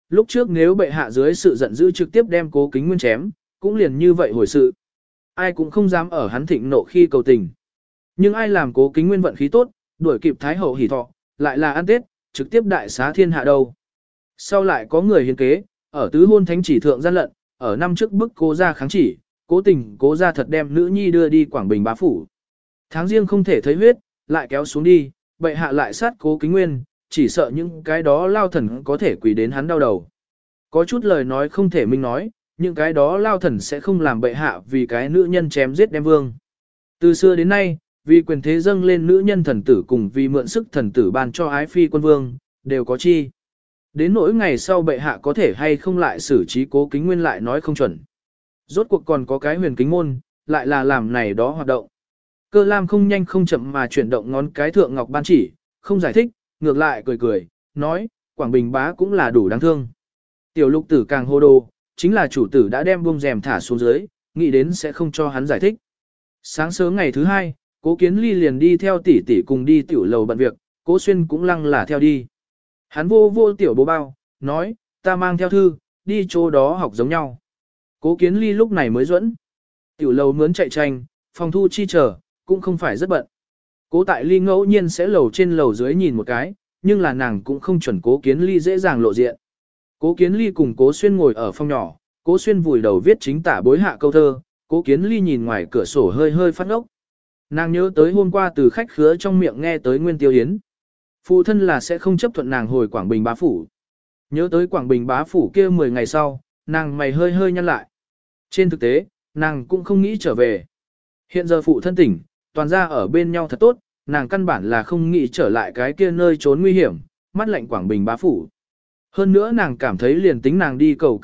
lúc trước nếu bệ hạ dưới sự giận dữ trực tiếp đem Cố Kính Nguyên chém, cũng liền như vậy hồi sự. Ai cũng không dám ở hắn thịnh nộ khi cầu tình. Nhưng ai làm Cố Kính Nguyên vận khí tốt, đuổi kịp Thái hậu hỉ thọ, lại là ăn Tết, trực tiếp đại xá thiên hạ đâu. Sau lại có người hiến kế, ở tứ hôn thánh chỉ thượng gian lận, ở năm trước bức Cố gia kháng chỉ, Cố tình Cố gia thật đem nữ nhi đưa đi Quảng Bình bá phủ. Tháng riêng không thể thấy huyết, lại kéo xuống đi, bệ hạ lại sát Cố Kính Nguyên, chỉ sợ những cái đó lao thần có thể quỷ đến hắn đau đầu. Có chút lời nói không thể minh nói, những cái đó lao thần sẽ không làm bệ hạ vì cái nữ nhân chém giết đem vương. Từ xưa đến nay, vì quyền thế dâng lên nữ nhân thần tử cùng vì mượn sức thần tử ban cho ái phi quân vương, đều có chi. Đến nỗi ngày sau bệ hạ có thể hay không lại xử trí Cố Kính Nguyên lại nói không chuẩn. Rốt cuộc còn có cái huyền kính môn, lại là làm này đó hoạt động. Cơ Lam không nhanh không chậm mà chuyển động ngón cái thượng ngọc ban chỉ, không giải thích, ngược lại cười cười, nói, Quảng Bình bá cũng là đủ đáng thương. Tiểu lục tử càng hô đồ, chính là chủ tử đã đem buông rèm thả xuống dưới, nghĩ đến sẽ không cho hắn giải thích. Sáng sớm ngày thứ hai, Cố Kiến Ly liền đi theo tỷ tỷ cùng đi tiểu lầu bận việc, Cố Xuyên cũng lăng là theo đi. Hắn vô tiểu bố bao, nói, ta mang theo thư, đi chỗ đó học giống nhau. Cố Kiến Ly lúc này mới dẫn. Tiểu lầu mướn chạy tranh, phòng thu chi chờ, cũng không phải rất bận. Cố Tại Ly ngẫu nhiên sẽ lầu trên lầu dưới nhìn một cái, nhưng là nàng cũng không chuẩn Cố Kiến Ly dễ dàng lộ diện. Cố Kiến Ly cùng Cố Xuyên ngồi ở phòng nhỏ, Cố Xuyên vùi đầu viết chính tả bối hạ câu thơ, Cố Kiến Ly nhìn ngoài cửa sổ hơi phát ốc. Nàng nhớ tới hôm qua từ khách khứa trong miệng nghe tới Nguyên Tiêu Yến. Phụ thân là sẽ không chấp thuận nàng hồi Quảng Bình bá phủ. Nhớ tới Quảng Bình bá phủ kia 10 ngày sau, nàng mày hơi nhăn lại. Trên thực tế, nàng cũng không nghĩ trở về. Hiện giờ phụ thân tỉnh, toàn ra ở bên nhau thật tốt, nàng căn bản là không nghĩ trở lại cái kia nơi trốn nguy hiểm, mắt lạnh Quảng Bình bá phủ. Hơn nữa nàng cảm thấy liền tính nàng đi cầu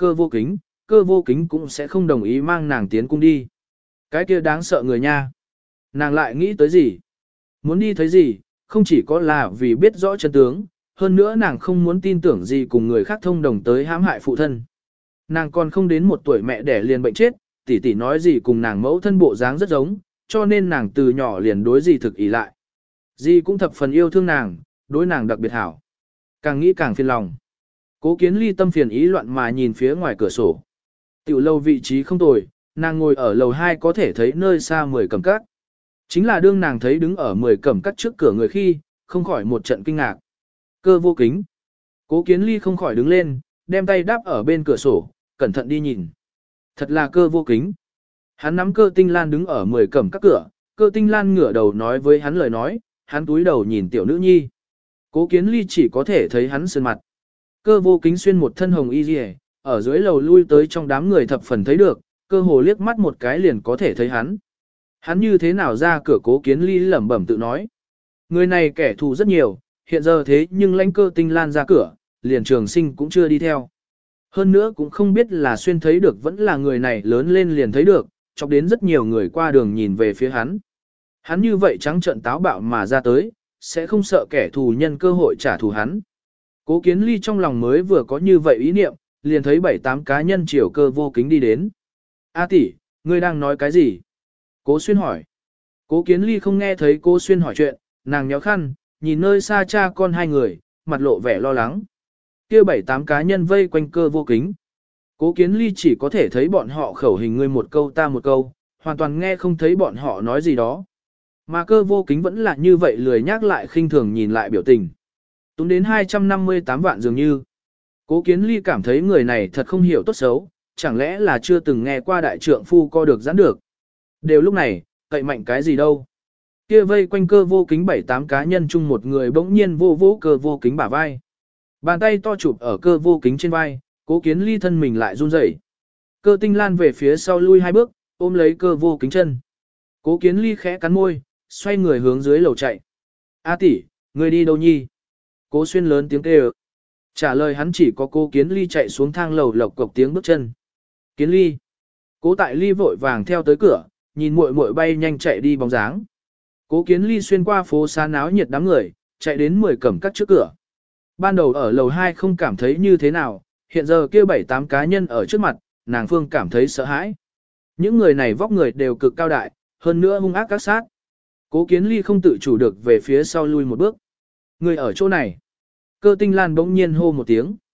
cơ vô kính cũng sẽ không đồng ý mang nàng tiến cung đi. Cái kia đáng sợ người nha. Nàng lại nghĩ tới gì? Muốn đi thấy gì, không chỉ có là vì biết rõ chân tướng, hơn nữa nàng không muốn tin tưởng gì cùng người khác thông đồng tới hãm hại phụ thân. Nàng còn không đến một tuổi mẹ đẻ liền bệnh chết, tỷ tỷ nói gì cùng nàng mẫu thân bộ dáng rất giống, cho nên nàng từ nhỏ liền đối dì thực ý lại. Dì cũng thập phần yêu thương nàng, đối nàng đặc biệt hảo. Càng nghĩ càng phiền lòng. Cố Kiến Ly tâm phiền ý loạn mà nhìn phía ngoài cửa sổ. Tiểu lâu vị trí không tồi, nàng ngồi ở lầu 2 có thể thấy nơi xa 10 cẩm cát. Chính là đương nàng thấy đứng ở 10 cẩm cát trước cửa người khi, không khỏi một trận kinh ngạc. Cơ vô kính. Cố Kiến Ly không khỏi đứng lên, đem tay đáp ở bên cửa sổ, cẩn thận đi nhìn. Thật là Cơ vô kính. Hắn nắm Cơ Tinh Lan đứng ở 10 cẩm cát cửa, Cơ Tinh Lan ngửa đầu nói với hắn lời nói, hắn túi đầu nhìn tiểu nữ nhi. Cố Kiến Ly chỉ có thể thấy hắn sơn mặt. Cơ vô kính xuyên một thân hồng y rìa, ở dưới lầu lui tới trong đám người thập phần thấy được, cơ hồ liếc mắt một cái liền có thể thấy hắn. Hắn như thế nào ra cửa Cố Kiến Ly lẩm bẩm tự nói. Người này kẻ thù rất nhiều, hiện giờ thế nhưng lãnh Cơ Tinh Lan ra cửa, liền Trường Sinh cũng chưa đi theo. Hơn nữa cũng không biết là xuyên thấy được vẫn là người này lớn lên liền thấy được, chọc đến rất nhiều người qua đường nhìn về phía hắn. Hắn như vậy trắng trợn táo bạo mà ra tới, sẽ không sợ kẻ thù nhân cơ hội trả thù hắn. Cố Kiến Ly trong lòng mới vừa có như vậy ý niệm, liền thấy 7-8 cá nhân chiều Cơ vô kính đi đến. A tỷ, ngươi đang nói cái gì? Cố Xuyên hỏi. Cố Kiến Ly không nghe thấy Cố Xuyên hỏi chuyện, nàng nhéo khăn, nhìn nơi xa cha con hai người, mặt lộ vẻ lo lắng. Kia 7-8 cá nhân vây quanh Cơ vô kính. Cố Kiến Ly chỉ có thể thấy bọn họ khẩu hình ngươi một câu ta một câu, hoàn toàn nghe không thấy bọn họ nói gì đó. Mà Cơ vô kính vẫn là như vậy lười nhắc lại khinh thường nhìn lại biểu tình. Túng đến 258 vạn dường như. Cố Kiến Ly cảm thấy người này thật không hiểu tốt xấu, chẳng lẽ là chưa từng nghe qua đại trượng phu co được giãn được. Đều lúc này, cậy mạnh cái gì đâu. Kia vây quanh Cơ vô kính 7-8 cá nhân chung một người bỗng nhiên vỗ Cơ vô kính bả vai. Bàn tay to chụp ở Cơ vô kính trên vai, Cố Kiến Ly thân mình lại run rẩy. Cơ Tinh Lan về phía sau lui 2 bước, ôm lấy Cơ vô kính chân. Cố Kiến Ly khẽ cắn môi, xoay người hướng dưới lầu chạy. A tỷ, người đi đâu nhi? Cố Xuyên lớn tiếng kêu. Trả lời hắn chỉ có Cố Kiến Ly chạy xuống thang lầu lộc cộc tiếng bước chân. Kiến Ly. Cố Tại Ly vội vàng theo tới cửa, nhìn muội muội bay nhanh chạy đi bóng dáng. Cố Kiến Ly xuyên qua phố xá náo nhiệt đám người, chạy đến 10 cẩm cát trước cửa. Ban đầu ở lầu 2 không cảm thấy như thế nào, hiện giờ kia 7-8 cá nhân ở trước mặt, nàng Phương cảm thấy sợ hãi. Những người này vóc người đều cực cao đại, hơn nữa hung ác các sát. Cố Kiến Ly không tự chủ được về phía sau lui một bước. Người ở chỗ này. Cơ Tinh Lan bỗng nhiên hô một tiếng.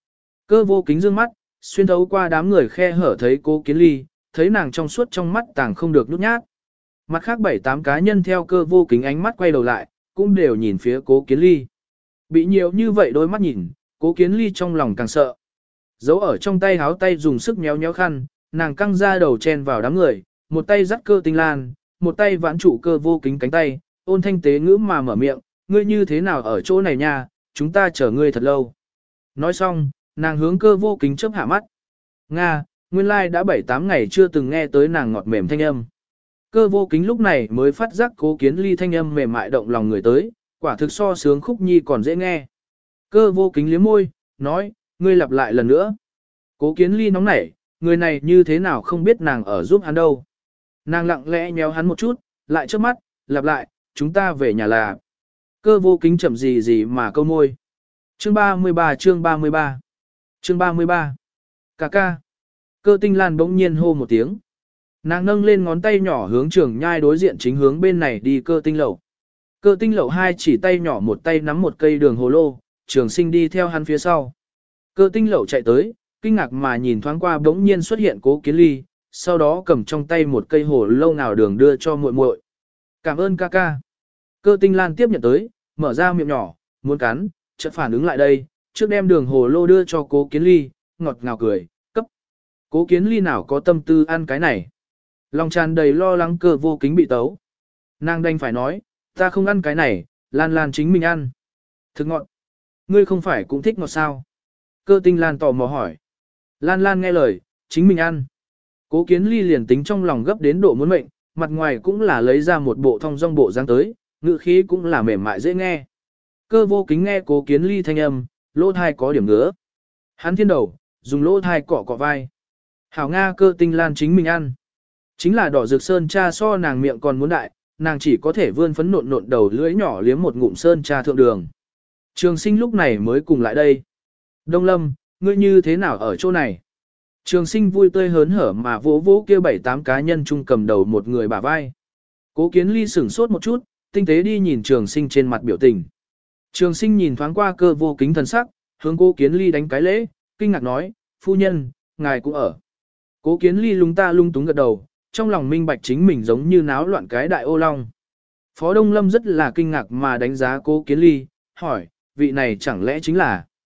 Cơ vô kính dương mắt, xuyên thấu qua đám người khe hở thấy Cố Kiến Ly, thấy nàng trong suốt trong mắt tàng không được nhút nhát. Mặt khác 7-8 cá nhân theo cơ vô kính ánh mắt quay đầu lại, cũng đều nhìn phía Cố Kiến Ly. Bị nhiều như vậy đôi mắt nhìn, Cố Kiến Ly trong lòng càng sợ. Giấu ở trong tay háo tay dùng sức nhéo nhéo khăn, nàng căng ra đầu chen vào đám người, một tay dắt Cơ Tinh Lan, một tay vãn trụ cơ vô kính cánh tay, ôn thanh tế ngữ mà mở miệng, ngươi như thế nào ở chỗ này nha, chúng ta chờ ngươi thật lâu. Nói xong, nàng hướng cơ vô kính chớp hạ mắt. Nga, nguyên lai đã 7-8 ngày chưa từng nghe tới nàng ngọt mềm thanh âm. Cơ vô kính lúc này mới phát giác Cố Kiến Ly thanh âm mềm mại động lòng người tới, quả thực so sướng khúc nhi còn dễ nghe. Cơ vô kính liếm môi, nói, ngươi lặp lại lần nữa. Cố Kiến Ly nóng nảy, người này như thế nào không biết nàng ở giúp hắn đâu. Nàng lặng lẽ nhéo hắn một chút, lại trước mắt, lặp lại, chúng ta về nhà là. Cơ vô kính chậm gì gì mà câu môi. Chương 33 chương 33 chương 33 Cà ca. Cơ Tinh Lan bỗng nhiên hô một tiếng. Nàng nâng lên ngón tay nhỏ hướng Trường Nhai đối diện chính hướng bên này đi Cơ Tinh Lậu. Cơ Tinh Lậu hai chỉ tay nhỏ một tay nắm một cây đường hồ lô, Trường Sinh đi theo hắn phía sau. Cơ Tinh Lậu chạy tới, kinh ngạc mà nhìn thoáng qua bỗng nhiên xuất hiện Cố Kiến Ly, sau đó cầm trong tay một cây hồ lô nào đường đưa cho muội muội. Cảm ơn ca ca. Cơ Tinh Lan tiếp nhận tới, mở ra miệng nhỏ, muốn cắn, chợt phản ứng lại đây, trước đem đường hồ lô đưa cho Cố Kiến Ly, ngọt ngào cười, cấp. Cố Kiến Ly nào có tâm tư ăn cái này. Lòng tràn đầy lo lắng Cơ vô kính bị tấu. Nàng đành phải nói, ta không ăn cái này, Lan Lan chính mình ăn. Thực ngọt. Ngươi không phải cũng thích ngọt sao? Cơ Tinh Lan tò mò hỏi. Lan Lan nghe lời, chính mình ăn. Cố Kiến Ly liền tính trong lòng gấp đến độ muốn mệnh, mặt ngoài cũng là lấy ra một bộ thong dong bộ dáng tới, ngữ khí cũng là mềm mại dễ nghe. Cơ vô kính nghe Cố Kiến Ly thanh âm, lỗ thai có điểm ngứa. Hắn thiên đầu, dùng lỗ thai cọ cọ vai. Hảo Nga Cơ Tinh Lan chính mình ăn. Chính là đỏ rực sơn cha so nàng miệng còn muốn đại, nàng chỉ có thể vươn phấn nộn nộn đầu lưỡi nhỏ liếm một ngụm sơn cha thượng đường. Trường Sinh lúc này mới cùng lại đây. Đông Lâm, ngươi như thế nào ở chỗ này? Trường Sinh vui tươi hớn hở mà vỗ vỗ kia 7-8 cá nhân chung cầm đầu một người bả vai. Cố Kiến Ly sửng sốt một chút, tinh tế đi nhìn Trường Sinh trên mặt biểu tình. Trường Sinh nhìn thoáng qua Cơ vô kính thần sắc, hướng Cố Kiến Ly đánh cái lễ, kinh ngạc nói, phu nhân, ngài cũng ở. Cố Kiến Ly lung ta lung túng gật đầu, trong lòng minh bạch chính mình giống như náo loạn cái đại ô long. Phó Đông Lâm rất là kinh ngạc mà đánh giá Cố Kiến Ly, hỏi, vị này chẳng lẽ chính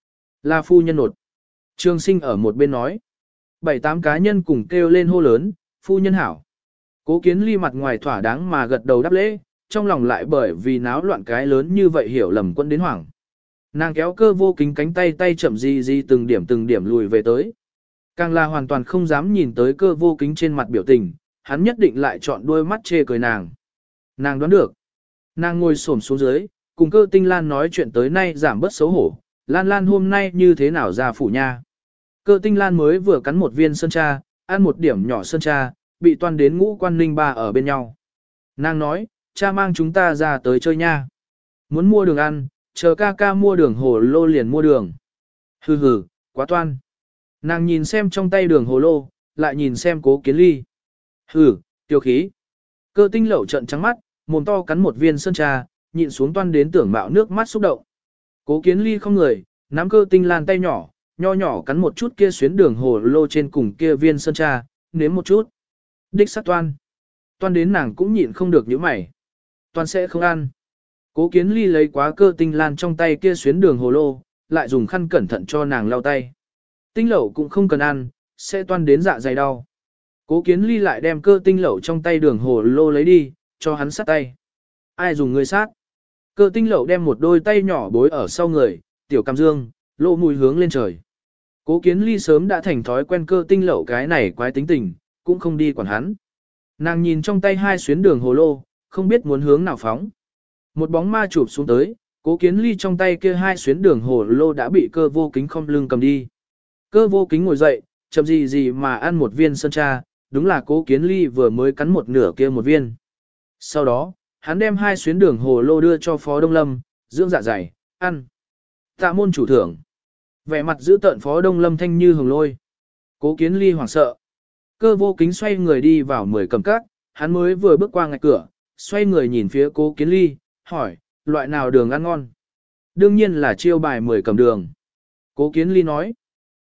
là phu nhân nột. Trường Sinh ở một bên nói, 7-8 cá nhân cùng kêu lên hô lớn, phu nhân hảo. Cố Kiến Ly mặt ngoài thỏa đáng mà gật đầu đáp lễ, trong lòng lại bởi vì náo loạn cái lớn như vậy hiểu lầm quân đến hoảng. Nàng kéo Cơ vô kính cánh tay tay chậm di từng điểm lùi về tới. Càng là hoàn toàn không dám nhìn tới Cơ vô kính trên mặt biểu tình, hắn nhất định lại chọn đôi mắt chê cười nàng. Nàng đoán được. Nàng ngồi xổm xuống dưới, cùng Cơ Tinh Lan nói chuyện tới nay giảm bớt xấu hổ. Lan Lan hôm nay như thế nào ra phủ nha. Cơ Tinh Lan mới vừa cắn một viên sơn cha, ăn một điểm nhỏ sơn cha, bị toan đến Ngũ Quan Ninh ba ở bên nhau. Nàng nói, cha mang chúng ta ra tới chơi nha. Muốn mua đường ăn, chờ ca ca mua đường hồ lô liền mua đường. Hừ hừ, quá toan. Nàng nhìn xem trong tay đường hồ lô, lại nhìn xem Cố Kiến Ly. Hừ, tiêu khí. Cơ Tinh Lậu trợn trắng mắt, mồm to cắn một viên sơn cha, nhịn xuống toan đến tưởng mạo nước mắt xúc động. Cố Kiến Ly không người, nắm Cơ Tinh Lan tay nhỏ, nho nhỏ cắn một chút kia xuyến đường hồ lô trên cùng kia viên sơn cha, nếm một chút. Đích sát toan. Toan đến nàng cũng nhịn không được những mày. Toan sẽ không ăn. Cố Kiến Ly lấy quá Cơ Tinh Lan trong tay kia xuyến đường hồ lô, lại dùng khăn cẩn thận cho nàng lau tay. Tinh Lậu cũng không cần ăn, sẽ toan đến dạ dày đau. Cố Kiến Ly lại đem Cơ Tinh Lậu trong tay đường hồ lô lấy đi, cho hắn sát tay. Ai dùng người sát? Cơ Tinh Lậu đem một đôi tay nhỏ bối ở sau người, tiểu cam dương, lộ mùi hướng lên trời. Cố Kiến Ly sớm đã thành thói quen Cơ Tinh Lậu cái này quái tính tình, cũng không đi quản hắn. Nàng nhìn trong tay hai xuyến đường hồ lô, không biết muốn hướng nào phóng. Một bóng ma chụp xuống tới, Cố Kiến Ly trong tay kia hai xuyến đường hồ lô đã bị Cơ vô kính không lưng cầm đi. Cơ vô kính ngồi dậy, chậm gì mà ăn một viên sơn cha, đúng là Cố Kiến Ly vừa mới cắn một nửa kia một viên. Sau đó, hắn đem hai xuyến đường hồ lô đưa cho Phó Đông Lâm, dưỡng dạ dày, ăn. Tạ môn chủ thưởng. Vẻ mặt giữ tợn Phó Đông Lâm thanh như hồng lôi. Cố Kiến Ly hoảng sợ. Cơ vô kính xoay người đi vào 10 cầm cát, hắn mới vừa bước qua ngạch cửa, xoay người nhìn phía Cố Kiến Ly, hỏi, loại nào đường ăn ngon? Đương nhiên là chiêu bài 10 cầm đường. Cố Kiến Ly nói.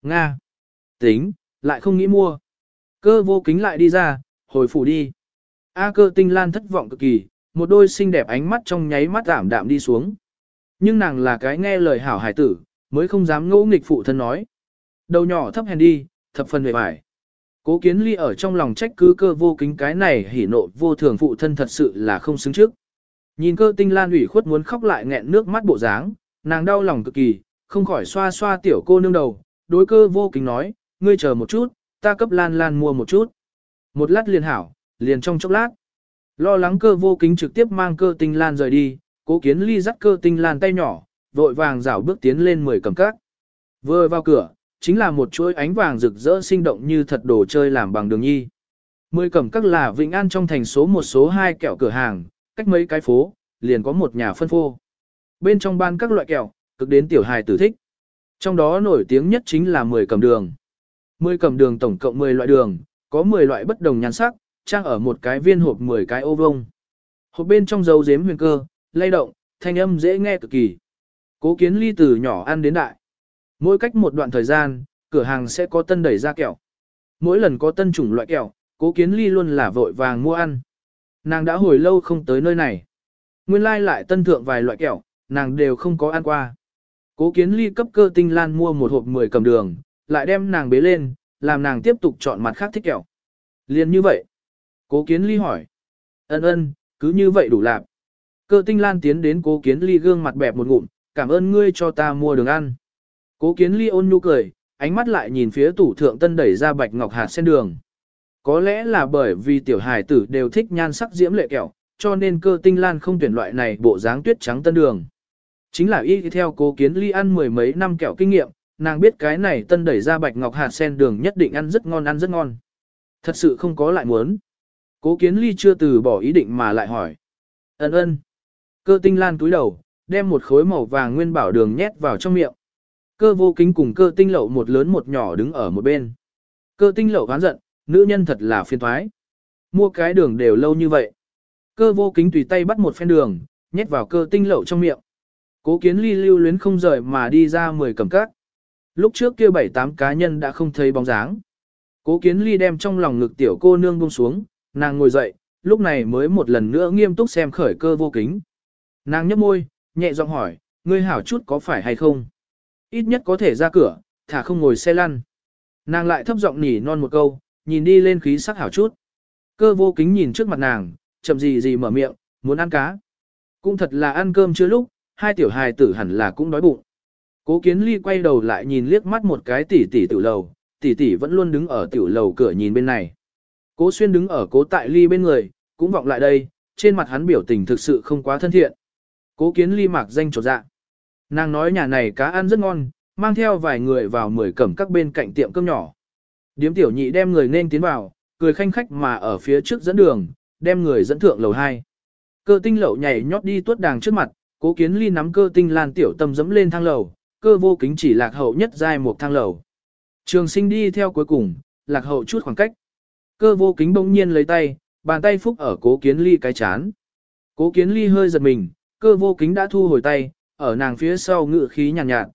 Nga. Tính, lại không nghĩ mua. Cơ vô kính lại đi ra, hồi phủ đi. Cơ Tinh Lan thất vọng cực kỳ, một đôi xinh đẹp ánh mắt trong nháy mắt ảm đạm đi xuống. Nhưng nàng là cái nghe lời hảo hải tử, mới không dám ngỗ nghịch phụ thân nói. Đầu nhỏ thấp hèn đi, thập phần về vải. Cố Kiến Ly ở trong lòng trách cứ cơ vô kính cái này hỉ nộ vô thường phụ thân thật sự là không xứng trước. Nhìn Cơ Tinh Lan ủy khuất muốn khóc lại nghẹn nước mắt bộ dáng, nàng đau lòng cực kỳ, không khỏi xoa xoa tiểu cô nương đầu, đối cơ vô kính nói, ngươi chờ một chút, ta cấp Lan Lan mua một chút. Một lát liền hảo, liền trong chốc lát. Lo lắng cơ vô kính trực tiếp mang Cơ Tinh Lan rời đi, Cố Kiến Ly dắt Cơ Tinh Lan tay nhỏ, vội vàng rảo bước tiến lên 10 cầm các. Vừa vào cửa, chính là một chuỗi ánh vàng rực rỡ sinh động như thật đồ chơi làm bằng đường nhi. 10 cẩm các là Vĩnh An trong thành số một số 2 kẹo cửa hàng, cách mấy cái phố, liền có một nhà phân phô. Bên trong ban các loại kẹo, cực đến tiểu hài tử thích. Trong đó nổi tiếng nhất chính là 10 cẩm đường. 10 cẩm đường tổng cộng 10 loại đường, có 10 loại bất đồng nhan sắc, trang ở một cái viên hộp 10 cái ô vông. Hộp bên trong dấu giếm huyền cơ, lay động, thanh âm dễ nghe cực kỳ. Cố Kiến Ly từ nhỏ ăn đến đại. Mỗi cách một đoạn thời gian, cửa hàng sẽ có tân đẩy ra kẹo. Mỗi lần có tân chủng loại kẹo, Cố Kiến Ly luôn là vội vàng mua ăn. Nàng đã hồi lâu không tới nơi này. Nguyên lai lại tân thượng vài loại kẹo, nàng đều không có ăn qua. Cố Kiến Ly cấp Cơ Tinh Lan mua một hộp 10 cầm đường, lại đem nàng bế lên, làm nàng tiếp tục chọn mặt khác thích kẹo. Liền như vậy. Cố Kiến Ly hỏi. Ân, cứ như vậy đủ lạc. Cơ Tinh Lan tiến đến Cố Kiến Ly gương mặt bẹp một ngụm, cảm ơn ngươi cho ta mua đường ăn. Cố Kiến Ly ôn nhu cười, ánh mắt lại nhìn phía tủ thượng tân đẩy ra bạch ngọc hạt sen đường. Có lẽ là bởi vì tiểu hài tử đều thích nhan sắc diễm lệ kẹo, cho nên Cơ Tinh Lan không tuyển loại này bộ dáng tuyết trắng tân đường. Chính là y theo Cố Kiến Ly ăn mười mấy năm kẹo kinh nghiệm, nàng biết cái này tân đẩy ra bạch ngọc hạt sen đường nhất định ăn rất ngon. Thật sự không có lại muốn. Cố Kiến Ly chưa từ bỏ ý định mà lại hỏi. Ân. Cơ Tinh Lan cúi đầu, đem một khối màu vàng nguyên bảo đường nhét vào trong miệng. Cơ vô kính cùng Cơ Tinh Lậu một lớn một nhỏ đứng ở một bên. Cơ Tinh Lậu oán giận, nữ nhân thật là phiền toái. Mua cái đường đều lâu như vậy. Cơ vô kính tùy tay bắt một phen đường, nhét vào Cơ Tinh Lậu trong miệng. Cố Kiến Ly lưu luyến không rời mà đi ra 10 cầm các. Lúc trước kia 7-8 cá nhân đã không thấy bóng dáng. Cố Kiến Ly đem trong lòng ngực tiểu cô nương buông xuống, nàng ngồi dậy, lúc này mới một lần nữa nghiêm túc xem khởi Cơ vô kính. Nàng nhấp môi, nhẹ giọng hỏi, ngươi hảo chút có phải hay không? Ít nhất có thể ra cửa, thả không ngồi xe lăn. Nàng lại thấp giọng nỉ non một câu, nhìn đi lên khí sắc hảo chút. Cơ vô kính nhìn trước mặt nàng, chậm gì mở miệng, muốn ăn cá. Cũng thật là ăn cơm chưa lúc, hai tiểu hài tử hẳn là cũng đói bụng. Cố Kiến Ly quay đầu lại nhìn liếc mắt một cái tỷ tiểu lầu, tỷ vẫn luôn đứng ở tiểu lầu cửa nhìn bên này. Cố Xuyên đứng ở Cố Tại Ly bên người, cũng vọng lại đây, trên mặt hắn biểu tình thực sự không quá thân thiện. Cố Kiến Ly mạc danh chột dạ. Nàng nói nhà này cá ăn rất ngon, mang theo vài người vào 10 cẩm các bên cạnh tiệm cơm nhỏ. Điếm tiểu nhị đem người nên tiến vào, cười khanh khách mà ở phía trước dẫn đường, đem người dẫn thượng lầu 2. Cơ Tinh Lậu nhảy nhót đi tuốt đàng trước mặt, Cố Kiến Ly nắm Cơ Tinh Lan tiểu tâm dẫm lên thang lầu, Cơ vô kính chỉ lạc hậu nhất giai một thang lầu. Trường Sinh đi theo cuối cùng, lạc hậu chút khoảng cách. Cơ vô kính bỗng nhiên lấy tay, bàn tay phúc ở Cố Kiến Ly cái chán. Cố Kiến Ly hơi giật mình, Cơ vô kính đã thu hồi tay, ở nàng phía sau ngự khí nhàn nhạt,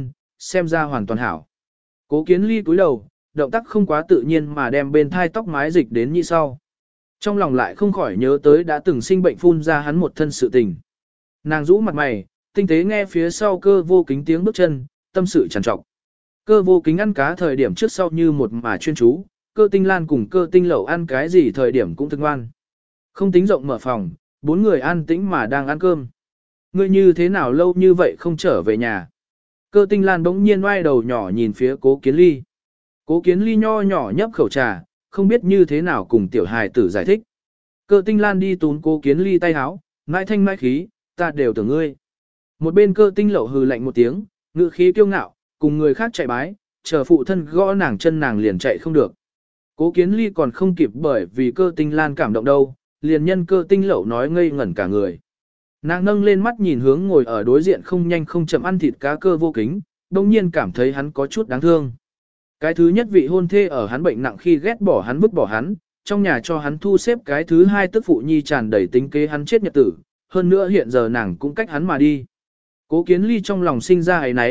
xem ra hoàn toàn hảo. Cố Kiến Ly cúi đầu, động tác không quá tự nhiên mà đem bên thai tóc mái dịch đến như sau. Trong lòng lại không khỏi nhớ tới đã từng sinh bệnh phun ra hắn một thân sự tình. Nàng rũ mặt mày, tinh tế nghe phía sau Cơ vô kính tiếng bước chân, tâm sự trằn trọc. Cơ vô kính ăn cá thời điểm trước sau như một mà chuyên chú, Cơ Tinh Lan cùng Cơ Tinh Lậu ăn cái gì thời điểm cũng thương ngoan. Không tính rộng mở phòng, 4 người an tĩnh mà đang ăn cơm. Ngươi như thế nào lâu như vậy không trở về nhà? Cơ Tinh Lan bỗng nhiên oai đầu nhỏ nhìn phía Cố Kiến Ly. Cố Kiến Ly nho nhỏ nhấp khẩu trà, không biết như thế nào cùng tiểu hài tử giải thích. Cơ Tinh Lan đi tún Cố Kiến Ly tay háo, mãi thanh mãi khí, ta đều tưởng ngươi. Một bên Cơ Tinh Lậu hừ lạnh một tiếng, ngữ khí kiêu ngạo, cùng người khác chạy bái, chờ phụ thân gõ nàng chân nàng liền chạy không được. Cố Kiến Ly còn không kịp bởi vì Cơ Tinh Lan cảm động đâu, liền nhân Cơ Tinh Lậu nói ngây ngẩn cả người. Nàng nâng lên mắt nhìn hướng ngồi ở đối diện không nhanh không chậm ăn thịt cá Cơ vô kính, đồng nhiên cảm thấy hắn có chút đáng thương. Cái thứ nhất vị hôn thê ở hắn bệnh nặng khi ghét bỏ hắn vứt bỏ hắn, trong nhà cho hắn thu xếp cái thứ hai tức phụ nhi tràn đầy tính kế hắn chết nhật tử, hơn nữa hiện giờ nàng cũng cách hắn mà đi. Cố Kiến Ly trong lòng sinh ra ấy nấy,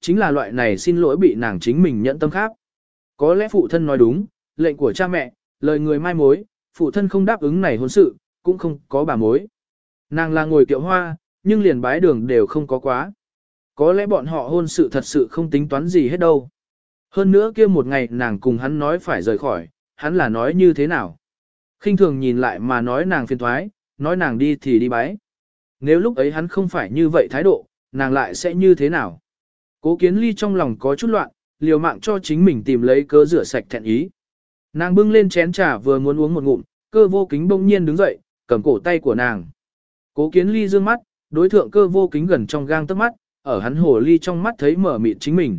chính là loại này xin lỗi bị nàng chính mình nhận tâm khác. Có lẽ phụ thân nói đúng, lệnh của cha mẹ, lời người mai mối, phụ thân không đáp ứng này hôn sự, cũng không có bà mối. Nàng là ngồi kiệu hoa, nhưng liền bái đường đều không có quá. Có lẽ bọn họ hôn sự thật sự không tính toán gì hết đâu. Hơn nữa kia một ngày nàng cùng hắn nói phải rời khỏi, hắn là nói như thế nào. Khinh thường nhìn lại mà nói nàng phiền thoái, nói nàng đi thì đi bái. Nếu lúc ấy hắn không phải như vậy thái độ, nàng lại sẽ như thế nào? Cố Kiến Ly trong lòng có chút loạn, liều mạng cho chính mình tìm lấy cớ rửa sạch thẹn ý. Nàng bưng lên chén trà vừa muốn uống một ngụm, Cơ Vô Kính bỗng nhiên đứng dậy, cầm cổ tay của nàng. Cố Kiến Ly dương mắt, đối thượng Cơ Vô Kính gần trong gang tấc mắt, ở hắn hồ ly trong mắt thấy mở mịt chính mình.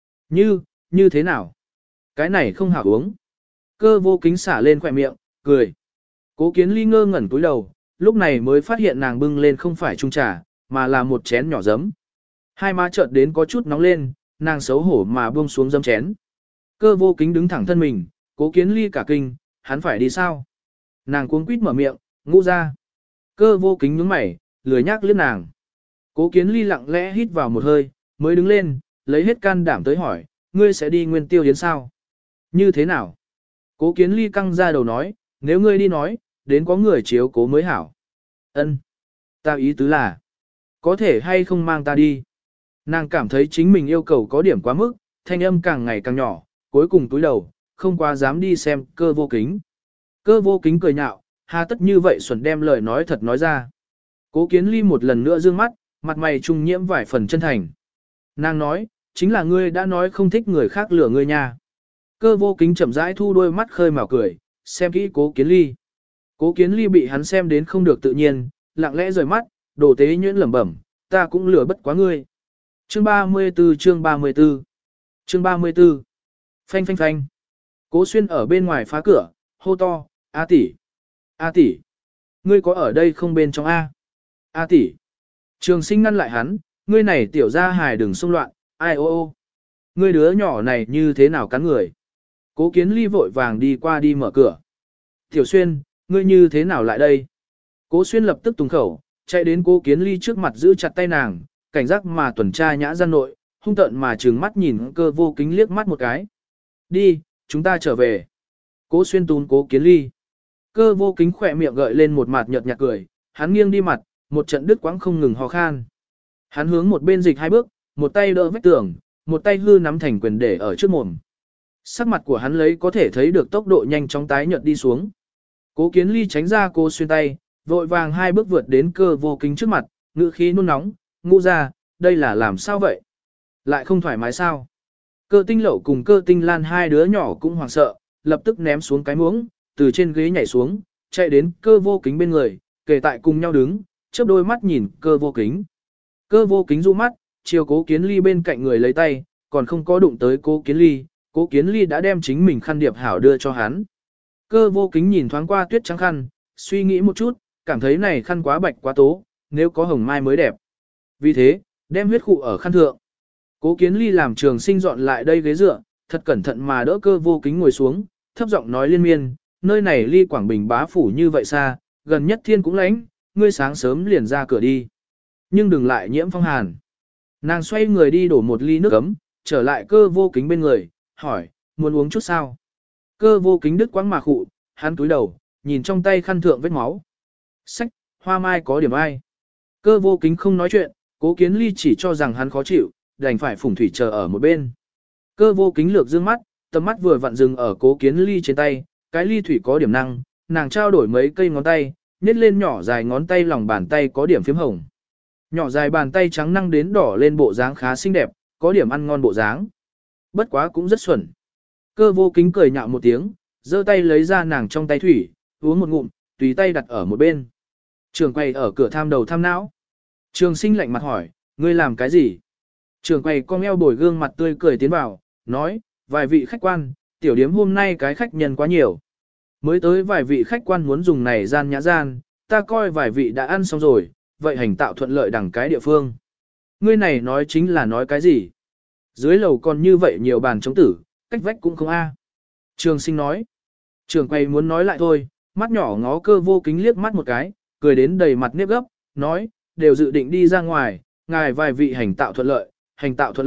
Như thế nào? Cái này không hảo uống. Cơ Vô Kính xả lên khỏe miệng, cười. Cố Kiến Ly ngơ ngẩn cúi đầu, lúc này mới phát hiện nàng bưng lên không phải chung trà, mà là một chén nhỏ giấm. Hai má chợt đến có chút nóng lên, nàng xấu hổ mà buông xuống giấm chén. Cơ Vô Kính đứng thẳng thân mình, Cố Kiến Ly cả kinh, hắn phải đi sao? Nàng cuống quýt mở miệng, ngũ ra. Cơ Vô Kính nhướng mày, lười nhác liếc nàng. Cố Kiến Ly lặng lẽ hít vào một hơi, mới đứng lên, lấy hết can đảm tới hỏi, ngươi sẽ đi Nguyên Tiêu Yến sao? Như thế nào? Cố Kiến Ly căng ra đầu nói, nếu ngươi đi nói, đến có người chiếu cố mới hảo. Ân, ta ý tứ là, có thể hay không mang ta đi? Nàng cảm thấy chính mình yêu cầu có điểm quá mức, thanh âm càng ngày càng nhỏ, cuối cùng túi đầu, không quá dám đi xem Cơ Vô Kính. Cơ Vô Kính cười nhạo, hà tất như vậy xuẩn đem lời nói thật nói ra. Cố Kiến Ly một lần nữa dương mắt, mặt mày trung nhiễm vài phần chân thành. Nàng nói, chính là ngươi đã nói không thích người khác lừa ngươi nha. Cơ Vô Kính chậm rãi thu đôi mắt khơi mào cười, xem kỹ Cố Kiến Ly. Cố Kiến Ly bị hắn xem đến không được tự nhiên, lặng lẽ rời mắt, đồ tế nhuyễn lẩm bẩm, ta cũng lừa bất quá ngươi. Chương 34 chương 34 Chương 34 Phanh phanh phanh. Cố Xuyên ở bên ngoài phá cửa, hô to, A tỷ, A tỷ, ngươi có ở đây không bên trong A? A tỷ. Trường Sinh ngăn lại hắn, ngươi này tiểu gia hài đừng xung loạn, ai ô ô. Ngươi đứa nhỏ này như thế nào cắn người? Cố Kiến Ly vội vàng đi qua đi mở cửa. Tiểu Xuyên, ngươi như thế nào lại đây? Cố Xuyên lập tức tùng khẩu, chạy đến Cố Kiến Ly trước mặt giữ chặt tay nàng, cảnh giác mà tuần tra nhã gian nội, hung tợn mà trừng mắt nhìn Cơ Vô Kính liếc mắt một cái. Đi, chúng ta trở về. Cố Xuyên tún Cố Kiến Ly. Cơ Vô Kính khỏe miệng gợi lên một mặt nhợt nhạt cười, hắn nghiêng đi mặt, một trận đứt quãng không ngừng ho khan. Hắn hướng một bên dịch hai bước, một tay đỡ vách tường, một tay hư nắm thành quyền để ở trước mồm. Sắc mặt của hắn lấy có thể thấy được tốc độ nhanh chóng tái nhợt đi xuống. Cố Kiến Ly tránh ra Cố Xuyên tay, vội vàng hai bước vượt đến Cơ Vô Kính trước mặt, ngữ khí nôn nóng, ngũ ra, đây là làm sao vậy? Lại không thoải mái sao? Cơ Tinh Lậu cùng Cơ Tinh Lan hai đứa nhỏ cũng hoảng sợ, lập tức ném xuống cái muỗng, từ trên ghế nhảy xuống, chạy đến Cơ Vô Kính bên người, kề tại cùng nhau đứng, chớp đôi mắt nhìn Cơ Vô Kính. Cơ Vô Kính du mắt, chiều Cố Kiến Ly bên cạnh người lấy tay, còn không có đụng tới Cố Kiến Ly, Cố Kiến Ly đã đem chính mình khăn điệp hảo đưa cho hắn. Cơ Vô Kính nhìn thoáng qua tuyết trắng khăn, suy nghĩ một chút, cảm thấy này khăn quá bạch quá tố, nếu có hồng mai mới đẹp. Vì thế, đem huyết khụ ở khăn thượng. Cố Kiến Ly làm Trường Sinh dọn lại đây ghế dựa, thật cẩn thận mà đỡ Cơ Vô Kính ngồi xuống, thấp giọng nói liên miên, nơi này ly Quảng Bình bá phủ như vậy xa, gần nhất thiên cũng lạnh, ngươi sáng sớm liền ra cửa đi. Nhưng đừng lại nhiễm phong hàn. Nàng xoay người đi đổ một ly nước ấm, trở lại Cơ Vô Kính bên người, hỏi, muốn uống chút sao? Cơ Vô Kính đứt quãng mà khụ, hắn túi đầu, nhìn trong tay khăn thượng vết máu. Sách, hoa mai có điểm ai. Cơ Vô Kính không nói chuyện, Cố Kiến Ly chỉ cho rằng hắn khó chịu, đành phải phủng thủy chờ ở một bên. Cơ Vô Kính lược dương mắt, tầm mắt vừa vặn dừng ở Cố Kiến Ly trên tay, cái ly thủy có điểm năng, nàng trao đổi mấy cây ngón tay, nhét lên nhỏ dài ngón tay lòng bàn tay có điểm phím hồng. Nhỏ dài bàn tay trắng năng đến đỏ lên bộ dáng khá xinh đẹp, có điểm ăn ngon bộ dáng. Bất quá cũng rất xuẩn. Cơ Vô Kính cười nhạo một tiếng, giơ tay lấy ra nàng trong tay thủy, uống một ngụm, tùy tay đặt ở một bên. Trường quay ở cửa tham đầu tham não. Trường Sinh lạnh mặt hỏi, ngươi làm cái gì? Trường quay cong eo bồi gương mặt tươi cười tiến vào, nói, vài vị khách quan, tiểu điếm hôm nay cái khách nhân quá nhiều. Mới tới vài vị khách quan muốn dùng này gian nhã gian, ta coi vài vị đã ăn xong rồi, vậy hành tạo thuận lợi đẳng cái địa phương. Ngươi này nói chính là nói cái gì? Dưới lầu còn như vậy nhiều bàn chống tử, cách vách cũng không a. Trường Sinh nói. Trường quay muốn nói lại thôi, mắt nhỏ ngó Cơ Vô Kính liếc mắt một cái, cười đến đầy mặt nếp gấp, nói, đều dự định đi ra ngoài, ngài vài vị hành tạo thuận lợi,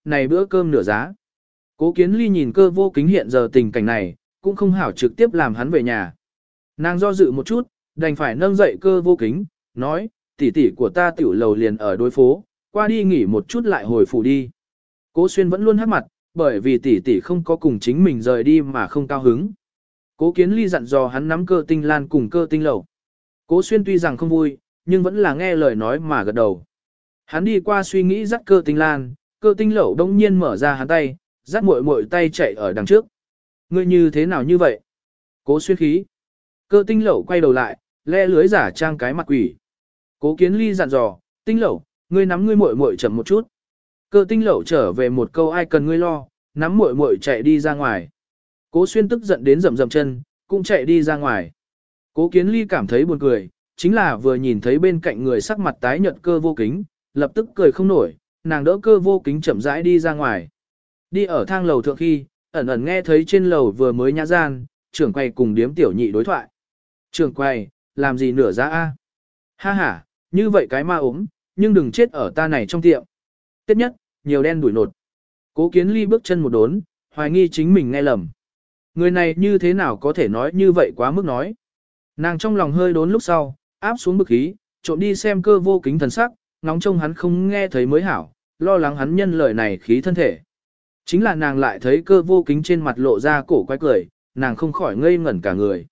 này bữa cơm nửa giá. Cố Kiến Ly nhìn Cơ Vô Kính hiện giờ tình cảnh này, cũng không hảo trực tiếp làm hắn về nhà. Nàng do dự một chút, đành phải nâng dậy Cơ Vô Kính, nói, tỷ tỷ của ta tiểu lầu liền ở đối phố, qua đi nghỉ một chút lại hồi phủ đi. Cố Xuyên vẫn luôn hắc mặt, bởi vì tỷ tỷ không có cùng chính mình rời đi mà không cao hứng. Cố Kiến Ly dặn dò hắn nắm Cơ Tinh Lan cùng Cơ Tinh lầu. Cố Xuyên tuy rằng không vui, nhưng vẫn là nghe lời nói mà gật đầu. Hắn đi qua suy nghĩ dắt Cơ Tinh Lan, Cơ Tinh lầu đông nhiên mở ra hắn tay, dắt muội muội tay chạy ở đằng trước. Ngươi như thế nào như vậy? Cố Xuyên khí. Cơ Tinh lầu quay đầu lại, le lưới giả trang cái mặt quỷ. Cố Kiến Ly dặn dò, Tinh lầu, ngươi nắm ngươi muội muội chậm một chút. Cơ Tinh lầu trở về một câu ai cần ngươi lo, nắm muội muội chạy đi ra ngoài. Cố Xuyên tức giận đến rầm rầm chân, cũng chạy đi ra ngoài. Cố Kiến Ly cảm thấy buồn cười, chính là vừa nhìn thấy bên cạnh người sắc mặt tái nhợt Cơ Vô Kính, lập tức cười không nổi, nàng đỡ Cơ Vô Kính chậm rãi đi ra ngoài. Đi ở thang lầu thượng khi, ẩn ẩn nghe thấy trên lầu vừa mới nhã gian, trưởng quầy cùng điếm tiểu nhị đối thoại. Trưởng quầy, làm gì nửa giá a? Ha ha, như vậy cái ma ốm, nhưng đừng chết ở ta này trong tiệm. Tiếp nhất, nhiều đen đuổi nột. Cố Kiến Ly bước chân một đốn, hoài nghi chính mình nghe lầm. Người này như thế nào có thể nói như vậy quá mức nói. Nàng trong lòng hơi đốn lúc sau, áp xuống bực khí, trộm đi xem Cơ Vô Kính thần sắc, ngóng trông hắn không nghe thấy mới hảo, lo lắng hắn nhân lời này khí thân thể. Chính là nàng lại thấy Cơ Vô Kính trên mặt lộ ra cổ quái cười, nàng không khỏi ngây ngẩn cả người.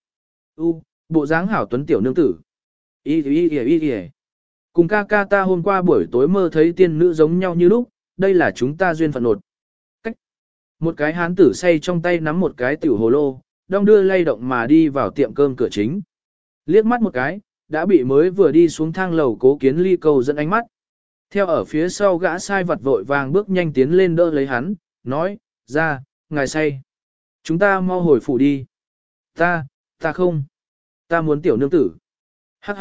Bộ dáng hảo tuấn tiểu nương tử. Y. Cùng ca ca ta hôm qua buổi tối mơ thấy tiên nữ giống nhau như lúc, đây là chúng ta duyên phận nột. Cách. Một cái hán tử say trong tay nắm một cái tiểu hồ lô, đong đưa lay động mà đi vào tiệm cơm cửa chính. Liếc mắt một cái, đã bị mới vừa đi xuống thang lầu Cố Kiến Ly cầu dẫn ánh mắt. Theo ở phía sau gã sai vặt vội vàng bước nhanh tiến lên đỡ lấy hắn, nói, ra, ngài say. Chúng ta mau hồi phủ đi. Ta không. Ta muốn tiểu nương tử. Hắc.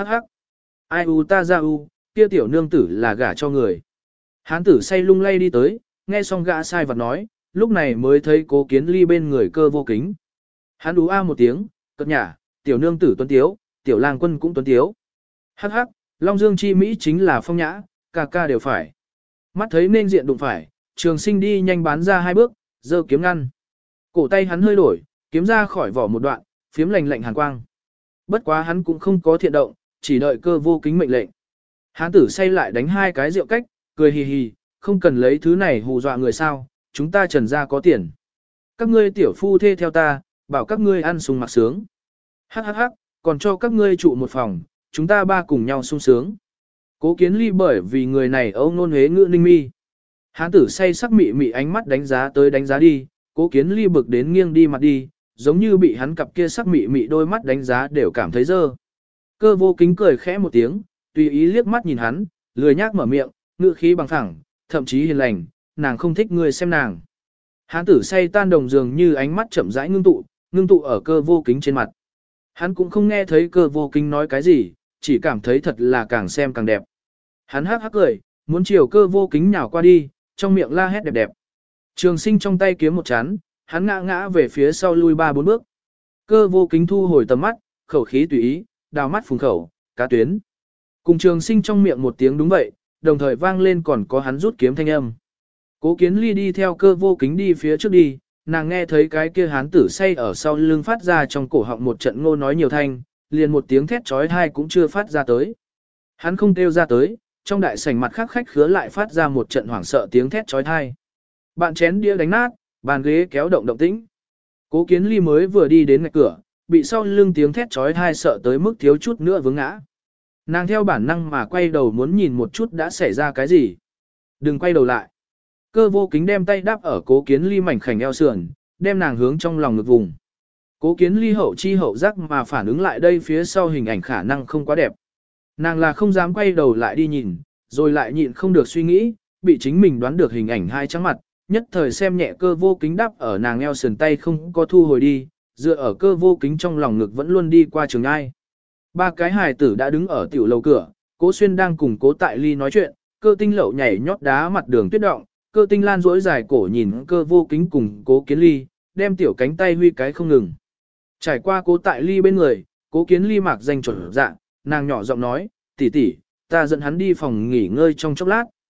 Ai ta ra kia tiểu nương tử là gả cho người. Hán tử say lung lay đi tới, nghe xong gã sai vặt nói, lúc này mới thấy Cố Kiến Ly bên người Cơ Vô Kính. Hắn một tiếng, cất nhả, tiểu nương tử tuấn tiếu, tiểu lang quân cũng tuấn tiếu. Hắc, Long Dương chi Mỹ chính là phong nhã, ca đều phải. Mắt thấy nên diện đụng phải, Trường Sinh đi nhanh bán ra hai bước, giơ kiếm ngăn. Cổ tay hắn hơi đổi, kiếm ra khỏi vỏ một đoạn, phiếm lạnh lạnh hàn quang. Bất quá hắn cũng không có thiện động, chỉ đợi Cơ Vô Kính mệnh lệnh. Hán tử say lại đánh hai cái rượu cách, cười hì hì, không cần lấy thứ này hù dọa người sao, chúng ta Trần gia có tiền. Các ngươi tiểu phu thê theo ta, bảo các ngươi ăn sung mặc sướng. Hắc, còn cho các ngươi trụ một phòng, chúng ta ba cùng nhau sung sướng. Cố Kiến Ly bởi vì người này âu nôn huế ngữ ninh mi. Hán tử say sắc mị mị ánh mắt đánh giá tới đánh giá đi, Cố Kiến Ly bực đến nghiêng đi mặt đi, giống như bị hắn cặp kia sắc mị mị đôi mắt đánh giá đều cảm thấy dơ. Cơ Vô Kính cười khẽ một tiếng, tùy ý liếc mắt nhìn hắn, lười nhác mở miệng, ngữ khí bằng thẳng, thậm chí hiền lành, nàng không thích ngươi xem nàng. Hán tử say tan đồng dường như ánh mắt chậm rãi ngưng tụ ở Cơ Vô Kính trên mặt. Hắn cũng không nghe thấy Cơ Vô Kính nói cái gì, chỉ cảm thấy thật là càng xem càng đẹp. Hắn hắc cười, muốn chiều Cơ Vô Kính nhào qua đi, trong miệng la hét đẹp đẹp. Trường Sinh trong tay kiếm một chán, hắn ngã về phía sau lui 3-4 bước. Cơ Vô Kính thu hồi tầm mắt, khẩu khí tùy ý, đào mắt phùng khẩu, cá tuyến. Cùng Trường Sinh trong miệng một tiếng đúng vậy, đồng thời vang lên còn có hắn rút kiếm thanh âm. Cố Kiến Ly đi theo Cơ Vô Kính đi phía trước đi, nàng nghe thấy cái kia hán tử say ở sau lưng phát ra trong cổ họng một trận ngô nói nhiều thanh, liền một tiếng thét chói tai cũng chưa phát ra tới. Hắn không kêu ra tới, trong đại sảnh mặt khác khách khứa lại phát ra một trận hoảng sợ tiếng thét chói tai. Bạn chén đĩa đánh nát, bàn ghế kéo động động tĩnh. Cố Kiến Ly mới vừa đi đến ngạch cửa, bị sau lưng tiếng thét chói tai sợ tới mức thiếu chút nữa vướng ngã. Nàng theo bản năng mà quay đầu muốn nhìn một chút đã xảy ra cái gì. Đừng quay đầu lại. Cơ Vô Kính đem tay đáp ở Cố Kiến Ly mảnh khảnh eo sườn, đem nàng hướng trong lòng ngực vùng. Cố Kiến Ly hậu chi hậu giác mà phản ứng lại đây phía sau hình ảnh khả năng không quá đẹp. Nàng là không dám quay đầu lại đi nhìn, rồi lại nhịn không được suy nghĩ, bị chính mình đoán được hình ảnh hai trắng mặt, nhất thời xem nhẹ Cơ Vô Kính đáp ở nàng eo sườn tay không có thu hồi đi, dựa ở Cơ Vô Kính trong lòng ngực vẫn luôn đi qua Trường Ai. Ba cái hài tử đã đứng ở tiểu lầu cửa, Cố Xuyên đang cùng Cố Tại Ly nói chuyện, Cơ Tinh Lậu nhảy nhót đá mặt đường tuyết động, Cơ Tinh Lan duỗi dài cổ nhìn Cơ Vô Kính cùng Cố Kiến Ly, đem tiểu cánh tay huy cái không ngừng. Trải qua Cố Tại Ly bên người, Cố Kiến Ly mặc danh chuẩn dạ, nàng nhỏ giọng nói, tỷ tỷ, ta dẫn hắn đi phòng nghỉ ngơi trong chốc lát.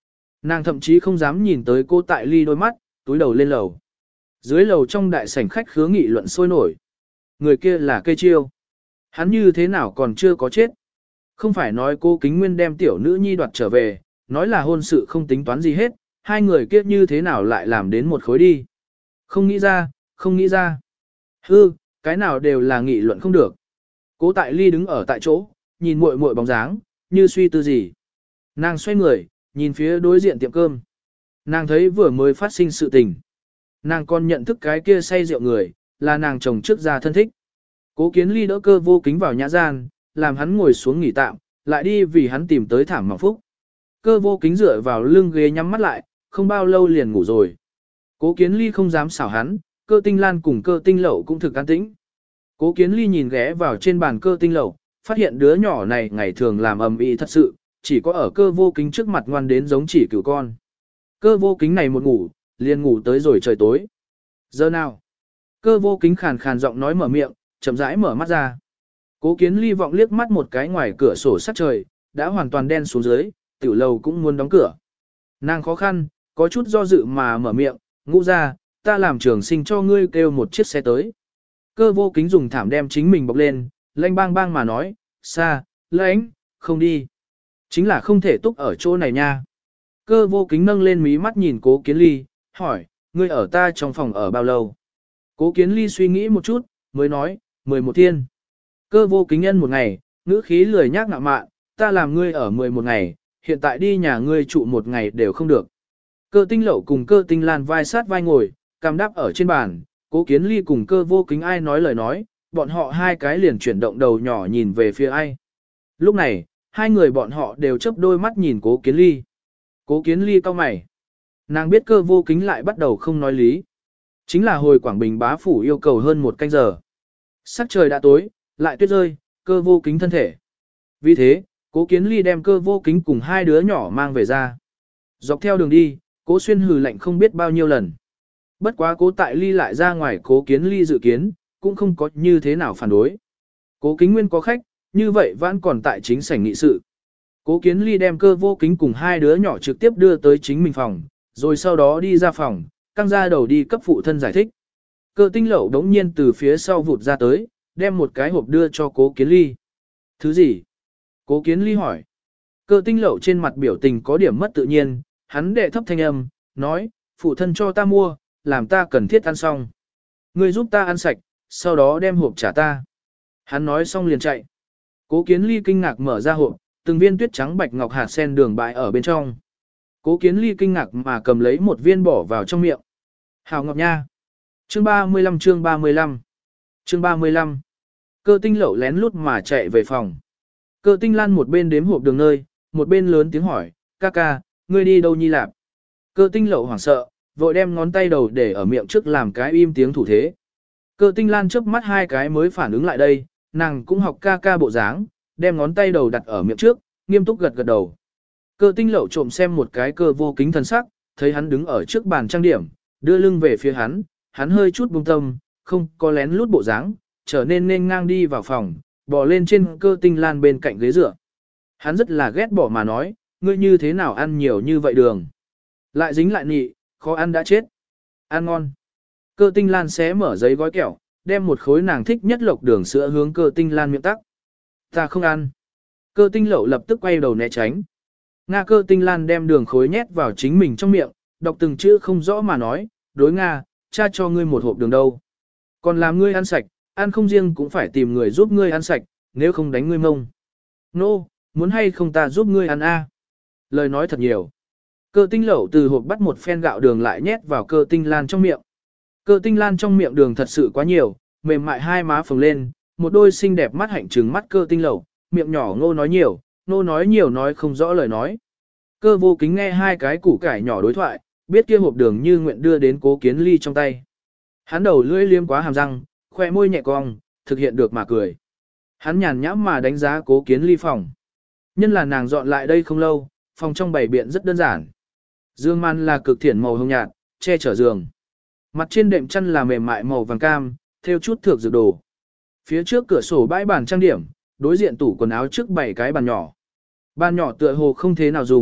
Nàng thậm chí không dám nhìn tới cô Tại Ly đôi mắt, túi đầu lên lầu. Dưới lầu trong đại sảnh khách khứa nghị luận sôi nổi. Người kia là Cây Chiêu. Hắn như thế nào còn chưa có chết. Không phải nói cô Kính Nguyên đem tiểu nữ nhi đoạt trở về, nói là hôn sự không tính toán gì hết, hai người kia như thế nào lại làm đến một khối đi. Không nghĩ ra, không nghĩ ra. Hư, cái nào đều là nghị luận không được. Cố Tại Ly đứng ở tại chỗ, nhìn muội muội bóng dáng, như suy tư gì. Nàng xoay người, nhìn phía đối diện tiệm cơm. Nàng thấy vừa mới phát sinh sự tình. Nàng còn nhận thức cái kia say rượu người, là nàng chồng trước gia thân thích. Cố Kiến Ly đỡ Cơ Vô Kính vào nhã gian, làm hắn ngồi xuống nghỉ tạm, lại đi vì hắn tìm tới thảm mỏng phúc. Cơ Vô Kính dựa vào lưng ghế nhắm mắt lại, không bao lâu liền ngủ rồi. Cố Kiến Ly không dám xảo hắn, Cơ Tinh Lan cùng Cơ Tinh Lậu cũng thực an tĩnh. Cố Kiến Ly nhìn ghé vào trên bàn Cơ Tinh Lậu, phát hiện đứa nhỏ này ngày thường làm ầm ĩ thật sự, chỉ có ở Cơ Vô Kính trước mặt ngoan đến giống chỉ cừu con. Cơ Vô Kính này một ngủ, liền ngủ tới rồi trời tối. Giờ nào? Cơ Vô Kính khàn khàn giọng nói mở miệng, chậm rãi mở mắt ra. Cố Kiến Ly vọng liếc mắt một cái ngoài cửa sổ sát trời, đã hoàn toàn đen xuống dưới, tiểu lầu cũng muốn đóng cửa. Nàng khó khăn, có chút do dự mà mở miệng, Ngũ ra, ta làm trường sinh cho ngươi kêu một chiếc xe tới. Cơ Vô Kính dùng thảm đem chính mình bọc lên, lanh bang bang mà nói, xa, lãnh, không đi. Chính là không thể túc ở chỗ này nha. Cơ Vô Kính nâng lên mí mắt nhìn Cố Kiến Ly, hỏi, ngươi ở ta trong phòng ở bao lâu? Cố Kiến Ly suy nghĩ một chút, mới nói, 11 thiên. Cơ Vô Kính nhân một ngày, ngữ khí lười nhác ngạo mạn, ta làm ngươi ở 11 ngày, hiện tại đi nhà ngươi trụ một ngày đều không được. Cơ Tinh Lậu cùng Cơ Tinh Lan vai sát vai ngồi, cằm đáp ở trên bàn, Cố Kiến Ly cùng Cơ Vô Kính ai nói lời nói, bọn họ hai cái liền chuyển động đầu nhỏ nhìn về phía ai. Lúc này, hai người bọn họ đều chớp đôi mắt nhìn Cố Kiến Ly. Cố Kiến Ly cau mày. Nàng biết Cơ Vô Kính lại bắt đầu không nói lý. Chính là hồi Quảng Bình bá phủ yêu cầu hơn một canh giờ. Sắc trời đã tối, lại tuyết rơi, Cơ Vô Kính thân thể. Vì thế, Cố Kiến Ly đem Cơ Vô Kính cùng hai đứa nhỏ mang về ra. Dọc theo đường đi, Cố Xuyên hừ lạnh không biết bao nhiêu lần. Bất quá Cố Tại Ly lại ra ngoài Cố Kiến Ly dự kiến, cũng không có như thế nào phản đối. Cố Kính Nguyên có khách, như vậy vẫn còn tại chính sảnh nghị sự. Cố Kiến Ly đem Cơ Vô Kính cùng hai đứa nhỏ trực tiếp đưa tới chính mình phòng, rồi sau đó đi ra phòng, căng ra đầu đi cấp phụ thân giải thích. Cơ Tinh Lậu đống nhiên từ phía sau vụt ra tới, đem một cái hộp đưa cho Cố Kiến Ly. Thứ gì? Cố Kiến Ly hỏi. Cơ Tinh Lậu trên mặt biểu tình có điểm mất tự nhiên, hắn đệ thấp thanh âm, nói, phụ thân cho ta mua, làm ta cần thiết ăn xong. Ngươi giúp ta ăn sạch, sau đó đem hộp trả ta. Hắn nói xong liền chạy. Cố Kiến Ly kinh ngạc mở ra hộp, từng viên tuyết trắng bạch ngọc hạt sen đường bại ở bên trong. Cố Kiến Ly kinh ngạc mà cầm lấy một viên bỏ vào trong miệng. Hào ngọc nha. Chương 35 chương 35 Chương 35 Cơ Tinh Lậu lén lút mà chạy về phòng. Cơ Tinh Lan một bên đếm hộp đường nơi, một bên lớn tiếng hỏi, ca ca, ngươi đi đâu nhi lạp? Cơ Tinh Lậu hoảng sợ, vội đem ngón tay đầu để ở miệng trước làm cái im tiếng thủ thế. Cơ Tinh Lan chớp mắt hai cái mới phản ứng lại đây, nàng cũng học ca ca bộ dáng, đem ngón tay đầu đặt ở miệng trước, nghiêm túc gật gật đầu. Cơ Tinh Lậu trộm xem một cái Cơ Vô Kính thần sắc, thấy hắn đứng ở trước bàn trang điểm, đưa lưng về phía hắn hơi chút buông tâm, không có lén lút bộ dáng, trở nên nên ngang đi vào phòng, bò lên trên Cơ Tinh Lan bên cạnh ghế dựa. Hắn rất là ghét bỏ mà nói, ngươi như thế nào ăn nhiều như vậy đường. Lại dính lại nị, khó ăn đã chết. Ăn ngon. Cơ Tinh Lan xé mở giấy gói kẹo, đem một khối nàng thích nhất lộc đường sữa hướng Cơ Tinh Lan miệng tắc. Ta không ăn. Cơ Tinh Lậu lập tức quay đầu né tránh. Nga. Cơ Tinh Lan đem đường khối nhét vào chính mình trong miệng, đọc từng chữ không rõ mà nói, đối Nga, cha cho ngươi một hộp đường đâu. Còn làm ngươi ăn sạch, ăn không riêng cũng phải tìm người giúp ngươi ăn sạch, nếu không đánh ngươi mông. Nô, muốn hay không ta giúp ngươi ăn a? Lời nói thật nhiều. Cơ Tinh Lậu từ hộp bắt một phen gạo đường lại nhét vào Cơ Tinh Lan trong miệng. Cơ Tinh Lan trong miệng đường thật sự quá nhiều, mềm mại hai má phồng lên, một đôi xinh đẹp mắt hạnh trừng mắt Cơ Tinh Lậu, miệng nhỏ ngô nói nhiều nói không rõ lời nói. Cơ Vô Kính nghe hai cái củ cải nhỏ đối thoại, biết kia hộp đường như nguyện đưa đến Cố Kiến Ly trong tay. Hắn đầu lưỡi liếm quá hàm răng, khoe môi nhẹ cong, thực hiện được mà cười. Hắn nhàn nhãm mà đánh giá Cố Kiến Ly phòng. Nhân là nàng dọn lại đây không lâu, phòng trong bày biện rất đơn giản. Dương man là cực thiển màu hồng nhạt, che chở giường. Mặt trên đệm chăn là mềm mại màu vàng cam, theo chút thược dược đồ. Phía trước cửa sổ bãi bàn trang điểm, đối diện tủ quần áo trước 7 cái bàn nhỏ. Bàn nhỏ tựa hồ không thế nào dùng,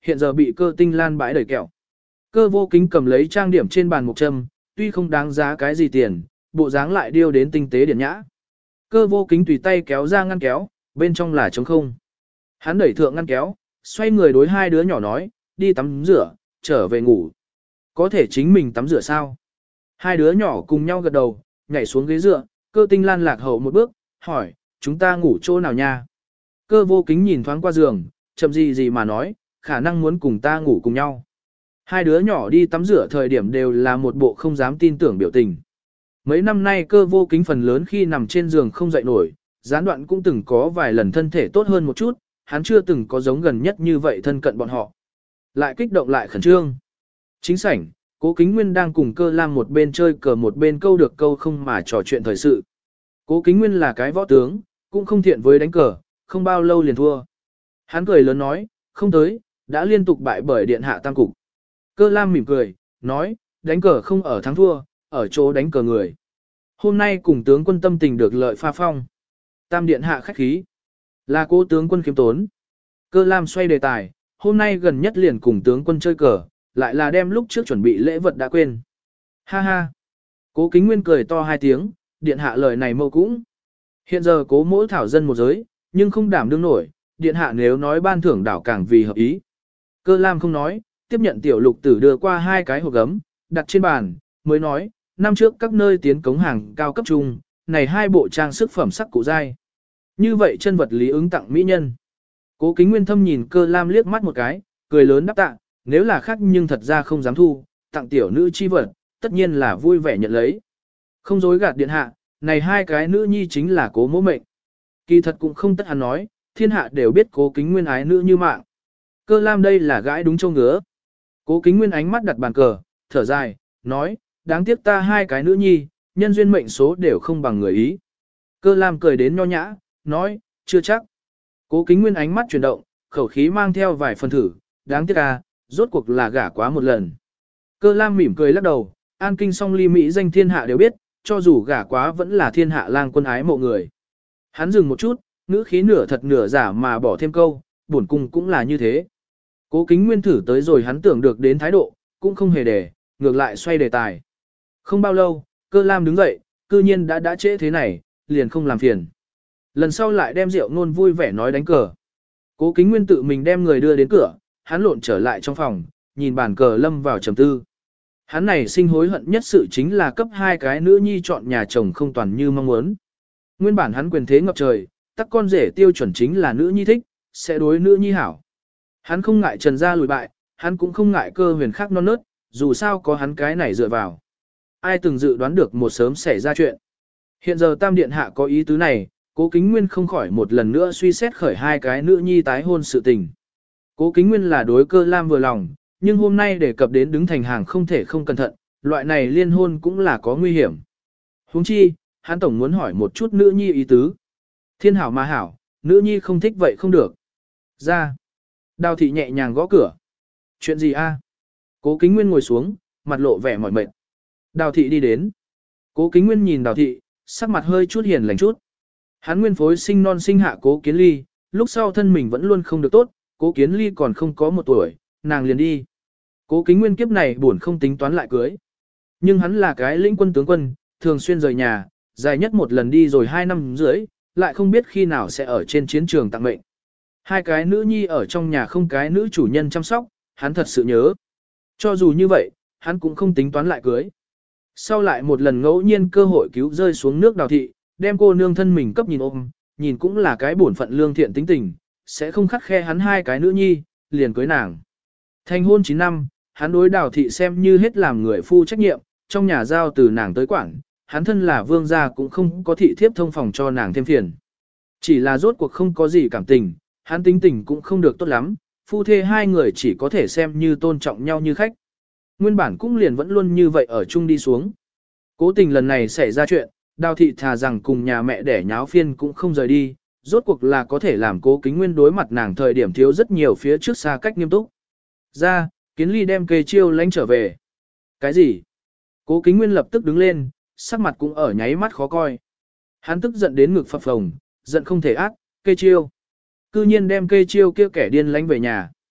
hiện giờ bị Cơ Tinh Lan bãi đầy kẹo. Cơ Vô Kính cầm lấy trang điểm trên bàn một châm, tuy không đáng giá cái gì tiền, bộ dáng lại điêu đến tinh tế điển nhã. Cơ Vô Kính tùy tay kéo ra ngăn kéo, bên trong là trống không. Hắn đẩy thượng ngăn kéo, xoay người đối hai đứa nhỏ nói, đi tắm rửa, trở về ngủ. Có thể chính mình tắm rửa sao? Hai đứa nhỏ cùng nhau gật đầu, nhảy xuống ghế dựa, Cơ Tinh Lan lạc hậu một bước, hỏi, chúng ta ngủ chỗ nào nha? Cơ Vô Kính nhìn thoáng qua giường, chậm gì mà nói, khả năng muốn cùng ta ngủ cùng nhau. Hai đứa nhỏ đi tắm rửa thời điểm đều là một bộ không dám tin tưởng biểu tình. Mấy năm nay Cơ Vô Kính phần lớn khi nằm trên giường không dậy nổi, gián đoạn cũng từng có vài lần thân thể tốt hơn một chút, hắn chưa từng có giống gần nhất như vậy thân cận bọn họ. Lại kích động lại khẩn trương. Chính sảnh, Cố Kính Nguyên đang cùng Cơ Lam một bên chơi cờ một bên câu được câu không mà trò chuyện thời sự. Cố Kính Nguyên là cái võ tướng, cũng không thiện với đánh cờ, không bao lâu liền thua. Hắn cười lớn nói, không tới, đã liên tục bại bởi điện hạ tam cục. Cơ Lam mỉm cười, nói, đánh cờ không ở thắng thua, ở chỗ đánh cờ người. Hôm nay cùng tướng quân tâm tình được lợi pha phong. Tam điện hạ khách khí. Là Cố tướng quân khiêm tốn. Cơ Lam xoay đề tài, hôm nay gần nhất liền cùng tướng quân chơi cờ, lại là đem lúc trước chuẩn bị lễ vật đã quên. Ha ha. Cố Kính Nguyên cười to hai tiếng, điện hạ lời này mâu cũng. Hiện giờ Cố mỗi thảo dân một giới, nhưng không đảm đương nổi, điện hạ nếu nói ban thưởng đảo càng vì hợp ý. Cơ Lam không nói, tiếp nhận tiểu lục tử đưa qua hai cái hộp gấm, đặt trên bàn, mới nói, năm trước các nơi tiến cống hàng cao cấp trung, này hai bộ trang sức phẩm sắc cụ dai. Như vậy chân vật lý ứng tặng mỹ nhân. Cố Kính Nguyên thâm nhìn Cơ Lam liếc mắt một cái, cười lớn đáp tạ, nếu là khác nhưng thật ra không dám thu, tặng tiểu nữ chi vật, tất nhiên là vui vẻ nhận lấy. Không dối gạt điện hạ, này hai cái nữ nhi chính là Cố mẫu mệnh. Kỳ thật cũng không tất hắn nói, thiên hạ đều biết Cố Kính Nguyên ái nữ như mạng. Cơ Lam đây là gãi đúng châu ngứa. Cố Kính Nguyên ánh mắt đặt bàn cờ, thở dài, nói, đáng tiếc ta hai cái nữ nhi, nhân duyên mệnh số đều không bằng người ý. Cơ Lam cười đến nho nhã, nói, chưa chắc. Cố Kính Nguyên ánh mắt chuyển động, khẩu khí mang theo vài phần thử, đáng tiếc à, rốt cuộc là gả quá một lần. Cơ Lam mỉm cười lắc đầu, An Kinh song ly Mỹ danh thiên hạ đều biết, cho dù gả quá vẫn là thiên hạ lang quân ái mộ người. Hắn dừng một chút, ngữ khí nửa thật nửa giả mà bỏ thêm câu, bổn cung cũng là như thế. Cố Kính Nguyên thử tới rồi hắn tưởng được đến thái độ, cũng không hề để, ngược lại xoay đề tài. Không bao lâu, Cơ Lam đứng dậy, cư nhiên đã trễ thế này, liền không làm phiền. Lần sau lại đem rượu nôn vui vẻ nói đánh cờ. Cố Kính Nguyên tự mình đem người đưa đến cửa, hắn lộn trở lại trong phòng, nhìn bàn cờ lâm vào trầm tư. Hắn này sinh hối hận nhất sự chính là cấp hai cái nữ nhi chọn nhà chồng không toàn như mong muốn. Nguyên bản hắn quyền thế ngập trời, tắc con rể tiêu chuẩn chính là nữ nhi thích, sẽ đối nữ nhi hảo. Hắn không ngại Trần gia lùi bại, hắn cũng không ngại Cơ Huyền khác non nớt, dù sao có hắn cái này dựa vào. Ai từng dự đoán được một sớm xảy ra chuyện. Hiện giờ Tam Điện Hạ có ý tứ này, Cố Kính Nguyên không khỏi một lần nữa suy xét khởi hai cái nữ nhi tái hôn sự tình. Cố Kính Nguyên là đối Cơ Lam vừa lòng, nhưng hôm nay đề cập đến đứng thành hàng không thể không cẩn thận, loại này liên hôn cũng là có nguy hiểm. Huống chi, hắn tổng muốn hỏi một chút nữ nhi ý tứ. Thiên hảo mà hảo, nữ nhi không thích vậy không được. Ra. Đào thị nhẹ nhàng gõ cửa. Chuyện gì a? Cố Kính Nguyên ngồi xuống, mặt lộ vẻ mỏi mệt. Đào thị đi đến. Cố Kính Nguyên nhìn Đào thị, sắc mặt hơi chút hiền lành chút. Hắn nguyên phối sinh non sinh hạ Cố Kiến Ly, lúc sau thân mình vẫn luôn không được tốt, Cố Kiến Ly còn không có 1 tuổi, nàng liền đi. Cố Kính Nguyên kiếp này buồn không tính toán lại cưới. Nhưng hắn là cái lĩnh quân tướng quân, thường xuyên rời nhà, dài nhất một lần đi rồi 2 năm rưỡi, lại không biết khi nào sẽ ở trên chiến trường tặng mệnh. Hai cái nữ nhi ở trong nhà không cái nữ chủ nhân chăm sóc, hắn thật sự nhớ. Cho dù như vậy, hắn cũng không tính toán lại cưới. Sau lại một lần ngẫu nhiên cơ hội cứu rơi xuống nước Đào thị, đem cô nương thân mình cấp nhìn ôm, nhìn cũng là cái bổn phận lương thiện tính tình, sẽ không khắt khe hắn hai cái nữ nhi, liền cưới nàng. Thành hôn 9 năm, hắn đối Đào thị xem như hết làm người phu trách nhiệm, trong nhà giao từ nàng tới quản, hắn thân là vương gia cũng không có thị thiếp thông phòng cho nàng thêm phiền. Chỉ là rốt cuộc không có gì cảm tình, hắn tính tình cũng không được tốt lắm, phu thê hai người chỉ có thể xem như tôn trọng nhau như khách. Nguyên bản cũng liền vẫn luôn như vậy ở chung đi xuống. Cố tình lần này xảy ra chuyện, Đào thị thà rằng cùng nhà mẹ đẻ nháo phiên cũng không rời đi, rốt cuộc là có thể làm Cố Kính Nguyên đối mặt nàng thời điểm thiếu rất nhiều phía trước xa cách nghiêm túc. Ra, Kiến Ly đem Kê Chiêu lánh trở về. Cái gì? Cố Kính Nguyên lập tức đứng lên, sắc mặt cũng ở nháy mắt khó coi. Hắn tức giận đến ngực phập phồng, giận không thể ác, Kê Chiêu. Cư nhiên đem Kê Chiêu kia kẻ điên lánh về nhà.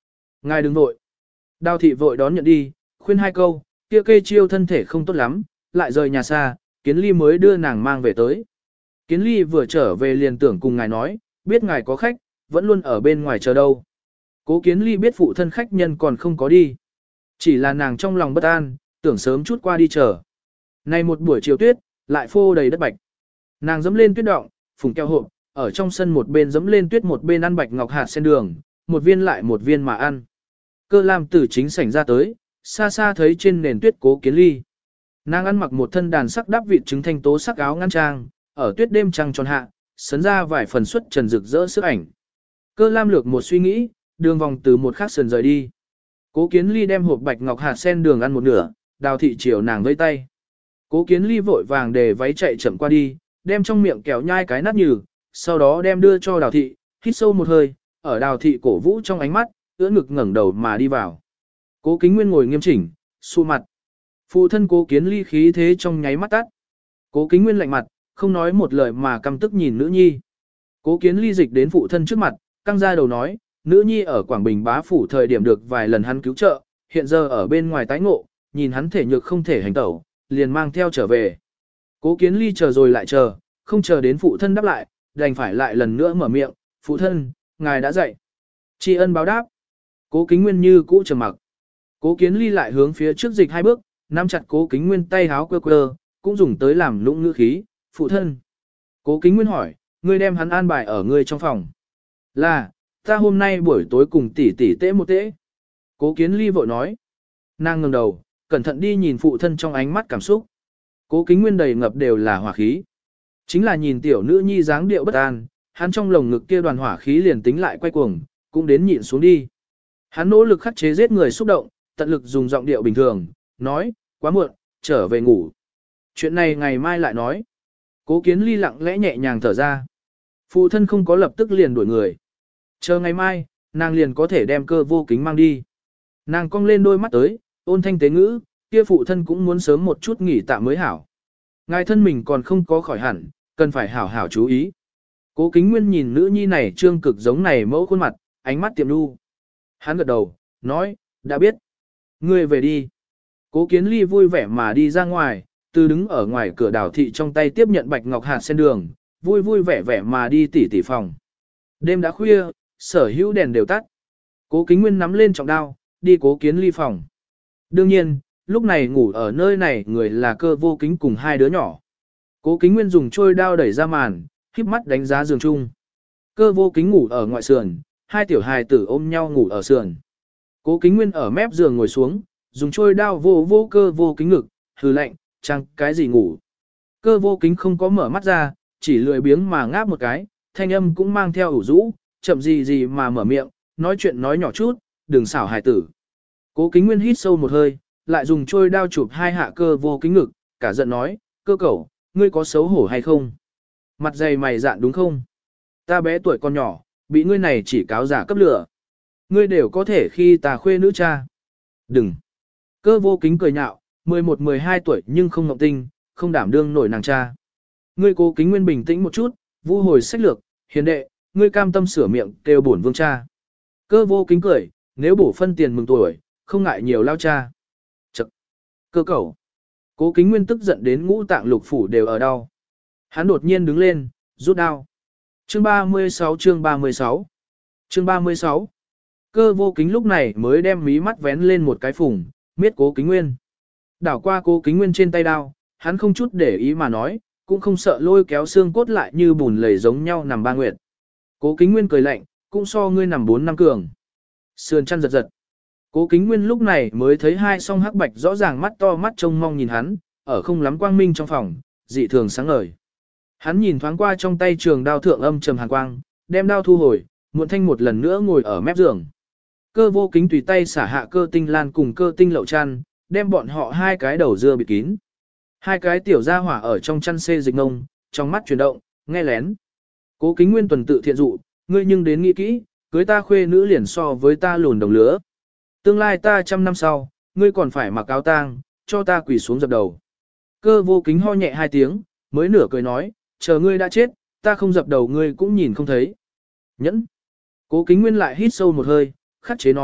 Ngài đừng vội. Đào thị vội đón nhận đi, khuyên hai câu, kia kê chiêu thân thể không tốt lắm, lại rời nhà xa, Kiến Ly mới đưa nàng mang về tới. Kiến Ly vừa trở về liền tưởng cùng ngài nói, biết ngài có khách, vẫn luôn ở bên ngoài chờ đâu. Cố Kiến Ly biết phụ thân khách nhân còn không có đi. Chỉ là nàng trong lòng bất an, tưởng sớm chút qua đi chờ. Nay một buổi chiều tuyết, lại phô đầy đất bạch. Nàng dẫm lên tuyết động, phùng keo hộp, ở trong sân một bên dẫm lên tuyết một bên ăn bạch ngọc hạt sen đường, một viên lại một viên mà ăn. Cơ Lam từ chính sảnh ra tới, xa xa thấy trên nền tuyết Cố Kiến Ly. Nàng ăn mặc một thân đàn sắc đắp vịt trứng thanh tố sắc áo ngăn trang, ở tuyết đêm trăng tròn hạ, sấn ra vài phần xuất trần rực rỡ sức ảnh. Cơ Lam lược một suy nghĩ, đường vòng từ một khắc sườn rời đi. Cố Kiến Ly đem hộp bạch ngọc hạt sen đường ăn một nửa, Đào thị chiều nàng vây tay. Cố Kiến Ly vội vàng để váy chạy chậm qua đi, đem trong miệng kẹo nhai cái nát nhừ, sau đó đem đưa cho Đào thị, hít sâu một hơi, ở Đào thị cổ vũ trong ánh mắt, ưỡn ngực ngẩng đầu mà đi vào. Cố Kính Nguyên ngồi nghiêm chỉnh, xu mặt. Phụ thân Cố Kiến Ly khí thế trong nháy mắt tắt. Cố Kính Nguyên lạnh mặt, không nói một lời mà căm tức nhìn nữ nhi. Cố Kiến Ly dịch đến phụ thân trước mặt, căng ra đầu nói, nữ nhi ở Quảng Bình bá phủ thời điểm được vài lần hắn cứu trợ, hiện giờ ở bên ngoài tái ngộ, nhìn hắn thể nhược không thể hành tẩu, liền mang theo trở về. Cố Kiến Ly chờ rồi lại chờ, không chờ đến phụ thân đáp lại, đành phải lại lần nữa mở miệng, phụ thân, ngài đã dạy. Tri ân báo đáp. Cố Kính Nguyên như cũ trầm mặc. Cố Kiến Ly lại hướng phía trước dịch hai bước, nắm chặt Cố Kính Nguyên tay háo quơ quơ, cũng dùng tới làm lũng ngữ khí, phụ thân. Cố Kính Nguyên hỏi, ngươi đem hắn an bài ở ngươi trong phòng. Là, ta hôm nay buổi tối cùng tỷ tỷ tễ một tễ. Cố Kiến Ly vội nói. Nàng ngẩng đầu, cẩn thận đi nhìn phụ thân trong ánh mắt cảm xúc. Cố Kính Nguyên đầy ngập đều là hỏa khí. Chính là nhìn tiểu nữ nhi dáng điệu bất an, hắn trong lồng ngực kia đoàn hỏa khí liền tính lại quay cuồng, cũng đến nhịn xuống đi. Hắn nỗ lực khắc chế giết người xúc động, tận lực dùng giọng điệu bình thường, nói, quá muộn, trở về ngủ. Chuyện này ngày mai lại nói. Cố Kiến Ly lặng lẽ nhẹ nhàng thở ra. Phụ thân không có lập tức liền đuổi người. Chờ ngày mai, nàng liền có thể đem Cơ Vô Kính mang đi. Nàng cong lên đôi mắt tới, ôn thanh tế ngữ, kia phụ thân cũng muốn sớm một chút nghỉ tạm mới hảo. Ngài thân mình còn không có khỏi hẳn, cần phải hảo hảo chú ý. Cố Kính Nguyên nhìn nữ nhi này trương cực giống này mẫu khuôn mặt, ánh mắt tiệm đu. Hắn gật đầu, nói, đã biết. Ngươi về đi. Cố Kiến Ly vui vẻ mà đi ra ngoài, từ đứng ở ngoài cửa Đào thị trong tay tiếp nhận bạch ngọc hạt sen đường, vui vui vẻ vẻ mà đi tỉ tỉ phòng. Đêm đã khuya, sở hữu đèn đều tắt. Cố Kính Nguyên nắm lên trọng đao, đi Cố Kiến Ly phòng. Đương nhiên, lúc này ngủ ở nơi này người là Cơ Vô Kính cùng hai đứa nhỏ. Cố Kính Nguyên dùng trôi đao đẩy ra màn, híp mắt đánh giá giường chung. Cơ Vô Kính ngủ ở ngoại sườn, hai tiểu hài tử ôm nhau ngủ ở sườn. Cố Kính Nguyên ở mép giường ngồi xuống, dùng trôi đao vô vô Cơ Vô Kính ngực, hừ lạnh, chăng cái gì ngủ. Cơ Vô Kính không có mở mắt ra, chỉ lười biếng mà ngáp một cái, thanh âm cũng mang theo ủ rũ, chậm gì gì mà mở miệng, nói chuyện nói nhỏ chút, đừng xảo hài tử. Cố Kính Nguyên hít sâu một hơi, lại dùng trôi đao chụp hai hạ Cơ Vô Kính ngực, cả giận nói, Cơ cẩu, ngươi có xấu hổ hay không? Mặt dày mày dạn đúng không? Ta bé tuổi còn nhỏ, bị ngươi này chỉ cáo giả cấp lửa. Ngươi đều có thể khi ta khuê nữ cha. Đừng. Cơ Vô Kính cười nhạo, 11-12 tuổi nhưng không ngọc tinh, không đảm đương nổi nàng cha. Ngươi Cố Kính Nguyên bình tĩnh một chút, vu hồi sách lược, hiền đệ, ngươi cam tâm sửa miệng kêu bổn vương cha. Cơ Vô Kính cười, nếu bổ phân tiền mừng tuổi, không ngại nhiều lao cha. Chậc. Cơ cẩu. Cố Kính Nguyên tức giận đến ngũ tạng lục phủ đều ở đau. Hắn đột nhiên đứng lên, rút đao. Chương 36 chương 36 Chương 36 Cơ Vô Kính lúc này mới đem mí mắt vén lên một cái phùng, miết Cố Kính Nguyên. Đảo qua Cố Kính Nguyên trên tay đao, hắn không chút để ý mà nói, cũng không sợ lôi kéo xương cốt lại như bùn lầy giống nhau nằm ba nguyệt. Cố Kính Nguyên cười lạnh, cũng so ngươi nằm 4 năm cường. Sườn chăn giật giật. Cố Kính Nguyên lúc này mới thấy hai song hắc bạch rõ ràng mắt to mắt trông mong nhìn hắn, ở không lắm quang minh trong phòng, dị thường sáng ngời. Hắn nhìn thoáng qua trong tay trường đao thượng âm trầm hàn quang, đem đao thu hồi, muộn thanh một lần nữa ngồi ở mép giường. Cơ Vô Kính tùy tay xả hạ Cơ Tinh Lan cùng Cơ Tinh Lậu chăn, đem bọn họ hai cái đầu dưa bịt kín. Hai cái tiểu gia hỏa ở trong chăn xê dịch ngông, trong mắt chuyển động, nghe lén. Cố Kính Nguyên tuần tự thiện dụ, ngươi nhưng đến nghĩ kỹ, cưới ta khuê nữ liền so với ta lùn đồng lứa. Tương lai ta 100 năm sau, ngươi còn phải mặc áo tang, cho ta quỳ xuống dập đầu. Cơ Vô Kính ho nhẹ hai tiếng, mới nửa cười nói, chờ ngươi đã chết, ta không dập đầu ngươi cũng nhìn không thấy. Nhẫn. Cố Kính Nguyên lại hít sâu một hơi, khắc chế nói,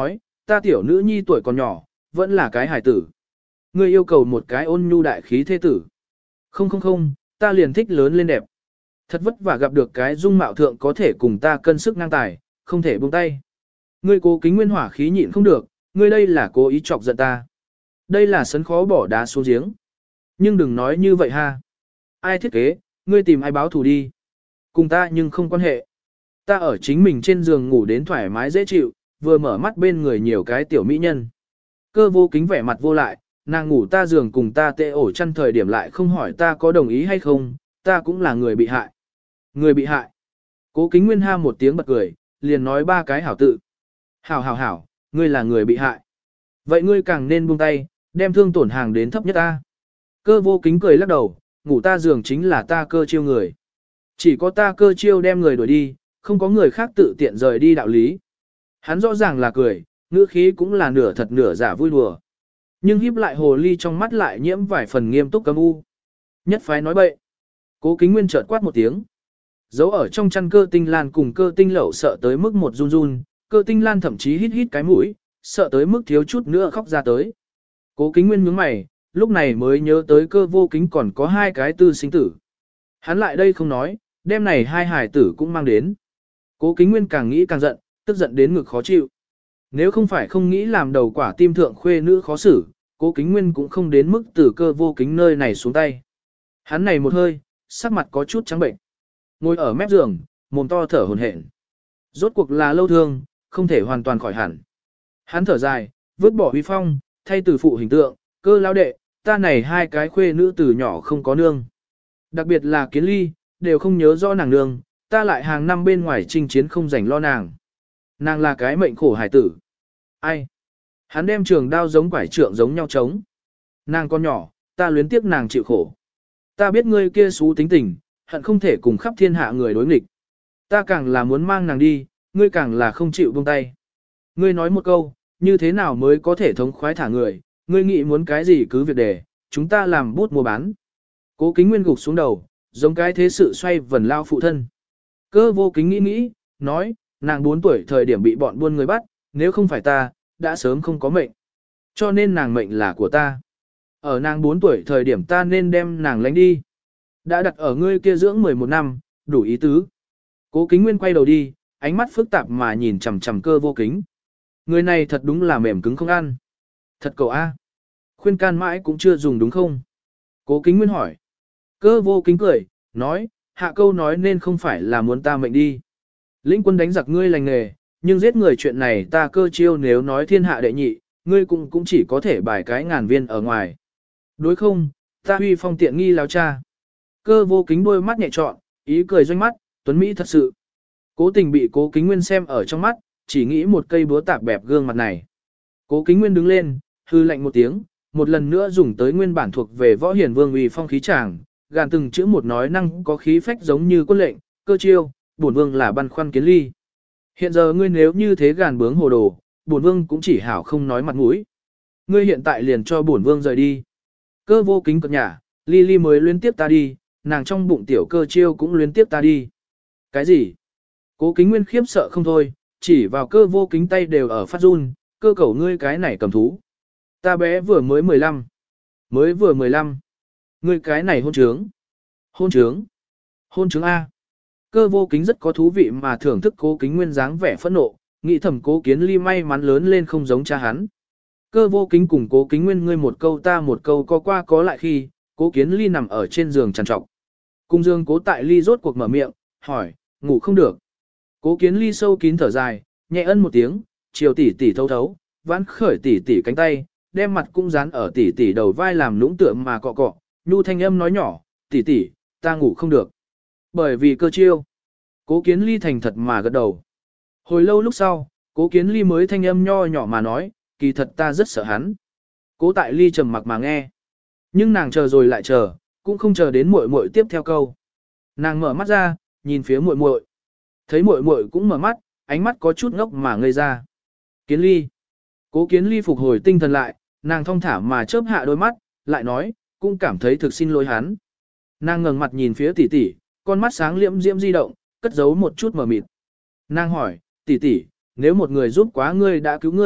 ta tiểu nữ nhi tuổi còn nhỏ, vẫn là cái hài tử. Ngươi yêu cầu một cái ôn nhu đại khí thế tử. Không không không, ta liền thích lớn lên đẹp. Thật vất vả gặp được cái dung mạo thượng có thể cùng ta cân sức ngang tài, không thể buông tay. Ngươi Cố Kính Nguyên hỏa khí nhịn không được, ngươi đây là cố ý chọc giận ta. Đây là sấn khó bỏ đá xuống giếng. Nhưng đừng nói như vậy ha. Ai thiết kế, ngươi tìm ai báo thù đi. Cùng ta nhưng không quan hệ. Ta ở chính mình trên giường ngủ đến thoải mái dễ chịu, vừa mở mắt bên người nhiều cái tiểu mỹ nhân. Cơ Vô Kính vẻ mặt vô lại, nàng ngủ ta giường cùng ta tê ổ chăn thời điểm lại không hỏi ta có đồng ý hay không, ta cũng là người bị hại. Người bị hại. Cố Kính Nguyên ha một tiếng bật cười, liền nói ba cái hảo tự. Hảo hảo hảo, ngươi là người bị hại. Vậy ngươi càng nên buông tay, đem thương tổn hàng đến thấp nhất ta. Cơ Vô Kính cười lắc đầu, ngủ ta giường chính là ta cơ chiêu người. Chỉ có ta cơ chiêu đem người đuổi đi, không có người khác tự tiện rời đi đạo lý. Hắn rõ ràng là cười, ngữ khí cũng là nửa thật nửa giả vui đùa. Nhưng híp lại hồ ly trong mắt lại nhiễm vài phần nghiêm túc cấm u. Nhất phái nói bậy. Cố Kính Nguyên chợt quát một tiếng. Giấu ở trong chăn Cơ Tinh Lan cùng Cơ Tinh Lẩu sợ tới mức một run run, Cơ Tinh Lan thậm chí hít hít cái mũi, sợ tới mức thiếu chút nữa khóc ra tới. Cố Kính Nguyên nhướng mày, lúc này mới nhớ tới Cơ Vô Kính còn có hai cái tư sinh tử. Hắn lại đây không nói, đêm này hai hải tử cũng mang đến. Cố Kính Nguyên càng nghĩ càng giận, tức giận đến ngực khó chịu. Nếu không phải không nghĩ làm đầu quả tim thượng khuê nữ khó xử, Cố Kính Nguyên cũng không đến mức từ Cơ Vô Kính nơi này xuống tay. Hắn này một hơi, sắc mặt có chút trắng bệnh. Ngồi ở mép giường, mồm to thở hổn hển. Rốt cuộc là lâu thương, không thể hoàn toàn khỏi hẳn. Hắn thở dài, vứt bỏ huy phong, thay từ phụ hình tượng, Cơ lão đệ, ta này hai cái khuê nữ từ nhỏ không có nương. Đặc biệt là Kiến Ly, đều không nhớ rõ nàng nương, ta lại hàng năm bên ngoài chinh chiến không rảnh lo nàng. Nàng là cái mệnh khổ hải tử. Ai? Hắn đem trường đao giống quải trượng giống nhau chống. Nàng con nhỏ, ta luyến tiếc nàng chịu khổ. Ta biết ngươi kia xú tính tình, hận không thể cùng khắp thiên hạ người đối nghịch. Ta càng là muốn mang nàng đi, ngươi càng là không chịu buông tay. Ngươi nói một câu, như thế nào mới có thể thống khoái thả người, ngươi nghĩ muốn cái gì cứ việc để, chúng ta làm bút mua bán. Cố Kính Nguyên gục xuống đầu, giống cái thế sự xoay vần lao phụ thân. Cơ Vô Kính nghĩ, nói, nàng 4 tuổi thời điểm bị bọn buôn người bắt, nếu không phải ta, đã sớm không có mệnh. Cho nên nàng mệnh là của ta. Ở nàng 4 tuổi thời điểm ta nên đem nàng lánh đi. Đã đặt ở ngươi kia dưỡng 11 năm, đủ ý tứ. Cố Kính Nguyên quay đầu đi, ánh mắt phức tạp mà nhìn chằm chằm Cơ Vô Kính. Người này thật đúng là mềm cứng không ăn. Thật cậu A. Khuyên can mãi cũng chưa dùng đúng không? Cố Kính Nguyên hỏi. Cơ Vô Kính cười, nói, hạ câu nói nên không phải là muốn ta mệnh đi. Lĩnh quân đánh giặc ngươi lành nghề, nhưng giết người chuyện này ta Cơ chiêu nếu nói thiên hạ đệ nhị, ngươi cũng chỉ có thể bài cái ngàn viên ở ngoài. Đối không, ta huy phong tiện nghi lao cha. Cơ Vô Kính đôi mắt nhẹ trọn, ý cười doanh mắt, tuấn Mỹ thật sự. Cố tình bị Cố Kính Nguyên xem ở trong mắt, chỉ nghĩ một cây búa tạp bẹp gương mặt này. Cố Kính Nguyên đứng lên, hư lạnh một tiếng, một lần nữa dùng tới nguyên bản thuộc về Võ Hiền Vương uy phong khí tràng, gàn từng chữ một nói năng có khí phách giống như quân lệnh, Cơ chiêu, bổn vương là băn khoăn Kiến Ly. Hiện giờ ngươi nếu như thế gàn bướng hồ đồ, bổn vương cũng chỉ hảo không nói mặt mũi. Ngươi hiện tại liền cho bổn vương rời đi. Cơ Vô Kính cợt nhả, Ly Ly mới luyến tiếp ta đi, nàng trong bụng tiểu Cơ chiêu cũng luyến tiếp ta đi. Cái gì? Cố Kính Nguyên khiếp sợ không thôi, chỉ vào Cơ Vô Kính tay đều ở phát run, cơ cẩu ngươi cái này cầm thú. Ta bé vừa mới 15. Mới vừa 15. Ngươi cái này hôn trướng. Hôn trướng. Hôn trướng A. Cơ Vô Kính rất có thú vị mà thưởng thức Cố Kính Nguyên dáng vẻ phẫn nộ, nghĩ thầm Cố Kiến Ly may mắn lớn lên không giống cha hắn. Cơ Vô Kính cùng Cố Kính Nguyên ngươi một câu ta một câu có qua có lại khi, Cố Kiến Ly nằm ở trên giường trằn trọc. Cung dương Cố Tại Ly rốt cuộc mở miệng, hỏi, ngủ không được. Cố Kiến Ly sâu kín thở dài, nhẹ ân một tiếng, chiều tỉ tỉ thấu thấu, vãn khởi tỉ tỉ cánh tay, đem mặt cũng dán ở tỉ tỉ đầu vai làm lũng tượng mà cọ cọ, nhu thanh âm nói nhỏ, tỉ tỉ, ta ngủ không được. Bởi vì Cơ chiêu. Cố Kiến Ly thành thật mà gật đầu. Hồi lâu lúc sau, Cố Kiến Ly mới thanh âm nho nhỏ mà nói, kỳ thật ta rất sợ hắn. Cố Tại Ly trầm mặc mà nghe. Nhưng nàng chờ rồi lại chờ, cũng không chờ đến muội muội tiếp theo câu. Nàng mở mắt ra, nhìn phía muội muội. Thấy muội muội cũng mở mắt, ánh mắt có chút ngốc mà ngây ra. Kiến Ly. Cố Kiến Ly phục hồi tinh thần lại, nàng thong thả mà chớp hạ đôi mắt, lại nói, cũng cảm thấy thực xin lỗi hắn. Nàng ngẩng mặt nhìn phía tỷ tỷ, con mắt sáng liễm diễm di động, cất giấu một chút mờ mịt. Nàng hỏi, tỷ tỷ, nếu một người giúp quá ngươi đã cứu ngươi,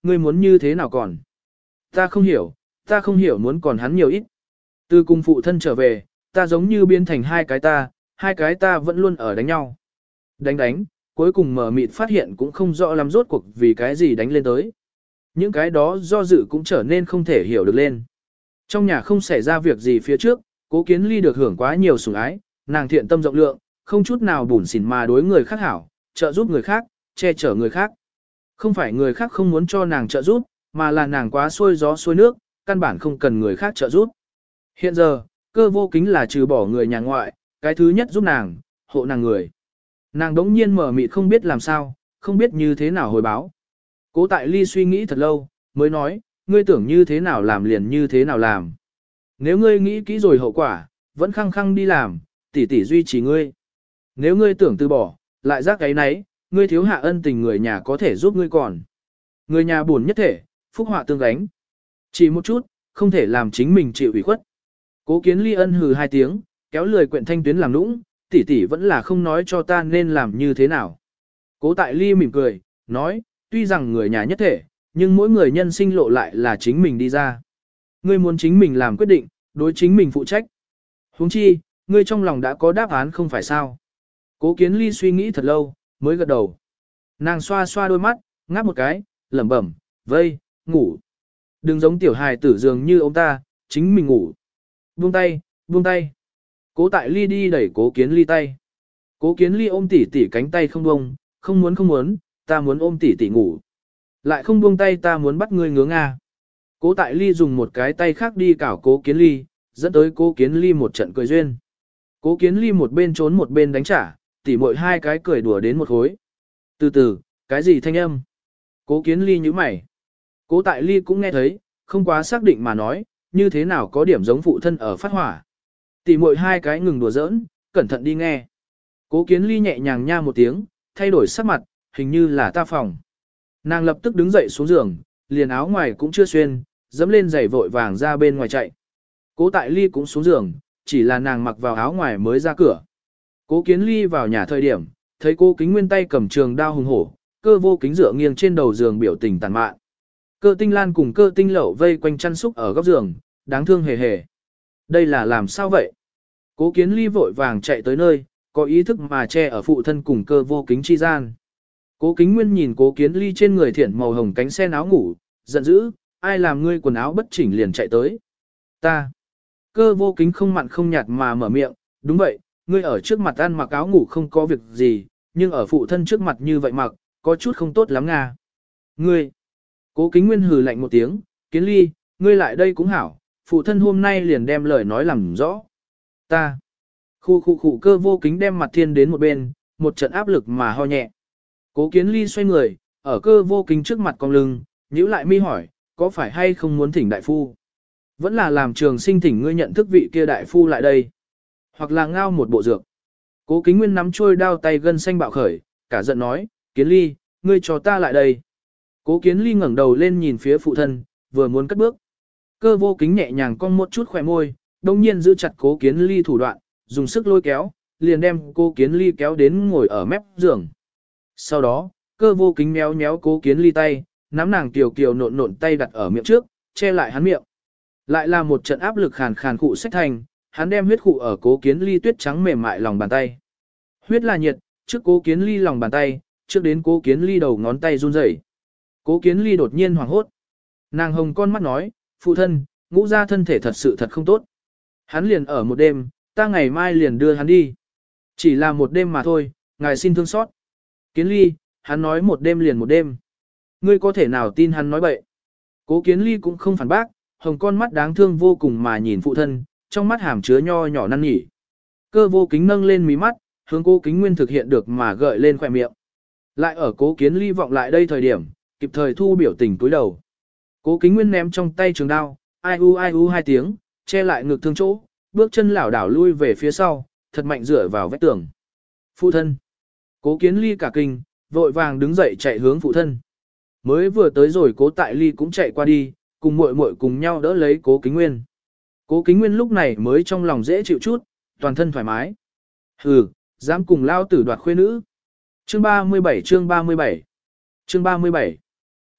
ngươi muốn như thế nào còn? Ta không hiểu muốn còn hắn nhiều ít. Từ cùng phụ thân trở về, ta giống như biến thành hai cái ta vẫn luôn ở đánh nhau. Đánh, cuối cùng mở mịt phát hiện cũng không rõ lắm rốt cuộc vì cái gì đánh lên tới. Những cái đó do dự cũng trở nên không thể hiểu được lên. Trong nhà không xảy ra việc gì phía trước, Cố Kiến Ly được hưởng quá nhiều sủng ái, nàng thiện tâm rộng lượng, không chút nào bủn xỉn mà đối người khác hảo, trợ giúp người khác, che chở người khác. Không phải người khác không muốn cho nàng trợ giúp, mà là nàng quá xuôi gió xuôi nước, căn bản không cần người khác trợ giúp. Hiện giờ, Cơ Vô Kính là trừ bỏ người nhà ngoại, cái thứ nhất giúp nàng, hộ nàng người. Nàng đống nhiên mở mịt không biết làm sao, không biết như thế nào hồi báo. Cố Tại Ly suy nghĩ thật lâu, mới nói, ngươi tưởng như thế nào làm liền như thế nào làm. Nếu ngươi nghĩ kỹ rồi hậu quả, vẫn khăng khăng đi làm, tỷ tỷ duy trì ngươi. Nếu ngươi tưởng từ bỏ, lại giác cái nấy, ngươi thiếu hạ ân tình người nhà có thể giúp ngươi còn. Người nhà buồn nhất thể, phúc họa tương gánh. Chỉ một chút, không thể làm chính mình chịu ủy khuất. Cố Kiến Ly ân hừ hai tiếng, kéo lười quyện thanh tuyến làm nũng, tỷ tỷ vẫn là không nói cho ta nên làm như thế nào. Cố Tại Ly mỉm cười, nói, tuy rằng người nhà nhất thể, nhưng mỗi người nhân sinh lộ lại là chính mình đi ra. Ngươi muốn chính mình làm quyết định, đối chính mình phụ trách. Huống chi, ngươi trong lòng đã có đáp án không phải sao. Cố Kiến Ly suy nghĩ thật lâu, mới gật đầu. Nàng xoa xoa đôi mắt, ngáp một cái, lẩm bẩm, vây, ngủ. Đừng giống tiểu hài tử dường như ông ta, chính mình ngủ. Buông tay, buông tay. Cố Tại Ly đi đẩy Cố Kiến Ly tay. Cố Kiến Ly ôm tỷ tỷ cánh tay không buông, không muốn, ta muốn ôm tỷ tỷ ngủ. Lại không buông tay ta muốn bắt ngươi ngứa nga. Cố Tại Ly dùng một cái tay khác đi cào Cố Kiến Ly, dẫn tới Cố Kiến Ly một trận cười duyên. Cố Kiến Ly một bên trốn một bên đánh trả, tỉ muội hai cái cười đùa đến một khối. Từ từ, cái gì thanh âm? Cố Kiến Ly nhíu mày. Cố Tại Ly cũng nghe thấy, không quá xác định mà nói, như thế nào có điểm giống phụ thân ở phát hỏa. Tỉ muội hai cái ngừng đùa giỡn, cẩn thận đi nghe. Cố Kiến Ly nhẹ nhàng nha một tiếng, thay đổi sắc mặt, hình như là ta phòng. Nàng lập tức đứng dậy xuống giường, liền áo ngoài cũng chưa xuyên, dẫm lên giày vội vàng ra bên ngoài chạy. Cố Tại Ly cũng xuống giường, chỉ là nàng mặc vào áo ngoài mới ra cửa. Cố Kiến Ly vào nhà thời điểm, thấy Cố Kính Nguyên tay cầm trường đao hùng hổ, Cơ Vô Kính dựa nghiêng trên đầu giường biểu tình tàn mạn. Cơ Tinh Lan cùng Cơ Tinh Lậu vây quanh chăn súc ở góc giường, đáng thương hề hề. Đây là làm sao vậy? Cố Kiến Ly vội vàng chạy tới nơi, có ý thức mà che ở phụ thân cùng Cơ Vô Kính chi gian. Cố Kính Nguyên nhìn Cố Kiến Ly trên người thiển màu hồng cánh sen áo ngủ, giận dữ, ai làm ngươi quần áo bất chỉnh liền chạy tới. Ta. Cơ Vô Kính không mặn không nhạt mà mở miệng, đúng vậy, ngươi ở trước mặt ăn mặc áo ngủ không có việc gì, nhưng ở phụ thân trước mặt như vậy mặc, có chút không tốt lắm nga. Ngươi. Cố Kính Nguyên hừ lạnh một tiếng, Kiến Ly, ngươi lại đây cũng hảo, phụ thân hôm nay liền đem lời nói làm rõ. Ta. Khu Cơ Vô Kính đem mặt thiên đến một bên, một trận áp lực mà ho nhẹ. Cố Kiến Ly xoay người, ở Cơ Vô Kính trước mặt cong lưng, nhíu lại mi hỏi, có phải hay không muốn thỉnh đại phu? Vẫn là làm Trường Sinh thỉnh ngươi nhận thức vị kia đại phu lại đây. Hoặc là ngao một bộ dược. Cố Kính Nguyên nắm trôi đao tay gân xanh bạo khởi, cả giận nói, Kiến Ly, ngươi cho ta lại đây. Cố Kiến Ly ngẩng đầu lên nhìn phía phụ thân, vừa muốn cất bước. Cơ Vô Kính nhẹ nhàng cong một chút khỏe môi, đồng nhiên giữ chặt Cố Kiến Ly thủ đoạn, dùng sức lôi kéo, liền đem Cố Kiến Ly kéo đến ngồi ở mép giường. Sau đó, Cơ Vô Kính méo méo Cố Kiến Ly tay, nắm nàng kiều kiều nộn nộn tay đặt ở miệng trước, che lại hắn miệng. Lại là một trận áp lực khàn khàn khụ sách thành, hắn đem huyết khụ ở Cố Kiến Ly tuyết trắng mềm mại lòng bàn tay. Huyết là nhiệt, trước Cố Kiến Ly lòng bàn tay, trước đến Cố Kiến Ly đầu ngón tay run rẩy. Cố Kiến Ly đột nhiên hoảng hốt. Nàng hồng con mắt nói, phụ thân, ngũ ra thân thể thật sự thật không tốt. Hắn liền ở một đêm, ta ngày mai liền đưa hắn đi. Chỉ là một đêm mà thôi, ngài xin thương xót. Kiến Ly, hắn nói một đêm liền một đêm. Ngươi có thể nào tin hắn nói bậy? Cố Kiến Ly cũng không phản bác, hồng con mắt đáng thương vô cùng mà nhìn phụ thân, trong mắt hàm chứa nho nhỏ năn nỉ. Cơ Vô Kính nâng lên mí mắt, hướng Cố Kính Nguyên thực hiện được mà gợi lên khỏe miệng. Lại ở Cố Kiến Ly vọng lại đây thời điểm, kịp thời thu biểu tình cúi đầu. Cố Kính Nguyên ném trong tay trường đao, ai u hai tiếng, che lại ngực thương chỗ, bước chân lảo đảo lui về phía sau, thật mạnh dựa vào vách tường. Phụ thân. Cố Kiến Ly cả kinh, vội vàng đứng dậy chạy hướng phụ thân. Mới vừa tới rồi Cố Tại Ly cũng chạy qua đi, cùng muội muội cùng nhau đỡ lấy Cố Kính Nguyên. Cố Kính Nguyên lúc này mới trong lòng dễ chịu chút, toàn thân thoải mái. Hừ, dám cùng lao tử đoạt khuê nữ. Chương 37 chương 37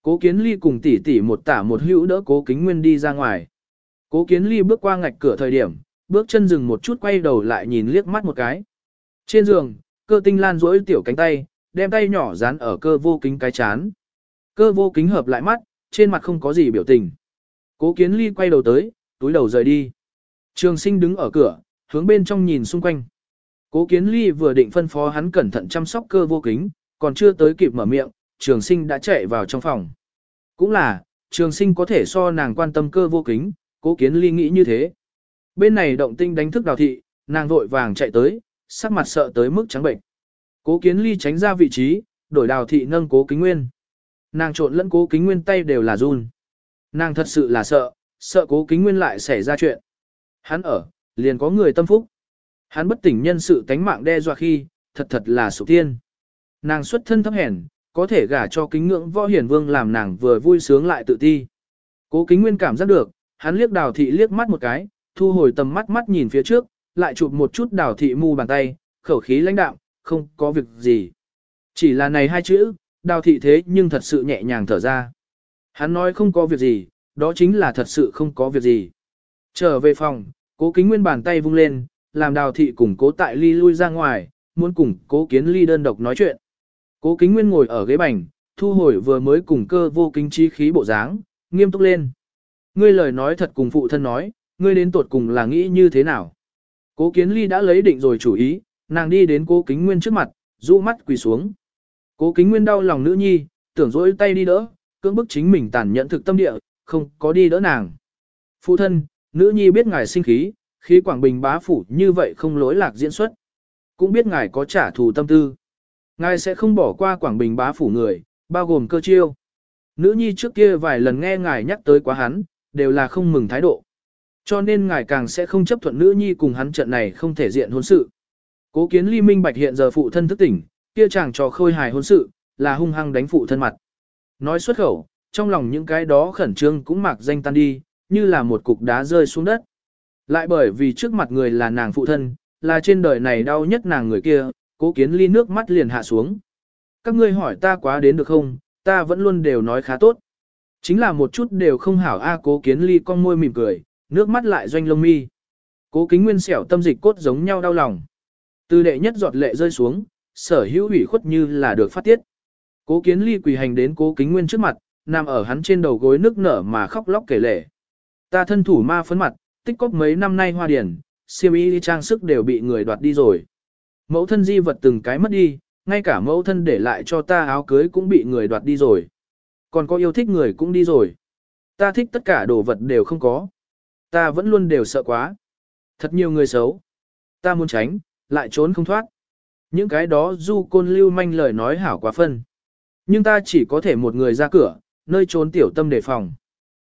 Cố Kiến Ly cùng tỷ tỷ một tả một hữu đỡ Cố Kính Nguyên đi ra ngoài. Cố Kiến Ly bước qua ngạch cửa thời điểm, bước chân dừng một chút quay đầu lại nhìn liếc mắt một cái. Trên giường, Cơ Tinh Lan duỗi tiểu cánh tay, đem tay nhỏ dán ở Cơ Vô Kính cái chán. Cơ Vô Kính hợp lại mắt, trên mặt không có gì biểu tình. Cố Kiến Ly quay đầu tới, túi đầu rời đi. Trường Sinh đứng ở cửa, hướng bên trong nhìn xung quanh. Cố Kiến Ly vừa định phân phó hắn cẩn thận chăm sóc Cơ Vô Kính, còn chưa tới kịp mở miệng, Trường Sinh đã chạy vào trong phòng. Cũng là, Trường Sinh có thể so nàng quan tâm Cơ Vô Kính, Cố Kiến Ly nghĩ như thế. Bên này động tinh đánh thức Đào thị, nàng vội vàng chạy tới, sắc mặt sợ tới mức trắng bệnh. Cố Kiến Ly tránh ra vị trí, đổi Đào thị nâng Cố Kính Nguyên. Nàng trộn lẫn Cố Kính Nguyên tay đều là run. Nàng thật sự là sợ Cố Kính Nguyên lại xảy ra chuyện. Hắn ở, liền có người tâm phúc. Hắn bất tỉnh nhân sự tánh mạng đe dọa khi, thật là sụp thiên. Nàng xuất thân thấp hèn, có thể gả cho Kính Ngưỡng Võ Hiển Vương làm nàng vừa vui sướng lại tự ti. Cố Kính Nguyên cảm giác được, hắn liếc Đào thị liếc mắt một cái, thu hồi tầm mắt nhìn phía trước, lại chụp một chút Đào thị mu bàn tay, khẩu khí lãnh đạm, không có việc gì. Chỉ là này hai chữ, Đào thị thế nhưng thật sự nhẹ nhàng thở ra. Hắn nói không có việc gì, đó chính là thật sự không có việc gì. Trở về phòng, Cố Kính Nguyên bàn tay vung lên, làm Đào thị cùng Cố Tại Ly lui ra ngoài, muốn cùng Cố Kiến Ly đơn độc nói chuyện. Cố Kính Nguyên ngồi ở ghế bành, thu hồi vừa mới cùng Cơ Vô Kính chí khí bộ dáng, nghiêm túc lên. Ngươi lời nói thật cùng phụ thân nói, ngươi đến tuột cùng là nghĩ như thế nào? Cố Kiến Ly đã lấy định rồi chủ ý, nàng đi đến Cố Kính Nguyên trước mặt, rũ mắt quỳ xuống. Cố Kính Nguyên đau lòng nữ nhi, tưởng dỗi tay đi đỡ, cưỡng bức chính mình tàn nhẫn thực tâm địa, không có đi đỡ nàng. Phụ thân, nữ nhi biết ngài sinh khí, khí Quảng Bình bá phủ như vậy không lỗi lạc diễn xuất. Cũng biết ngài có trả thù tâm tư. Ngài sẽ không bỏ qua Quảng Bình bá phủ người, bao gồm Cơ Chiêu. Nữ nhi trước kia vài lần nghe ngài nhắc tới quá hắn, đều là không mừng thái độ. Cho nên ngài càng sẽ không chấp thuận nữ nhi cùng hắn trận này không thể diện hôn sự. Cố Kiến Ly minh bạch hiện giờ phụ thân thức tỉnh, kia chàng trò khôi hài hôn sự, là hung hăng đánh phụ thân mặt. Nói xuất khẩu, trong lòng những cái đó khẩn trương cũng mạc danh tan đi, như là một cục đá rơi xuống đất. Lại bởi vì trước mặt người là nàng phụ thân, là trên đời này đau nhất nàng người kia, Cố Kiến Ly nước mắt liền hạ xuống. Các ngươi hỏi ta quá đến được không, ta vẫn luôn đều nói khá tốt. Chính là một chút đều không hảo Cố Kiến Ly con môi mỉm cười, nước mắt lại doanh lông mi. Cố Kính Nguyên xẻo tâm dịch cốt giống nhau đau lòng. Từ đệ nhất giọt lệ rơi xuống, sở hữu ủy khuất như là được phát tiết. Cố Kiến Ly quỳ hành đến Cố Kính Nguyên trước mặt, nằm ở hắn trên đầu gối nức nở mà khóc lóc kể lể. Ta thân thủ ma phấn mặt, tích cóp mấy năm nay hoa điển, xiêm y trang sức đều bị người đoạt đi rồi. Mẫu thân di vật từng cái mất đi, ngay cả mẫu thân để lại cho ta áo cưới cũng bị người đoạt đi rồi. Còn có yêu thích người cũng đi rồi. Ta thích tất cả đồ vật đều không có. Ta vẫn luôn đều sợ quá. Thật nhiều người xấu. Ta muốn tránh, lại trốn không thoát. Những cái đó du côn lưu manh lời nói hảo quá phân. Nhưng ta chỉ có thể một người ra cửa, nơi trốn tiểu tâm đề phòng.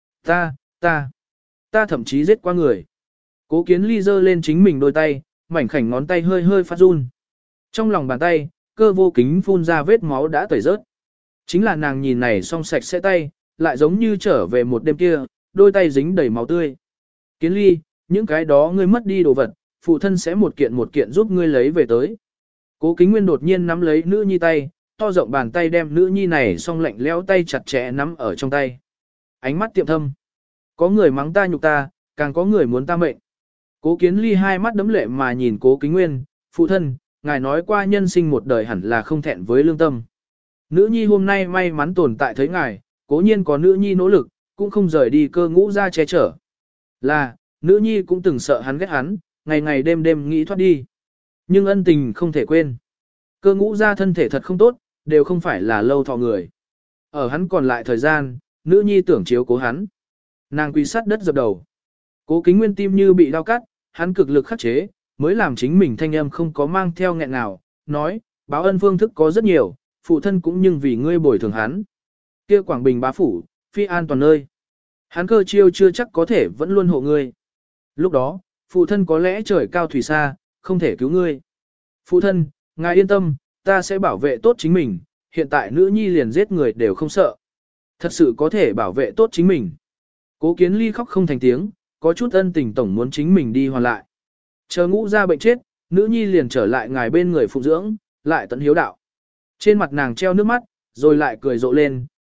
Ta thậm chí giết qua người. Cố Kiến Ly giơ lên chính mình đôi tay, mảnh khảnh ngón tay hơi hơi phát run. Trong lòng bàn tay, Cơ Vô Kính phun ra vết máu đã tẩy rớt. Chính là nàng nhìn này xong sạch sẽ tay, lại giống như trở về một đêm kia, đôi tay dính đầy máu tươi. Kiến Ly, những cái đó ngươi mất đi đồ vật, phụ thân sẽ một kiện giúp ngươi lấy về tới. Cố Kính Nguyên đột nhiên nắm lấy nữ nhi tay, to rộng bàn tay đem nữ nhi này xong lạnh lẽo tay chặt chẽ nắm ở trong tay. Ánh mắt tiệm thâm. Có người mắng ta nhục ta, càng có người muốn ta mệnh. Cố Kiến Ly hai mắt đấm lệ mà nhìn Cố Kính Nguyên, phụ thân, ngài nói qua nhân sinh một đời hẳn là không thẹn với lương tâm. Nữ nhi hôm nay may mắn tồn tại thấy ngài, cố nhiên có nữ nhi nỗ lực, cũng không rời đi Cơ Ngũ ra che chở. Là, nữ nhi cũng từng sợ hắn ghét hắn, ngày ngày đêm đêm nghĩ thoát đi. Nhưng ân tình không thể quên. Cơ Ngũ ra thân thể thật không tốt, đều không phải là lâu thọ người. Ở hắn còn lại thời gian, nữ nhi tưởng chiếu cố hắn. Nàng quỳ sát đất dập đầu. Cố Kính Nguyên tim như bị đau cắt, hắn cực lực khắc chế, mới làm chính mình thanh âm không có mang theo nghẹn nào, nói, báo ân phương thức có rất nhiều, phụ thân cũng nhưng vì ngươi bồi thường hắn. Kia Quảng Bình bá phủ, phi an toàn nơi. Hắn Cơ Chiêu chưa chắc có thể vẫn luôn hộ ngươi. Lúc đó, phụ thân có lẽ trời cao thủy xa, không thể cứu ngươi. Phụ thân, ngài yên tâm, ta sẽ bảo vệ tốt chính mình, hiện tại nữ nhi liền giết người đều không sợ. Thật sự có thể bảo vệ tốt chính mình. Cố Kiến Ly khóc không thành tiếng, có chút ân tình tổng muốn chính mình đi hoàn lại. Chờ Ngũ ra bệnh chết, nữ nhi liền trở lại ngài bên người phụ dưỡng, lại tận hiếu đạo. Trên mặt nàng treo nước mắt, rồi lại cười rộ lên,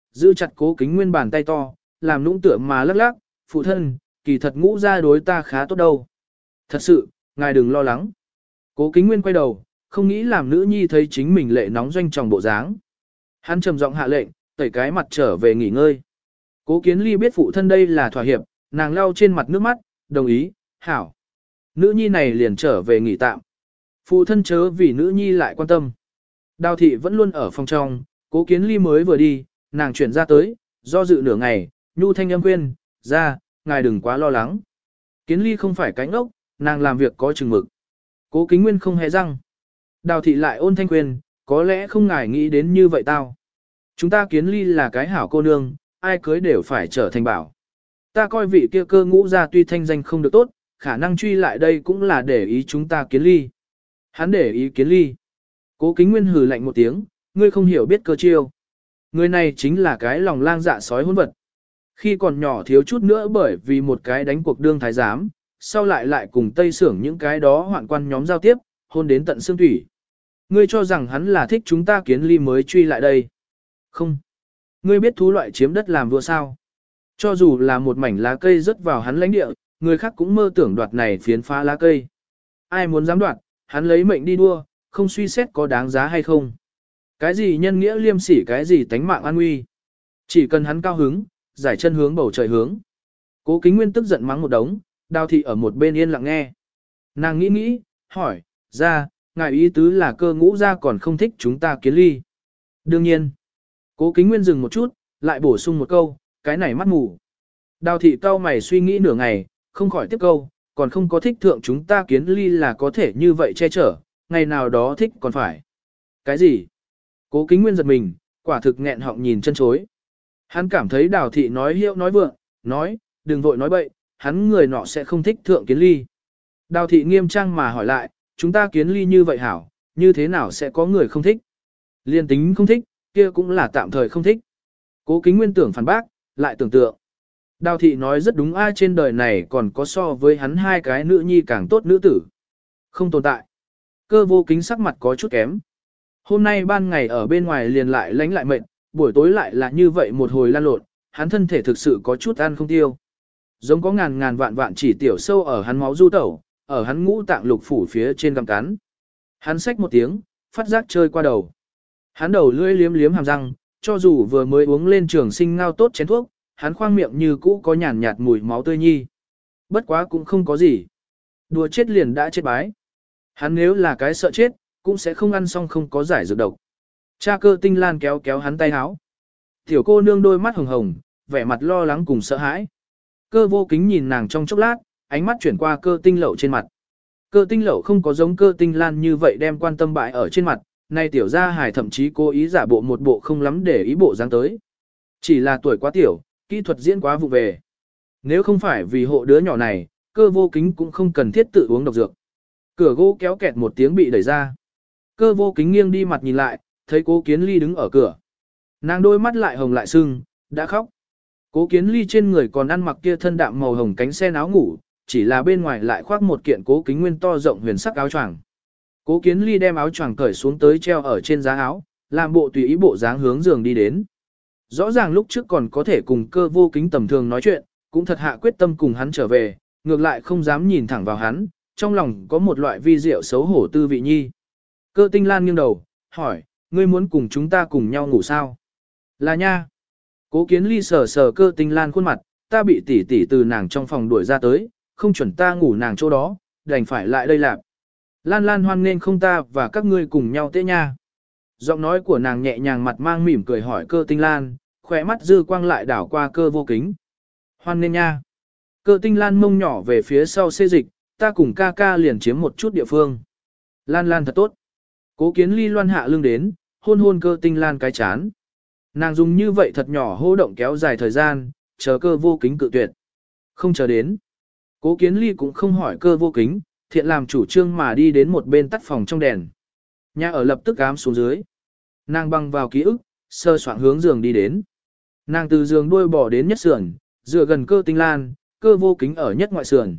giữ chặt Cố Kính Nguyên bàn tay to, làm nũng tựa mà lắc lắc, phụ thân, kỳ thật Ngũ gia đối ta khá tốt đâu. Thật sự, ngài đừng lo lắng. Cố Kính Nguyên quay đầu, không nghĩ làm nữ nhi thấy chính mình lệ nóng doanh tròng bộ dáng. Hắn trầm giọng hạ lệnh, tẩy cái mặt trở về nghỉ ngơi. Cố Kiến Ly biết phụ thân đây là thỏa hiệp, nàng lau trên mặt nước mắt, đồng ý, hảo. Nữ nhi này liền trở về nghỉ tạm. Phụ thân chớ vì nữ nhi lại quan tâm. Đào thị vẫn luôn ở phòng trong, Cố Kiến Ly mới vừa đi, nàng chuyển ra tới, do dự nửa ngày, nhu thanh âm khuyên, ra, ngài đừng quá lo lắng. Kiến Ly không phải cánh ốc, nàng làm việc có chừng mực. Cố Kính Nguyên không hề răng. Đào thị lại ôn thanh khuyên, có lẽ không ngài nghĩ đến như vậy tao. Chúng ta Kiến Ly là cái hảo cô nương, ai cưới đều phải trở thành bảo. Ta coi vị kia Cơ Ngũ gia tuy thanh danh không được tốt, khả năng truy lại đây cũng là để ý chúng ta Kiến Ly. Hắn để ý Kiến Ly. Cố Kính Nguyên hừ lạnh một tiếng, ngươi không hiểu biết cơ chiêu. Người này chính là cái lòng lang dạ sói hỗn vật. Khi còn nhỏ thiếu chút nữa bởi vì một cái đánh cuộc đương thái giám, sau lại cùng Tây Sưởng những cái đó hoạn quan nhóm giao tiếp, hôn đến tận xương thủy. Ngươi cho rằng hắn là thích chúng ta Kiến Ly mới truy lại đây. Không. Ngươi biết thú loại chiếm đất làm vua sao? Cho dù là một mảnh lá cây rớt vào hắn lãnh địa, người khác cũng mơ tưởng đoạt này phiến phá lá cây. Ai muốn dám đoạt, hắn lấy mệnh đi đua, không suy xét có đáng giá hay không. Cái gì nhân nghĩa liêm sỉ, cái gì tánh mạng an nguy. Chỉ cần hắn cao hứng, giải chân hướng bầu trời hướng. Cố Kính Nguyên tức giận mắng một đống, Đào thị ở một bên yên lặng nghe. Nàng nghĩ nghĩ, hỏi, ra, ngài ý tứ là Cơ Ngũ gia còn không thích chúng ta Kiến Ly. Đương nhiên. Cố Kính Nguyên dừng một chút, lại bổ sung một câu, cái này mắt mù. Đào thị cau mày suy nghĩ nửa ngày, không khỏi tiếp câu, còn không có thích thượng chúng ta Kiến Ly là có thể như vậy che chở, ngày nào đó thích còn phải. Cái gì? Cố Kính Nguyên giật mình, quả thực nghẹn họng nhìn chân chối. Hắn cảm thấy Đào thị nói hiệu nói vượng, nói, đừng vội nói bậy, hắn người nọ sẽ không thích thượng Kiến Ly. Đào thị nghiêm trang mà hỏi lại, chúng ta Kiến Ly như vậy hảo, như thế nào sẽ có người không thích? Liên tính không thích, kia cũng là tạm thời không thích. Cố Kính Nguyên tưởng phản bác, lại tưởng tượng. Đào thị nói rất đúng, ai trên đời này còn có so với hắn hai cái nữ nhi càng tốt nữ tử. Không tồn tại. Cơ Vô Kính sắc mặt có chút kém. Hôm nay ban ngày ở bên ngoài liền lại lánh lại mệt, buổi tối lại là như vậy một hồi lan lộn, hắn thân thể thực sự có chút ăn không tiêu. Giống có ngàn vạn vạn chỉ tiểu sâu ở hắn máu du tẩu, ở hắn ngũ tạng lục phủ phía trên gặm cắn. Hắn xách một tiếng, phát giác chơi qua đầu. Hắn đầu lưỡi liếm liếm hàm răng, cho dù vừa mới uống lên trường sinh ngao tốt chén thuốc, hắn khoang miệng như cũ có nhàn nhạt mùi máu tươi nhi. Bất quá cũng không có gì. Đùa chết liền đã chết bái. Hắn nếu là cái sợ chết, cũng sẽ không ăn xong không có giải dược độc. Cha Cơ Tinh Lan kéo kéo hắn tay áo. Tiểu cô nương đôi mắt hồng hồng, vẻ mặt lo lắng cùng sợ hãi. Cơ Vô Kính nhìn nàng trong chốc lát, ánh mắt chuyển qua Cơ Tinh Lậu trên mặt. Cơ Tinh Lậu không có giống Cơ Tinh Lan như vậy đem quan tâm bại ở trên mặt, nay tiểu gia hài thậm chí cố ý giả bộ một bộ không lắm để ý bộ dáng tới. Chỉ là tuổi quá tiểu, kỹ thuật diễn quá vụ về. Nếu không phải vì hộ đứa nhỏ này, Cơ Vô Kính cũng không cần thiết tự uống độc dược. Cửa gỗ kéo kẹt một tiếng bị đẩy ra. Cơ Vô Kính nghiêng đi mặt nhìn lại, thấy Cố Kiến Ly đứng ở cửa. Nàng đôi mắt lại hồng lại sưng, đã khóc. Cố Kiến Ly trên người còn ăn mặc kia thân đạm màu hồng cánh sen áo ngủ, chỉ là bên ngoài lại khoác một kiện Cố Kính Nguyên to rộng huyền sắc áo choàng. Cố Kiến Ly đem áo choàng cởi xuống tới treo ở trên giá áo, làm bộ tùy ý bộ dáng hướng giường đi đến. Rõ ràng lúc trước còn có thể cùng Cơ Vô Kính tầm thường nói chuyện, cũng thật hạ quyết tâm cùng hắn trở về, ngược lại không dám nhìn thẳng vào hắn, trong lòng có một loại vi diệu xấu hổ tư vị nhi. Cơ Tinh Lan nghiêng đầu, hỏi, ngươi muốn cùng chúng ta cùng nhau ngủ sao? Là nha. Cố Kiến Ly sờ sờ Cơ Tinh Lan khuôn mặt, ta bị tỷ tỷ từ nàng trong phòng đuổi ra tới, không chuẩn ta ngủ nàng chỗ đó, đành phải lại đây làm. Lan Lan hoan nên không ta và các ngươi cùng nhau tê nha. Giọng nói của nàng nhẹ nhàng, mặt mang mỉm cười hỏi Cơ Tinh Lan, khỏe mắt dư quang lại đảo qua Cơ Vô Kính. Hoan nên nha. Cơ Tinh Lan mông nhỏ về phía sau xê dịch, ta cùng ca ca liền chiếm một chút địa phương. Lan Lan thật tốt. Cố Kiến Ly loan hạ lưng đến, hôn hôn Cơ Tinh Lan cái chán. Nàng dùng như vậy thật nhỏ hô động kéo dài thời gian, chờ Cơ Vô Kính cự tuyệt. Không chờ đến. Cố Kiến Ly cũng không hỏi Cơ Vô Kính, thiện làm chủ trương mà đi đến một bên tắt phòng trong đèn. Nhà ở lập tức ám xuống dưới. Nàng băng vào ký ức, sơ soạn hướng giường đi đến. Nàng từ giường đuôi bỏ đến nhất sườn, dựa gần Cơ Tinh Lan, Cơ Vô Kính ở nhất ngoại sườn.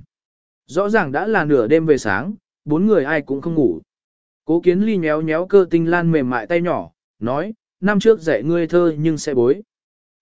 Rõ ràng đã là nửa đêm về sáng, bốn người ai cũng không ngủ. Cố Kiến Ly nhéo nhéo Cơ Tinh Lan mềm mại tay nhỏ, nói, năm trước dạy ngươi thơ nhưng sẽ bối.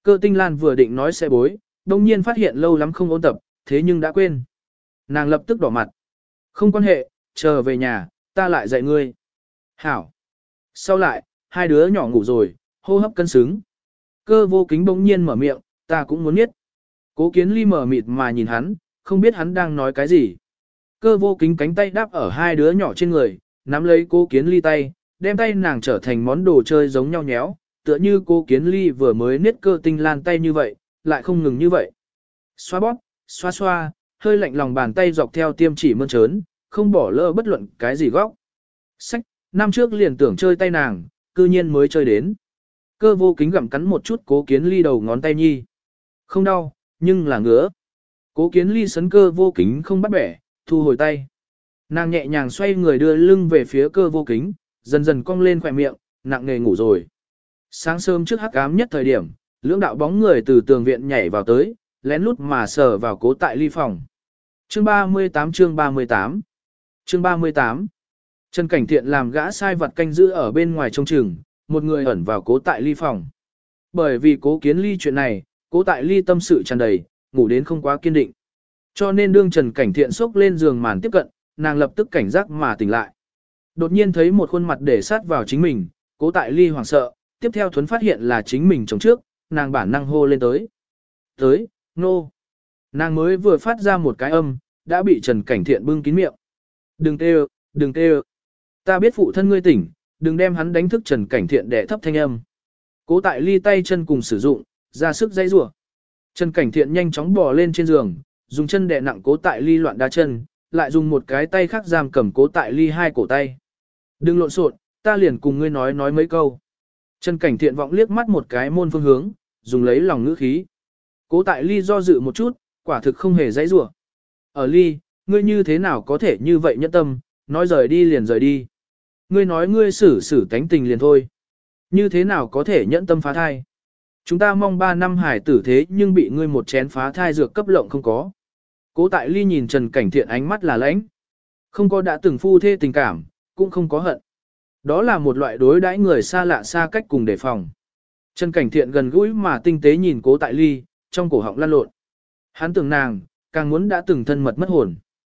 Cơ Tinh Lan vừa định nói sẽ bối, đồng nhiên phát hiện lâu lắm không ôn tập, thế nhưng đã quên. Nàng lập tức đỏ mặt. Không quan hệ, chờ về nhà, ta lại dạy ngươi. Hảo. Sau lại, hai đứa nhỏ ngủ rồi, hô hấp cân xứng. Cơ Vô Kính bỗng nhiên mở miệng, ta cũng muốn biết. Cố Kiến Ly mở mịt mà nhìn hắn, không biết hắn đang nói cái gì. Cơ Vô Kính cánh tay đáp ở hai đứa nhỏ trên người, nắm lấy Cố Kiến Ly tay, đem tay nàng trở thành món đồ chơi giống nhau nhéo, tựa như Cố Kiến Ly vừa mới niết Cơ Tinh Lan tay như vậy, lại không ngừng như vậy. Xoa bóp, xoa xoa, hơi lạnh lòng bàn tay dọc theo tiêm chỉ mơn trớn, không bỏ lỡ bất luận cái gì góc. Sách, năm trước liền tưởng chơi tay nàng, cư nhiên mới chơi đến. Cơ Vô Kính gặm cắn một chút Cố Kiến Ly đầu ngón tay nhi. Không đau, nhưng là ngứa. Cố Kiến Ly sấn Cơ Vô Kính không bắt bẻ, thu hồi tay. Nàng nhẹ nhàng xoay người đưa lưng về phía Cơ Vô Kính, dần dần cong lên khỏe miệng, nặng nề ngủ rồi. Sáng sớm trước hắc ám nhất thời điểm, lưỡng đạo bóng người từ tường viện nhảy vào tới, lén lút mà sờ vào Cố Tại Ly phòng. Chương 38 chương 38 Chương 38 Trần Cảnh Thiện làm gã sai vặt canh giữ ở bên ngoài trông chừng, một người ẩn vào Cố Tại Ly phòng. Bởi vì Cố Kiến Ly chuyện này, Cố Tại Ly tâm sự tràn đầy, ngủ đến không quá kiên định. Cho nên đương Trần Cảnh Thiện xốc lên giường màn tiếp cận, nàng lập tức cảnh giác mà tỉnh lại. Đột nhiên thấy một khuôn mặt để sát vào chính mình, Cố Tại Ly hoảng sợ, tiếp theo thuấn phát hiện là chính mình chống trước, nàng bản năng hô lên tới. Tới, nô. Nàng mới vừa phát ra một cái âm, đã bị Trần Cảnh Thiện bưng kín miệng. Đừng kêu, đừng kêu. Ta biết phụ thân ngươi tỉnh, đừng đem hắn đánh thức Trần Cảnh Thiện để thấp thanh âm. Cố Tại Ly tay chân cùng sử dụng, ra sức dây rủa. Trần Cảnh Thiện nhanh chóng bò lên trên giường, dùng chân đè nặng Cố Tại Ly loạn đá chân, lại dùng một cái tay khác giam cầm Cố Tại Ly hai cổ tay. Đừng lộn xộn, ta liền cùng ngươi nói mấy câu. Trần Cảnh Thiện vọng liếc mắt một cái môn phương hướng, dùng lấy lòng ngữ khí. Cố Tại Ly do dự một chút, quả thực không hề dãy rủa. Ở Ly, ngươi như thế nào có thể như vậy nhẫn tâm, nói rời đi liền rời đi. Ngươi nói ngươi xử tánh tình liền thôi. Như thế nào có thể nhẫn tâm phá thai? Chúng ta mong 3 năm hải tử thế nhưng bị ngươi một chén phá thai dược cấp lộng không có. Cố Tại Ly nhìn Trần Cảnh Thiện ánh mắt là lãnh. Không có đã từng phu thê tình cảm, cũng không có hận. Đó là một loại đối đãi người xa lạ xa cách cùng đề phòng. Trần Cảnh Thiện gần gũi mà tinh tế nhìn Cố Tại Ly, trong cổ họng lăn lộn. Hắn tưởng nàng, càng muốn đã từng thân mật mất hồn.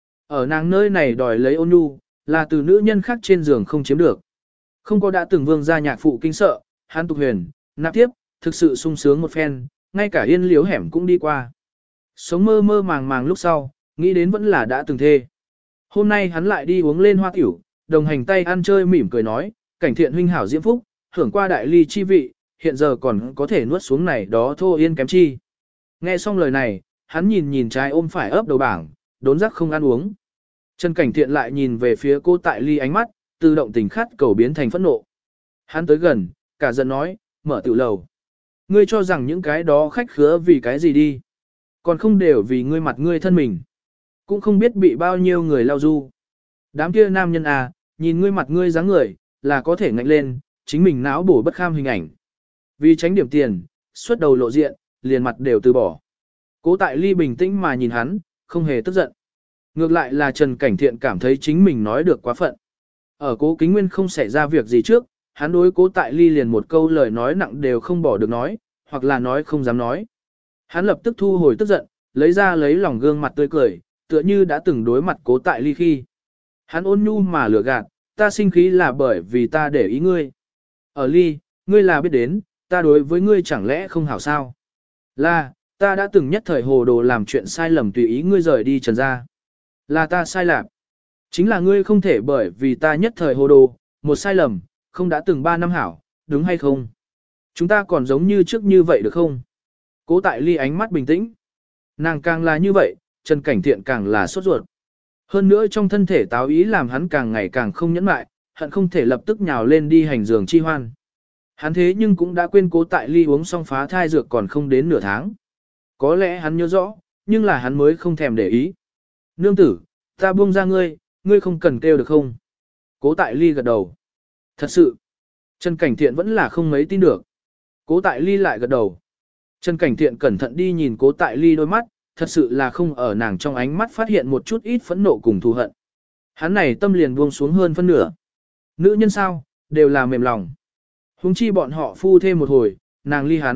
Ở nàng nơi này đòi lấy ôn nhu, là từ nữ nhân khác trên giường không chiếm được. Không có đã từng vương gia nhạc phụ kinh sợ, hắn tục huyền, nạp tiếp, thực sự sung sướng một phen, ngay cả yên liếu hẻm cũng đi qua. Sống mơ mơ màng màng lúc sau, nghĩ đến vẫn là đã từng thê. Hôm nay hắn lại đi uống lên hoa tiểu, đồng hành tay ăn chơi mỉm cười nói, Cảnh Thiện huynh hảo diễm phúc, hưởng qua đại ly chi vị, hiện giờ còn có thể nuốt xuống này đó thô yên kém chi. Nghe xong lời này, hắn nhìn trái ôm phải ấp đầu bảng, đốn giác không ăn uống. Trần Cảnh Thiện lại nhìn về phía Cố Tại Ly ánh mắt, tự động tình khát cầu biến thành phẫn nộ. Hắn tới gần, cả giận nói, mở tiểu lầu. Ngươi cho rằng những cái đó khách khứa vì cái gì đi. Còn không đều vì ngươi mặt ngươi thân mình. Cũng không biết bị bao nhiêu người lao du. Đám kia nam nhân à, nhìn ngươi mặt ngươi dáng người, là có thể ngạnh lên, chính mình não bổ bất kham hình ảnh. Vì tránh điểm tiền, xuất đầu lộ diện, liền mặt đều từ bỏ. Cố Tại Ly bình tĩnh mà nhìn hắn, không hề tức giận. Ngược lại là Trần Cảnh Thiện cảm thấy chính mình nói được quá phận. Ở Cố Kính Nguyên không xảy ra việc gì trước, hắn đối Cố Tại Ly liền một câu lời nói nặng đều không bỏ được nói, hoặc là nói không dám nói. Hắn lập tức thu hồi tức giận, lấy lòng gương mặt tươi cười, tựa như đã từng đối mặt Cố Tại Ly khi. Hắn ôn nhu mà lừa gạt, ta sinh khí là bởi vì ta để ý ngươi. Ở Ly, ngươi là biết đến, ta đối với ngươi chẳng lẽ không hảo sao? Là, ta đã từng nhất thời hồ đồ làm chuyện sai lầm tùy ý ngươi rời đi Trần gia. Là ta sai lạc. Chính là ngươi không thể bởi vì ta nhất thời hồ đồ, một sai lầm, không đã từng 3 năm hảo, đúng hay không? Chúng ta còn giống như trước như vậy được không? Cố Tại Ly ánh mắt bình tĩnh. Nàng càng là như vậy, Trần Cảnh Thiện càng là sốt ruột. Hơn nữa trong thân thể táo ý làm hắn càng ngày càng không nhẫn mại, hận không thể lập tức nhào lên đi hành giường chi hoan. Hắn thế nhưng cũng đã quên Cố Tại Ly uống xong phá thai dược còn không đến nửa tháng. Có lẽ hắn nhớ rõ, nhưng là hắn mới không thèm để ý. Nương tử, ta buông ra ngươi, ngươi không cần kêu được không? Cố Tại Ly gật đầu. Thật sự, Trần Cảnh Thiện vẫn là không mấy tin được. Cố Tại Ly lại gật đầu. Trần Cảnh Thiện cẩn thận đi nhìn Cố Tại Ly đôi mắt, thật sự là không ở nàng trong ánh mắt phát hiện một chút ít phẫn nộ cùng thù hận. Hắn này tâm liền buông xuống hơn phân nửa. Nữ nhân sao, đều là mềm lòng. Huống chi bọn họ phu thêm một hồi, nàng ly hắn,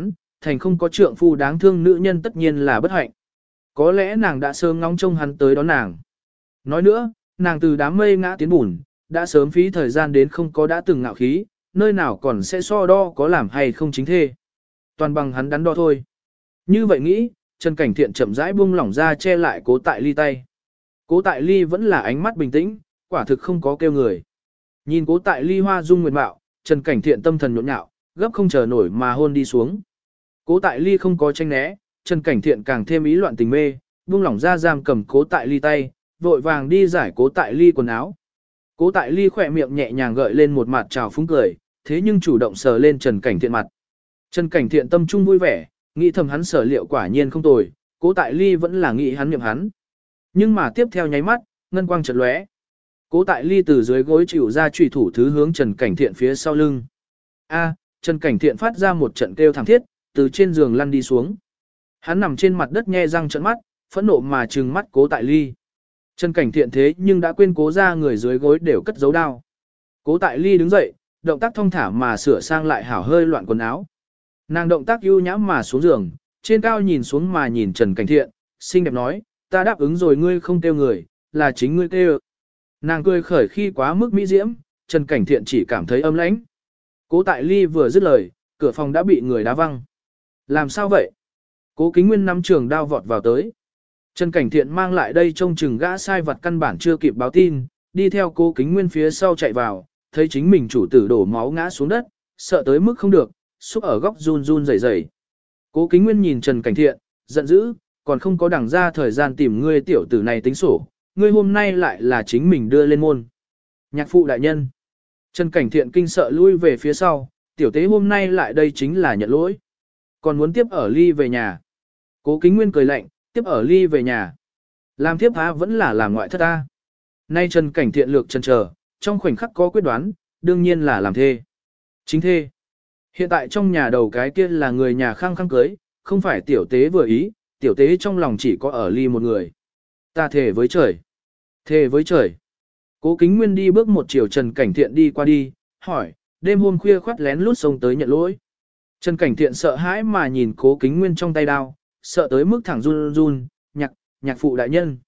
thành không có trượng phu đáng thương nữ nhân tất nhiên là bất hạnh. Có lẽ nàng đã sớm ngóng trông hắn tới đón nàng. Nói nữa, nàng từ đám mây ngã tiến bùn, đã sớm phí thời gian đến không có đã từng ngạo khí, nơi nào còn sẽ so đo có làm hay không chính thê. Toàn bằng hắn đắn đo thôi. Như vậy nghĩ, Trần Cảnh Thiện chậm rãi buông lỏng ra che lại Cố Tại Ly tay. Cố Tại Ly vẫn là ánh mắt bình tĩnh, quả thực không có kêu người. Nhìn Cố Tại Ly hoa dung nguyệt mạo, Trần Cảnh Thiện tâm thần nhộn nhạo, gấp không chờ nổi mà hôn đi xuống. Cố Tại Ly không có tranh né, Trần Cảnh Thiện càng thêm ý loạn tình mê, buông lỏng ra giam cầm Cố Tại Ly tay, vội vàng đi giải Cố Tại Ly quần áo. Cố Tại Ly khỏe miệng nhẹ nhàng gợi lên một mặt trào phúng cười, thế nhưng chủ động sờ lên Trần Cảnh Thiện mặt. Trần Cảnh Thiện tâm trung vui vẻ, nghĩ thầm hắn sở liệu quả nhiên không tồi, Cố Tại Ly vẫn là nghĩ hắn niệm hắn. Nhưng mà tiếp theo nháy mắt, ngân quang chợt lóe. Cố Tại Ly từ dưới gối chịu ra chủy thủ thứ hướng Trần Cảnh Thiện phía sau lưng. A, Trần Cảnh Thiện phát ra một trận kêu thảm thiết, từ trên giường lăn đi xuống. Hắn nằm trên mặt đất nhe răng trợn mắt, phẫn nộ mà trừng mắt Cố Tại Ly. Trần Cảnh Thiện thế nhưng đã quên cố ra người dưới gối đều cất giấu đao. Cố Tại Ly đứng dậy, động tác thong thả mà sửa sang lại hảo hơi loạn quần áo. Nàng động tác ưu nhãm mà xuống giường, trên cao nhìn xuống mà nhìn Trần Cảnh Thiện, xinh đẹp nói, ta đáp ứng rồi ngươi không kêu người, là chính ngươi kêu. Nàng cười khởi khi quá mức mỹ diễm, Trần Cảnh Thiện chỉ cảm thấy âm lãnh. Cố Tại Ly vừa dứt lời, cửa phòng đã bị người đá văng. Làm sao vậy? Cố Kính Nguyên nắm trường đao vọt vào tới. Trần Cảnh Thiện mang lại đây trông chừng gã sai vật căn bản chưa kịp báo tin, đi theo Cố Kính Nguyên phía sau chạy vào, thấy chính mình chủ tử đổ máu ngã xuống đất, sợ tới mức không được, xúc ở góc run run rẩy rẩy. Cố Kính Nguyên nhìn Trần Cảnh Thiện, giận dữ, còn không có đằng ra thời gian tìm ngươi tiểu tử này tính sổ, ngươi hôm nay lại là chính mình đưa lên môn. Nhạc phụ đại nhân. Trần Cảnh Thiện kinh sợ lui về phía sau, tiểu tế hôm nay lại đây chính là nhận lỗi. Còn muốn tiếp ở ly về nhà. Cố Kính Nguyên cười lạnh, tiếp ở ly về nhà. Làm tiếp ta vẫn là làm ngoại thất ta. Nay Trần Cảnh Thiện lược chần chờ, trong khoảnh khắc có quyết đoán, đương nhiên là làm thê. Chính thê. Hiện tại trong nhà đầu cái kia là người nhà khăng khăng cưới, không phải tiểu tế vừa ý, tiểu tế trong lòng chỉ có ở ly một người. Ta thề với trời. Thề với trời. Cố Kính Nguyên đi bước một chiều Trần Cảnh Thiện đi qua đi, hỏi, đêm hôm khuya khoắt lén lút xông tới nhận lỗi. Trần Cảnh Thiện sợ hãi mà nhìn Cố Kính Nguyên trong tay đao, sợ tới mức thẳng run run, nhạc phụ đại nhân.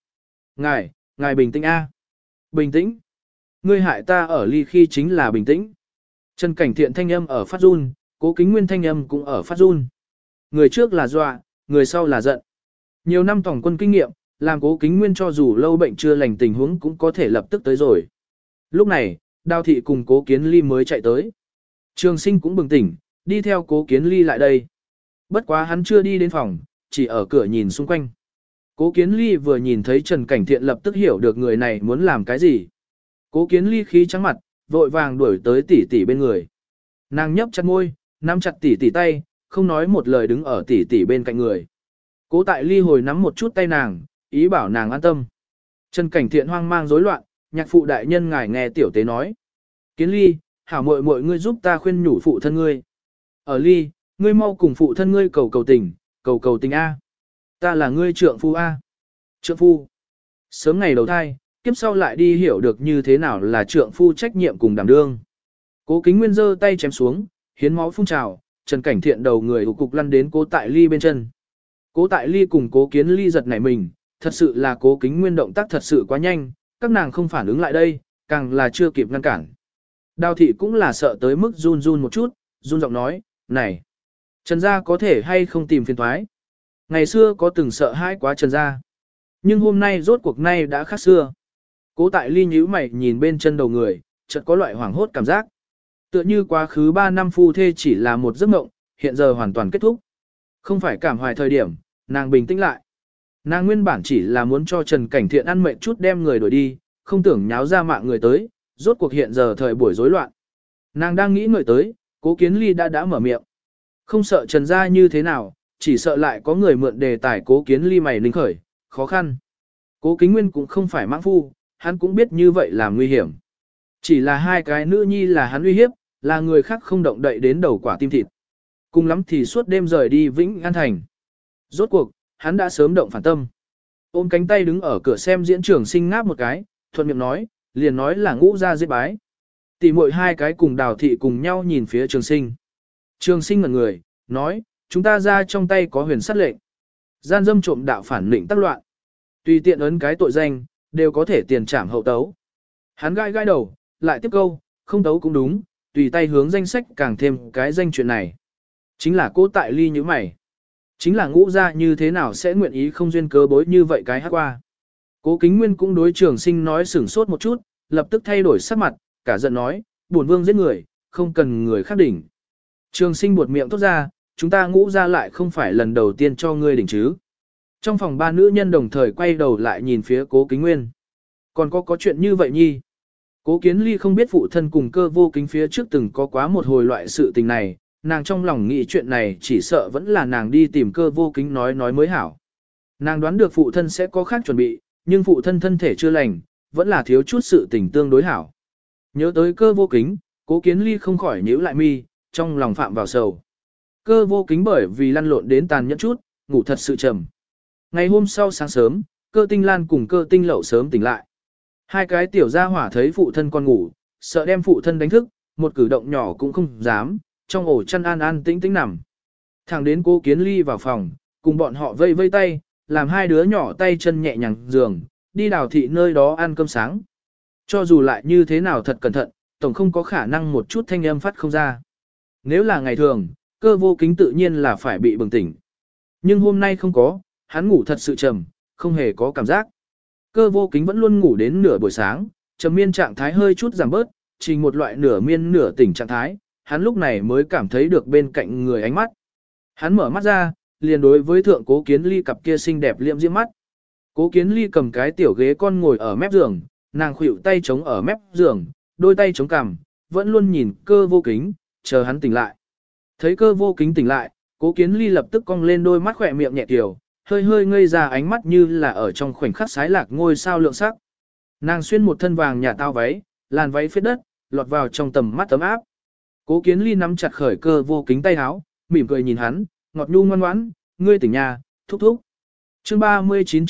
Ngài bình tĩnh a. Bình tĩnh. Ngươi hại ta ở ly khi chính là bình tĩnh. Trần Cảnh Thiện thanh âm ở phát run, Cố Kính Nguyên thanh âm cũng ở phát run. Người trước là dọa, người sau là giận. Nhiều năm tổng quân kinh nghiệm, làm Cố Kính Nguyên cho dù lâu bệnh chưa lành tình huống cũng có thể lập tức tới rồi. Lúc này, Đào Thị cùng Cố Kiến Ly mới chạy tới. Trường Sinh cũng bừng tỉnh, đi theo Cố Kiến Ly lại đây. Bất quá hắn chưa đi đến phòng, chỉ ở cửa nhìn xung quanh. Cố Kiến Ly vừa nhìn thấy Trần Cảnh Thiện lập tức hiểu được người này muốn làm cái gì. Cố Kiến Ly khí trắng mặt, vội vàng đuổi tới tỷ tỷ bên người. Nàng nhấp chặt môi, nắm chặt tỷ tỷ tay, không nói một lời đứng ở tỷ tỷ bên cạnh người. Cố Tại Ly hồi nắm một chút tay nàng, ý bảo nàng an tâm. Trần Cảnh Thiện hoang mang rối loạn, nhạc phụ đại nhân ngài nghe tiểu tế nói. Kiến Ly, hảo muội muội ngươi giúp ta khuyên nhủ phụ thân ngươi. Ở Ly, ngươi mau cùng phụ thân ngươi cầu cầu tình A. Ta là ngươi trượng phu A. Trượng phu. Sớm ngày đầu thai, kiếp sau lại đi hiểu được như thế nào là trượng phu trách nhiệm cùng đảm đương. Cố Kính Nguyên giơ tay chém xuống, hiến máu phun trào, Trần Cảnh Thiện đầu người ù cục lăn đến Cố Tại Ly bên chân. Cố Tại Ly cùng Cố Kiến Ly giật nảy mình, thật sự là Cố Kính Nguyên động tác thật sự quá nhanh, các nàng không phản ứng lại đây, càng là chưa kịp ngăn cản. Đào Thị cũng là sợ tới mức run run một chút, run giọng nói, này, Trần gia có thể hay không tìm phiền toái. Ngày xưa có từng sợ hãi quá Trần gia, nhưng hôm nay rốt cuộc nay đã khác xưa. Cố Tại Ly nhíu mày nhìn bên chân đầu người, chợt có loại hoảng hốt cảm giác. Tựa như quá khứ 3 năm phu thê chỉ là một giấc mộng, hiện giờ hoàn toàn kết thúc. Không phải cảm hoài thời điểm, nàng bình tĩnh lại. Nàng nguyên bản chỉ là muốn cho Trần Cảnh Thiện ăn mệnh chút đem người đuổi đi, không tưởng nháo ra mạng người tới, rốt cuộc hiện giờ thời buổi rối loạn. Nàng đang nghĩ người tới, Cố Kiến Ly đã mở miệng. Không sợ Trần gia như thế nào, chỉ sợ lại có người mượn đề tài Cố Kiến Ly mày ninh khởi, khó khăn. Cố Kính Nguyên cũng không phải mãng phu, hắn cũng biết như vậy là nguy hiểm. Chỉ là hai cái nữ nhi là hắn uy hiếp, là người khác không động đậy đến đầu quả tim thịt. Cùng lắm thì suốt đêm rời đi Vĩnh An Thành. Rốt cuộc, hắn đã sớm động phản tâm. Ôm cánh tay đứng ở cửa xem diễn Trường Sinh ngáp một cái, thuận miệng nói, liền nói là ngũ ra giết bái. Tỷ muội hai cái cùng Đào Thị cùng nhau nhìn phía Trường Sinh. Trường Sinh ngẩn người, nói, chúng ta ra trong tay có huyền sát lệnh. Gian dâm trộm đạo phản định tác loạn. Tùy tiện ấn cái tội danh, đều có thể tiền trảm hậu tấu. Hắn gai gai đầu, lại tiếp câu, không tấu cũng đúng, tùy tay hướng danh sách càng thêm cái danh chuyện này. Chính là Cố Tại Ly như mày. Chính là Ngũ gia như thế nào sẽ nguyện ý không duyên cớ bối như vậy cái hát qua. Cố Kính Nguyên cũng đối Trường Sinh nói sửng sốt một chút, lập tức thay đổi sắc mặt, cả giận nói, bổn vương giết người, không cần người khác đỉnh. Trường Sinh buột miệng thốt ra, chúng ta Ngũ gia lại không phải lần đầu tiên cho ngươi đỉnh chứ. Trong phòng ba nữ nhân đồng thời quay đầu lại nhìn phía Cố Kính Nguyên. Còn có chuyện như vậy nhi. Cố Kiến Ly không biết phụ thân cùng Cơ Vô Kính phía trước từng có quá một hồi loại sự tình này, nàng trong lòng nghĩ chuyện này chỉ sợ vẫn là nàng đi tìm Cơ Vô Kính nói mới hảo. Nàng đoán được phụ thân sẽ có khác chuẩn bị, nhưng phụ thân thân thể chưa lành, vẫn là thiếu chút sự tình tương đối hảo. Nhớ tới Cơ Vô Kính, Cố Kiến Ly không khỏi nhíu lại mi, trong lòng phạm vào sầu. Cơ Vô Kính bởi vì lăn lộn đến tàn nhẫn chút, ngủ thật sự trầm. Ngày hôm sau sáng sớm, Cơ Tinh Lan cùng Cơ Tinh Lậu sớm tỉnh lại. Hai cái tiểu gia hỏa thấy phụ thân còn ngủ, sợ đem phụ thân đánh thức, một cử động nhỏ cũng không dám, trong ổ chăn an an tĩnh tĩnh nằm. Thẳng đến Cố Kiến Ly vào phòng, cùng bọn họ vây vây tay, làm hai đứa nhỏ tay chân nhẹ nhàng giường, đi đào thị nơi đó ăn cơm sáng. Cho dù lại như thế nào thật cẩn thận, tổng không có khả năng một chút thanh âm phát không ra. Nếu là ngày thường, Cơ Vô Kính tự nhiên là phải bị bừng tỉnh. Nhưng hôm nay không có, hắn ngủ thật sự trầm, không hề có cảm giác. Cơ Vô Kính vẫn luôn ngủ đến nửa buổi sáng, trầm miên trạng thái hơi chút giảm bớt, trình một loại nửa miên nửa tỉnh trạng thái, hắn lúc này mới cảm thấy được bên cạnh người ánh mắt. Hắn mở mắt ra, liền đối với thượng Cố Kiến Ly cặp kia xinh đẹp liệm diễm mắt. Cố Kiến Ly cầm cái tiểu ghế con ngồi ở mép giường, nàng khuỵu tay chống ở mép giường, đôi tay chống cằm, vẫn luôn nhìn Cơ Vô Kính, chờ hắn tỉnh lại. Thấy Cơ Vô Kính tỉnh lại, Cố Kiến Ly lập tức cong lên đôi mắt khỏe miệng nhẹ tiểu, hơi hơi ngây ra ánh mắt như là ở trong khoảnh khắc sái lạc ngôi sao lượng sắc. Nàng xuyên một thân vàng nhà tao váy, làn váy phết đất, lọt vào trong tầm mắt ấm áp. Cố Kiến Ly nắm chặt khởi Cơ Vô Kính tay áo, mỉm cười nhìn hắn, ngọt nhu ngoan ngoãn, ngươi tỉnh nhà, thúc thúc. Chương 39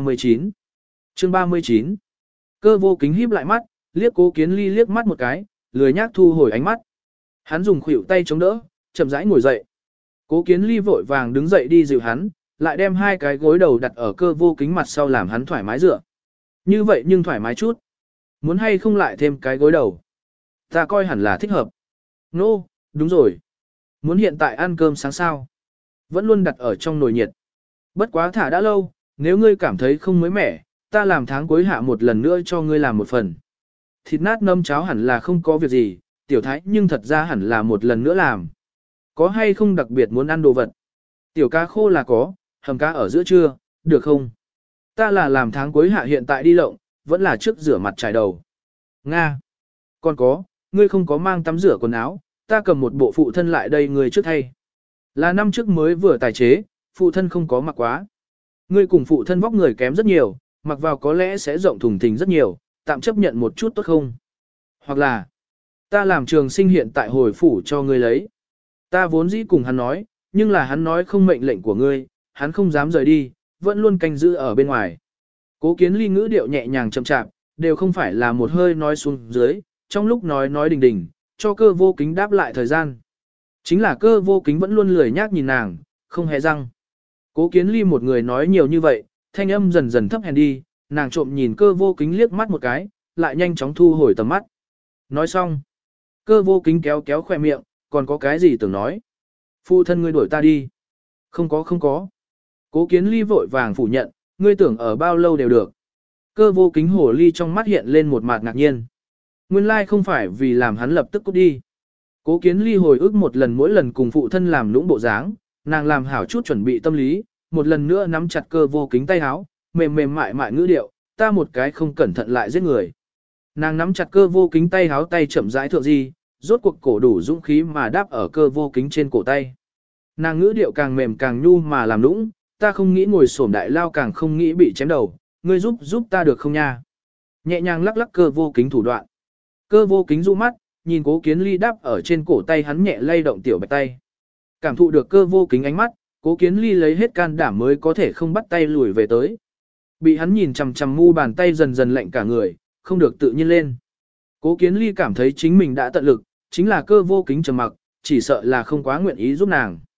chương 39 Cơ Vô Kính híp lại mắt, liếc Cố Kiến Ly liếc mắt một cái, lười nhác thu hồi ánh mắt. Hắn dùng khuỷu tay chống đỡ, chậm rãi ngồi dậy. Cố Kiến Ly vội vàng đứng dậy đi dịu hắn, lại đem hai cái gối đầu đặt ở Cơ Vô Kính mặt sau làm hắn thoải mái dựa. Như vậy nhưng thoải mái chút. Muốn hay không lại thêm cái gối đầu? Ta coi hẳn là thích hợp. Nô, đúng rồi. Muốn hiện tại ăn cơm sáng sao? Vẫn luôn đặt ở trong nồi nhiệt. Bất quá thả đã lâu, nếu ngươi cảm thấy không mới mẻ, ta làm tháng cuối hạ một lần nữa cho ngươi làm một phần. Thịt nát ngâm cháo hẳn là không có việc gì, tiểu thái nhưng thật ra hẳn là một lần nữa làm. Có hay không đặc biệt muốn ăn đồ vật? Tiểu cá khô là có, hầm cá ở giữa trưa, được không? Ta là làm tháng cuối hạ hiện tại đi lộng, vẫn là trước rửa mặt trải đầu. Nga. Còn có, ngươi không có mang tắm rửa quần áo, ta cầm một bộ phụ thân lại đây ngươi trước thay. Là năm trước mới vừa tài chế, phụ thân không có mặc quá. Ngươi cùng phụ thân vóc người kém rất nhiều, mặc vào có lẽ sẽ rộng thùng thình rất nhiều, tạm chấp nhận một chút tốt không? Hoặc là, ta làm Trường Sinh hiện tại hồi phủ cho ngươi lấy. Ta vốn dĩ cùng hắn nói, nhưng là hắn nói không mệnh lệnh của ngươi, hắn không dám rời đi, vẫn luôn canh giữ ở bên ngoài. Cố Kiến Ly ngữ điệu nhẹ nhàng chậm chạp, đều không phải là một hơi nói xuống dưới, trong lúc nói đình đình, cho Cơ Vô Kính đáp lại thời gian. Chính là Cơ Vô Kính vẫn luôn lười nhác nhìn nàng, không hề răng. Cố Kiến Ly một người nói nhiều như vậy, thanh âm dần dần thấp hèn đi, nàng trộm nhìn Cơ Vô Kính liếc mắt một cái, lại nhanh chóng thu hồi tầm mắt. Nói xong, Cơ Vô Kính kéo kéo khỏe miệng, còn có cái gì tưởng nói. Phụ thân ngươi đuổi ta đi. Không có. Cố Kiến Ly vội vàng phủ nhận, ngươi tưởng ở bao lâu đều được. Cơ Vô Kính hồ ly trong mắt hiện lên một mặt ngạc nhiên. Nguyên lai không phải vì làm hắn lập tức cút đi. Cố Kiến Ly hồi ức một lần mỗi lần cùng phụ thân làm lũng bộ dáng, nàng làm hảo chút chuẩn bị tâm lý, một lần nữa nắm chặt Cơ Vô Kính tay áo, mềm mềm mại mại ngữ điệu, ta một cái không cẩn thận lại giết người. Nàng nắm chặt Cơ Vô Kính tay áo tay chậm rãi thượng di, rốt cuộc cổ đủ dũng khí mà đáp ở Cơ Vô Kính trên cổ tay. Nàng ngữ điệu càng mềm càng nhu mà làm lũng, ta không nghĩ ngồi xổm đại lao càng không nghĩ bị chém đầu, ngươi giúp ta được không nha? Nhẹ nhàng lắc lắc Cơ Vô Kính thủ đoạn. Cơ Vô Kính du mắt, nhìn Cố Kiến Ly đáp ở trên cổ tay hắn nhẹ lay động tiểu bạch tay. Cảm thụ được Cơ Vô Kính ánh mắt, Cố Kiến Ly lấy hết can đảm mới có thể không bắt tay lùi về tới. Bị hắn nhìn chằm chằm mu bàn tay dần dần lạnh cả người, không được tự nhiên lên. Cố Kiến Ly cảm thấy chính mình đã tận lực, chính là Cơ Vô Kính trầm mặc, chỉ sợ là không quá nguyện ý giúp nàng.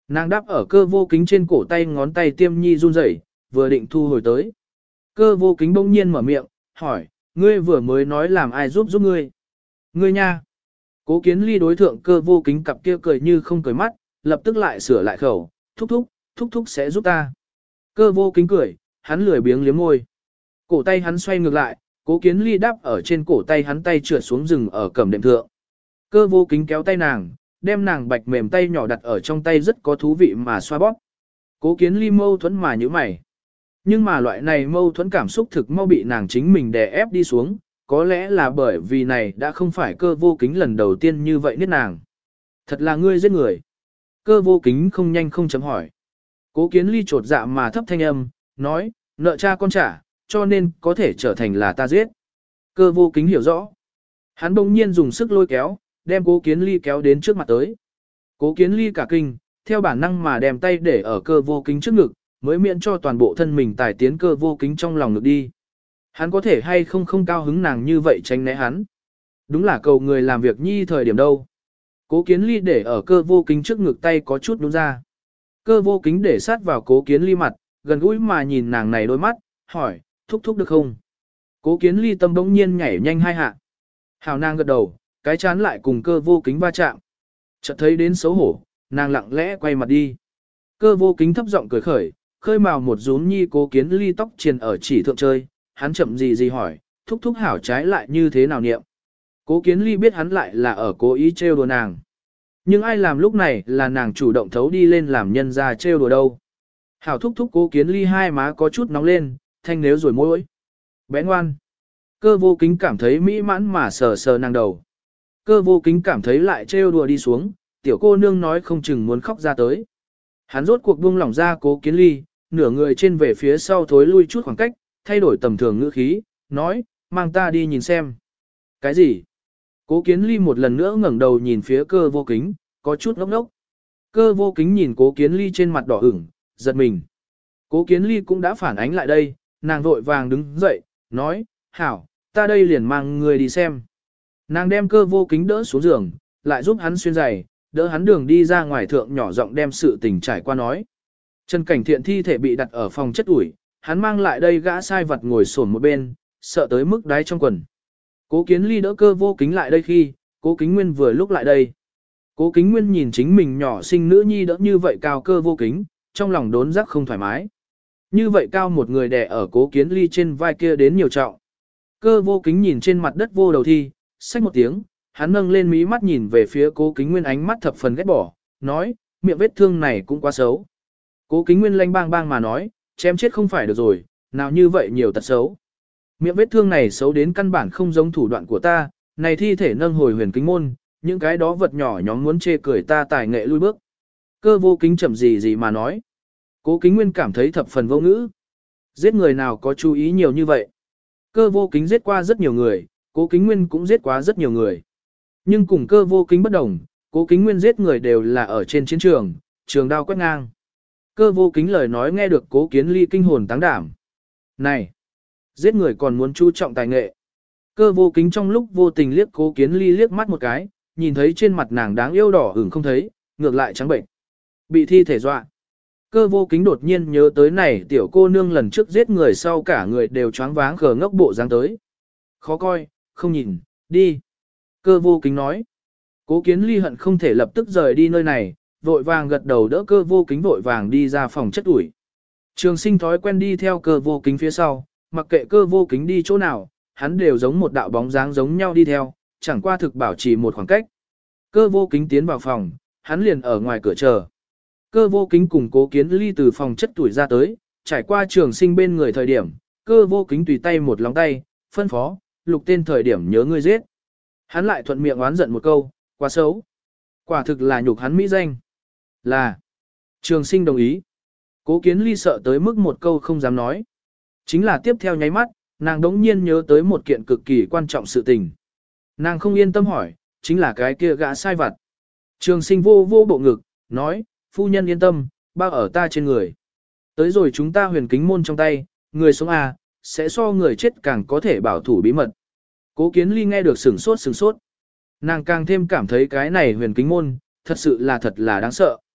Nàng đáp ở cơ vô kính trên cổ tay, ngón tay tiêm nhi run rẩy, vừa định thu hồi tới. Cơ vô kính bỗng nhiên mở miệng, hỏi, ngươi vừa mới nói làm ai giúp ngươi? Ngươi nha. Cố Kiến Ly đối thượng cơ vô kính cặp kia cười như không cười mắt, lập tức lại sửa lại khẩu, thúc thúc sẽ giúp ta. Cơ vô kính cười, hắn lười biếng liếm môi. Cổ tay hắn xoay ngược lại, Cố Kiến Ly đáp ở trên cổ tay hắn, tay trượt xuống rừng ở cẩm đệm thượng. Cơ vô kính kéo tay nàng, đem nàng bạch mềm tay nhỏ đặt ở trong tay, rất có thú vị mà xoa bóp. Cố Kiến Ly mâu thuẫn mà như mày. Nhưng mà loại này mâu thuẫn cảm xúc thực mau bị nàng chính mình đè ép đi xuống, có lẽ là bởi vì này đã không phải cơ vô kính lần đầu tiên như vậy niết nàng. Thật là ngươi giết người. Cơ vô kính không nhanh không chấm hỏi. Cố Kiến Ly trột dạ mà thấp thanh âm, nói, nợ cha con trả, cho nên có thể trở thành là ta giết. Cơ vô kính hiểu rõ. Hắn bỗng nhiên dùng sức lôi kéo, đem Cố Kiến Ly kéo đến trước mặt tới. Cố Kiến Ly cả kinh, theo bản năng mà đem tay để ở cơ vô kính trước ngực, mới miễn cho toàn bộ thân mình tải tiến cơ vô kính trong lòng ngực đi. Hắn có thể hay không cao hứng nàng như vậy tránh né hắn. Đúng là cầu người làm việc nhi thời điểm đâu. Cố Kiến Ly để ở cơ vô kính trước ngực, tay có chút đúng ra. Cơ vô kính để sát vào Cố Kiến Ly mặt, gần gũi mà nhìn nàng này đôi mắt, hỏi, thúc được không? Cố Kiến Ly tâm bỗng nhiên nhảy nhanh hai hạ. Hào nàng gật đầu, cái chán lại cùng cơ vô kính va chạm. Chợt thấy đến xấu hổ, nàng lặng lẽ quay mặt đi. Cơ vô kính thấp giọng cười khởi, khơi mào một rúm nhi Cố Kiến Ly tóc triền ở chỉ thượng chơi. Hắn chậm gì hỏi, thúc hảo trái lại như thế nào niệm. Cố Kiến Ly biết hắn lại là ở cố ý trêu đùa nàng. Nhưng ai làm lúc này là nàng chủ động thấu đi lên làm nhân ra trêu đùa đâu. Hảo thúc Cố Kiến Ly hai má có chút nóng lên, thanh nếu rồi môi. Bé ngoan. Cơ vô kính cảm thấy mỹ mãn mà sờ sờ nàng đầu. Cơ vô kính cảm thấy lại trêu đùa đi xuống, tiểu cô nương nói không chừng muốn khóc ra tới. Hắn rốt cuộc buông lỏng ra Cố Kiến Ly, nửa người trên về phía sau thối lui chút khoảng cách, thay đổi tầm thường ngữ khí, nói, mang ta đi nhìn xem. Cái gì? Cố Kiến Ly một lần nữa ngẩng đầu nhìn phía cơ vô kính, có chút ngốc ngốc. Cơ vô kính nhìn Cố Kiến Ly trên mặt đỏ ửng, giật mình. Cố Kiến Ly cũng đã phản ánh lại đây, nàng vội vàng đứng dậy, nói, hảo, ta đây liền mang người đi xem. Nàng đem cơ vô kính đỡ xuống giường, lại giúp hắn xuyên giày, đỡ hắn đường đi ra ngoài, thượng nhỏ giọng đem sự tình trải qua nói. Trần Cảnh Thiện thi thể bị đặt ở phòng chất ủi, hắn mang lại đây gã sai vật ngồi xổm một bên, sợ tới mức đáy trong quần. Cố Kiến Ly đỡ cơ vô kính lại đây khi, Cố Kính Nguyên vừa lúc lại đây. Cố Kính Nguyên nhìn chính mình nhỏ sinh nữ nhi đỡ như vậy cao cơ vô kính, trong lòng đốn giác không thoải mái. Như vậy cao một người đè ở Cố Kiến Ly trên vai kia đến nhiều trọng. Cơ vô kính nhìn trên mặt đất vô đầu thi, xách một tiếng, hắn nâng lên mí mắt nhìn về phía Cố Kính Nguyên, ánh mắt thập phần ghét bỏ, nói, miệng vết thương này cũng quá xấu. Cố Kính Nguyên lanh bang bang mà nói, chém chết không phải được rồi, nào như vậy nhiều tật xấu. Miệng vết thương này xấu đến căn bản không giống thủ đoạn của ta, này thi thể nâng hồi huyền kính môn, những cái đó vật nhỏ nhóm muốn chê cười ta tài nghệ lui bước. Cơ vô kính chậm gì mà nói. Cố Kính Nguyên cảm thấy thập phần vô ngữ. Giết người nào có chú ý nhiều như vậy. Cơ vô kính giết qua rất nhiều người, Cố Kính Nguyên cũng giết quá rất nhiều người. Nhưng cùng cơ vô kính bất đồng, Cố Kính Nguyên giết người đều là ở trên chiến trường, trường đao quét ngang. Cơ vô kính lời nói nghe được Cố Kiến Ly kinh hồn táng đảm. Này! Giết người còn muốn chú trọng tài nghệ. Cơ vô kính trong lúc vô tình liếc Cố Kiến Ly liếc mắt một cái, nhìn thấy trên mặt nàng đáng yêu đỏ ửng không thấy, ngược lại trắng bệnh. Bị thi thể dọa. Cơ vô kính đột nhiên nhớ tới này tiểu cô nương lần trước giết người sau cả người đều choáng váng khờ ngốc bộ dáng tới. Khó coi, không nhìn, đi. Cơ vô kính nói. Cố Kiến Ly hận không thể lập tức rời đi nơi này, vội vàng gật đầu đỡ cơ vô kính vội vàng đi ra phòng chất ủi. Trường Sinh thói quen đi theo cơ vô kính phía sau, mặc kệ cơ vô kính đi chỗ nào, hắn đều giống một đạo bóng dáng giống nhau đi theo, chẳng qua thực bảo trì một khoảng cách. Cơ vô kính tiến vào phòng, hắn liền ở ngoài cửa chờ. Cơ vô kính cùng Cố Kiến Ly từ phòng chất tuổi ra tới, trải qua Trường Sinh bên người thời điểm, cơ vô kính tùy tay một lóng tay, phân phó, lục tên thời điểm nhớ ngươi giết. Hắn lại thuận miệng oán giận một câu, quá xấu. Quả thực là nhục hắn mỹ danh. Là. Trường Sinh đồng ý. Cố Kiến Ly sợ tới mức một câu không dám nói. Chính là tiếp theo nháy mắt, nàng đống nhiên nhớ tới một kiện cực kỳ quan trọng sự tình. Nàng không yên tâm hỏi, chính là cái kia gã sai vặt. Trường Sinh vô bộ ngực, nói, phu nhân yên tâm, bao ở ta trên người. Tới rồi chúng ta huyền kính môn trong tay, người sống à, sẽ so người chết càng có thể bảo thủ bí mật. Cố Kiến Ly nghe được sửng sốt. Nàng càng thêm cảm thấy cái này huyền kính môn, thật là đáng sợ.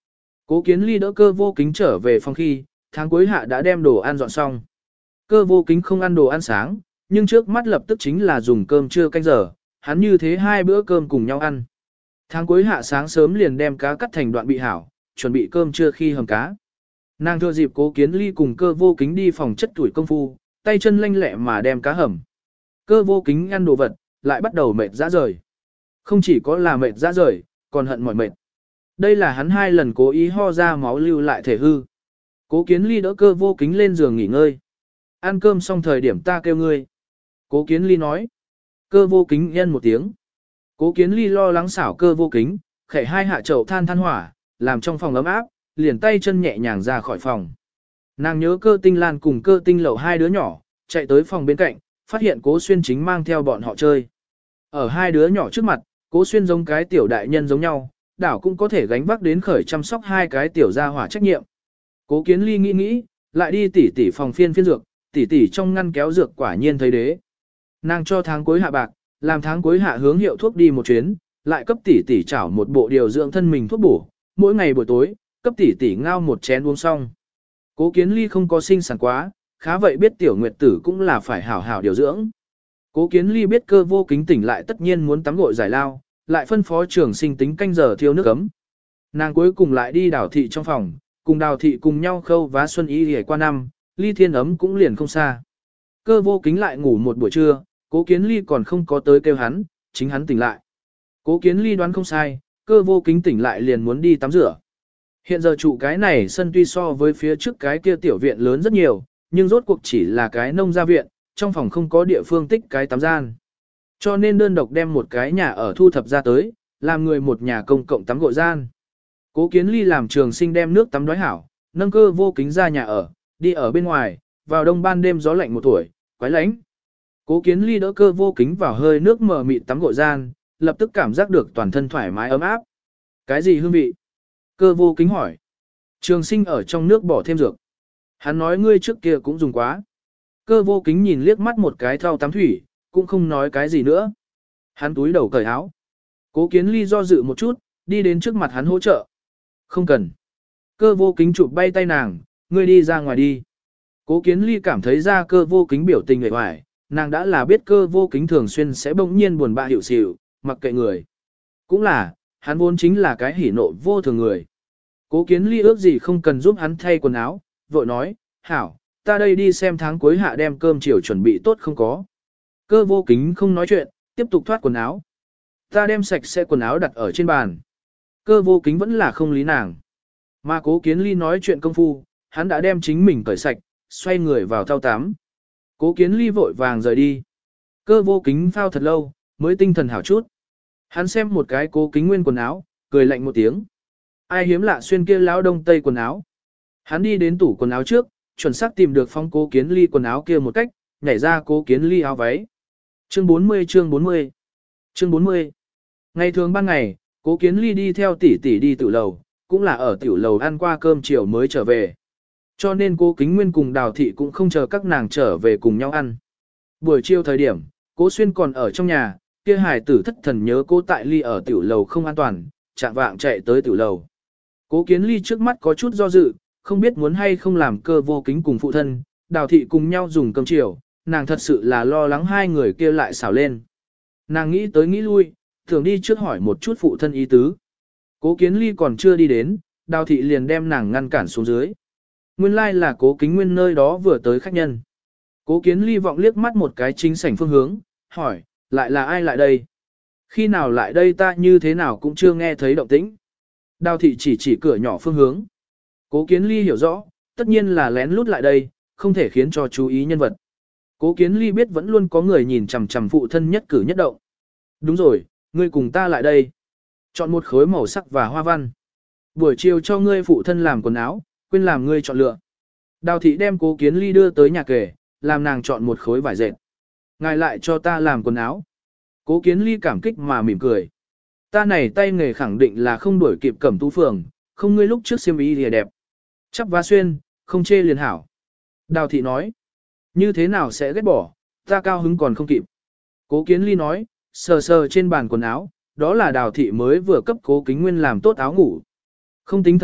Cố Kiến Ly đỡ Cơ Vô Kính trở về phòng khi, tháng cuối hạ đã đem đồ ăn dọn xong. Cơ Vô Kính không ăn đồ ăn sáng, nhưng trước mắt lập tức chính là dùng cơm trưa canh giờ, hắn như thế hai bữa cơm cùng nhau ăn. Tháng cuối hạ sáng sớm liền đem cá cắt thành đoạn bị hảo, chuẩn bị cơm trưa khi hầm cá. Nàng thừa dịp Cố Kiến Ly cùng Cơ Vô Kính đi phòng chất tuổi công phu, tay chân lanh lẹ mà đem cá hầm. Cơ Vô Kính ăn đồ vật, lại bắt đầu mệt ra rời. Không chỉ có là mệt ra rời, còn hận mỏi mệt. Đây là hắn hai lần cố ý ho ra máu lưu lại thể hư. Cố Kiến Ly đỡ Cơ Vô Kính lên giường nghỉ ngơi. Ăn cơm xong thời điểm ta kêu ngươi. Cố Kiến Ly nói. Cơ Vô Kính nhân một tiếng. Cố Kiến Ly lo lắng xảo Cơ Vô Kính, khẽ hai hạ chậu than hỏa, làm trong phòng ấm áp, liền tay chân nhẹ nhàng ra khỏi phòng. Nàng nhớ Cơ Tinh Lan cùng Cơ Tinh Lậu hai đứa nhỏ, chạy tới phòng bên cạnh, phát hiện Cố Xuyên chính mang theo bọn họ chơi. Ở hai đứa nhỏ trước mặt, Cố Xuyên giống cái tiểu đại nhân giống nhau, đảo cũng có thể gánh vác đến khởi chăm sóc hai cái tiểu gia hỏa trách nhiệm. Cố Kiến Ly nghĩ, lại đi tỉ phòng phiên dược, tỉ trong ngăn kéo dược quả nhiên thấy đế. Nàng cho tháng cuối hạ bạc, làm tháng cuối hạ hướng hiệu thuốc đi một chuyến, lại cấp tỉ chảo một bộ điều dưỡng thân mình thuốc bổ, mỗi ngày buổi tối, cấp tỉ ngao một chén uống xong. Cố Kiến Ly không có sinh sản quá, khá vậy biết tiểu nguyệt tử cũng là phải hảo hảo điều dưỡng. Cố Kiến Ly biết Cơ Vô Kính tỉnh lại tất nhiên muốn tắm gội giải lao, lại phân phó Trường Sinh tính canh giờ thiêu nước ấm. Nàng cuối cùng lại đi Đào thị trong phòng, cùng Đào thị cùng nhau khâu vá xuân y hề qua năm, ly thiên ấm cũng liền không xa. Cơ Vô Kính lại ngủ một buổi trưa, Cố Kiến Ly còn không có tới kêu hắn, chính hắn tỉnh lại. Cố Kiến Ly đoán không sai, Cơ Vô Kính tỉnh lại liền muốn đi tắm rửa. Hiện giờ trụ cái này sân tuy so với phía trước cái kia tiểu viện lớn rất nhiều, nhưng rốt cuộc chỉ là cái nông gia viện, trong phòng không có địa phương tích cái tắm gian. Cho nên đơn độc đem một cái nhà ở thu thập ra tới, làm người một nhà công cộng tắm gội gian. Cố Kiến Ly làm Trường Sinh đem nước tắm đói hảo, nâng Cơ Vô Kính ra nhà ở, đi ở bên ngoài, vào đông ban đêm gió lạnh một tuổi, quái lạnh. Cố Kiến Ly đỡ Cơ Vô Kính vào hơi nước mờ mịt tắm gội gian, lập tức cảm giác được toàn thân thoải mái ấm áp. Cái gì hương vị? Cơ Vô Kính hỏi. Trường Sinh ở trong nước bỏ thêm dược. Hắn nói ngươi trước kia cũng dùng quá. Cơ Vô Kính nhìn liếc mắt một cái thau tắm thủy, cũng không nói cái gì nữa. Hắn túi đầu cởi áo. Cố Kiến Ly do dự một chút, đi đến trước mặt hắn hỗ trợ. Không cần. Cơ Vô Kính chụp bay tay nàng, ngươi đi ra ngoài đi. Cố Kiến Ly cảm thấy ra Cơ Vô Kính biểu tình người hoài, nàng đã là biết Cơ Vô Kính thường xuyên sẽ bỗng nhiên buồn bã hiểu xỉu, mặc kệ người. Cũng là, hắn vốn chính là cái hỉ nộ vô thường người. Cố Kiến Ly ước gì không cần giúp hắn thay quần áo, vội nói, hảo, ta đây đi xem tháng cuối hạ đem cơm chiều chuẩn bị tốt không có. Cơ Vô Kính không nói chuyện, tiếp tục thoát quần áo. Ta đem sạch sẽ quần áo đặt ở trên bàn. Cơ Vô Kính vẫn là không lý nàng. Mà Cố Kiến Ly nói chuyện công phu, hắn đã đem chính mình cởi sạch, xoay người vào thau tắm. Cố Kiến Ly vội vàng rời đi. Cơ Vô Kính phao thật lâu, mới tinh thần hảo chút. Hắn xem một cái Cố Kính nguyên quần áo, cười lạnh một tiếng. Ai hiếm lạ xuyên kia lão đông tây quần áo. Hắn đi đến tủ quần áo trước, chuẩn xác tìm được phong Cố Kiến Ly quần áo kia một cách, nhảy ra Cố Kiến Ly áo váy. Chương 40 chương 40 Chương 40 Ngày thường ban ngày, Cố Kiến Ly đi theo tỷ tỷ đi tiểu lầu, cũng là ở tiểu lầu ăn qua cơm chiều mới trở về. Cho nên Cố Kính Nguyên cùng Đào Thị cũng không chờ các nàng trở về cùng nhau ăn. Buổi chiều thời điểm, Cố Xuyên còn ở trong nhà, kia hài tử thất thần nhớ Cố Tại Ly ở tiểu lầu không an toàn, chạng vạng chạy tới tiểu lầu. Cố Kiến Ly trước mắt có chút do dự, không biết muốn hay không làm Cơ Vô Kính cùng phụ thân, Đào Thị cùng nhau dùng cơm chiều, nàng thật sự là lo lắng hai người kia lại xảo lên. Nàng nghĩ tới nghĩ lui, thường đi trước hỏi một chút phụ thân ý tứ. Cố Kiến Ly còn chưa đi đến, Đào Thị liền đem nàng ngăn cản xuống dưới. Nguyên lai là Cố Kính Nguyên nơi đó vừa tới khách nhân. Cố Kiến Ly vọng liếc mắt một cái chính sảnh phương hướng, hỏi, lại là ai lại đây? Khi nào lại đây ta như thế nào cũng chưa nghe thấy động tĩnh. Đào Thị chỉ cửa nhỏ phương hướng. Cố Kiến Ly hiểu rõ, tất nhiên là lén lút lại đây, không thể khiến cho chú ý nhân vật. Cố Kiến Ly biết vẫn luôn có người nhìn chằm chằm phụ thân nhất cử nhất động. Đúng rồi, ngươi cùng ta lại đây. Chọn một khối màu sắc và hoa văn. Buổi chiều cho ngươi phụ thân làm quần áo, quên làm ngươi chọn lựa. Đào Thị đem Cố Kiến Ly đưa tới nhà kề, làm nàng chọn một khối vải dệt. Ngài lại cho ta làm quần áo. Cố Kiến Ly cảm kích mà mỉm cười. Ta này tay nghề khẳng định là không đuổi kịp Cẩm Tú Phường, không ngươi lúc trước xiêm y thì đẹp. Chắp vá xuyên, không chê liền hảo. Đào Thị nói. Như thế nào sẽ ghét bỏ, ta cao hứng còn không kịp. Cố Kiến Ly nói, sờ sờ trên bàn quần áo, đó là Đào Thị mới vừa cấp Cố Kính Nguyên làm tốt áo ngủ. Không tính thật đẹp,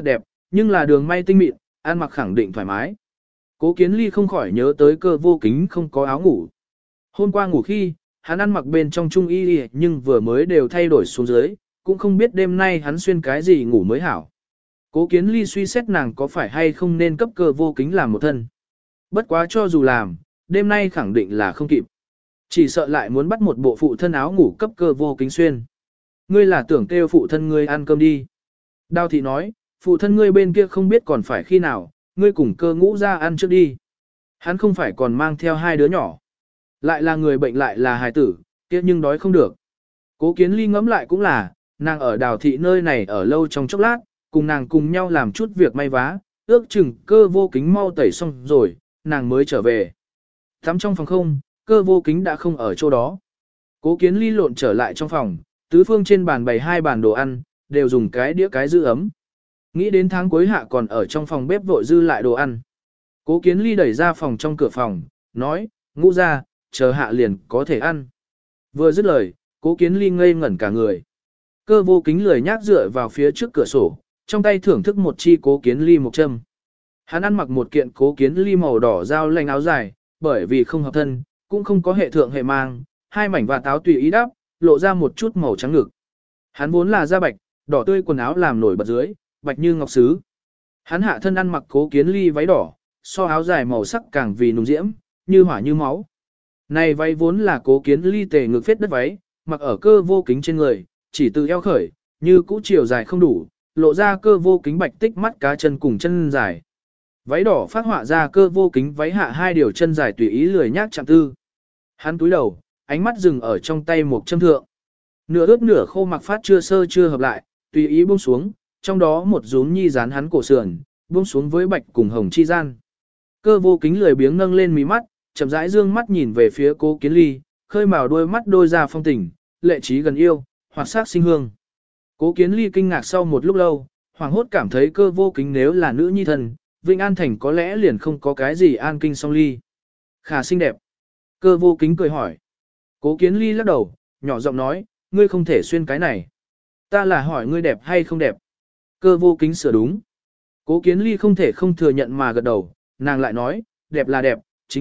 nhưng là đường may tinh mịn, ăn mặc khẳng định thoải mái. Cố Kiến Ly không khỏi nhớ tới Cơ Vô Kính không có áo ngủ. Hôm qua ngủ khi, hắn ăn mặc bên trong trung y nhưng vừa mới đều thay đổi xuống dưới, cũng không biết đêm nay hắn xuyên cái gì ngủ mới hảo. Cố Kiến Ly suy xét nàng có phải hay không nên cấp Cơ Vô Kính làm một thân. Bất quá cho dù làm, đêm nay khẳng định là không kịp. Chỉ sợ lại muốn bắt một bộ phụ thân áo ngủ cấp Cơ Vô Kính xuyên. Ngươi là tưởng kêu phụ thân ngươi ăn cơm đi. Đào thị nói, phụ thân ngươi bên kia không biết còn phải khi nào, ngươi cùng Cơ Ngũ ra ăn trước đi. Hắn không phải còn mang theo hai đứa nhỏ. Lại là người bệnh lại là hài tử, kia nhưng đói không được. Cố Kiến Ly ngẫm lại cũng là, nàng ở Đào thị nơi này ở lâu trong chốc lát, cùng nàng cùng nhau làm chút việc may vá, ước chừng Cơ Vô Kính mau tẩy xong rồi, nàng mới trở về. Tắm trong phòng không, Cơ Vô Kính đã không ở chỗ đó. Cố Kiến Ly lộn trở lại trong phòng, tứ phương trên bàn bày hai bàn đồ ăn, đều dùng cái đĩa cái giữ ấm. Nghĩ đến tháng cuối hạ còn ở trong phòng bếp vội dư lại đồ ăn. Cố Kiến Ly đẩy ra phòng trong cửa phòng, nói, Ngũ ra, chờ hạ liền có thể ăn. Vừa dứt lời, Cố Kiến Ly ngây ngẩn cả người. Cơ Vô Kính lười nhác dựa vào phía trước cửa sổ, trong tay thưởng thức một chi Cố Kiến Ly một châm. Hắn ăn mặc một kiện Cố Kiến Ly màu đỏ dao lanh áo dài, bởi vì không hợp thân, cũng không có hệ thượng hệ mang, hai mảnh và táo tùy ý đắp, lộ ra một chút màu trắng ngực. Hắn vốn là da bạch, đỏ tươi quần áo làm nổi bật dưới, bạch như ngọc sứ. Hắn hạ thân ăn mặc Cố Kiến Ly váy đỏ, so áo dài màu sắc càng vì nùng diễm, như hỏa như máu. Này váy vốn là Cố Kiến Ly tề ngực phết đất váy, mặc ở Cơ Vô Kính trên người, chỉ từ eo khởi, như cũ chiều dài không đủ, lộ ra Cơ Vô Kính bạch tích mắt cá chân cùng chân dài. Váy đỏ phát họa ra Cơ Vô Kính váy hạ hai điều chân dài tùy ý lười nhác chạm tư. Hắn cúi đầu, ánh mắt dừng ở trong tay một châm thượng. Nửa ướt nửa khô mặc phát chưa sơ chưa hợp lại, tùy ý buông xuống, trong đó một rúm nhi dán hắn cổ sườn, buông xuống với bạch cùng hồng chi gian. Cơ Vô Kính lười biếng nâng lên mí mắt, chậm rãi dương mắt nhìn về phía Cố Kiến Ly, khơi mào đôi mắt đôi ra phong tình, lệ trí gần yêu, hoạt sắc sinh hương. Cố Kiến Ly kinh ngạc sau một lúc lâu, hoàng hốt cảm thấy Cơ Vô Kính nếu là nữ nhi thần, Vĩnh An Thành có lẽ liền không có cái gì an kinh song ly. Khả xinh đẹp. Cơ Vô Kính cười hỏi. Cố Kiến Ly lắc đầu, nhỏ giọng nói, ngươi không thể xuyên cái này. Ta là hỏi ngươi đẹp hay không đẹp. Cơ Vô Kính sửa đúng. Cố Kiến Ly không thể không thừa nhận mà gật đầu, nàng lại nói, đẹp là đẹp, chính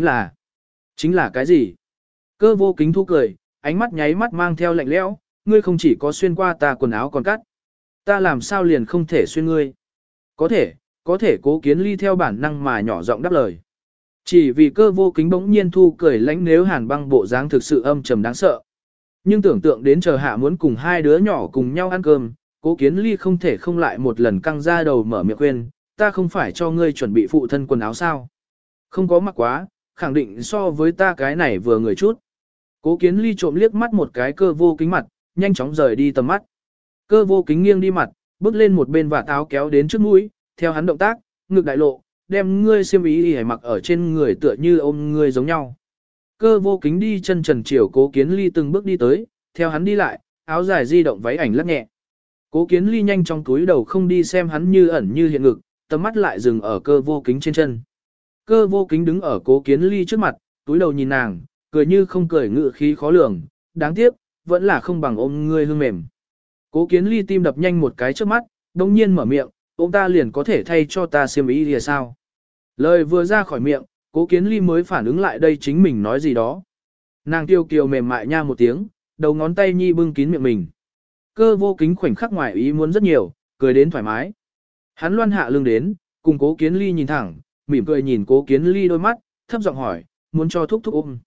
là cái gì? Cơ Vô Kính thu cười, ánh mắt nháy mắt mang theo lạnh lẽo, ngươi không chỉ có xuyên qua ta quần áo còn cắt. Ta làm sao liền không thể xuyên ngươi? Có thể Cố Kiến Ly theo bản năng mà nhỏ giọng đáp lời. Chỉ vì Cơ Vô Kính bỗng nhiên thu cười lãnh nếu Hàn Băng bộ dáng thực sự âm trầm đáng sợ. Nhưng tưởng tượng đến chờ hạ muốn cùng hai đứa nhỏ cùng nhau ăn cơm, Cố Kiến Ly không thể không lại một lần căng ra đầu mở miệng khuyên, ta không phải cho ngươi chuẩn bị phụ thân quần áo sao? Không có mặc quá, khẳng định so với ta cái này vừa người chút. Cố Kiến Ly trộm liếc mắt một cái Cơ Vô Kính mặt, nhanh chóng rời đi tầm mắt. Cơ Vô Kính nghiêng đi mặt, bước lên một bên và áo kéo đến trước mũi, theo hắn động tác, ngực đại lộ, đem ngươi xiêm y hãy mặc ở trên người tựa như ôm ngươi giống nhau. Cơ Vô Kính đi chân trần chiều Cố Kiến Ly từng bước đi tới, theo hắn đi lại, áo dài di động váy ảnh lắc nhẹ. Cố Kiến Ly nhanh trong túi đầu không đi xem hắn như ẩn như hiện ngực, tầm mắt lại dừng ở Cơ Vô Kính trên chân. Cơ Vô Kính đứng ở Cố Kiến Ly trước mặt, túi đầu nhìn nàng, cười như không cười ngự khí khó lường, đáng tiếc, vẫn là không bằng ôm ngươi hương mềm. Cố Kiến Ly tim đập nhanh một cái trước mắt, đồng nhiên mở miệng, ôm ta liền có thể thay cho ta xiêm y thì sao? Lời vừa ra khỏi miệng, Cố Kiến Ly mới phản ứng lại đây chính mình nói gì đó. Nàng tiêu kiều mềm mại nha một tiếng, đầu ngón tay nhi bưng kín miệng mình. Cơ Vô Kính khoảnh khắc ngoài ý muốn rất nhiều, cười đến thoải mái. Hắn loan hạ lưng đến, cùng Cố Kiến Ly nhìn thẳng, mỉm cười nhìn Cố Kiến Ly đôi mắt, thấp giọng hỏi, muốn cho thúc thúc ôm.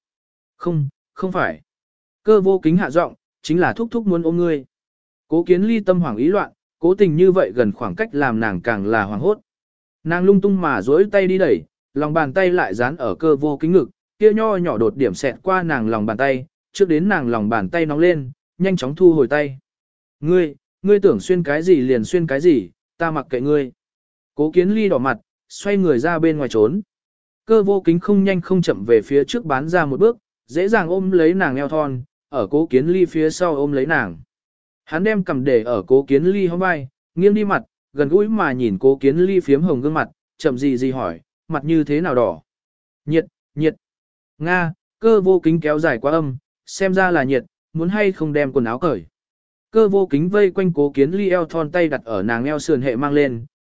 Không phải. Cơ Vô Kính hạ giọng, chính là thúc thúc muốn ôm ngươi. Cố Kiến Ly tâm hoảng ý loạn, cố tình như vậy gần khoảng cách làm nàng càng là hoảng hốt. Nàng lung tung mà duỗi tay đi đẩy, lòng bàn tay lại dán ở Cơ Vô Kính ngực, kia nho nhỏ đột điểm xẹt qua nàng lòng bàn tay, trước đến nàng lòng bàn tay nóng lên, nhanh chóng thu hồi tay. Ngươi tưởng xuyên cái gì liền xuyên cái gì, ta mặc kệ ngươi. Cố Kiến Ly đỏ mặt, xoay người ra bên ngoài trốn. Cơ Vô Kính không nhanh không chậm về phía trước bán ra một bước, dễ dàng ôm lấy nàng eo thon, ở Cố Kiến Ly phía sau ôm lấy nàng. Hắn đem cầm để ở Cố Kiến Ly hông vai, nghiêng đi mặt, gần gũi mà nhìn Cố Kiến Ly phiếm hồng gương mặt, chậm gì hỏi, mặt như thế nào đỏ. Nhiệt. Nga, Cơ Vô Kính kéo dài quá âm, xem ra là nhiệt, muốn hay không đem quần áo cởi. Cơ Vô Kính vây quanh Cố Kiến Ly eo thon tay đặt ở nàng eo sườn hệ mang lên,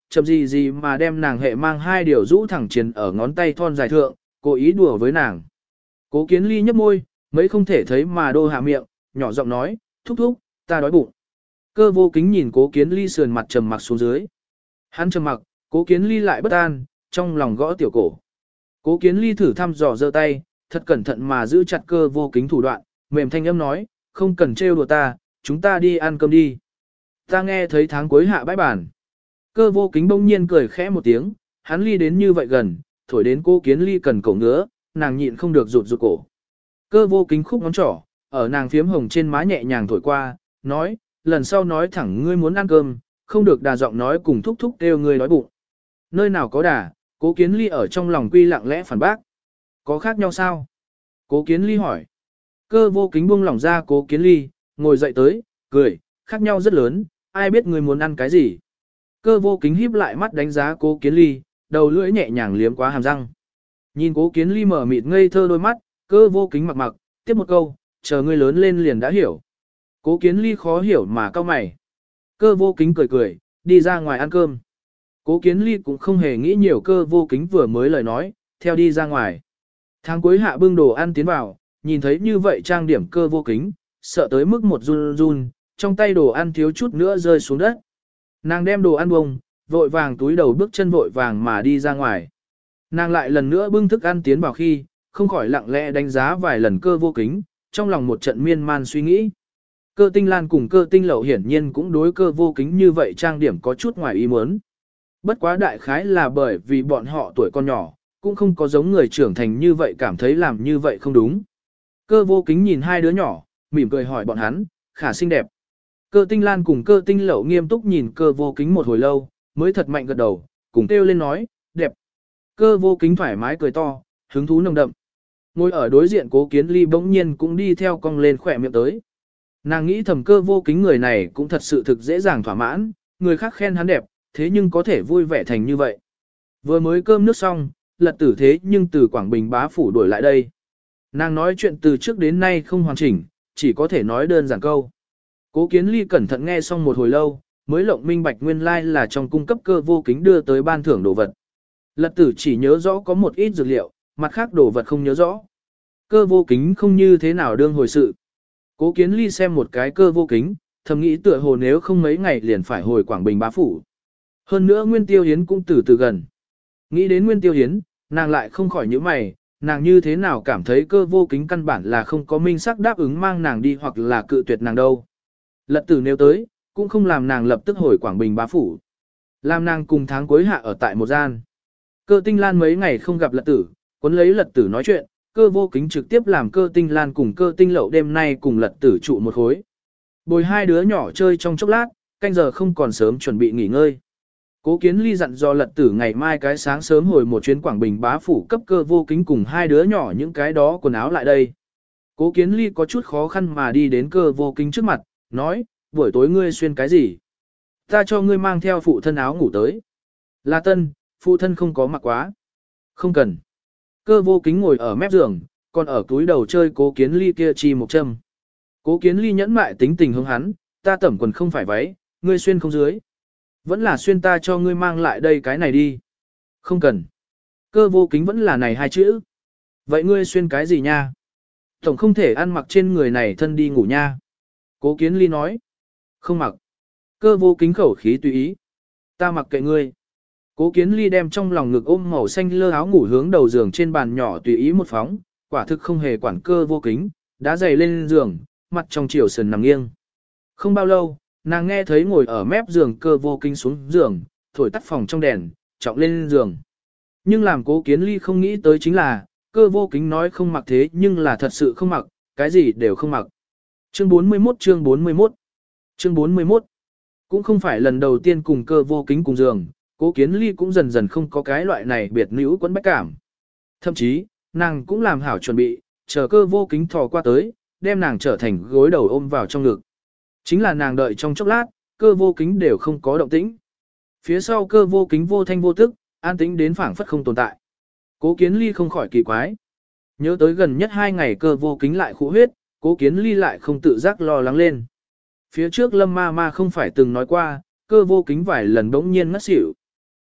chậm gì gì mà đem nàng hệ mang hai điều rũ thẳng triền ở ngón tay thon dài thượng, cố ý đùa với nàng. Cố Kiến Ly nhấp môi, mấy không thể thấy mà đô hạ miệng, nhỏ giọng nói, thúc thúc, ta đói bụng. Cơ vô kính nhìn Cố Kiến Ly sườn mặt trầm mặc xuống dưới. Hắn trầm mặc, Cố Kiến Ly lại bất an, trong lòng gõ tiểu cổ. Cố Kiến Ly thử thăm dò giơ tay, thật cẩn thận mà giữ chặt Cơ vô kính thủ đoạn, mềm thanh âm nói, không cần trêu đùa ta, chúng ta đi ăn cơm đi. Ta nghe thấy tháng cuối hạ bãi bản. Cơ vô kính bỗng nhiên cười khẽ một tiếng, hắn ly đến như vậy gần, thổi đến Cố Kiến Ly cần cổ ngứa, nàng nhịn không được rụt rụt cổ. Cơ vô kính khúc ngón trỏ, ở nàng phiếm hồng trên má nhẹ nhàng thổi qua, nói, lần sau nói thẳng ngươi muốn ăn cơm, không được đà giọng nói cùng thúc thúc kêu ngươi đói bụng. Nơi nào có đà, Cố Kiến Ly ở trong lòng quy lặng lẽ phản bác. Có khác nhau sao? Cố Kiến Ly hỏi. Cơ vô kính buông lỏng ra Cố Kiến Ly, ngồi dậy tới, cười, khác nhau rất lớn, ai biết ngươi muốn ăn cái gì. Cơ vô kính híp lại mắt đánh giá Cố Kiến Ly, đầu lưỡi nhẹ nhàng liếm quá hàm răng. Nhìn Cố Kiến Ly mở mịt ngây thơ đôi mắt, cơ vô kính mặc mặc, tiếp một câu, chờ ngươi lớn lên liền đã hiểu. Cố Kiến Ly khó hiểu mà cau mày. Cơ vô kính cười cười, đi ra ngoài ăn cơm. Cố Kiến Ly cũng không hề nghĩ nhiều cơ vô kính vừa mới lời nói, theo đi ra ngoài. Tháng cuối hạ bưng đồ ăn tiến vào, nhìn thấy như vậy trang điểm cơ vô kính, sợ tới mức một run run, trong tay đồ ăn thiếu chút nữa rơi xuống đất. Nàng đem đồ ăn bông, vội vàng túi đầu bước chân vội vàng mà đi ra ngoài. Nàng lại lần nữa bưng thức ăn tiến vào khi, không khỏi lặng lẽ đánh giá vài lần cơ vô kính, trong lòng một trận miên man suy nghĩ. Cơ tinh lan cùng cơ tinh lậu hiển nhiên cũng đối cơ vô kính như vậy trang điểm có chút ngoài ý muốn. Bất quá đại khái là bởi vì bọn họ tuổi còn nhỏ, cũng không có giống người trưởng thành như vậy cảm thấy làm như vậy không đúng. Cơ vô kính nhìn hai đứa nhỏ, mỉm cười hỏi bọn hắn, khả xinh đẹp. Cơ tinh lan cùng cơ tinh lậu nghiêm túc nhìn cơ vô kính một hồi lâu, mới thật mạnh gật đầu, cùng kêu lên nói, đẹp. Cơ vô kính thoải mái cười to, hứng thú nồng đậm. Ngồi ở đối diện Cố Kiến Ly bỗng nhiên cũng đi theo cong lên khỏe miệng tới. Nàng nghĩ thầm cơ vô kính người này cũng thật sự thực dễ dàng thỏa mãn, người khác khen hắn đẹp, thế nhưng có thể vui vẻ thành như vậy. Vừa mới cơm nước xong, Lật Tử thế nhưng từ Quảng Bình bá phủ đuổi lại đây. Nàng nói chuyện từ trước đến nay không hoàn chỉnh, chỉ có thể nói đơn giản câu. Cố Kiến Ly cẩn thận nghe xong một hồi lâu, mới lộng minh bạch nguyên lai là trong cung cấp cơ vô kính đưa tới ban thưởng đồ vật. Lật Tử chỉ nhớ rõ có một ít dược liệu, mặt khác đồ vật không nhớ rõ. Cơ vô kính không như thế nào đương hồi sự. Cố Kiến Ly xem một cái cơ vô kính, thầm nghĩ tựa hồ nếu không mấy ngày liền phải hồi Quảng Bình bá phủ. Hơn nữa Nguyên Tiêu Hiến cũng từ từ gần. Nghĩ đến Nguyên Tiêu Hiến, nàng lại không khỏi nhíu mày, nàng như thế nào cảm thấy cơ vô kính căn bản là không có minh xác đáp ứng mang nàng đi hoặc là cự tuyệt nàng đâu. Lật Tử nếu tới, cũng không làm nàng lập tức hồi Quảng Bình bá phủ. Làm nàng cùng tháng cuối hạ ở tại một gian. Cơ Tinh Lan mấy ngày không gặp Lật Tử, cuốn lấy Lật Tử nói chuyện, cơ vô kính trực tiếp làm cơ Tinh Lan cùng cơ Tinh Lậu đêm nay cùng Lật Tử trụ một khối. Bồi hai đứa nhỏ chơi trong chốc lát, canh giờ không còn sớm chuẩn bị nghỉ ngơi. Cố Kiến Ly dặn dò Lật Tử ngày mai cái sáng sớm hồi một chuyến Quảng Bình bá phủ cấp cơ vô kính cùng hai đứa nhỏ những cái đó quần áo lại đây. Cố Kiến Ly có chút khó khăn mà đi đến cơ vô kính trước mặt, nói, buổi tối ngươi xuyên cái gì? Ta cho ngươi mang theo phụ thân áo ngủ tới. Là tân, phụ thân không có mặc quá. Không cần. Cơ vô kính ngồi ở mép giường, còn ở túi đầu chơi Cố Kiến Ly kia chi một châm. Cố Kiến Ly nhẫn mại tính tình hướng hắn, ta tẩm quần không phải váy, ngươi xuyên không dưới. Vẫn là xuyên ta cho ngươi mang lại đây cái này đi. Không cần. Cơ vô kính vẫn là này hai chữ. Vậy ngươi xuyên cái gì nha? Tổng không thể ăn mặc trên người này thân đi ngủ nha. Cố Kiến Ly nói. Không mặc. Cơ vô kính khẩu khí tùy ý. Ta mặc kệ ngươi. Cố Kiến Ly đem trong lòng ngực ôm màu xanh lơ áo ngủ hướng đầu giường trên bàn nhỏ tùy ý một phóng, quả thực không hề quản cơ vô kính, đá giày lên giường, mặt trong chiều sườn nằm nghiêng. Không bao lâu, nàng nghe thấy ngồi ở mép giường cơ vô kính xuống giường, thổi tắt phòng trong đèn, trọng lên giường. Nhưng làm Cố Kiến Ly không nghĩ tới chính là, cơ vô kính nói không mặc thế nhưng là thật sự không mặc, cái gì đều không mặc. Chương 41 chương 41 Chương 41 Cũng không phải lần đầu tiên cùng cơ vô kính cùng giường, Cố Kiến Ly cũng dần dần không có cái loại này biệt nữ quẫn bách cảm. Thậm chí, nàng cũng làm hảo chuẩn bị, chờ cơ vô kính thò qua tới, đem nàng trở thành gối đầu ôm vào trong ngực. Chính là nàng đợi trong chốc lát, cơ vô kính đều không có động tĩnh. Phía sau cơ vô kính vô thanh vô tức, an tĩnh đến phảng phất không tồn tại. Cố Kiến Ly không khỏi kỳ quái. Nhớ tới gần nhất 2 ngày cơ vô kính lại khụ huyết, Cố Kiến Ly lại không tự giác lo lắng lên. Phía trước Lâm ma ma không phải từng nói qua, cơ vô kính vài lần đống nhiên ngất xỉu.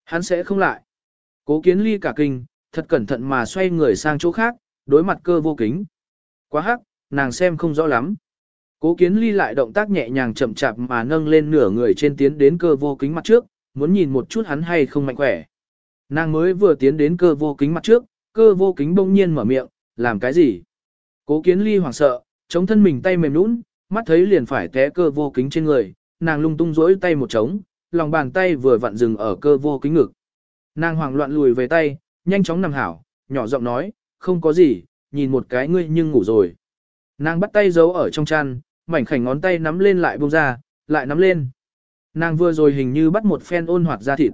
Hắn sẽ không lại. Cố Kiến Ly cả kinh, thật cẩn thận mà xoay người sang chỗ khác, đối mặt Cơ Vô Kính. Quá hắc, nàng xem không rõ lắm. Cố Kiến Ly lại động tác nhẹ nhàng chậm chạp mà nâng lên nửa người trên tiến đến Cơ Vô Kính mặt trước, muốn nhìn một chút hắn hay không mạnh khỏe. Nàng mới vừa tiến đến Cơ Vô Kính mặt trước, Cơ Vô Kính bỗng nhiên mở miệng, làm cái gì? Cố Kiến Ly hoảng sợ, chống thân mình tay mềm nhũn, mắt thấy liền phải té Cơ Vô Kính trên người, nàng lung tung rỗi tay một trống, lòng bàn tay vừa vặn dừng ở Cơ Vô Kính ngực. Nàng hoảng loạn lùi về tay, nhanh chóng nằm hảo, nhỏ giọng nói, không có gì, nhìn một cái ngươi nhưng ngủ rồi. Nàng bắt tay giấu ở trong chăn, mảnh khảnh ngón tay nắm lên lại buông ra, lại nắm lên. Nàng vừa rồi hình như bắt một phen ôn hoạt da thịt.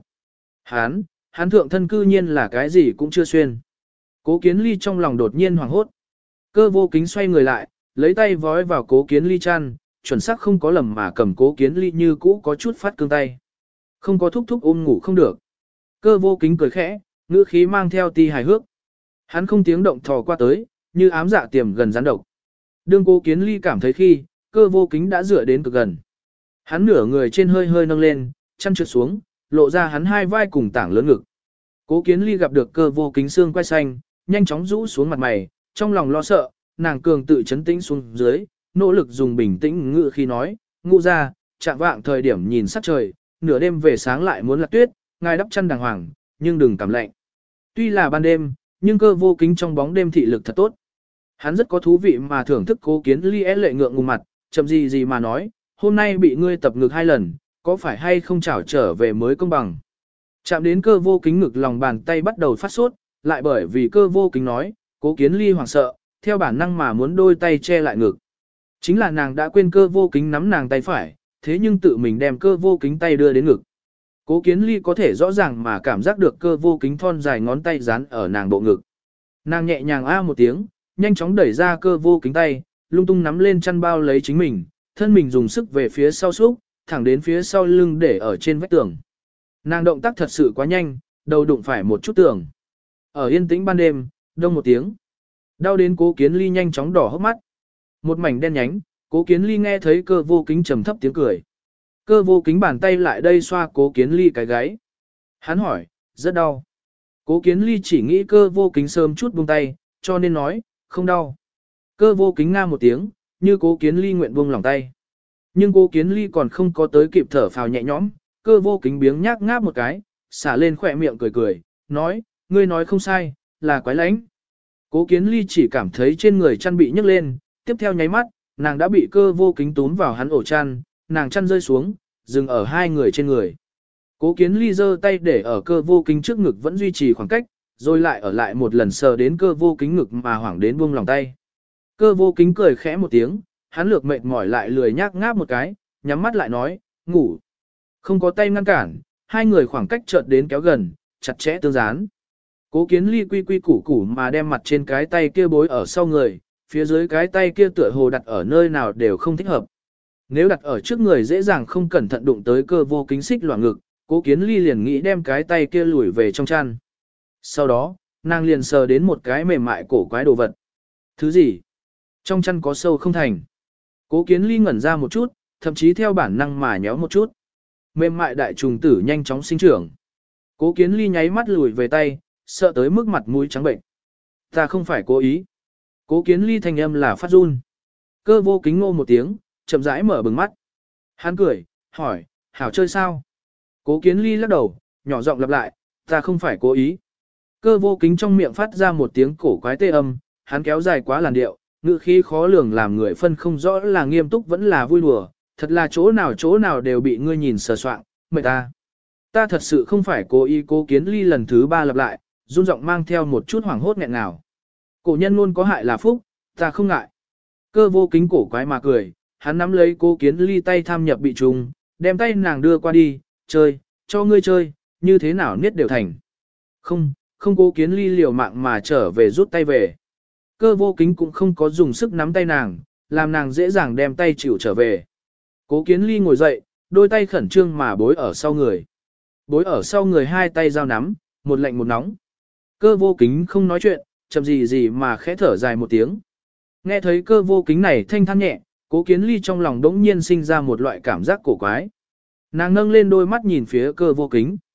Hắn thượng thân cư nhiên là cái gì cũng chưa xuyên. Cố Kiến Ly trong lòng đột nhiên hoảng hốt. Cơ Vô Kính xoay người lại, lấy tay vói vào Cố Kiến Ly chăn, chuẩn xác không có lầm mà cầm Cố Kiến Ly như cũ có chút phát cương tay. Không có thúc thúc ôm ngủ không được. Cơ Vô Kính cười khẽ, ngữ khí mang theo ti hài hước. Hắn không tiếng động thò qua tới, như ám dạ tiềm gần rắn độc. Đương Cố Kiến Ly cảm thấy khi, Cơ Vô Kính đã dựa đến cực gần. Hắn nửa người trên hơi hơi nâng lên, chăn trượt xuống, lộ ra hắn hai vai cùng tảng lớn ngực. Cố Kiến Ly gặp được Cơ Vô Kính xương quai xanh, nhanh chóng rũ xuống mặt mày, trong lòng lo sợ, nàng cường tự chấn tĩnh xuống dưới, nỗ lực dùng bình tĩnh ngữ khi nói, ngụ ra, chạm vạng thời điểm nhìn sắc trời, nửa đêm về sáng lại muốn lạc tuyết, ngài đắp chăn đàng hoàng, nhưng đừng cảm lạnh. Tuy là ban đêm, nhưng Cơ Vô Kính trong bóng đêm thị lực thật tốt. Hắn rất có thú vị mà thưởng thức Cố Kiến Ly lệ ngượng ngùng mặt, chậm gì mà nói, hôm nay bị ngươi tập ngực 2 lần, có phải hay không chảo trở về mới công bằng. Chạm đến Cơ Vô Kính ngực lòng bàn tay bắt đầu phát sốt, lại bởi vì Cơ Vô Kính nói, Cố Kiến Ly hoảng sợ, theo bản năng mà muốn đôi tay che lại ngực. Chính là nàng đã quên Cơ Vô Kính nắm nàng tay phải, thế nhưng tự mình đem Cơ Vô Kính tay đưa đến ngực. Cố Kiến Ly có thể rõ ràng mà cảm giác được Cơ Vô Kính thon dài ngón tay dán ở nàng bộ ngực. Nàng nhẹ nhàng a một tiếng, nhanh chóng đẩy ra Cơ Vô Kính tay, lung tung nắm lên chăn bao lấy chính mình, thân mình dùng sức về phía sau xúc, thẳng đến phía sau lưng để ở trên vách tường. Nàng động tác thật sự quá nhanh, đầu đụng phải một chút tường. Ở yên tĩnh ban đêm, đông một tiếng. Đau đến Cố Kiến Ly nhanh chóng đỏ hốc mắt. Một mảnh đen nhánh, Cố Kiến Ly nghe thấy Cơ Vô Kính trầm thấp tiếng cười. Cơ Vô Kính bàn tay lại đây xoa Cố Kiến Ly cái gáy. Hắn hỏi, rất đau. Cố Kiến Ly chỉ nghĩ Cơ Vô Kính sớm chút buông tay, cho nên nói, không đau. Cơ Vô Kính nga một tiếng, như Cố Kiến Ly nguyện buông lòng tay. Nhưng Cố Kiến Ly còn không có tới kịp thở phào nhẹ nhõm, Cơ Vô Kính biếng nhác ngáp một cái, xả lên khỏe miệng cười cười, nói, ngươi nói không sai, là quái lãnh. Cố Kiến Ly chỉ cảm thấy trên người chăn bị nhấc lên, tiếp theo nháy mắt, nàng đã bị Cơ Vô Kính túm vào hắn ổ chăn, nàng chăn rơi xuống, dừng ở hai người trên người. Cố Kiến Ly giơ tay để ở Cơ Vô Kính trước ngực vẫn duy trì khoảng cách, rồi lại ở lại một lần sờ đến Cơ Vô Kính ngực mà hoảng đến buông lòng tay. Cơ Vô Kính cười khẽ một tiếng, hắn lược mệt mỏi lại lười nhác ngáp một cái, nhắm mắt lại nói, ngủ. Không có tay ngăn cản, hai người khoảng cách chợt đến kéo gần, chặt chẽ tương dán. Cố Kiến Ly quy quy củ củ mà đem mặt trên cái tay kia bối ở sau người, phía dưới cái tay kia tựa hồ đặt ở nơi nào đều không thích hợp. Nếu đặt ở trước người dễ dàng không cẩn thận đụng tới Cơ Vô Kính xích loạn ngực, Cố Kiến Ly liền nghĩ đem cái tay kia lùi về trong chăn. Sau đó, nàng liền sờ đến một cái mềm mại cổ quái đồ vật. Thứ gì? Trong chăn có sâu không thành. Cố Kiến Ly ngẩn ra một chút, thậm chí theo bản năng mà nhéo một chút. Mềm mại đại trùng tử nhanh chóng sinh trưởng. Cố Kiến Ly nháy mắt lùi về tay, sợ tới mức mặt mũi trắng bệnh. Ta không phải cố ý. Cố Kiến Ly thanh âm là phát run. Cơ Vô Kính ngô một tiếng, chậm rãi mở bừng mắt. Hắn cười, hỏi, hảo chơi sao? Cố Kiến Ly lắc đầu, nhỏ giọng lặp lại, ta không phải cố ý. Cơ Vô Kính trong miệng phát ra một tiếng cổ quái tê âm, hắn kéo dài quá làn điệu, ngữ khí khó lường làm người phân không rõ là nghiêm túc vẫn là vui đùa, thật là chỗ nào đều bị ngươi nhìn sờ soạng, mệt ta. Ta thật sự không phải cố ý. Cố Kiến Ly lần thứ 3 lặp lại, run giọng mang theo một chút hoảng hốt nghẹn ngào. Cổ nhân luôn có hại là phúc, ta không ngại. Cơ Vô Kính cổ quái mà cười, hắn nắm lấy Cố Kiến Ly tay tham nhập bị trùng, đem tay nàng đưa qua đi, chơi, cho ngươi chơi, như thế nào niết đều thành. Không, Cố Kiến Ly liều mạng mà trở về rút tay về. Cơ Vô Kính cũng không có dùng sức nắm tay nàng, làm nàng dễ dàng đem tay chịu trở về. Cố Kiến Ly ngồi dậy, đôi tay khẩn trương mà bối ở sau người. Bối ở sau người hai tay giao nắm, một lạnh một nóng. Cơ Vô Kính không nói chuyện, chậm gì mà khẽ thở dài một tiếng. Nghe thấy Cơ Vô Kính này thanh than nhẹ, Cố Kiến Ly trong lòng đống nhiên sinh ra một loại cảm giác cổ quái. Nàng nâng lên đôi mắt nhìn phía Cơ Vô Kính.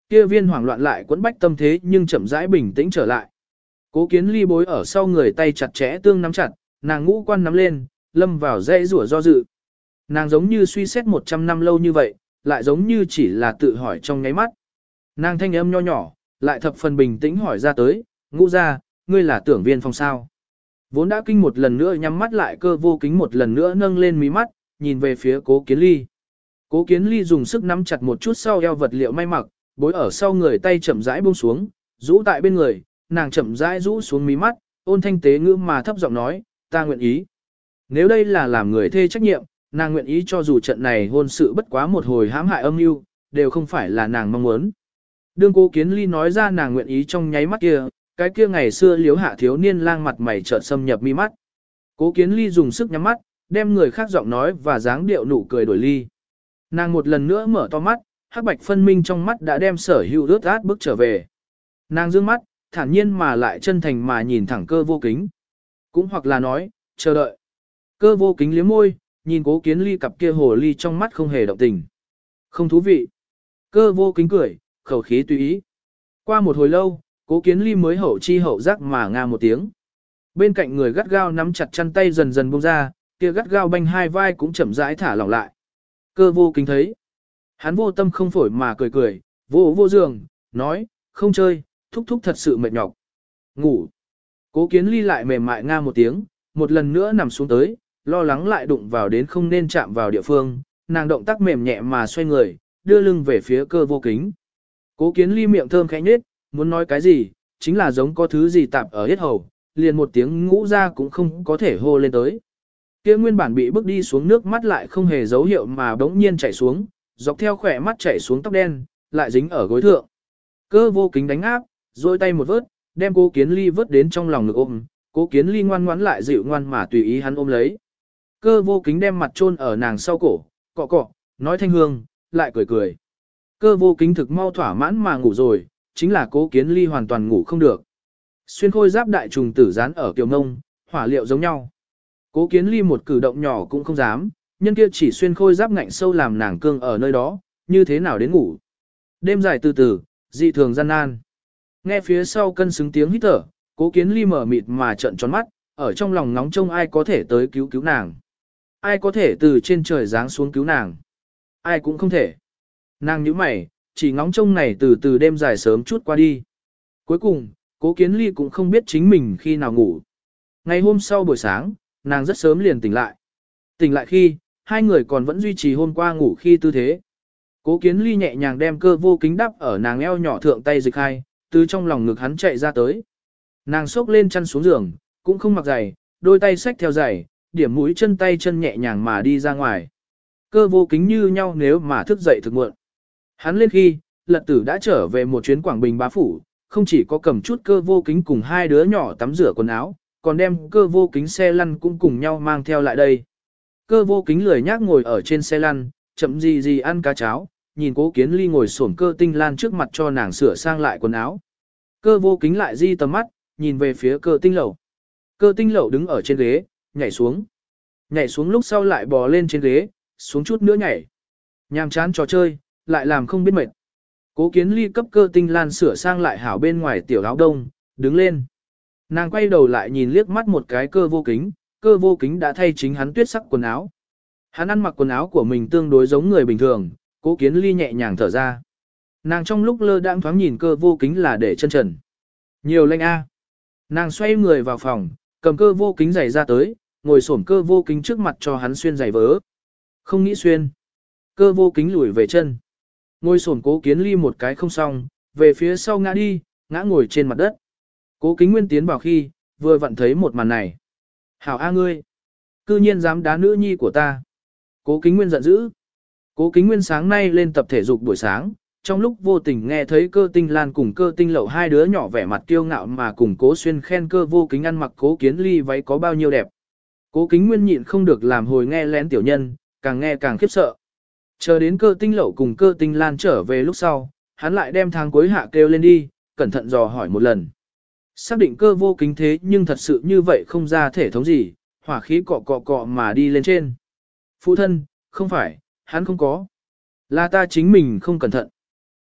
Kia viên hoảng loạn lại quẫn bách tâm thế nhưng chậm rãi bình tĩnh trở lại. Cố Kiến Ly bối ở sau người tay chặt chẽ tương nắm chặt, nàng ngũ quan nắm lên, lâm vào dãy rủa do dự. Nàng giống như suy xét 100 năm lâu như vậy, lại giống như chỉ là tự hỏi trong nháy mắt. Nàng thanh âm nho nhỏ, lại thập phần bình tĩnh hỏi ra tới, Ngũ gia, ngươi là tưởng viên phòng sao. Vốn đã kinh một lần nữa nhắm mắt lại Cơ Vô Kính một lần nữa nâng lên mí mắt, nhìn về phía Cố Kiến Ly. Cố Kiến Ly dùng sức nắm chặt một chút sau eo vật liệu may mặc, bối ở sau người tay chậm rãi buông xuống, rũ tại bên người, nàng chậm rãi rũ xuống mí mắt, ôn thanh tế ngữ mà thấp giọng nói, ta nguyện ý. Nếu đây là làm người thê trách nhiệm, nàng nguyện ý cho dù trận này hôn sự bất quá một hồi hãm hại âm mưu, đều không phải là nàng mong muốn. Đương Cố Kiến Ly nói ra nàng nguyện ý trong nháy mắt kia, cái kia ngày xưa liếu hạ thiếu niên lang mặt mày chợt xâm nhập mi mắt. Cố Kiến Ly dùng sức nhắm mắt, đem người khác giọng nói và dáng điệu nụ cười đổi ly. Nàng một lần nữa mở to mắt, hắc bạch phân minh trong mắt đã đem sở hữu ướt át bước trở về. Nàng dương mắt, thản nhiên mà lại chân thành mà nhìn thẳng Cơ Vô Kính. Cũng hoặc là nói, chờ đợi. Cơ Vô Kính liếm môi, nhìn Cố Kiến Ly cặp kia hồ ly trong mắt không hề động tình. Không thú vị. Cơ Vô Kính cười, khẩu khí tùy ý. Qua một hồi lâu, Cố Kiến Ly mới hậu chi hậu giác mà nga một tiếng. Bên cạnh người gắt gao nắm chặt chăn tay dần dần buông ra, kia gắt gao banh hai vai cũng chậm rãi thả lỏng lại. Cơ Vô Kính thấy. Hắn vô tâm không phổi mà cười cười, vô giường, nói, không chơi, thúc thúc thật sự mệt nhọc. Ngủ. Cố Kiến Ly lại mềm mại nga một tiếng, một lần nữa nằm xuống tới, lo lắng lại đụng vào đến không nên chạm vào địa phương, nàng động tác mềm nhẹ mà xoay người, đưa lưng về phía Cơ Vô Kính. Cố Kiến Ly miệng thơm khẽ nhếch, muốn nói cái gì, chính là giống có thứ gì tạp ở hết hầu, liền một tiếng ngũ ra cũng không có thể hô lên tới. Kia nguyên bản bị bước đi xuống nước mắt lại không hề dấu hiệu mà bỗng nhiên chảy xuống, dọc theo khỏe mắt chảy xuống tóc đen, lại dính ở gối thượng. Cơ Vô Kính đánh áp, rồi tay một vớt, đem Cố Kiến Ly vớt đến trong lòng ngực ôm, Cố Kiến Ly ngoan ngoãn lại dịu ngoan mà tùy ý hắn ôm lấy. Cơ Vô Kính đem mặt chôn ở nàng sau cổ, cọ cọ, nói thanh hương, lại cười cười. Cơ Vô Kính thực mau thỏa mãn mà ngủ rồi, chính là Cố Kiến Ly hoàn toàn ngủ không được. Xuyên khôi giáp đại trùng tử dán ở kiều ngông, hỏa liệu giống nhau. Cố Kiến Ly một cử động nhỏ cũng không dám, nhân kia chỉ xuyên khôi giáp ngạnh sâu làm nàng cương ở nơi đó, như thế nào đến ngủ. Đêm dài từ từ, dị thường gian nan. Nghe phía sau cân xứng tiếng hít thở, Cố Kiến Ly mở mịt mà trợn tròn mắt, ở trong lòng nóng trông ai có thể tới cứu nàng. Ai có thể từ trên trời giáng xuống cứu nàng. Ai cũng không thể. Nàng nhíu mày, chỉ ngóng trông này từ từ đêm dài sớm chút qua đi. Cuối cùng, Cố Kiến Ly cũng không biết chính mình khi nào ngủ. Ngày hôm sau buổi sáng, nàng rất sớm liền tỉnh lại. Tỉnh lại khi, hai người còn vẫn duy trì hôm qua ngủ khi tư thế. Cố Kiến Ly nhẹ nhàng đem Cơ Vô Kính đắp ở nàng eo nhỏ thượng tay dịch hai, từ trong lòng ngực hắn chạy ra tới. Nàng xốc lên chăn xuống giường, cũng không mặc giày, đôi tay xách theo giày, điểm mũi chân tay chân nhẹ nhàng mà đi ra ngoài. Cơ Vô Kính như nhau nếu mà thức dậy thực muộn. Hắn lên khi, Lật Tử đã trở về một chuyến Quảng Bình bá phủ, không chỉ có cầm chút Cơ Vô Kính cùng hai đứa nhỏ tắm rửa quần áo, còn đem Cơ Vô Kính xe lăn cũng cùng nhau mang theo lại đây. Cơ Vô Kính lười nhác ngồi ở trên xe lăn, chậm gì ăn cá cháo, nhìn Cố Kiến Ly ngồi xổm Cơ Tinh Lan trước mặt cho nàng sửa sang lại quần áo. Cơ Vô Kính lại di tầm mắt, nhìn về phía Cơ Tinh Lẩu. Cơ Tinh Lẩu đứng ở trên ghế, nhảy xuống. Nhảy xuống lúc sau lại bò lên trên ghế, xuống chút nữa nhảy. Nhàm chán trò chơi, lại làm không biết mệt. Cố Kiến Ly cấp Cơ Tinh Lan sửa sang lại hảo bên ngoài tiểu áo đông, đứng lên. Nàng quay đầu lại nhìn liếc mắt một cái Cơ Vô Kính, Cơ Vô Kính đã thay chính hắn tuyết sắc quần áo. Hắn ăn mặc quần áo của mình tương đối giống người bình thường, Cố Kiến Ly nhẹ nhàng thở ra. Nàng trong lúc lơ đãng thoáng nhìn Cơ Vô Kính là để chân trần. Nhiều lệnh a. Nàng xoay người vào phòng, cầm Cơ Vô Kính giày ra tới, ngồi xổm Cơ Vô Kính trước mặt cho hắn xuyên giày vớ. Không nghĩ xuyên. Cơ Vô Kính lùi về chân. Ngồi xổm Cố Kiến Ly một cái không xong, về phía sau ngã đi, ngã ngồi trên mặt đất. Cố Kính Nguyên tiến vào khi, vừa vặn thấy một màn này. Hảo A ngươi. Cư nhiên dám đá nữ nhi của ta. Cố Kính Nguyên giận dữ. Cố Kính Nguyên sáng nay lên tập thể dục buổi sáng, trong lúc vô tình nghe thấy Cơ Tinh Lan cùng Cơ Tinh Lậu hai đứa nhỏ vẻ mặt kiêu ngạo mà cùng Cố Xuyên khen Cơ Vô Kính ăn mặc Cố Kiến Ly váy có bao nhiêu đẹp. Cố Kính Nguyên nhịn không được làm hồi nghe lén tiểu nhân, càng nghe càng khiếp sợ. Chờ đến Cơ Tinh Lậu cùng Cơ Tinh Lan trở về lúc sau, hắn lại đem tháng cuối hạ kêu lên đi, cẩn thận dò hỏi một lần. Xác định Cơ Vô Kính thế nhưng thật sự như vậy không ra thể thống gì, hỏa khí cọ cọ cọ mà đi lên trên. Phụ thân, không phải, hắn không có. Là ta chính mình không cẩn thận.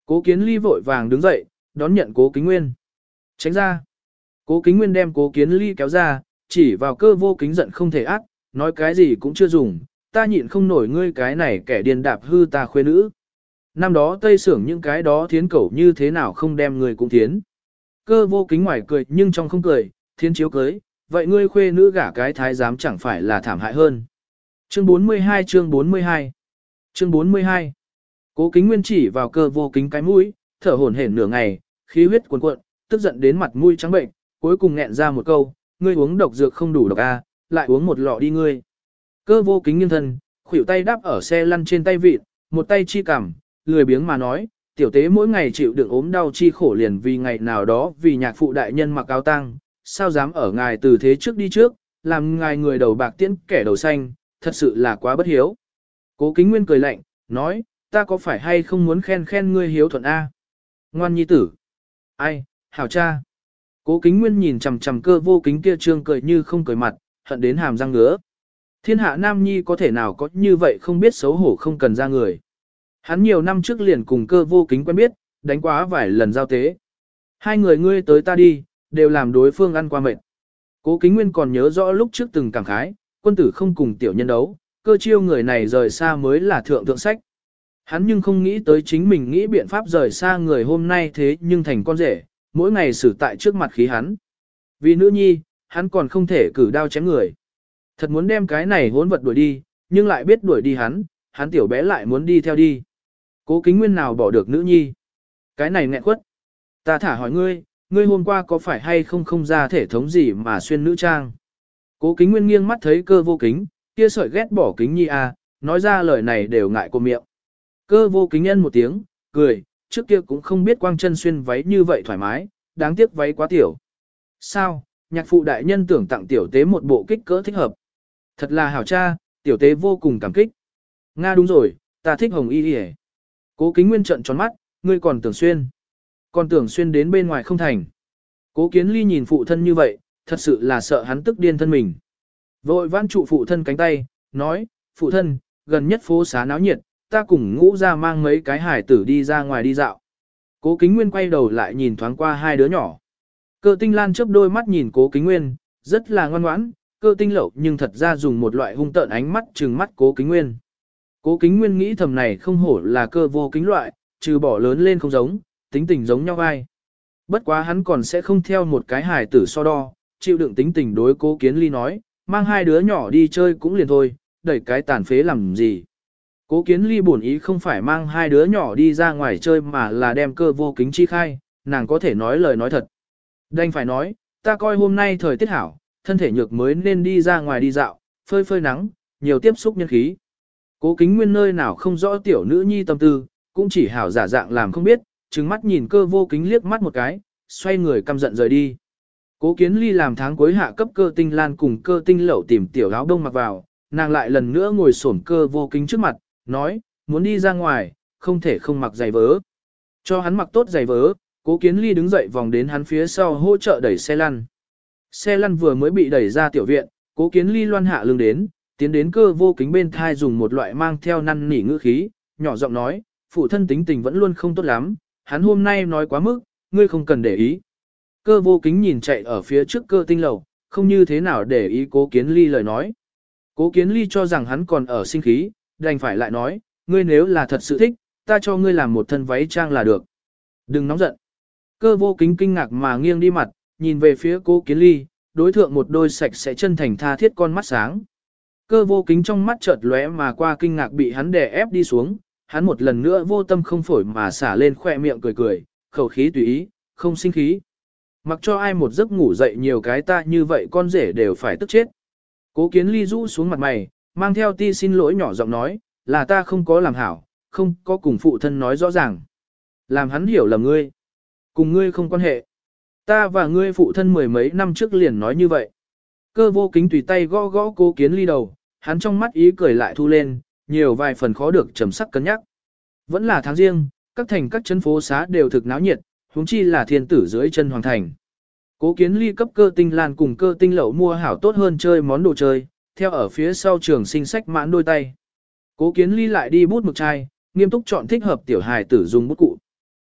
Cố Kiến Ly vội vàng đứng dậy, đón nhận Cố Kính Nguyên. Tránh ra. Cố Kính Nguyên đem Cố Kiến Ly kéo ra, chỉ vào Cơ Vô Kính giận không thể ác, nói cái gì cũng chưa dùng, ta nhịn không nổi ngươi cái này kẻ điên đạp hư ta khuê nữ. Năm đó Tây Sưởng những cái đó thiến cẩu như thế nào không đem người cũng thiến. Cơ Vô Kính ngoài cười nhưng trong không cười, thiến chiếu cưới, vậy ngươi khuê nữ gả cái thái giám chẳng phải là thảm hại hơn. Chương 42 chương 42 Chương 42 Cố Kính Nguyên chỉ vào Cơ Vô Kính cái mũi, thở hổn hển nửa ngày, khí huyết cuồn cuộn, tức giận đến mặt mũi trắng bệnh, cuối cùng nghẹn ra một câu, ngươi uống độc dược không đủ độc a, lại uống một lọ đi ngươi. Cơ Vô Kính nghiêng thân, khuỷu tay đáp ở xe lăn trên tay vịt, một tay chi cằm, lười biếng mà nói, tiểu tế mỗi ngày chịu đựng ốm đau chi khổ liền vì ngày nào đó vì nhạc phụ đại nhân mặc áo tang, sao dám ở ngài từ thế trước đi trước, làm ngài người đầu bạc tiễn kẻ đầu xanh, thật sự là quá bất hiếu. Cố Kính Nguyên cười lạnh, nói, ta có phải hay không muốn khen khen ngươi hiếu thuận A? Ngoan nhi tử. Ai, hảo cha. Cố Kính Nguyên nhìn chằm chằm Cơ Vô Kính kia trương cười như không cười mặt, hận đến hàm răng ngứa. Thiên hạ nam nhi có thể nào có như vậy không biết xấu hổ không cần ra người. Hắn nhiều năm trước liền cùng Cơ Vô Kính quen biết, đánh quá vài lần giao tế. Hai người ngươi tới ta đi, đều làm đối phương ăn qua mệt. Cố Kính Nguyên còn nhớ rõ lúc trước từng cảm khái, quân tử không cùng tiểu nhân đấu, cơ chiêu người này rời xa mới là thượng thượng sách. Hắn nhưng không nghĩ tới chính mình nghĩ biện pháp rời xa người hôm nay thế nhưng thành con rể, mỗi ngày xử tại trước mặt khí hắn. Vì nữ nhi, hắn còn không thể cử đao chém người. Thật muốn đem cái này hỗn vật đuổi đi, nhưng lại biết đuổi đi hắn tiểu bé lại muốn đi theo đi. Cố Kính Nguyên nào bỏ được nữ nhi. Cái này nghẹn quất. Ta thả hỏi ngươi, ngươi hôm qua có phải hay không ra thể thống gì mà xuyên nữ trang. Cố Kính Nguyên nghiêng mắt thấy Cơ Vô Kính, kia sợi ghét bỏ Kính nhi à, nói ra lời này đều ngại cô miệng. Cơ Vô Kính nhân một tiếng, cười, trước kia cũng không biết quang chân xuyên váy như vậy thoải mái, đáng tiếc váy quá tiểu. Sao, nhạc phụ đại nhân tưởng tặng tiểu tế một bộ kích cỡ thích hợp. Thật là hảo cha, tiểu tế vô cùng cảm kích. Nga đúng rồi, ta thích hồng y y. Cố Kính Nguyên trợn tròn mắt, ngươi còn tưởng xuyên. Còn tưởng xuyên đến bên ngoài không thành. Cố Kiến Ly nhìn phụ thân như vậy, thật sự là sợ hắn tức điên thân mình. Vội vãn trụ phụ thân cánh tay, nói, phụ thân, gần nhất phố xá náo nhiệt, ta cùng Ngũ ra mang mấy cái hải tử đi ra ngoài đi dạo. Cố Kính Nguyên quay đầu lại nhìn thoáng qua hai đứa nhỏ. Cơ Tinh Lan chớp đôi mắt nhìn Cố Kính Nguyên, rất là ngoan ngoãn, Cơ Tinh Lậu nhưng thật ra dùng một loại hung tợn ánh mắt trừng mắt Cố Kính Nguyên. Cố Kính Nguyên nghĩ thầm này không hổ là Cơ Vô Kính loại, trừ bỏ lớn lên không giống, tính tình giống nhau ai. Bất quá hắn còn sẽ không theo một cái hài tử so đo, chịu đựng tính tình đối Cố Kiến Ly nói, mang hai đứa nhỏ đi chơi cũng liền thôi, đẩy cái tàn phế làm gì. Cố Kiến Ly bổn ý không phải mang hai đứa nhỏ đi ra ngoài chơi mà là đem Cơ Vô Kính chi khai, nàng có thể nói lời nói thật. Đành phải nói, ta coi hôm nay thời tiết hảo, thân thể nhược mới nên đi ra ngoài đi dạo, phơi phơi nắng, nhiều tiếp xúc nhân khí. Cố Kính Nguyên nơi nào không rõ tiểu nữ nhi tâm tư, cũng chỉ hảo giả dạng làm không biết, trừng mắt nhìn Cơ Vô Kính liếc mắt một cái, xoay người căm giận rời đi. Cố Kiến Ly làm tháng cuối hạ cấp Cơ Tinh Lan cùng Cơ Tinh Lậu tìm tiểu áo đông mặc vào, nàng lại lần nữa ngồi xổm Cơ Vô Kính trước mặt, nói, muốn đi ra ngoài, không thể không mặc giày vớ. Cho hắn mặc tốt giày vớ, Cố Kiến Ly đứng dậy vòng đến hắn phía sau hỗ trợ đẩy xe lăn. Xe lăn vừa mới bị đẩy ra tiểu viện, Cố Kiến Ly loan hạ lưng đến, tiến đến Cơ Vô Kính bên thai dùng một loại mang theo năn nỉ ngữ khí, nhỏ giọng nói, phụ thân tính tình vẫn luôn không tốt lắm, hắn hôm nay nói quá mức, ngươi không cần để ý. Cơ Vô Kính nhìn chạy ở phía trước Cơ Tinh Lậu, không như thế nào để ý Cố Kiến Ly lời nói. Cố Kiến Ly cho rằng hắn còn ở sinh khí, đành phải lại nói, ngươi nếu là thật sự thích, ta cho ngươi làm một thân váy trang là được. Đừng nóng giận. Cơ Vô Kính kinh ngạc mà nghiêng đi mặt, nhìn về phía Cố Kiến Ly, đối thượng một đôi sạch sẽ chân thành tha thiết con mắt sáng. Cơ Vô Kính trong mắt chợt lóe mà qua kinh ngạc bị hắn đè ép đi xuống, hắn một lần nữa vô tâm không phổi mà xả lên khỏe miệng cười cười, khẩu khí tùy ý, không sinh khí. Mặc cho ai một giấc ngủ dậy nhiều cái ta như vậy con rể đều phải tức chết. Cố Kiến Ly rũ xuống mặt mày, mang theo ti xin lỗi nhỏ giọng nói, là ta không có làm hảo, không có cùng phụ thân nói rõ ràng. Làm hắn hiểu lầm ngươi. Cùng ngươi không quan hệ. Ta và ngươi phụ thân mười mấy năm trước liền nói như vậy. Cơ Vô Kính tùy tay gõ gõ Cố Kiến Ly đầu, hắn trong mắt ý cười lại thu lên, nhiều vài phần khó được trầm sắc cân nhắc. Vẫn là tháng riêng, các thành các chân phố xá đều thực náo nhiệt, huống chi là thiên tử dưới chân hoàng thành. Cố Kiến Ly cấp Cơ Tinh Lan cùng Cơ Tinh Lậu mua hảo tốt hơn chơi món đồ chơi, theo ở phía sau trường sinh sách mãn đôi tay. Cố Kiến Ly lại đi bút mực chai, nghiêm túc chọn thích hợp tiểu hài tử dùng bút cụ.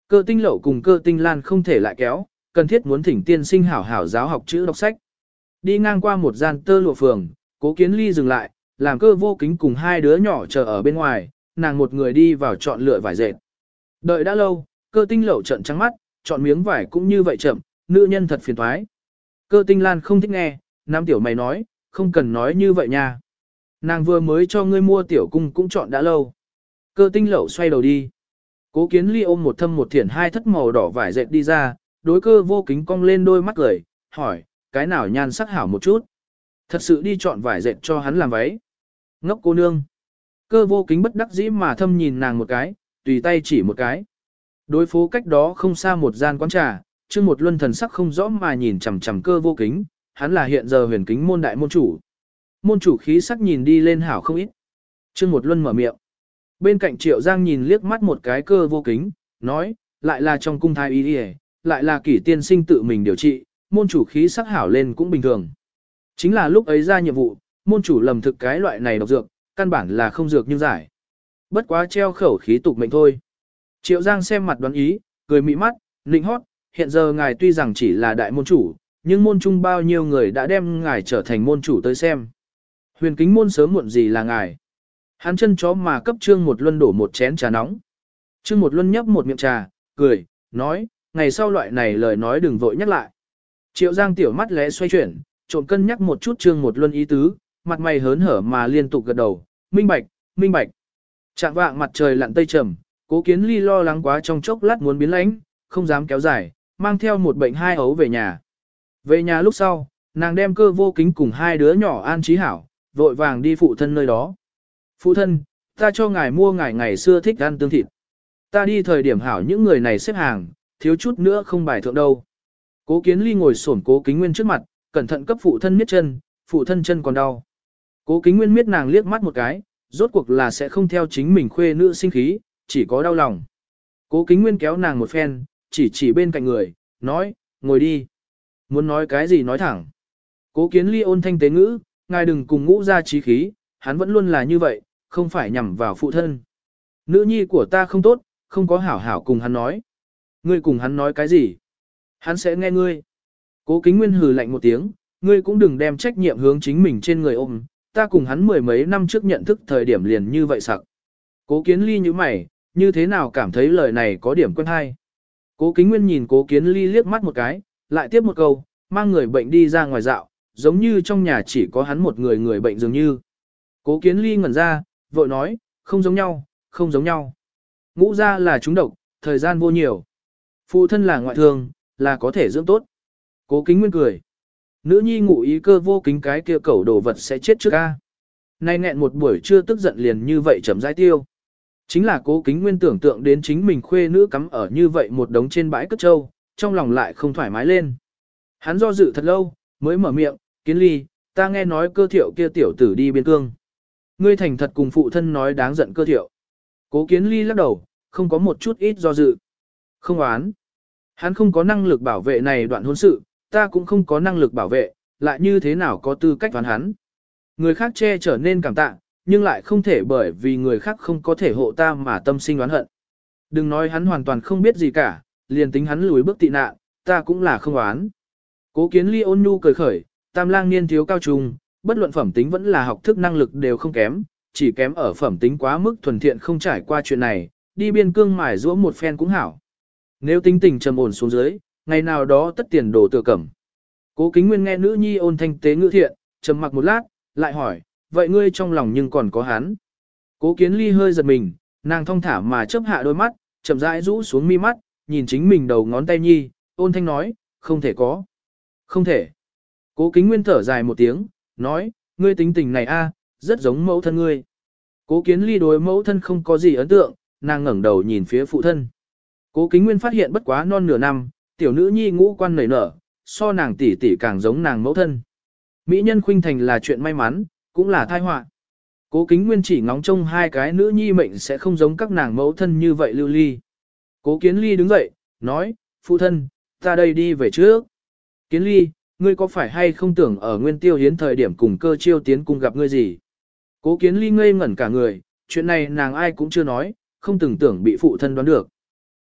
Cơ Tinh Lậu cùng Cơ Tinh Lan không thể lại kéo, cần thiết muốn thỉnh tiên sinh hảo hảo giáo học chữ đọc sách. Đi ngang qua một gian tơ lụa phường, Cố Kiến Ly dừng lại, làm Cơ Vô Kính cùng hai đứa nhỏ chờ ở bên ngoài, nàng một người đi vào chọn lựa vải dệt. Đợi đã lâu, Cơ Tinh Lậu trợn trắng mắt, chọn miếng vải cũng như vậy chậm, nữ nhân thật phiền toái. Cơ Tinh Lan không thích nghe, nam tiểu mày nói, không cần nói như vậy nha. Nàng vừa mới cho ngươi mua tiểu cung cũng chọn đã lâu. Cơ Tinh Lậu xoay đầu đi. Cố Kiến Ly ôm một thâm một thiển hai thất màu đỏ vải dệt đi ra, đối Cơ Vô Kính cong lên đôi mắt cười, hỏi, cái nào nhan sắc hảo một chút. Thật sự đi chọn vải dệt cho hắn làm váy. Ngốc cô nương. Cơ Vô Kính bất đắc dĩ mà thâm nhìn nàng một cái, tùy tay chỉ một cái. Đối phố cách đó không xa một gian quán trà, Trương Một Luân thần sắc không rõ mà nhìn chằm chằm Cơ Vô Kính, hắn là hiện giờ huyền kính môn đại môn chủ. Môn chủ khí sắc nhìn đi lên hảo không ít. Trương Một Luân mở miệng. Bên cạnh Triệu Giang nhìn liếc mắt một cái Cơ Vô Kính, nói, lại là trong cung thái y đi, lại là Kỷ tiên sinh tự mình điều trị, môn chủ khí sắc hảo lên cũng bình thường. Chính là lúc ấy ra nhiệm vụ, môn chủ lầm thực cái loại này độc dược, căn bản là không dược nhưng giải. Bất quá treo khẩu khí tục mệnh thôi. Triệu Giang xem mặt đoán ý, cười mị mắt, nịnh hót, hiện giờ ngài tuy rằng chỉ là đại môn chủ, nhưng môn trung bao nhiêu người đã đem ngài trở thành môn chủ tới xem. Huyền kính môn sớm muộn gì là ngài. Hắn chân chó mà cấp Trương Một Luân đổ một chén trà nóng. Trương Một Luân nhấp một miệng trà, cười, nói, ngày sau loại này lời nói đừng vội nhắc lại. Triệu Giang tiểu mắt lẽ xoay chuyển, trộm cân nhắc một chút Trương Một Luân ý tứ, mặt mày hớn hở mà liên tục gật đầu, minh bạch, minh bạch. Trạng vạng mặt trời lặn tây trầm, Cố Kiến Ly lo lắng quá trong chốc lát muốn biến lãnh, không dám kéo dài, mang theo một bệnh hai ấu về nhà. Về nhà lúc sau, nàng đem Cơ Vô Kính cùng hai đứa nhỏ an trí hảo, vội vàng đi phụ thân nơi đó. Phụ thân, ta cho ngài mua ngài ngày xưa thích ăn tương thịt. Ta đi thời điểm hảo những người này xếp hàng, thiếu chút nữa không bài thượng đâu. Cố Kiến Ly ngồi xổm Cố Kính Nguyên trước mặt, cẩn thận cấp phụ thân miết chân, phụ thân chân còn đau. Cố Kính Nguyên miết nàng liếc mắt một cái, rốt cuộc là sẽ không theo chính mình khuê nữ sinh khí, chỉ có đau lòng. Cố Kính Nguyên kéo nàng một phen, chỉ bên cạnh người, nói, ngồi đi. Muốn nói cái gì nói thẳng. Cố Kiến Ly ôn thanh tế ngữ, ngài đừng cùng ngũ ra trí khí, hắn vẫn luôn là như vậy, không phải nhằm vào phụ thân. Nữ nhi của ta không tốt, không có hảo hảo cùng hắn nói. Ngươi cùng hắn nói cái gì? Hắn sẽ nghe ngươi. Cố Kính Nguyên hừ lạnh một tiếng, ngươi cũng đừng đem trách nhiệm hướng chính mình trên người ôm, ta cùng hắn mười mấy năm trước nhận thức thời điểm liền như vậy sặc. Cố Kiến Ly như mày, như thế nào cảm thấy lời này có điểm quen hay. Cố Kính Nguyên nhìn Cố Kiến Ly liếc mắt một cái, lại tiếp một câu, mang người bệnh đi ra ngoài dạo, giống như trong nhà chỉ có hắn một người bệnh dường như. Cố Kiến Ly ngẩn ra, vội nói, không giống nhau, không giống nhau. Ngũ ra là trúng độc, thời gian vô nhiều. Phụ thân là ngoại thương, là có thể dưỡng tốt. Cố Kính Nguyên cười. Nữ nhi ngụ ý Cơ Vô Kính cái kia cẩu đồ vật sẽ chết trước ca. Nay nghẹn một buổi trưa tức giận liền như vậy chấm rãi tiêu. Chính là Cố Kính Nguyên tưởng tượng đến chính mình khuê nữ cắm ở như vậy một đống trên bãi cất trâu, trong lòng lại không thoải mái lên. Hắn do dự thật lâu, mới mở miệng, Kiến Ly, ta nghe nói Cơ Thiệu kia tiểu tử đi biên cương. Ngươi thành thật cùng phụ thân nói đáng giận Cơ Thiệu. Cố Kiến Ly lắc đầu, không có một chút ít do dự. Không oán. Hắn không có năng lực bảo vệ này đoạn hôn sự, ta cũng không có năng lực bảo vệ, lại như thế nào có tư cách đoán hắn. Người khác che trở nên cảm tạ, nhưng lại không thể bởi vì người khác không có thể hộ ta mà tâm sinh oán hận. Đừng nói hắn hoàn toàn không biết gì cả, liền tính hắn lùi bước tị nạn, ta cũng là không oán. Cố Kiến Ly ôn nhu cười khởi, tam lang niên thiếu cao trung, bất luận phẩm tính vẫn là học thức năng lực đều không kém, chỉ kém ở phẩm tính quá mức thuần thiện không trải qua chuyện này, đi biên cương mài giũa một phen cũng hảo. Nếu tính tình trầm ổn xuống dưới, ngày nào đó tất tiền đồ tựa cẩm. Cố Kính Nguyên nghe nữ nhi ôn thanh tế ngữ thiện, trầm mặc một lát, lại hỏi, vậy ngươi trong lòng nhưng còn có hắn. Cố Kiến Ly hơi giật mình, nàng thong thả mà chớp hạ đôi mắt, chậm rãi rũ xuống mi mắt, nhìn chính mình đầu ngón tay nhi, ôn thanh nói, không thể có. Không thể. Cố Kính Nguyên thở dài một tiếng, nói, ngươi tính tình này a, rất giống mẫu thân ngươi. Cố Kiến Ly đối mẫu thân không có gì ấn tượng, nàng ngẩng đầu nhìn phía phụ thân. Cố Kính Nguyên phát hiện bất quá non nửa năm, tiểu nữ nhi ngũ quan nảy nở, so nàng tỷ tỷ càng giống nàng mẫu thân. Mỹ nhân khuynh thành là chuyện may mắn, cũng là tai họa. Cố Kính Nguyên chỉ ngóng trông hai cái nữ nhi mệnh sẽ không giống các nàng mẫu thân như vậy lưu ly. Cố Kiến Ly đứng dậy, nói, phụ thân, ta đây đi về trước. Kiến Ly, ngươi có phải hay không tưởng ở Nguyên Tiêu Hiến thời điểm cùng Cơ Chiêu tiến cùng gặp ngươi gì? Cố Kiến Ly ngây ngẩn cả người, chuyện này nàng ai cũng chưa nói, không từng tưởng bị phụ thân đoán được.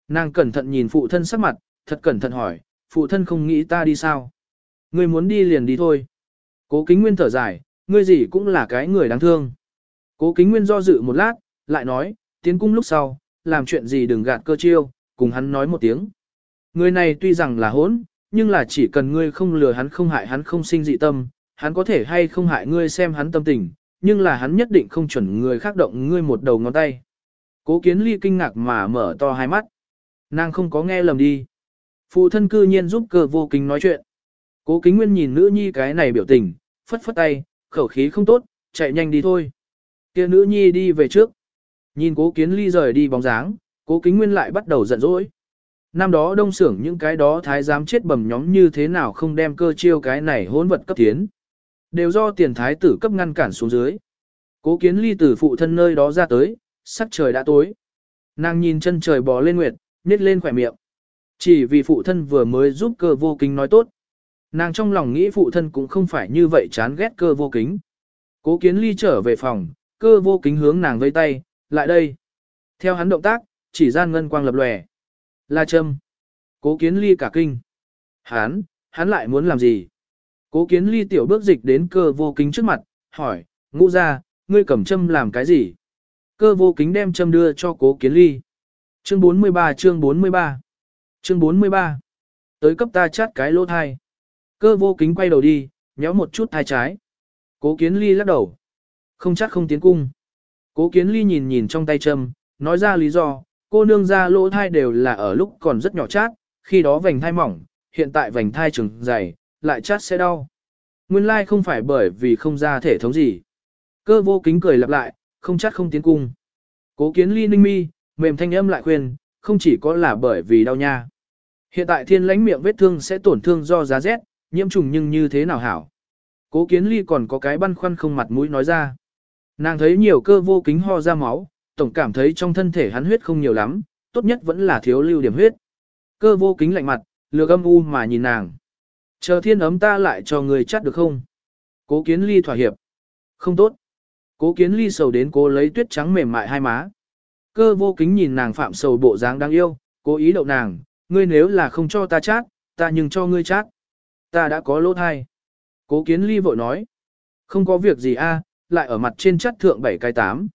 Nàng cẩn thận nhìn phụ thân sắc mặt, thật cẩn thận hỏi, phụ thân không nghĩ ta đi sao? Ngươi muốn đi liền đi thôi. Cố Kính Nguyên thở dài, ngươi gì cũng là cái người đáng thương. Cố Kính Nguyên do dự một lát, lại nói, tiến cung lúc sau, làm chuyện gì đừng gạt cơ chiêu, cùng hắn nói một tiếng. Người này tuy rằng là hỗn, nhưng là chỉ cần ngươi không lừa hắn không hại hắn không sinh dị tâm, hắn có thể hay không hại ngươi xem hắn tâm tình, nhưng là hắn nhất định không chuẩn người khác động ngươi một đầu ngón tay. Cố Kiến Ly kinh ngạc mà mở to hai mắt. Nàng không có nghe lầm đi. Phụ thân cư nhiên giúp Cơ Vô Kính nói chuyện. Cố Kính Nguyên nhìn nữ nhi cái này biểu tình, phất phất tay, khẩu khí không tốt, chạy nhanh đi thôi. Kia nữ nhi đi về trước. Nhìn Cố Kiến Ly rời đi bóng dáng, Cố Kính Nguyên lại bắt đầu giận dỗi. Năm đó đông xưởng những cái đó thái giám chết bầm nhóm như thế nào không đem Cơ Chiêu cái này hỗn vật cấp tiến. Đều do tiền thái tử cấp ngăn cản xuống dưới. Cố Kiến Ly từ phụ thân nơi đó ra tới, sắc trời đã tối. Nàng nhìn chân trời bò lên nguyệt, nhếch lên khỏe miệng. Chỉ vì phụ thân vừa mới giúp Cơ Vô Kính nói tốt. Nàng trong lòng nghĩ phụ thân cũng không phải như vậy chán ghét Cơ Vô Kính. Cố Kiến Ly trở về phòng, Cơ Vô Kính hướng nàng vây tay, lại đây. Theo hắn động tác, chỉ gian ngân quang lập lòe. La châm. Cố Kiến Ly cả kinh. Hắn lại muốn làm gì? Cố Kiến Ly tiểu bước dịch đến Cơ Vô Kính trước mặt, hỏi, Ngũ gia, ngươi cầm châm làm cái gì? Cơ Vô Kính đem châm đưa cho Cố Kiến Ly. Chương 43 chương 43 Chương 43 Tới cấp ta chát cái lỗ thai. Cơ Vô Kính quay đầu đi, nhéo một chút thai trái. Cố Kiến Ly lắc đầu. Không chắc không tiến cung. Cố Kiến Ly nhìn nhìn trong tay châm, nói ra lý do, cô nương ra lỗ thai đều là ở lúc còn rất nhỏ chát, khi đó vành thai mỏng, hiện tại vành thai trường dày, lại chát sẽ đau. Nguyên lai không phải bởi vì không ra thể thống gì. Cơ Vô Kính cười lặp lại, không chắc không tiến cung. Cố Kiến Ly ninh mi, mềm thanh âm lại khuyên, không chỉ có là bởi vì đau nha. Hiện tại thiên lãnh miệng vết thương sẽ tổn thương do giá rét, nhiễm trùng nhưng như thế nào hảo. Cố Kiến Ly còn có cái băn khoăn không mặt mũi nói ra. Nàng thấy nhiều Cơ Vô Kính ho ra máu, tổng cảm thấy trong thân thể hắn huyết không nhiều lắm, tốt nhất vẫn là thiếu lưu điểm huyết. Cơ Vô Kính lạnh mặt, lược âm u mà nhìn nàng. Chờ thiên ấm ta lại cho người chắt được không? Cố Kiến Ly thỏa hiệp. Không tốt. Cố Kiến Ly sầu đến cố lấy tuyết trắng mềm mại hai má. Cơ Vô Kính nhìn nàng phạm sầu bộ dáng đáng yêu, cố ý đậu nàng, ngươi nếu là không cho ta chát, ta nhưng cho ngươi chát. Ta đã có lỗ thai. Cố Kiến Ly vội nói. Không có việc gì a, lại ở mặt trên chắt thượng 7 cái 8.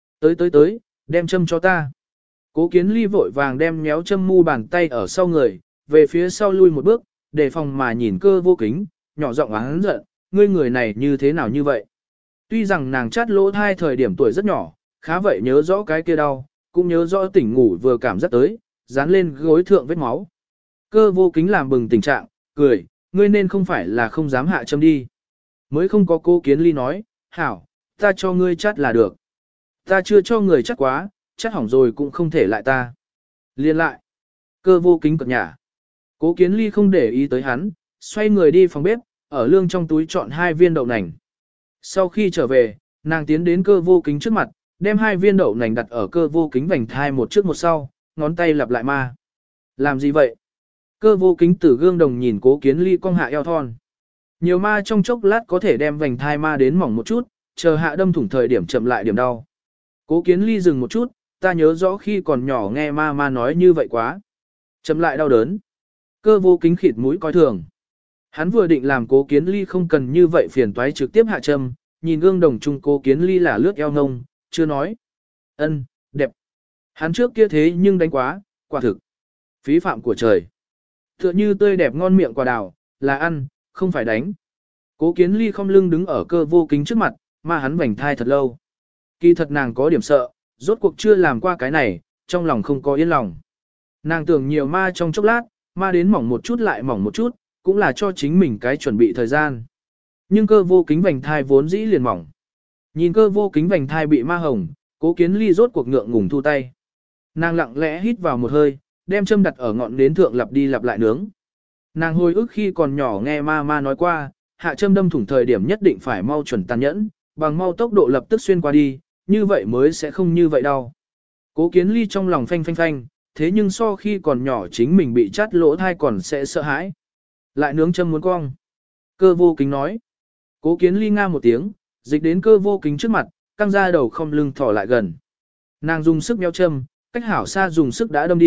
Tới, đem châm cho ta. Cố Kiến Ly vội vàng đem nhéo châm mu bàn tay ở sau người, về phía sau lui một bước, đề phòng mà nhìn Cơ Vô Kính, nhỏ giọng oán giận, ngươi người này như thế nào như vậy. Tuy rằng nàng chát lỗ thai thời điểm tuổi rất nhỏ, khá vậy nhớ rõ cái kia đau, cũng nhớ rõ tỉnh ngủ vừa cảm giác tới, dán lên gối thượng vết máu. Cơ Vô Kính làm bừng tình trạng, cười, ngươi nên không phải là không dám hạ châm đi. Mới không có Cố Kiến Ly nói, hảo, ta cho ngươi chát là được. Ta chưa cho người chát quá, chát hỏng rồi cũng không thể lại ta. Liên lại. Cơ Vô Kính cợt nhả. Cố Kiến Ly không để ý tới hắn, xoay người đi phòng bếp, ở lương trong túi chọn 2 viên đậu nành. Sau khi trở về, nàng tiến đến Cơ Vô Kính trước mặt, đem 2 viên đậu nành đặt ở Cơ Vô Kính vành thai một trước một sau, ngón tay lặp lại ma. Làm gì vậy? Cơ Vô Kính từ gương đồng nhìn Cố Kiến Ly cong hạ eo thon. Nhiều ma trong chốc lát có thể đem vành thai ma đến mỏng một chút, chờ hạ đâm thủng thời điểm chậm lại điểm đau. Cố Kiến Ly dừng một chút, ta nhớ rõ khi còn nhỏ nghe ma nói như vậy quá. Chậm lại đau đớn. Cơ Vô Kính khịt mũi coi thường. Hắn vừa định làm Cố Kiến Ly không cần như vậy phiền toái trực tiếp hạ châm, nhìn gương đồng chung Cố Kiến Ly là lướt eo ngông, chưa nói. Ân, đẹp. Hắn trước kia thế nhưng đánh quá, quả thực. Phí phạm của trời. Tựa như tươi đẹp ngon miệng quả đào, là ăn, không phải đánh. Cố Kiến Ly không lưng đứng ở Cơ Vô Kính trước mặt, mà hắn vành thai thật lâu. Kỳ thật nàng có điểm sợ, rốt cuộc chưa làm qua cái này, trong lòng không có yên lòng. Nàng tưởng nhiều ma trong chốc lát, ma đến mỏng một chút lại mỏng một chút, cũng là cho chính mình cái chuẩn bị thời gian. Nhưng Cơ Vô Kính vành thai vốn dĩ liền mỏng. Nhìn Cơ Vô Kính vành thai bị ma hồng, Cố Kiến Ly rốt cuộc ngượng ngùng thu tay. Nàng lặng lẽ hít vào một hơi, đem châm đặt ở ngọn nến thượng lặp đi lặp lại nướng. Nàng hồi ức khi còn nhỏ nghe ma nói qua, hạ châm đâm thủng thời điểm nhất định phải mau chuẩn tàn nhẫn, bằng mau tốc độ lập tức xuyên qua đi, như vậy mới sẽ không như vậy đau. Cố Kiến Ly trong lòng phanh phanh phanh, thế nhưng so khi còn nhỏ chính mình bị chát lỗ thai còn sẽ sợ hãi. Lại nướng châm muốn cong. Cơ Vô Kính nói. Cố Kiến Ly nga một tiếng, dịch đến Cơ Vô Kính trước mặt, căng ra đầu không lưng thỏ lại gần. Nàng dùng sức méo châm, cách hảo xa dùng sức đã đâm đi,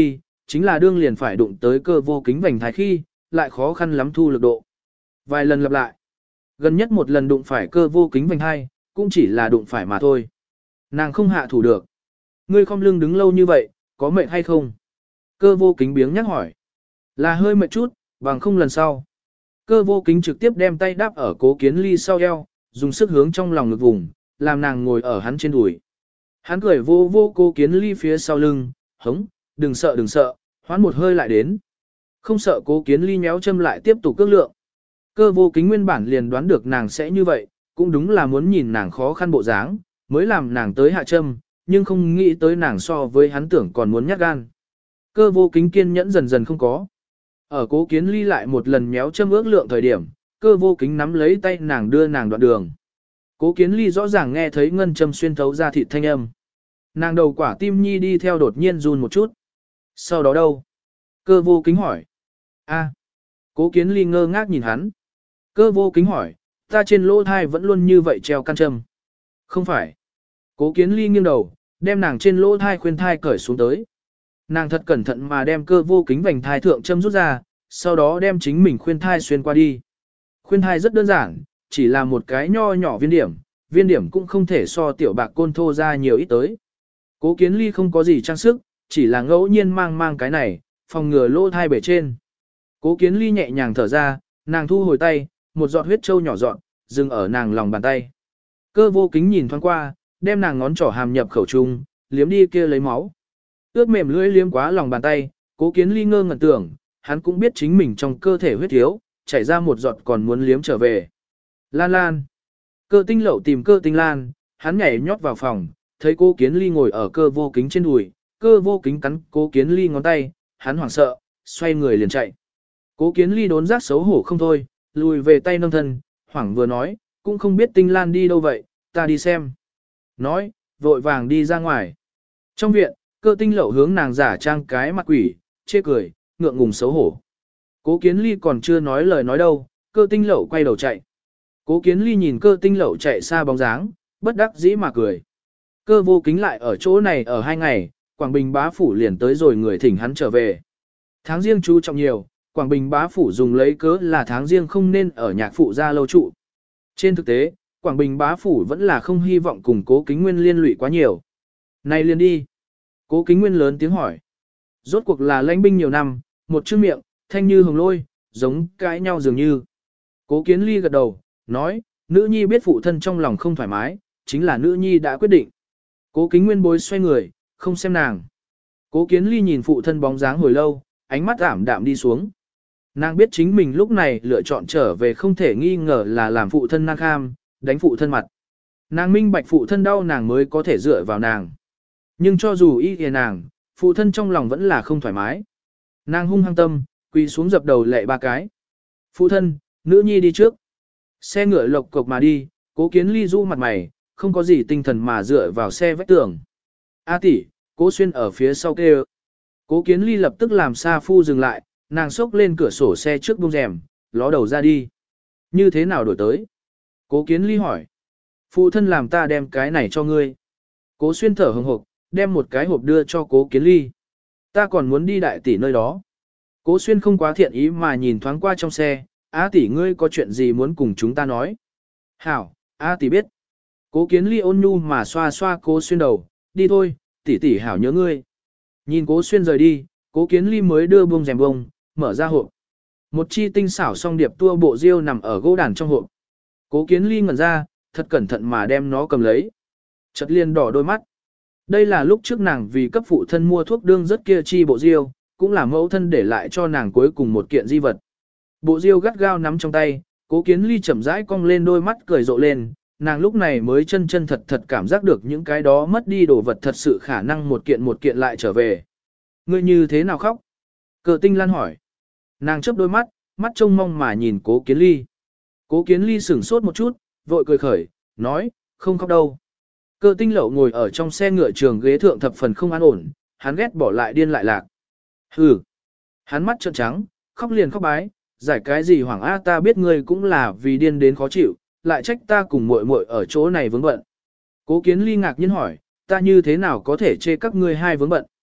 chính là đương liền phải đụng tới cơ vô kính vành thái khi, lại khó khăn lắm thu lực độ. Vài lần lặp lại. Gần nhất một lần đụng phải cơ vô kính vành hai, cũng chỉ là đụng phải mà thôi. Nàng không hạ thủ được. Ngươi khom lưng đứng lâu như vậy, có mệt hay không? Cơ vô kính biếng nhắc hỏi. Là hơi mệt chút, bằng không lần sau. Cơ vô kính trực tiếp đem tay đáp ở Cố Kiến Ly sau eo, dùng sức hướng trong lòng ngực vùng, làm nàng ngồi ở hắn trên đùi. Hắn cười vô vô Cố Kiến Ly phía sau lưng, hống, đừng sợ, hoán một hơi lại đến. Không sợ Cố Kiến Ly nhéo châm lại tiếp tục cước lượng. Cơ vô kính nguyên bản liền đoán được nàng sẽ như vậy, cũng đúng là muốn nhìn nàng khó khăn bộ dáng, mới làm nàng tới hạ châm, nhưng không nghĩ tới nàng so với hắn tưởng còn muốn nhát gan. Cơ vô kính kiên nhẫn dần dần không có. Ở Cố Kiến Ly lại một lần méo châm ước lượng thời điểm, cơ vô kính nắm lấy tay nàng đưa nàng đoạn đường. Cố Kiến Ly rõ ràng nghe thấy ngân châm xuyên thấu ra thịt thanh âm. Nàng đầu quả tim nhi đi theo đột nhiên run một chút. Sau đó đâu? Cơ vô kính hỏi. A. Cố Kiến Ly ngơ ngác nhìn hắn. Cơ vô kính hỏi, ta trên lỗ thai vẫn luôn như vậy treo căn châm. Không phải. Cố Kiến Ly nghiêng đầu, đem nàng trên lỗ thai khuyên thai cởi xuống tới. Nàng thật cẩn thận mà đem cơ vô kính vành thai thượng châm rút ra, sau đó đem chính mình khuyên thai xuyên qua đi. Khuyên thai rất đơn giản, chỉ là một cái nho nhỏ viên điểm cũng không thể so tiểu bạc côn thô ra nhiều ít tới. Cố Kiến Ly không có gì trang sức, chỉ là ngẫu nhiên mang cái này, phòng ngừa lỗ thai bể trên. Cố Kiến Ly nhẹ nhàng thở ra, nàng thu hồi tay, một giọt huyết trâu nhỏ giọt, dừng ở nàng lòng bàn tay. Cơ vô kính nhìn thoáng qua, đem nàng ngón trỏ hàm nhập khẩu trung, liếm đi kia lấy máu. Ướt mềm lưỡi liếm quá lòng bàn tay, Cố Kiến Ly ngơ ngẩn tưởng, hắn cũng biết chính mình trong cơ thể huyết thiếu, chảy ra một giọt còn muốn liếm trở về. Lan Lan. Cơ Tinh Lậu tìm Cơ Tinh Lan, hắn nhảy nhót vào phòng, thấy Cố Kiến Ly ngồi ở cơ vô kính trên đùi, cơ vô kính cắn Cố Kiến Ly ngón tay, hắn hoảng sợ, xoay người liền chạy. Cố Kiến Ly đốn giác xấu hổ không thôi, lùi về tay nâng thân, hoảng vừa nói, cũng không biết Tinh Lan đi đâu vậy, ta đi xem. Nói, vội vàng đi ra ngoài. Trong viện, Cơ Tinh Lậu hướng nàng giả trang cái mặt quỷ, chê cười, ngượng ngùng xấu hổ. Cố Kiến Ly còn chưa nói lời nói đâu, Cơ Tinh Lậu quay đầu chạy. Cố Kiến Ly nhìn Cơ Tinh Lậu chạy xa bóng dáng, bất đắc dĩ mà cười. Cơ vô kính lại ở chỗ này ở 2 ngày, Quảng Bình bá phủ liền tới rồi người thỉnh hắn trở về. Tháng riêng chú trọng nhiều, Quảng Bình bá phủ dùng lấy cớ là tháng riêng không nên ở nhạc phụ gia lâu trụ. Trên thực tế, Quảng Bình bá phủ vẫn là không hy vọng cùng Cố Kính Nguyên liên lụy quá nhiều. Này liền đi. Cố Kính Nguyên lớn tiếng hỏi. Rốt cuộc là lãnh binh nhiều năm, một chữ miệng, thanh như hồng lôi, giống cãi nhau dường như. Cố Kiến Ly gật đầu, nói, nữ nhi biết phụ thân trong lòng không thoải mái, chính là nữ nhi đã quyết định. Cố Kính Nguyên bối xoay người, không xem nàng. Cố Kiến Ly nhìn phụ thân bóng dáng hồi lâu, ánh mắt ảm đạm đi xuống. Nàng biết chính mình lúc này lựa chọn trở về không thể nghi ngờ là làm phụ thân năng kham, đánh phụ thân mặt. Nàng minh bạch phụ thân đau nàng mới có thể dựa vào nàng. Nhưng cho dù ý kìa nàng, phụ thân trong lòng vẫn là không thoải mái. Nàng hung hăng tâm, quỳ xuống dập đầu lệ 3 cái. Phụ thân, nữ nhi đi trước. Xe ngựa lộc cộc mà đi, Cố Kiến Ly du mặt mày, không có gì tinh thần mà dựa vào xe vách tường. A tỷ, Cố Xuyên ở phía sau kêu. Cố Kiến Ly lập tức làm Sa Phu dừng lại, nàng xốc lên cửa sổ xe trước buông rèm, ló đầu ra đi. Như thế nào đổi tới? Cố Kiến Ly hỏi. Phụ thân làm ta đem cái này cho ngươi. Cố Xuyên thở hừng hực, đem một cái hộp đưa cho Cố Kiến Ly. Ta còn muốn đi đại tỷ nơi đó. Cố Xuyên không quá thiện ý mà nhìn thoáng qua trong xe, A tỷ ngươi có chuyện gì muốn cùng chúng ta nói? Hảo, A tỷ biết. Cố Kiến Ly ôn nhu mà xoa xoa Cố Xuyên đầu, đi thôi, tỷ tỷ hảo nhớ ngươi. Nhìn Cố Xuyên rời đi, Cố Kiến Ly mới đưa buông rèm bông, mở ra hộp. Một chi tinh xảo song điệp tua bộ diêu nằm ở gỗ đàn trong hộp. Cố Kiến Ly ngẩn ra, thật cẩn thận mà đem nó cầm lấy. Chợt liền đỏ đôi mắt. Đây là lúc trước nàng vì cấp phụ thân mua thuốc đương rất kia chi bộ diêu, cũng là mẫu thân để lại cho nàng cuối cùng một kiện di vật. Bộ diêu gắt gao nắm trong tay, Cố Kiến Ly chậm rãi cong lên đôi mắt cười rộ lên, nàng lúc này mới chân chân thật thật cảm giác được những cái đó mất đi đồ vật thật sự khả năng một kiện lại trở về. Ngươi như thế nào khóc? Cờ Tinh Lan hỏi. Nàng chớp đôi mắt, mắt trông mong mà nhìn Cố Kiến Ly. Cố Kiến Ly sửng sốt một chút, vội cười khởi, nói, không khóc đâu. Cơ Tinh Lậu ngồi ở trong xe ngựa trường ghế thượng thập phần không an ổn, hắn ghét bỏ lại điên lại lạc. Hừ. Hắn mắt trợn trắng, khóc liền khóc bái, giải cái gì hoảng a ta biết ngươi cũng là vì điên đến khó chịu, lại trách ta cùng muội muội ở chỗ này vướng bận. Cố Kiến Ly ngạc nhiên hỏi, ta như thế nào có thể chê các ngươi hai vướng bận?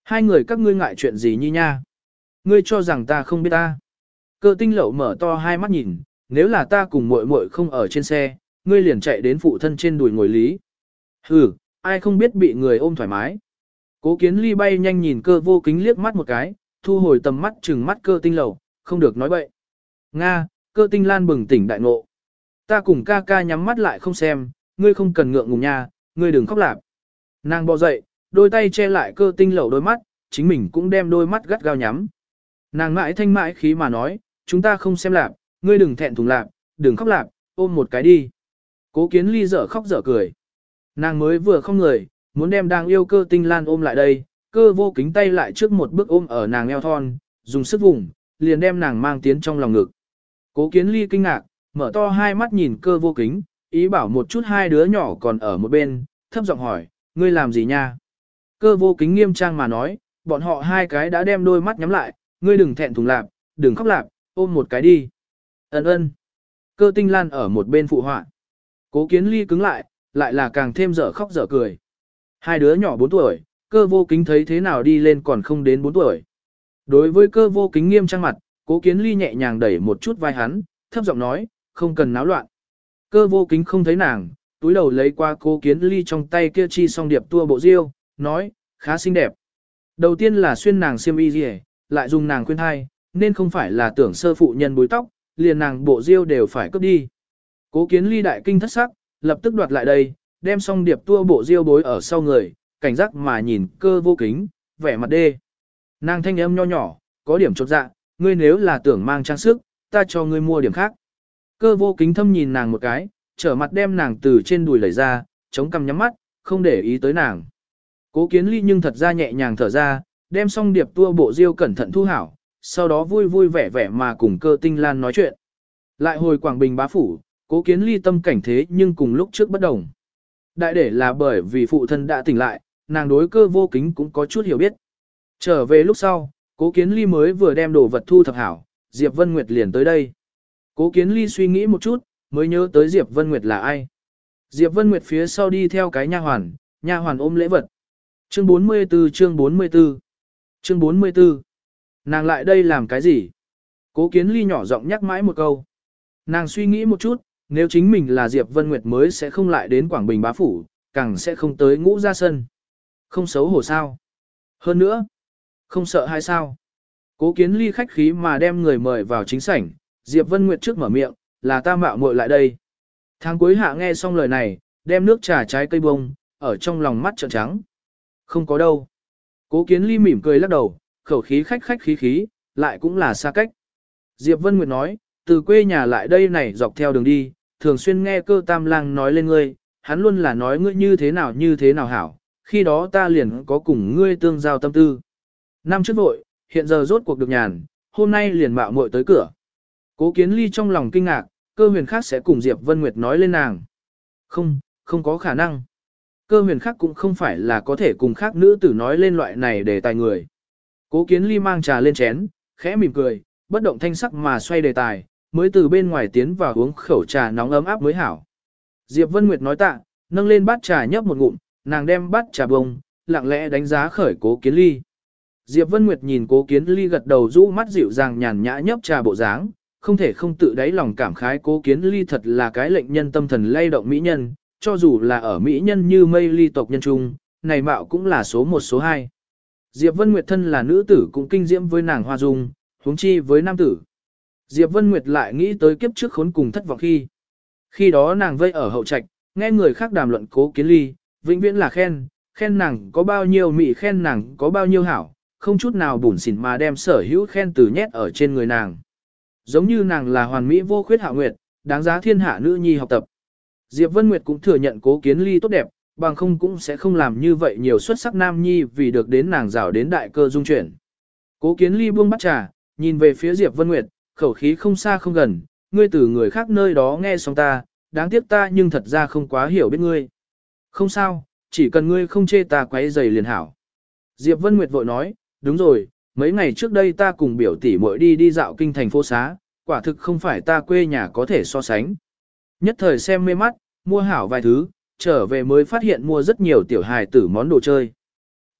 Hai người các ngươi ngại chuyện gì nhi nha? Ngươi cho rằng ta không biết ta. Cơ tinh lậu mở to hai mắt nhìn, nếu là ta cùng muội muội không ở trên xe, ngươi liền chạy đến phụ thân trên đùi ngồi lý. Hừ, ai không biết bị người ôm thoải mái. Cố Kiến Ly bay nhanh nhìn Cơ Vô Kính liếc mắt một cái, thu hồi tầm mắt trừng mắt Cơ tinh lậu, không được nói bậy. Nga, Cơ tinh lan bừng tỉnh đại ngộ. Ta cùng ca ca nhắm mắt lại không xem, ngươi không cần ngượng ngùng nha, ngươi đừng khóc lạp. Nàng bò dậy, đôi tay che lại Cơ tinh lậu đôi mắt, chính mình cũng đem đôi mắt gắt gao nhắm. Nàng mãi thanh mãi khí mà nói, chúng ta không xem lạp, ngươi đừng thẹn thùng lạp, đừng khóc lạp, ôm một cái đi. Cố Kiến Ly dở khóc dở cười. Nàng mới vừa không người, muốn đem đang yêu Cơ tinh lan ôm lại đây, Cơ Vô Kính tay lại trước một bước ôm ở nàng eo thon, dùng sức vùng, liền đem nàng mang tiến trong lòng ngực. Cố Kiến Ly kinh ngạc, mở to hai mắt nhìn Cơ Vô Kính, ý bảo một chút hai đứa nhỏ còn ở một bên, thấp giọng hỏi, ngươi làm gì nha? Cơ Vô Kính nghiêm trang mà nói, bọn họ hai cái đã đem đôi mắt nhắm lại, ngươi đừng thẹn thùng lạp, đừng khóc lạp, ôm một cái đi. Ấn ơn. Cơ tinh lan ở một bên phụ họa. Cố Kiến Ly cứng lại là càng thêm dở khóc dở cười. Hai đứa nhỏ 4 tuổi, Cơ Vô Kính thấy thế nào đi lên còn không đến 4 tuổi. Đối với Cơ Vô Kính nghiêm trang mặt, Cố Kiến Ly nhẹ nhàng đẩy một chút vai hắn, thấp giọng nói, không cần náo loạn. Cơ Vô Kính không thấy nàng, túi đầu lấy qua Cố Kiến Ly trong tay kia chi song điệp tua bộ diêu, nói, khá xinh đẹp. Đầu tiên là xuyên nàng xiêm y rìa, lại dùng nàng khuyên thai, nên không phải là tưởng sơ phụ nhân búi tóc, liền nàng bộ diêu đều phải cướp đi. Cố Kiến Ly đại kinh thất sắc, lập tức đoạt lại đây, đem song điệp tua bộ diêu bối ở sau người, cảnh giác mà nhìn Cơ Vô Kính, vẻ mặt đê. Nàng thanh âm nho nhỏ, có điểm chột dạ, ngươi nếu là tưởng mang trang sức, ta cho ngươi mua điểm khác. Cơ Vô Kính thâm nhìn nàng một cái, trở mặt đem nàng từ trên đùi lấy ra, chống cằm nhắm mắt, không để ý tới nàng. Cố Kiến Ly nhưng thật ra nhẹ nhàng thở ra, đem xong điệp tua bộ diêu cẩn thận thu hảo, sau đó vui vui vẻ vẻ mà cùng Cơ tinh lan nói chuyện. Lại hồi Quảng Bình bá phủ, Cố Kiến Ly tâm cảnh thế nhưng cùng lúc trước bất đồng. Đại để là bởi vì phụ thân đã tỉnh lại, nàng đối Cơ Vô Kính cũng có chút hiểu biết. Trở về lúc sau, Cố Kiến Ly mới vừa đem đồ vật thu thập hảo, Diệp Vân Nguyệt liền tới đây. Cố Kiến Ly suy nghĩ một chút, mới nhớ tới Diệp Vân Nguyệt là ai. Diệp Vân Nguyệt phía sau đi theo cái nha hoàn ôm lễ vật. Chương 44 chương 44 Chương 44 Nàng lại đây làm cái gì? Cố Kiến Ly nhỏ giọng nhắc mãi một câu. Nàng suy nghĩ một chút, nếu chính mình là Diệp Vân Nguyệt mới sẽ không lại đến Quảng Bình bá phủ, càng sẽ không tới Ngũ Gia Sân. Không xấu hổ sao? Hơn nữa, không sợ hay sao? Cố Kiến Ly khách khí mà đem người mời vào chính sảnh, Diệp Vân Nguyệt trước mở miệng, là ta mạo muội lại đây. Tháng cuối hạ nghe xong lời này, đem nước trà trái cây bông, ở trong lòng mắt trợn trắng. Không có đâu. Cố Kiến Ly mỉm cười lắc đầu, khẩu khí khách khí, lại cũng là xa cách. Diệp Vân Nguyệt nói, từ quê nhà lại đây này dọc theo đường đi, thường xuyên nghe Cơ Tam Lang nói lên ngươi, hắn luôn là nói ngươi như thế nào hảo, khi đó ta liền có cùng ngươi tương giao tâm tư. Năm trước vội, hiện giờ rốt cuộc được nhàn, hôm nay liền mạo muội tới cửa. Cố Kiến Ly trong lòng kinh ngạc, Cơ Huyền khác sẽ cùng Diệp Vân Nguyệt nói lên nàng. Không có khả năng. Cơ Huyền khác cũng không phải là có thể cùng khác nữ tử nói lên loại này để tài người. Cố Kiến Ly mang trà lên chén, khẽ mỉm cười, bất động thanh sắc mà xoay đề tài, mới từ bên ngoài tiến vào uống khẩu trà nóng ấm áp mới hảo. Diệp Vân Nguyệt nói tạ, nâng lên bát trà nhấp một ngụm, nàng đem bát trà bông, lặng lẽ đánh giá khởi Cố Kiến Ly. Diệp Vân Nguyệt nhìn Cố Kiến Ly gật đầu rũ mắt dịu dàng nhàn nhã nhấp trà bộ dáng, không thể không tự đáy lòng cảm khái Cố Kiến Ly thật là cái lệnh nhân tâm thần lay động mỹ nhân, cho dù là ở mỹ nhân như mây ly tộc nhân trung, này mạo cũng là số 1 số 2. Diệp Vân Nguyệt thân là nữ tử cũng kinh diễm với nàng hoa dung, huống chi với nam tử. Diệp Vân Nguyệt lại nghĩ tới kiếp trước khốn cùng thất vọng khi đó nàng vây ở hậu trạch, nghe người khác đàm luận Cố Kiến Ly, vĩnh viễn là khen nàng có bao nhiêu mỹ, khen nàng có bao nhiêu hảo, không chút nào bủn xỉn mà đem sở hữu khen từ nhét ở trên người nàng. Giống như nàng là hoàn mỹ vô khuyết Hạo Nguyệt, đáng giá thiên hạ nữ nhi học tập. Diệp Vân Nguyệt cũng thừa nhận Cố Kiến Ly tốt đẹp, bằng không cũng sẽ không làm như vậy nhiều xuất sắc nam nhi vì được đến nàng rảo đến đại cơ dung chuyển. Cố Kiến Ly buông bát trà, nhìn về phía Diệp Vân Nguyệt, khẩu khí không xa không gần, ngươi từ người khác nơi đó nghe xong ta, đáng tiếc ta nhưng thật ra không quá hiểu biết ngươi. Không sao, chỉ cần ngươi không chê ta quấy rầy liền hảo. Diệp Vân Nguyệt vội nói, đúng rồi, mấy ngày trước đây ta cùng biểu tỷ muội đi dạo kinh thành phố xá, quả thực không phải ta quê nhà có thể so sánh. Nhất thời xem mê mắt, mua hảo vài thứ, trở về mới phát hiện mua rất nhiều tiểu hài tử món đồ chơi.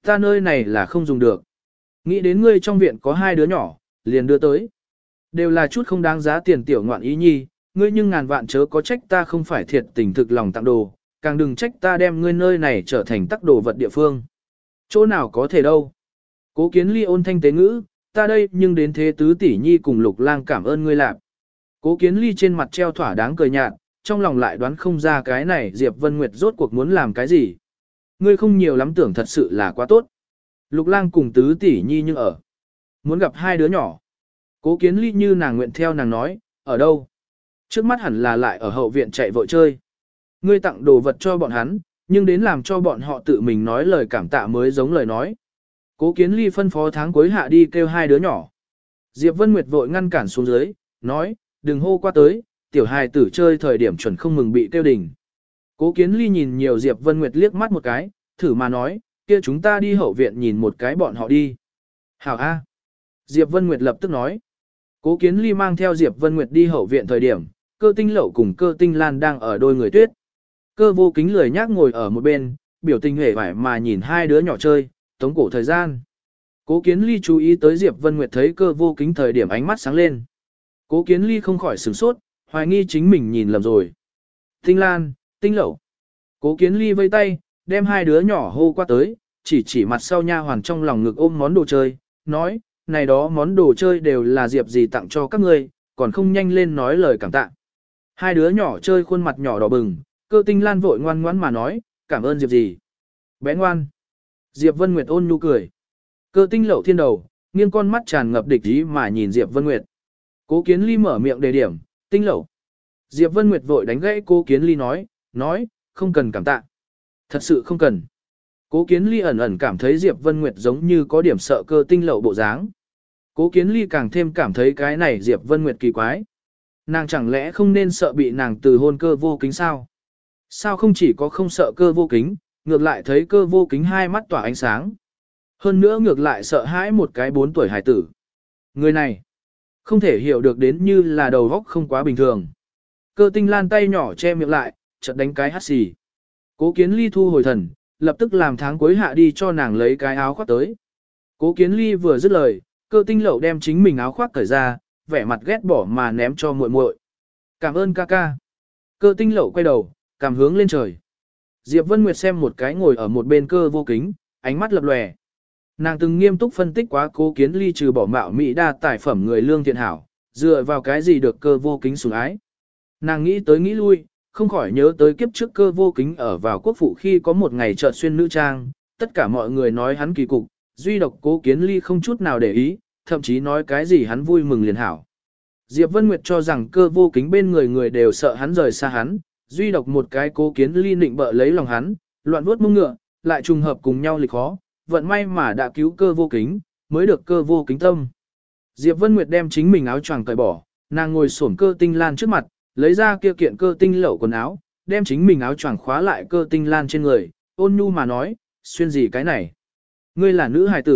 Ta nơi này là không dùng được. Nghĩ đến ngươi trong viện có 2 đứa nhỏ, liền đưa tới. Đều là chút không đáng giá tiền tiểu ngoạn ý nhi, ngươi nhưng ngàn vạn chớ có trách ta không phải thiệt tình thực lòng tặng đồ, càng đừng trách ta đem ngươi nơi này trở thành tắc đồ vật địa phương. Chỗ nào có thể đâu. Cố Kiến Ly ôn thanh tế ngữ, ta đây nhưng đến thế tứ tỷ nhi cùng Lục Lang cảm ơn ngươi lạp. Cố Kiến Ly trên mặt treo thỏa đáng cười nhạt, trong lòng lại đoán không ra cái này Diệp Vân Nguyệt rốt cuộc muốn làm cái gì. Ngươi không nhiều lắm tưởng thật sự là quá tốt. Lục Lang cùng tứ tỷ nhi nhưng ở. Muốn gặp 2 đứa nhỏ. Cố Kiến Ly như nàng nguyện theo nàng nói, ở đâu? Trước mắt hẳn là lại ở hậu viện chạy vội chơi. Ngươi tặng đồ vật cho bọn hắn, nhưng đến làm cho bọn họ tự mình nói lời cảm tạ mới giống lời nói. Cố Kiến Ly phân phó tháng cuối hạ đi kêu 2 đứa nhỏ. Diệp Vân Nguyệt vội ngăn cản xuống dưới, nói, đừng hô qua tới, tiểu hài tử chơi thời điểm chuẩn không mừng bị kêu đình. Cố Kiến Ly nhìn nhiều Diệp Vân Nguyệt liếc mắt một cái, thử mà nói, kia chúng ta đi hậu viện nhìn một cái bọn họ đi. Hảo A. Diệp Vân Nguyệt lập tức nói. Cố Kiến Ly mang theo Diệp Vân Nguyệt đi hậu viện thời điểm, Cơ Tinh Lậu cùng Cơ Tinh Lan đang ở đôi người tuyết. Cơ Vô Kính lười nhác ngồi ở một bên, biểu tình hề vải mà nhìn 2 đứa nhỏ chơi, tống cổ thời gian. Cố Kiến Ly chú ý tới Diệp Vân Nguyệt thấy Cơ Vô Kính thời điểm ánh mắt sáng lên. Cố Kiến Ly không khỏi sửng sốt, hoài nghi chính mình nhìn lầm rồi. Tinh Lan, Tinh Lậu. Cố Kiến Ly vây tay, đem 2 đứa nhỏ hô qua tới, chỉ mặt sau nha hoàn trong lòng ngực ôm món đồ chơi, nói, này đó món đồ chơi đều là Diệp gì tặng cho các ngươi, còn không nhanh lên nói lời cảm tạ. 2 đứa nhỏ chơi khuôn mặt nhỏ đỏ bừng, Cơ Tinh Lan vội ngoan ngoãn mà nói, cảm ơn Diệp gì. Bé ngoan. Diệp Vân Nguyệt ôn nhu cười. Cơ Tinh Lậu thiên đầu, nghiêng con mắt tràn ngập địch ý mà nhìn Diệp Vân Nguyệt. Cố Kiến Ly mở miệng đề điểm, Tinh Lậu. Diệp Vân Nguyệt vội đánh gãy Cố Kiến Ly nói, không cần cảm tạ. Thật sự không cần. Cố Kiến Ly ẩn ẩn cảm thấy Diệp Vân Nguyệt giống như có điểm sợ Cơ Tinh Lậu bộ dáng. Cố Kiến Ly càng thêm cảm thấy cái này Diệp Vân Nguyệt kỳ quái. Nàng chẳng lẽ không nên sợ bị nàng từ hôn Cơ Vô Kính sao? Sao không chỉ có không sợ Cơ Vô Kính, ngược lại thấy Cơ Vô Kính hai mắt tỏa ánh sáng. Hơn nữa ngược lại sợ hãi một cái 4 tuổi hài tử. Người này, không thể hiểu được đến như là đầu óc không quá bình thường. Cơ Tinh Lan tay nhỏ che miệng lại, chợt đánh cái hắt xì. Cố Kiến Ly thu hồi thần, lập tức làm tháng cuối hạ đi cho nàng lấy cái áo khoác tới. Cố Kiến Ly vừa dứt lời, Cơ Tinh Lậu đem chính mình áo khoác cởi ra, vẻ mặt ghét bỏ mà ném cho muội muội. Cảm ơn ca ca. Cơ Tinh Lậu quay đầu, cảm hướng lên trời. Diệp Vân Nguyệt xem một cái ngồi ở một bên Cơ Vô Kính, ánh mắt lập lòe. Nàng từng nghiêm túc phân tích quá Cố Kiến Ly trừ bỏ mạo mỹ đa tài phẩm người lương thiện hảo, dựa vào cái gì được Cơ Vô Kính sủng ái. Nàng nghĩ tới nghĩ lui, không khỏi nhớ tới kiếp trước Cơ Vô Kính ở vào quốc phụ khi có một ngày chợt xuyên nữ trang, tất cả mọi người nói hắn kỳ cục, duy độc Cố Kiến Ly không chút nào để ý, thậm chí nói cái gì hắn vui mừng liền hảo. Diệp Vân Nguyệt cho rằng Cơ Vô Kính bên người người đều sợ hắn rời xa hắn, duy độc một cái Cố Kiến Ly nịnh bợ lấy lòng hắn, loạn vuốt mông ngựa, lại trùng hợp cùng nhau lịch khó, vận may mà đã cứu Cơ Vô Kính, mới được Cơ Vô Kính tâm. Diệp Vân Nguyệt đem chính mình áo choàng cởi bỏ, nàng ngồi xổm Cơ Tinh Lan trước mặt, lấy ra kia kiện Cơ Tinh Lậu quần áo, đem chính mình áo choàng khóa lại Cơ Tinh Lan trên người, ôn nhu mà nói, xuyên gì cái này? Ngươi là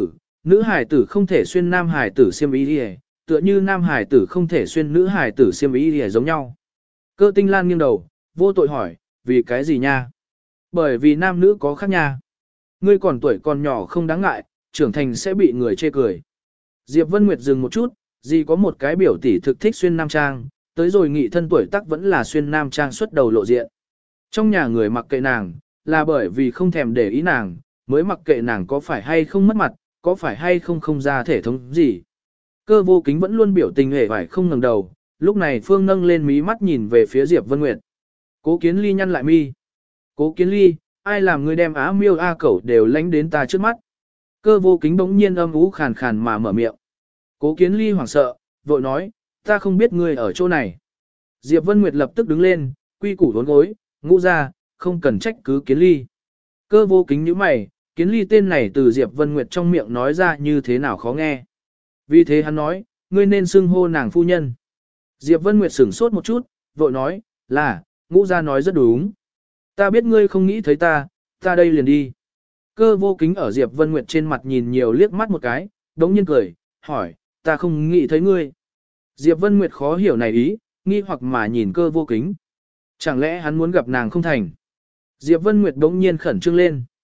nữ hài tử không thể xuyên nam hài tử xiêm y đi, tựa như nam hài tử không thể xuyên nữ hài tử xiêm y đi giống nhau. Cơ Tinh Lan nghiêng đầu, vô tội hỏi, vì cái gì nha? Bởi vì nam nữ có khác nha. Ngươi còn tuổi còn nhỏ không đáng ngại, trưởng thành sẽ bị người chê cười. Diệp Vân Nguyệt dừng một chút, gì có một cái biểu tỷ thực thích xuyên nam trang, tới rồi nghị thân tuổi tác vẫn là xuyên nam trang xuất đầu lộ diện. Trong nhà người mặc kệ nàng, là bởi vì không thèm để ý nàng, mới mặc kệ nàng có phải hay không mất mặt, có phải hay không không ra thể thống gì. Cơ Vô Kính vẫn luôn biểu tình hề phải không ngẩng đầu, lúc này Phương nâng lên mí mắt nhìn về phía Diệp Vân Nguyệt. Cố Kiến Ly nhăn lại mi. Cố Kiến Ly, ai làm ngươi đem Á Miêu A Cẩu đều lánh đến ta trước mắt. Cơ Vô Kính bỗng nhiên âm ú khàn khàn mà mở miệng. Cố Kiến Ly hoảng sợ, vội nói, ta không biết ngươi ở chỗ này. Diệp Vân Nguyệt lập tức đứng lên, quy củ đốn gối, ngũ ra, không cần trách cứ Kiến Ly. Cơ Vô Kính nhíu mày, Kiến Ly tên này từ Diệp Vân Nguyệt trong miệng nói ra như thế nào khó nghe. Vì thế hắn nói, ngươi nên xưng hô nàng phu nhân. Diệp Vân Nguyệt sửng sốt một chút, vội nói, là, ngũ gia nói rất đúng. Ta biết ngươi không nghĩ thấy ta đây liền đi. Cơ Vô Kính ở Diệp Vân Nguyệt trên mặt nhìn nhiều liếc mắt một cái, đống nhiên cười, hỏi, ta không nghĩ thấy ngươi. Diệp Vân Nguyệt khó hiểu này ý, nghi hoặc mà nhìn Cơ Vô Kính. Chẳng lẽ hắn muốn gặp nàng không thành? Diệp Vân Nguyệt đống nhiên khẩn trương lên.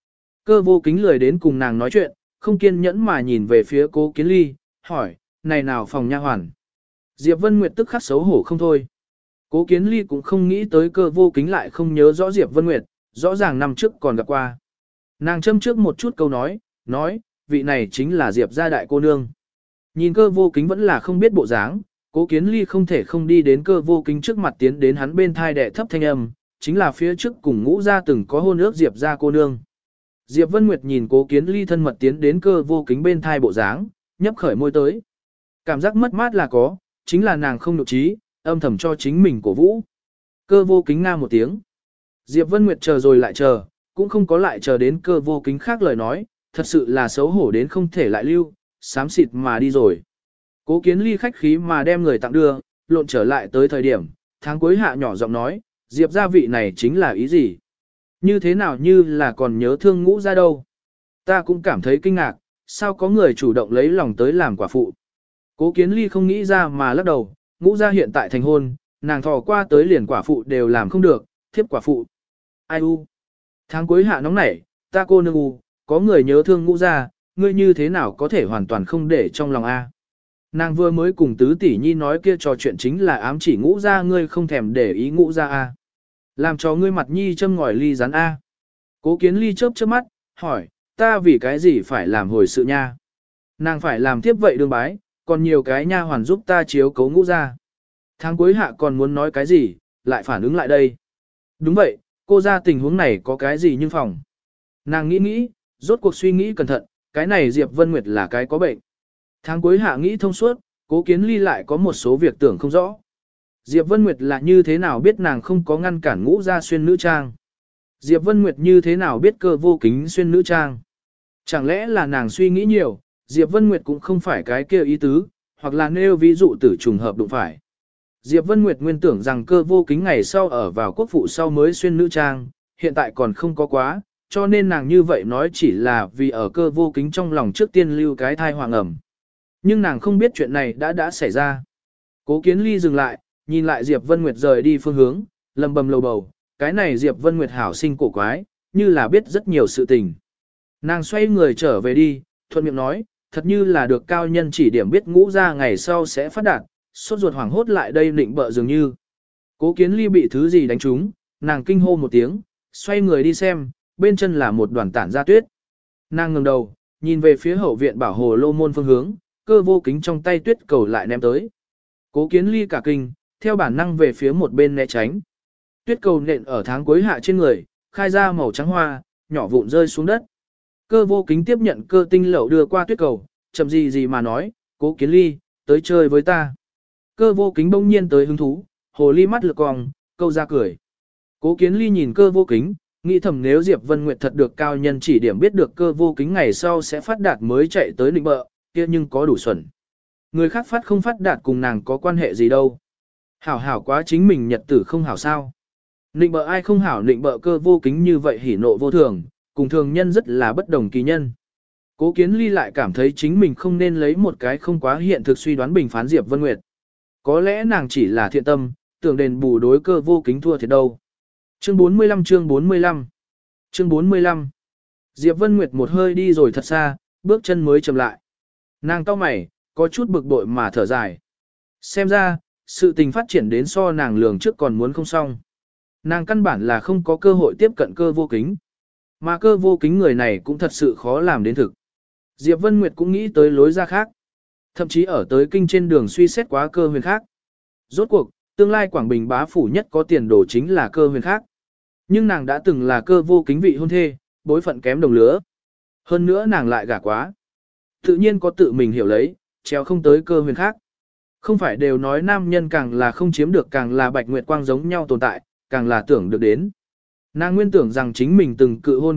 Cơ vô kính lười đến cùng nàng nói chuyện, không kiên nhẫn mà nhìn về phía Cố Kiến Ly, hỏi, này nào phòng nha hoàn. Diệp Vân Nguyệt tức khắc xấu hổ không thôi. Cố Kiến Ly cũng không nghĩ tới Cơ vô kính lại không nhớ rõ Diệp Vân Nguyệt, rõ ràng năm trước còn gặp qua. Nàng châm trước một chút câu nói, vị này chính là Diệp gia đại cô nương. Nhìn Cơ vô kính vẫn là không biết bộ dáng, Cố Kiến Ly không thể không đi đến Cơ vô kính trước mặt tiến đến hắn bên thai đệ thấp thanh âm, chính là phía trước cùng Ngũ gia từng có hôn ước Diệp gia cô nương. Diệp Vân Nguyệt nhìn Cố Kiến Ly thân mật tiến đến Cơ vô kính bên thai bộ dáng, nhấp khởi môi tới. Cảm giác mất mát là có, chính là nàng không nhục trí, âm thầm cho chính mình cổ vũ. Cơ vô kính nga một tiếng. Diệp Vân Nguyệt chờ rồi lại chờ, cũng không có lại chờ đến Cơ vô kính khác lời nói, thật sự là xấu hổ đến không thể lại lưu, xám xịt mà đi rồi. Cố Kiến Ly khách khí mà đem người tặng đưa, lộn trở lại tới thời điểm, tháng cuối hạ nhỏ giọng nói, Diệp gia vị này chính là ý gì? Như thế nào như là còn nhớ thương Ngũ gia đâu? Ta cũng cảm thấy kinh ngạc, sao có người chủ động lấy lòng tới làm quả phụ? Cố Kiến Ly không nghĩ ra mà lắc đầu, Ngũ gia hiện tại thành hôn, nàng thò qua tới liền quả phụ đều làm không được, thiếp quả phụ. Ai u? Tháng cuối hạ nóng nảy, ta cô nương u, có người nhớ thương Ngũ gia, ngươi như thế nào có thể hoàn toàn không để trong lòng a? Nàng vừa mới cùng tứ tỷ nhi nói kia trò chuyện chính là ám chỉ Ngũ gia ngươi không thèm để ý Ngũ gia a. Làm cho ngươi mặt nhi châm ngòi ly rắn a. Cố Kiến Ly chớp chớp mắt, hỏi, ta vì cái gì phải làm hồi sự nha? Nàng phải làm tiếp vậy đương bái, còn nhiều cái nha hoàn giúp ta chiếu cấu Ngũ gia. Tháng cuối hạ còn muốn nói cái gì, lại phản ứng lại đây. Đúng vậy, cô ra tình huống này có cái gì nhưng phòng. Nàng nghĩ, rốt cuộc suy nghĩ cẩn thận, cái này Diệp Vân Nguyệt là cái có bệnh. Tháng cuối hạ nghĩ thông suốt, Cố Kiến Ly lại có một số việc tưởng không rõ. Diệp Vân Nguyệt là như thế nào biết nàng không có ngăn cản Ngũ gia xuyên nữ trang? Diệp Vân Nguyệt như thế nào biết Cơ vô kính xuyên nữ trang? Chẳng lẽ là nàng suy nghĩ nhiều, Diệp Vân Nguyệt cũng không phải cái kia ý tứ, hoặc là nêu ví dụ tử trùng hợp đụng phải. Diệp Vân Nguyệt nguyên tưởng rằng Cơ vô kính ngày sau ở vào quốc phụ sau mới xuyên nữ trang, hiện tại còn không có quá, cho nên nàng như vậy nói chỉ là vì ở Cơ vô kính trong lòng trước tiên lưu cái thai hoàng ẩm. Nhưng nàng không biết chuyện này đã xảy ra. Cố Kiến Ly dừng lại, nhìn lại Diệp Vân Nguyệt rời đi phương hướng, lầm bầm lầu bầu, cái này Diệp Vân Nguyệt hảo sinh cổ quái, như là biết rất nhiều sự tình. Nàng xoay người trở về đi, thuận miệng nói, thật như là được cao nhân chỉ điểm biết Ngũ gia ngày sau sẽ phát đạt, sốt ruột hoảng hốt lại đây định bợ dường như. Cố Kiến Ly bị thứ gì đánh trúng, nàng kinh hô một tiếng, xoay người đi xem, bên chân là một đoàn tản ra tuyết. Nàng ngẩng đầu, nhìn về phía hậu viện bảo hồ lô môn phương hướng, Cơ vô kính trong tay tuyết cầu lại ném tới. Cố Kiến Ly cả kinh, theo bản năng về phía một bên né tránh. Tuyết cầu nện ở tháng cuối hạ trên người, khai ra màu trắng hoa, nhỏ vụn rơi xuống đất. Cơ vô kính tiếp nhận Cơ tinh lậu đưa qua tuyết cầu, chậm gì mà nói, Cố Kiến Ly, tới chơi với ta. Cơ vô kính bỗng nhiên tới hứng thú, hồ ly mắt lược cong, câu ra cười. Cố Kiến Ly nhìn Cơ vô kính, nghĩ thầm nếu Diệp Vân Nguyệt thật được cao nhân chỉ điểm biết được Cơ vô kính ngày sau sẽ phát đạt mới chạy tới định bợ, kia nhưng có đủ xuẩn. Người khác phát không phát đạt cùng nàng có quan hệ gì đâu. Hảo hảo quá chính mình nhật tử không hảo sao. Nịnh bợ ai không hảo nịnh bợ Cơ vô kính như vậy hỉ nộ vô thường, cùng thường nhân rất là bất đồng kỳ nhân. Cố Kiến Ly lại cảm thấy chính mình không nên lấy một cái không quá hiện thực suy đoán bình phán Diệp Vân Nguyệt. Có lẽ nàng chỉ là thiện tâm, tưởng đền bù đối Cơ vô kính thua thiệt đâu. Chương 45 chương 45 Chương 45 Diệp Vân Nguyệt một hơi đi rồi thật xa, bước chân mới chậm lại. Nàng cau mày, có chút bực bội mà thở dài. Xem ra, sự tình phát triển đến so nàng lường trước còn muốn không xong. Nàng căn bản là không có cơ hội tiếp cận Cơ vô kính. Mà Cơ vô kính người này cũng thật sự khó làm đến thực. Diệp Vân Nguyệt cũng nghĩ tới lối ra khác. Thậm chí ở tới kinh trên đường suy xét quá Cơ huyền khác. Rốt cuộc, tương lai Quảng Bình bá phủ nhất có tiền đồ chính là Cơ huyền khác. Nhưng nàng đã từng là Cơ vô kính vị hôn thê, bối phận kém đồng lứa. Hơn nữa nàng lại gả quá. Tự nhiên có tự mình hiểu lấy, treo không tới Cơ huyền khác. Không phải đều nói nam nhân càng là không chiếm được càng là bạch nguyệt quang giống nhau tồn tại, càng là tưởng được đến. Nàng nguyên tưởng rằng chính mình từng cự hôn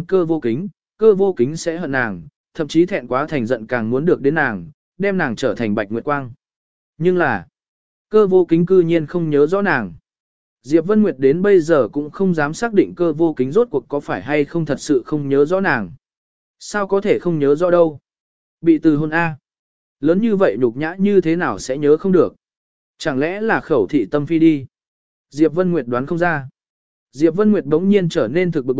Cơ vô kính sẽ hận nàng, thậm chí thẹn quá thành giận càng muốn được đến nàng, đem nàng trở thành bạch nguyệt quang. Nhưng là, Cơ vô kính cư nhiên không nhớ rõ nàng. Diệp Vân Nguyệt đến bây giờ cũng không dám xác định Cơ vô kính rốt cuộc có phải hay không thật sự không nhớ rõ nàng. Sao có thể không nhớ rõ đâu? Bị từ hôn A. Lớn như vậy nhục nhã như thế nào sẽ nhớ không được? Chẳng lẽ là khẩu thị tâm phi đi? Diệp Vân Nguyệt đoán không ra. Diệp Vân Nguyệt bỗng nhiên trở nên thực bực bội,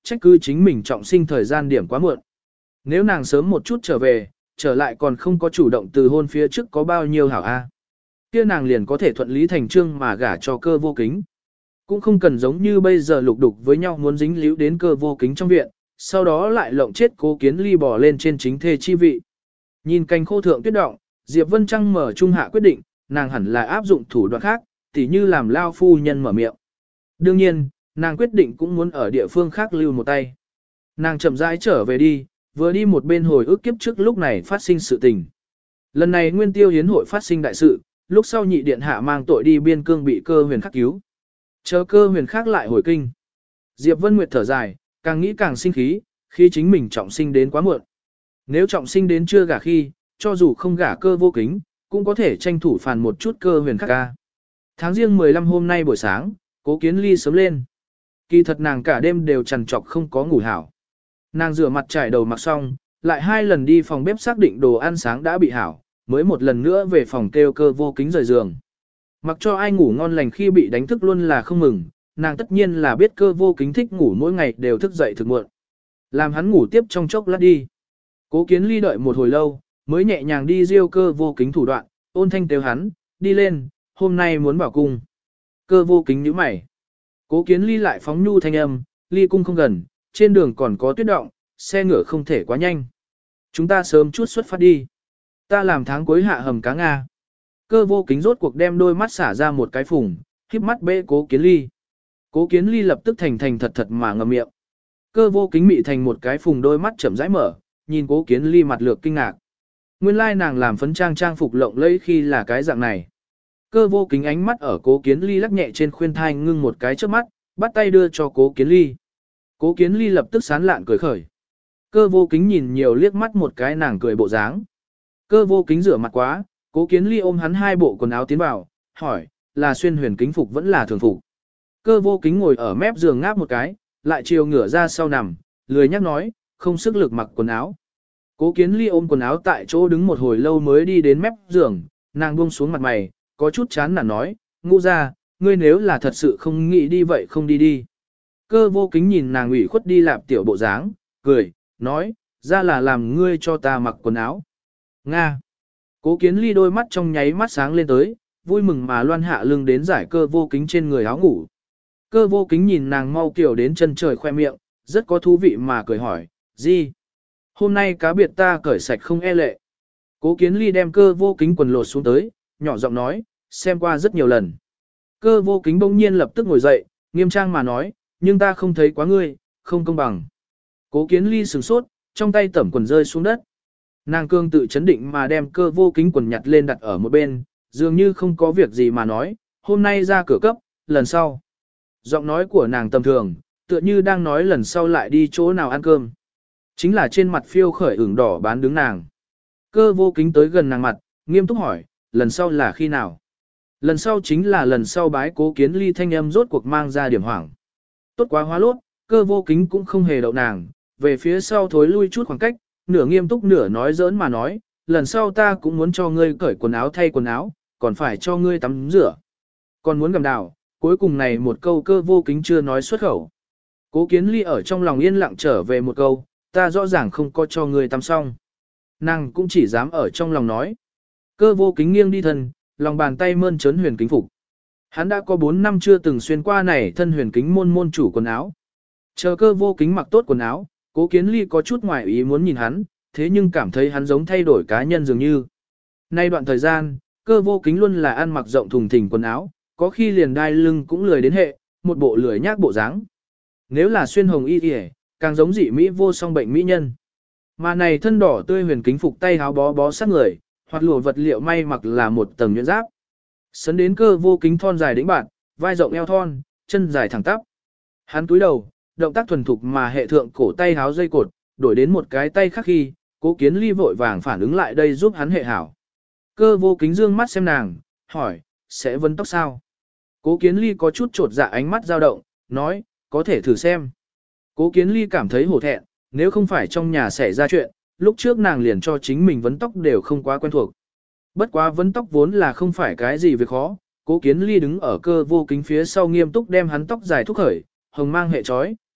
trách cứ chính mình trọng sinh thời gian điểm quá muộn. Nếu nàng sớm một chút trở về, trở lại còn không có chủ động từ hôn phía trước có bao nhiêu hảo a, kia nàng liền có thể thuận lý thành trương mà gả cho Cơ Vô Kính. Cũng không cần giống như bây giờ lục đục với nhau muốn dính líu đến Cơ Vô Kính trong viện, sau đó lại lộng chết Cố Kiến Ly bò lên trên chính thê chi vị. Nhìn cành khô thượng tuyết động, Diệp Vân Trăng mở trung hạ quyết định, nàng hẳn là áp dụng thủ đoạn khác, tỉ như làm lao phu nhân mở miệng. Đương nhiên, nàng quyết định cũng muốn ở địa phương khác lưu một tay. Nàng chậm rãi trở về đi, vừa đi một bên hồi ức kiếp trước lúc này phát sinh sự tình. Lần này Nguyên Tiêu Hiến hội phát sinh đại sự, lúc sau nhị điện hạ mang tội đi biên cương bị Cơ Huyền Khắc cứu. Chờ Cơ Huyền Khắc lại hồi kinh. Diệp Vân Nguyệt thở dài, càng nghĩ càng sinh khí, khi chính mình trọng sinh đến quá muộn. Nếu trọng sinh đến chưa gả khi, cho dù không gả Cơ Vô Kính, cũng có thể tranh thủ phàn một chút Cơ Huyền Khắc ca. Tháng riêng 15 hôm nay buổi sáng, Cố Kiến Ly sớm lên. Kỳ thật nàng cả đêm đều trằn trọc không có ngủ hảo. Nàng rửa mặt trải đầu mặc xong, lại 2 lần đi phòng bếp xác định đồ ăn sáng đã bị hảo, mới một lần nữa về phòng kêu Cơ Vô Kính rời giường. Mặc cho ai ngủ ngon lành khi bị đánh thức luôn là không mừng, nàng tất nhiên là biết Cơ Vô Kính thích ngủ mỗi ngày đều thức dậy thực muộn. Làm hắn ngủ tiếp trong chốc lát đi. Cố Kiến Ly đợi một hồi lâu, mới nhẹ nhàng đi riêu Cơ Vô Kính thủ đoạn, ôn thanh kêu hắn, đi lên, hôm nay muốn bảo cung. Cơ Vô Kính nhíu mày. Cố Kiến Ly lại phóng nhu thanh âm, ly cung không gần, trên đường còn có tuyết động, xe ngựa không thể quá nhanh. Chúng ta sớm chút xuất phát đi. Ta làm tháng cuối hạ hầm cá Nga. Cơ Vô Kính rốt cuộc đem đôi mắt xả ra một cái phùng, híp mắt bê Cố Kiến Ly. Cố Kiến Ly lập tức thành thành thật thật mà ngậm miệng. Cơ Vô Kính mị thành một cái phùng đôi mắt chậm rãi mở, nhìn Cố Kiến Ly mặt lược kinh ngạc. Nguyên lai nàng làm phấn trang trang phục lộng lẫy khi là cái dạng này. Cơ Vô Kính ánh mắt ở Cố Kiến Ly lắc nhẹ trên khuyên thai ngưng một cái trước mắt, bắt tay đưa cho Cố Kiến Ly. Cố Kiến Ly lập tức sán lạn cười khởi. Cơ Vô Kính nhìn nhiều liếc mắt một cái nàng cười bộ dáng. Cơ Vô Kính rửa mặt quá, Cố Kiến Ly ôm hắn 2 bộ quần áo tiến vào, hỏi, là xuyên huyền kính phục vẫn là thường phục. Cơ Vô Kính ngồi ở mép giường ngáp một cái, lại chiều ngửa ra sau nằm, lười nhắc nói, không sức lực mặc quần áo. Cố Kiến Ly ôm quần áo tại chỗ đứng một hồi lâu mới đi đến mép giường, nàng buông xuống mặt mày, có chút chán nản nói, Ngũ ra, ngươi nếu là thật sự không nghĩ đi vậy không đi đi. Cơ Vô Kính nhìn nàng ủy khuất đi lạp tiểu bộ dáng, cười, nói, ra là làm ngươi cho ta mặc quần áo. Nga. Cố Kiến Ly đôi mắt trong nháy mắt sáng lên tới, vui mừng mà loan hạ lưng đến giải Cơ Vô Kính trên người áo ngủ. Cơ Vô Kính nhìn nàng mau kiểu đến chân trời khoe miệng, rất có thú vị mà cười hỏi, gì? Hôm nay cá biệt ta cởi sạch không e lệ. Cố Kiến Ly đem Cơ Vô Kính quần lột xuống tới, nhỏ giọng nói, xem qua rất nhiều lần. Cơ Vô Kính bỗng nhiên lập tức ngồi dậy, nghiêm trang mà nói, nhưng ta không thấy quá ngươi, không công bằng. Cố Kiến Ly sửng sốt, trong tay tẩm quần rơi xuống đất. Nàng cương tự chấn định mà đem Cơ Vô Kính quần nhặt lên đặt ở một bên, dường như không có việc gì mà nói, hôm nay ra cửa cấp, lần sau. Giọng nói của nàng tầm thường, tựa như đang nói lần sau lại đi chỗ nào ăn cơm. Chính là trên mặt phiêu khởi ửng đỏ bán đứng nàng. Cơ Vô Kính tới gần nàng mặt, nghiêm túc hỏi, lần sau là khi nào? Lần sau chính là lần sau bái Cố Kiến Ly thanh âm rốt cuộc mang ra điểm hoảng. Tốt quá hóa lốt, Cơ Vô Kính cũng không hề đậu nàng, về phía sau thối lui chút khoảng cách, nửa nghiêm túc nửa nói giỡn mà nói, lần sau ta cũng muốn cho ngươi cởi quần áo thay quần áo, còn phải cho ngươi tắm rửa. Còn muốn gầm đào, cuối cùng này một câu Cơ Vô Kính chưa nói xuất khẩu. Cố Kiến Ly ở trong lòng yên lặng trở về một câu, ta rõ ràng không có cho ngươi tắm xong. Nàng cũng chỉ dám ở trong lòng nói. Cơ Vô Kính nghiêng đi thân, lòng bàn tay mơn trớn huyền kính phục. Hắn đã có 4 năm chưa từng xuyên qua này thân huyền kính môn chủ quần áo. Chờ Cơ Vô Kính mặc tốt quần áo, Cố Kiến Ly có chút ngoài ý muốn nhìn hắn, thế nhưng cảm thấy hắn giống thay đổi cá nhân dường như. Nay đoạn thời gian, Cơ Vô Kính luôn là ăn mặc rộng thùng thình quần áo, có khi liền đai lưng cũng lười đến hệ, một bộ lười nhác bộ dáng. Nếu là xuyên hồng y kìa, càng giống dị mỹ vô song bệnh mỹ nhân. Mà này thân đỏ tươi huyền kính phục tay áo bó bó sát người, hoặc lụa vật liệu may mặc là một tầng nhuyễn giáp. Sấn đến Cơ Vô Kính thon dài đĩnh bạn, vai rộng eo thon, chân dài thẳng tắp. Hắn cúi đầu, động tác thuần thục mà hệ thượng cổ tay áo dây cột, đổi đến một cái tay khác khi, Cố Kiến Ly vội vàng phản ứng lại đây giúp hắn hệ hảo. Cơ Vô Kính dương mắt xem nàng, hỏi, sẽ vấn tóc sao? Cố Kiến Ly có chút trột dạ ánh mắt dao động, nói, có thể thử xem. Cố Kiến Ly cảm thấy hổ thẹn, nếu không phải trong nhà xảy ra chuyện, lúc trước nàng liền cho chính mình vấn tóc đều không quá quen thuộc. Bất quá vấn tóc vốn là không phải cái gì việc khó, Cố Kiến Ly đứng ở Cơ Vô Kính phía sau nghiêm túc đem hắn tóc dài thúc khởi, hồng mang hệ trói,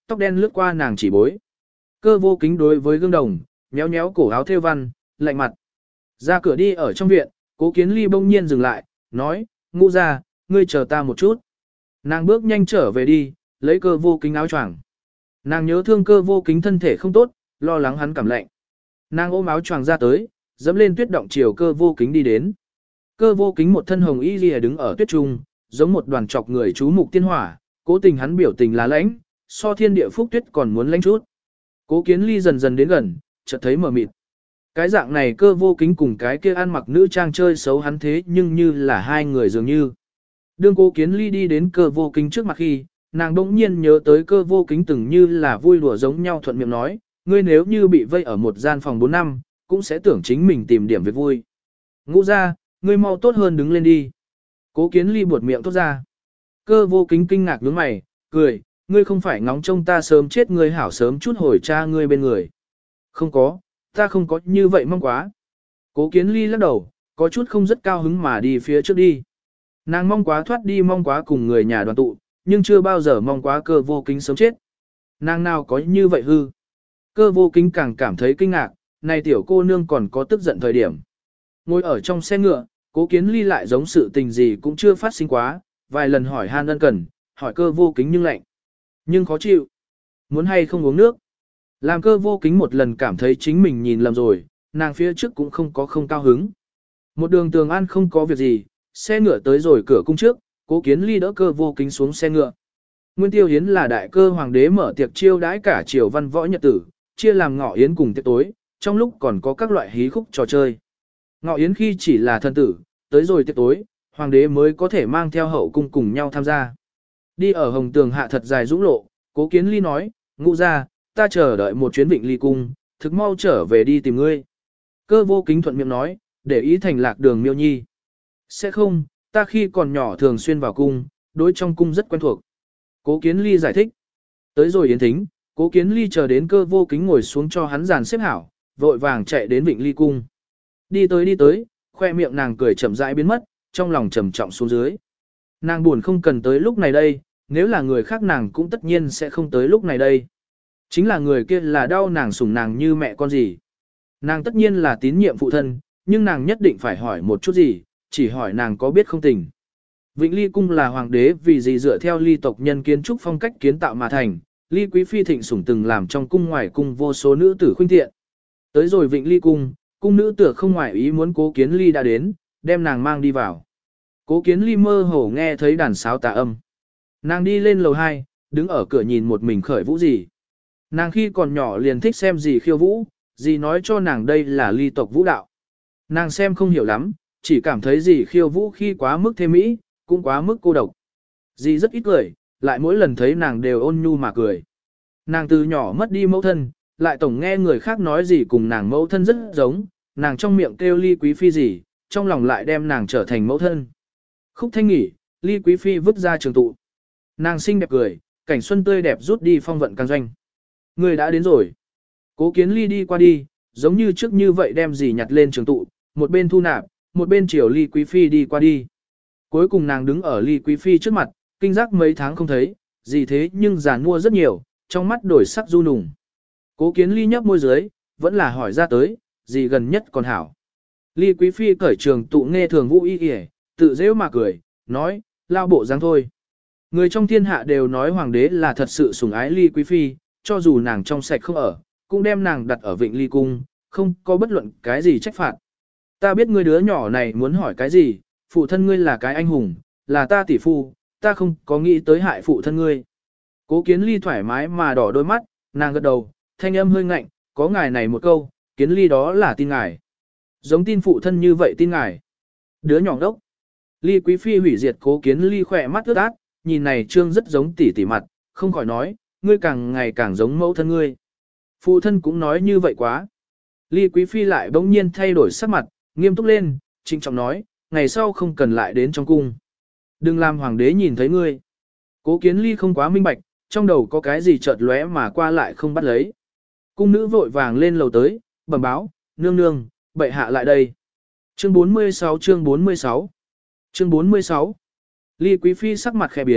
tóc đen lướt qua nàng chỉ bối. Cơ vô kính đối với gương đồng, nhéo nhéo cổ áo thêu văn, lạnh mặt. Ra cửa đi ở trong viện, Cố Kiến Ly bỗng nhiên dừng lại, nói, Ngũ gia, ngươi chờ ta một chút. Nàng bước nhanh trở về đi, lấy Cơ vô kính áo choàng. Nàng nhớ thương Cơ vô kính thân thể không tốt, lo lắng hắn cảm lạnh. Nàng ôm áo choàng ra tới, dẫm lên tuyết động chiều Cơ vô kính đi đến. Cơ vô kính một thân hồng y lìa đứng ở tuyết trung, giống một đoàn chọc người chú mục tiên hỏa, cố tình hắn biểu tình là lãnh, so thiên địa phúc tuyết còn muốn lãnh chút. Cố Kiến Ly dần dần đến gần, chợt thấy mờ mịt. Cái dạng này Cơ vô kính cùng cái kia ăn mặc nữ trang chơi xấu hắn thế nhưng như là hai người dường như. Đương Cố Kiến Ly đi đến Cơ vô kính trước mặt khi, nàng đỗng nhiên nhớ tới Cơ vô kính từng như là vui đùa giống nhau thuận miệng nói, ngươi nếu như bị vây ở một gian phòng 4 năm, cũng sẽ tưởng chính mình tìm điểm việc vui. Ngũ ra, ngươi mau tốt hơn đứng lên đi. Cố Kiến Ly buột miệng thốt ra. Cơ vô kính kinh ngạc nhướng mày, cười, ngươi không phải ngóng trông ta sớm chết ngươi hảo sớm chút hồi cha ngươi bên người. Không có, ta không có như vậy mong quá. Cố Kiến Ly lắc đầu, có chút không rất cao hứng mà đi phía trước đi. Nàng mong quá thoát đi mong quá cùng người nhà đoàn tụ, nhưng chưa bao giờ mong quá Cơ vô kính sớm chết. Nàng nào có như vậy hư. Cơ vô kính càng cảm thấy kinh ngạc, này tiểu cô nương còn có tức giận thời điểm. Ngồi ở trong xe ngựa, Cố Kiến Ly lại giống sự tình gì cũng chưa phát sinh quá, vài lần hỏi han ân cần, hỏi Cơ vô kính nhưng lạnh. Nhưng khó chịu. Muốn hay không uống nước. Làm Cơ vô kính một lần cảm thấy chính mình nhìn lầm rồi, nàng phía trước cũng không có không cao hứng. Một đường tường an không có việc gì, xe ngựa tới rồi cửa cung trước, Cố Kiến Ly đỡ Cơ vô kính xuống xe ngựa. Nguyên Tiêu Hiến là đại cơ hoàng đế mở tiệc chiêu đãi cả triều văn võ nhật tử, chia làm ngọ yến cùng tiệc tối, trong lúc còn có các loại hí khúc trò chơi. Ngọ yến khi chỉ là thân tử, tới rồi tiệc tối, hoàng đế mới có thể mang theo hậu cung cùng nhau tham gia. Đi ở hồng tường hạ thật dài dũng lộ, Cố Kiến Ly nói, Ngũ ra, ta chờ đợi một chuyến Vịnh Ly cung, thực mau trở về đi tìm ngươi. Cơ vô kính thuận miệng nói, để ý thành lạc đường miêu nhi. Sẽ không, ta khi còn nhỏ thường xuyên vào cung, đối trong cung rất quen thuộc. Cố Kiến Ly giải thích. Tới rồi yến thính, Cố Kiến Ly chờ đến Cơ vô kính ngồi xuống cho hắn dàn xếp hảo, vội vàng chạy đến Vịnh Ly cung. Đi tới, khoe miệng nàng cười chậm rãi biến mất, trong lòng trầm trọng xuống dưới. Nàng buồn không cần tới lúc này đây, nếu là người khác nàng cũng tất nhiên sẽ không tới lúc này đây. Chính là người kia là đau nàng sủng nàng như mẹ con gì. Nàng tất nhiên là tín nhiệm phụ thân, nhưng nàng nhất định phải hỏi một chút gì, chỉ hỏi nàng có biết không tình. Vịnh Ly cung là hoàng đế vì gì dựa theo Ly tộc nhân kiến trúc phong cách kiến tạo mà thành, Ly quý phi thịnh sủng từng làm trong cung ngoài cung vô số nữ tử khuynh thiện. Tới rồi Vịnh Ly cung, cung nữ tựa không ngoại ý muốn Cố Kiến Ly đã đến, đem nàng mang đi vào. Cố Kiến Ly mơ hồ nghe thấy đàn sáo tà âm. Nàng đi lên lầu 2, đứng ở cửa nhìn một mình khởi vũ gì. Nàng khi còn nhỏ liền thích xem gì khiêu vũ, gì nói cho nàng đây là Ly tộc vũ đạo. Nàng xem không hiểu lắm, chỉ cảm thấy gì khiêu vũ khi quá mức thêm mỹ, cũng quá mức cô độc. Dì rất ít cười, lại mỗi lần thấy nàng đều ôn nhu mà cười. Nàng từ nhỏ mất đi mẫu thân, lại tổng nghe người khác nói gì cùng nàng mẫu thân rất giống, nàng trong miệng kêu Ly quý phi gì, trong lòng lại đem nàng trở thành mẫu thân. Khúc thanh nghỉ, Ly quý phi vứt ra trường tụ. Nàng xinh đẹp cười, cảnh xuân tươi đẹp rút đi phong vận càng doanh. Người đã đến rồi. Cố Kiến Ly đi qua đi, giống như trước như vậy đem gì nhặt lên trường tụ, một bên thu nạp, một bên chiều Ly quý phi đi qua đi. Cuối cùng nàng đứng ở Ly quý phi trước mặt, kinh giác mấy tháng không thấy, gì thế nhưng già nua rất nhiều, trong mắt đổi sắc du nùng. Cố Kiến Ly nhấp môi dưới, vẫn là hỏi ra tới, gì gần nhất còn hảo. Ly quý phi cởi trường tụ nghe thường vũ y kìa, tự dễ mà cười, nói, lao bộ dáng thôi. Người trong thiên hạ đều nói hoàng đế là thật sự sủng ái Ly quý phi, cho dù nàng trong sạch không ở, cũng đem nàng đặt ở Vịnh Ly cung, không có bất luận cái gì trách phạt. Ta biết ngươi đứa nhỏ này muốn hỏi cái gì, phụ thân ngươi là cái anh hùng, là ta tỷ phu, ta không có nghĩ tới hại phụ thân ngươi. Cố Kiến Ly thoải mái mà đỏ đôi mắt, nàng gật đầu, thanh âm hơi ngạnh, có ngài này một câu, Kiến Ly đó là tin ngài. Giống tin phụ thân như vậy tin ngài. Đứa nhỏ đốc. Ly quý phi hủy diệt Cố Kiến Ly khỏe mắt ướt át, nhìn này trương rất giống tỷ tỷ mặt, không khỏi nói, ngươi càng ngày càng giống mẫu thân ngươi. Phụ thân cũng nói như vậy quá. Ly quý phi lại bỗng nhiên thay đổi sắc mặt, nghiêm túc lên, trịnh trọng nói, ngày sau không cần lại đến trong cung. Đừng làm hoàng đế nhìn thấy ngươi. Cố Kiến Ly không quá minh bạch, trong đầu có cái gì chợt lóe mà qua lại không bắt lấy. Cung nữ vội vàng lên lầu tới, bẩm báo, nương nương, bệ hạ lại đây. Chương 46 chương 46 Ly quý phi sắc mặt khẽ biến,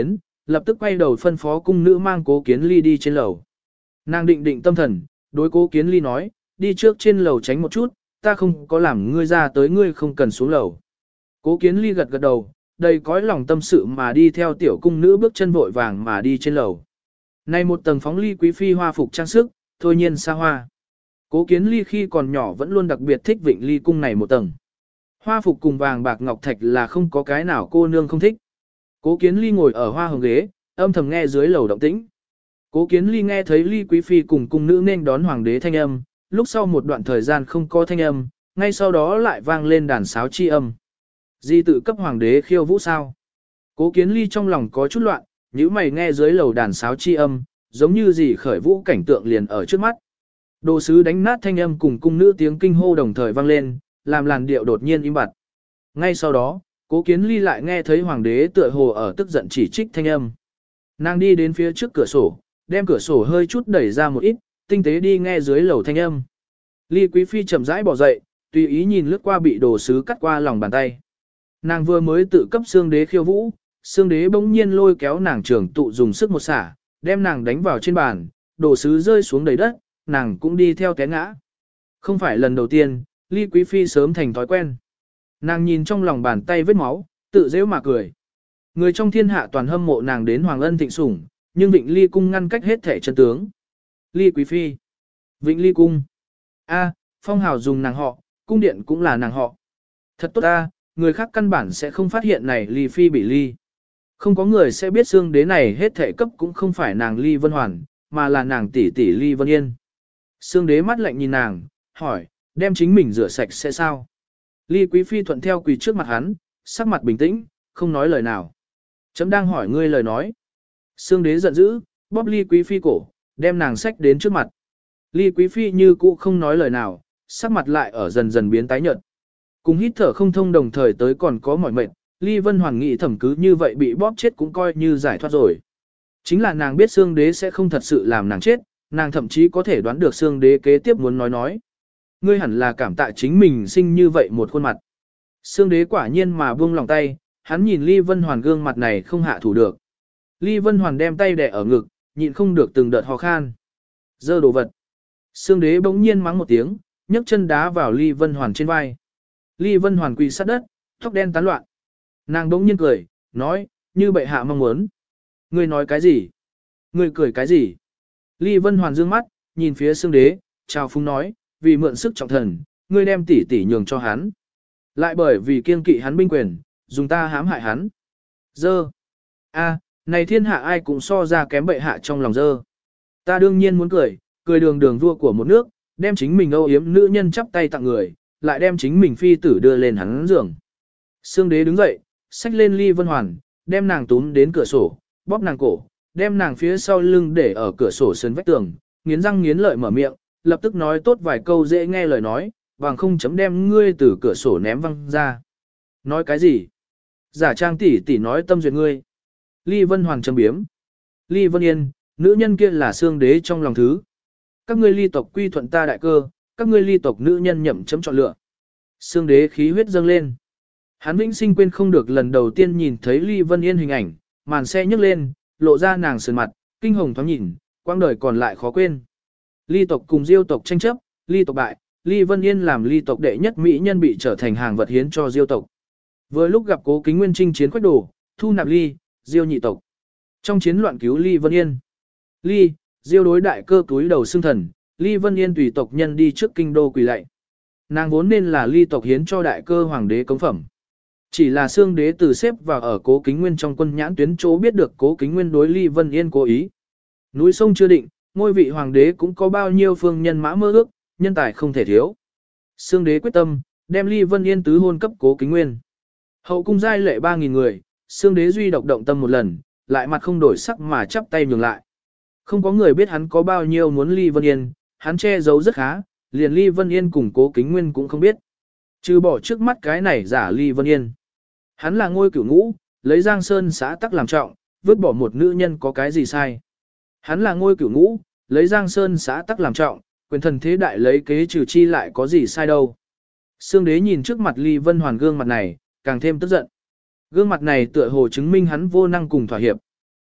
lập tức quay đầu phân phó cung nữ mang Cố Kiến Ly đi trên lầu. Nàng định định tâm thần, đối Cố Kiến Ly nói, đi trước trên lầu tránh một chút, ta không có làm ngươi ra tới ngươi không cần xuống lầu. Cố Kiến Ly gật gật đầu, đầy cõi lòng tâm sự mà đi theo tiểu cung nữ bước chân vội vàng mà đi trên lầu. Này một tầng phóng ly quý phi hoa phục trang sức, thôi nhiên xa hoa. Cố Kiến Ly khi còn nhỏ vẫn luôn đặc biệt thích Vịnh Ly cung này một tầng. Hoa phục cùng vàng bạc ngọc thạch là không có cái nào cô nương không thích. Cố Kiến Ly ngồi ở hoa hồng ghế, âm thầm nghe dưới lầu động tĩnh. Cố Kiến Ly nghe thấy Ly quý phi cùng cung nữ nên đón hoàng đế thanh âm, lúc sau một đoạn thời gian không có thanh âm, ngay sau đó lại vang lên đàn sáo chi âm. Di tự cấp hoàng đế khiêu vũ sao? Cố Kiến Ly trong lòng có chút loạn, nhíu mày nghe dưới lầu đàn sáo chi âm, giống như gì khởi vũ cảnh tượng liền ở trước mắt. Đồ sứ đánh nát thanh âm cùng cung nữ tiếng kinh hô đồng thời vang lên, làm làn điệu đột nhiên im bặt. Ngay sau đó, Cố Kiến Ly lại nghe thấy hoàng đế tựa hồ ở tức giận chỉ trích thanh âm. Nàng đi đến phía trước cửa sổ, đem cửa sổ hơi chút đẩy ra một ít, tinh tế đi nghe dưới lầu thanh âm. Ly quý phi chậm rãi bỏ dậy, tùy ý nhìn lướt qua bị đồ sứ cắt qua lòng bàn tay. Nàng vừa mới tự cấp xương đế khiêu vũ, xương đế bỗng nhiên lôi kéo nàng trưởng tụ dùng sức một xả, đem nàng đánh vào trên bàn, đồ sứ rơi xuống đầy đất, nàng cũng đi theo té ngã. Không phải lần đầu tiên, Ly quý phi sớm thành thói quen. Nàng nhìn trong lòng bàn tay vết máu, tự dễ mà cười. Người trong thiên hạ toàn hâm mộ nàng đến hoàng ân thịnh sủng, nhưng Vịnh Ly cung ngăn cách hết thể chân tướng. Ly quý phi, Vịnh Ly cung. A, phong hào dùng nàng họ, cung điện cũng là nàng họ. Thật tốt ta, người khác căn bản sẽ không phát hiện này Ly phi bị ly. Không có người sẽ biết xương đế này hết thể cấp cũng không phải nàng Ly Vân Hoàn, mà là nàng tỷ tỷ Ly Vân Yên. Xương đế mắt lạnh nhìn nàng, hỏi, đem chính mình rửa sạch sẽ sao? Ly quý phi thuận theo quỳ trước mặt hắn, sắc mặt bình tĩnh, không nói lời nào. Chấm đang hỏi ngươi lời nói. Xương đế giận dữ, bóp Ly quý phi cổ, đem nàng xách đến trước mặt. Ly quý phi như cũ không nói lời nào, sắc mặt lại ở dần dần biến tái nhợt. Cùng hít thở không thông đồng thời tới còn có mỏi mệt, Ly Vân Hoàn nghĩ thẩm cứ như vậy bị bóp chết cũng coi như giải thoát rồi. Chính là nàng biết xương đế sẽ không thật sự làm nàng chết, nàng thậm chí có thể đoán được xương đế kế tiếp muốn nói. Ngươi hẳn là cảm tạ chính mình sinh như vậy một khuôn mặt. Xương đế quả nhiên mà buông lòng tay, hắn nhìn Ly Vân Hoàn gương mặt này không hạ thủ được. Ly Vân Hoàn đem tay đè ở ngực, nhịn không được từng đợt ho khan. Dơ đồ vật. Xương đế bỗng nhiên mắng một tiếng, nhấc chân đá vào Ly Vân Hoàn trên vai. Ly Vân Hoàn quỳ sát đất, tóc đen tán loạn. Nàng bỗng nhiên cười, nói, như bệ hạ mong muốn. Ngươi nói cái gì? Ngươi cười cái gì? Ly Vân Hoàn dương mắt, nhìn phía xương đế, chào phúng nói, vì mượn sức trọng thần, ngươi đem tỷ tỷ nhường cho hắn. Lại bởi vì kiên kỵ hắn binh quyền, dùng ta hãm hại hắn. Dơ. A, này thiên hạ ai cũng so ra kém bệ hạ trong lòng dơ. Ta đương nhiên muốn cười, cười đường đường vua của một nước, đem chính mình âu yếm nữ nhân chắp tay tặng người, lại đem chính mình phi tử đưa lên hắn giường. Xương đế đứng dậy, xách lên Ly Vân Hoàn, đem nàng túm đến cửa sổ, bóp nàng cổ, đem nàng phía sau lưng để ở cửa sổ sân vách tường, nghiến răng nghiến lợi mở miệng, lập tức nói tốt vài câu dễ nghe lời nói, bằng không chấm đem ngươi từ cửa sổ ném văng ra. Nói cái gì? Giả trang tỷ tỷ nói tâm duyệt ngươi. Ly Vân Hoàn châm biếm. Ly Vân Yên, nữ nhân kia là xương đế trong lòng thứ. Các ngươi Ly tộc quy thuận ta đại cơ, các ngươi Ly tộc nữ nhân nhậm chấm chọn lựa. Xương đế khí huyết dâng lên. Hắn vĩnh sinh quên không được lần đầu tiên nhìn thấy Ly Vân Yên hình ảnh, màn xe nhấc lên, lộ ra nàng sườn mặt, kinh hồng thoáng nhìn, quang đời còn lại khó quên. Ly tộc cùng Diêu tộc tranh chấp, Ly tộc bại, Ly Vân Yên làm Ly tộc đệ nhất mỹ nhân bị trở thành hàng vật hiến cho Diêu tộc. Vừa lúc gặp Cố Kính Nguyên chinh chiến Quách Đồ, thu nạp Ly, Diêu nhị tộc. Trong chiến loạn cứu Ly Vân Yên. Ly, Diêu đối đại cơ túi đầu xương thần, Ly Vân Yên tùy tộc nhân đi trước kinh đô quỳ lạy. Nàng vốn nên là Ly tộc hiến cho đại cơ hoàng đế cống phẩm. Chỉ là xương đế từ xếp vào ở Cố Kính Nguyên trong quân nhãn tuyến chỗ biết được Cố Kính Nguyên đối Ly Vân Yên cố ý. Núi sông chưa định, ngôi vị hoàng đế cũng có bao nhiêu phương nhân mã mơ ước, nhân tài không thể thiếu. Xương đế quyết tâm, đem Ly Vân Yên tứ hôn cấp Cố Kính Nguyên. Hậu cung giai lệ 3.000 người, xương đế duy độc động tâm một lần, lại mặt không đổi sắc mà chắp tay nhường lại. Không có người biết hắn có bao nhiêu muốn Ly Vân Yên, hắn che giấu rất khá, liền Ly Vân Yên cùng Cố Kính Nguyên cũng không biết. Trừ bỏ trước mắt cái này giả Ly Vân Yên. Hắn là ngôi cửu ngũ, lấy Giang Sơn xã tắc làm trọng, vứt bỏ một nữ nhân có cái gì sai. Hắn là ngôi cửu ngũ, lấy Giang Sơn xã tắc làm trọng, quyền thần thế đại lấy kế trừ chi lại có gì sai đâu. Sương đế nhìn trước mặt Ly Vân Hoàn gương mặt này, càng thêm tức giận. Gương mặt này tựa hồ chứng minh hắn vô năng cùng thỏa hiệp.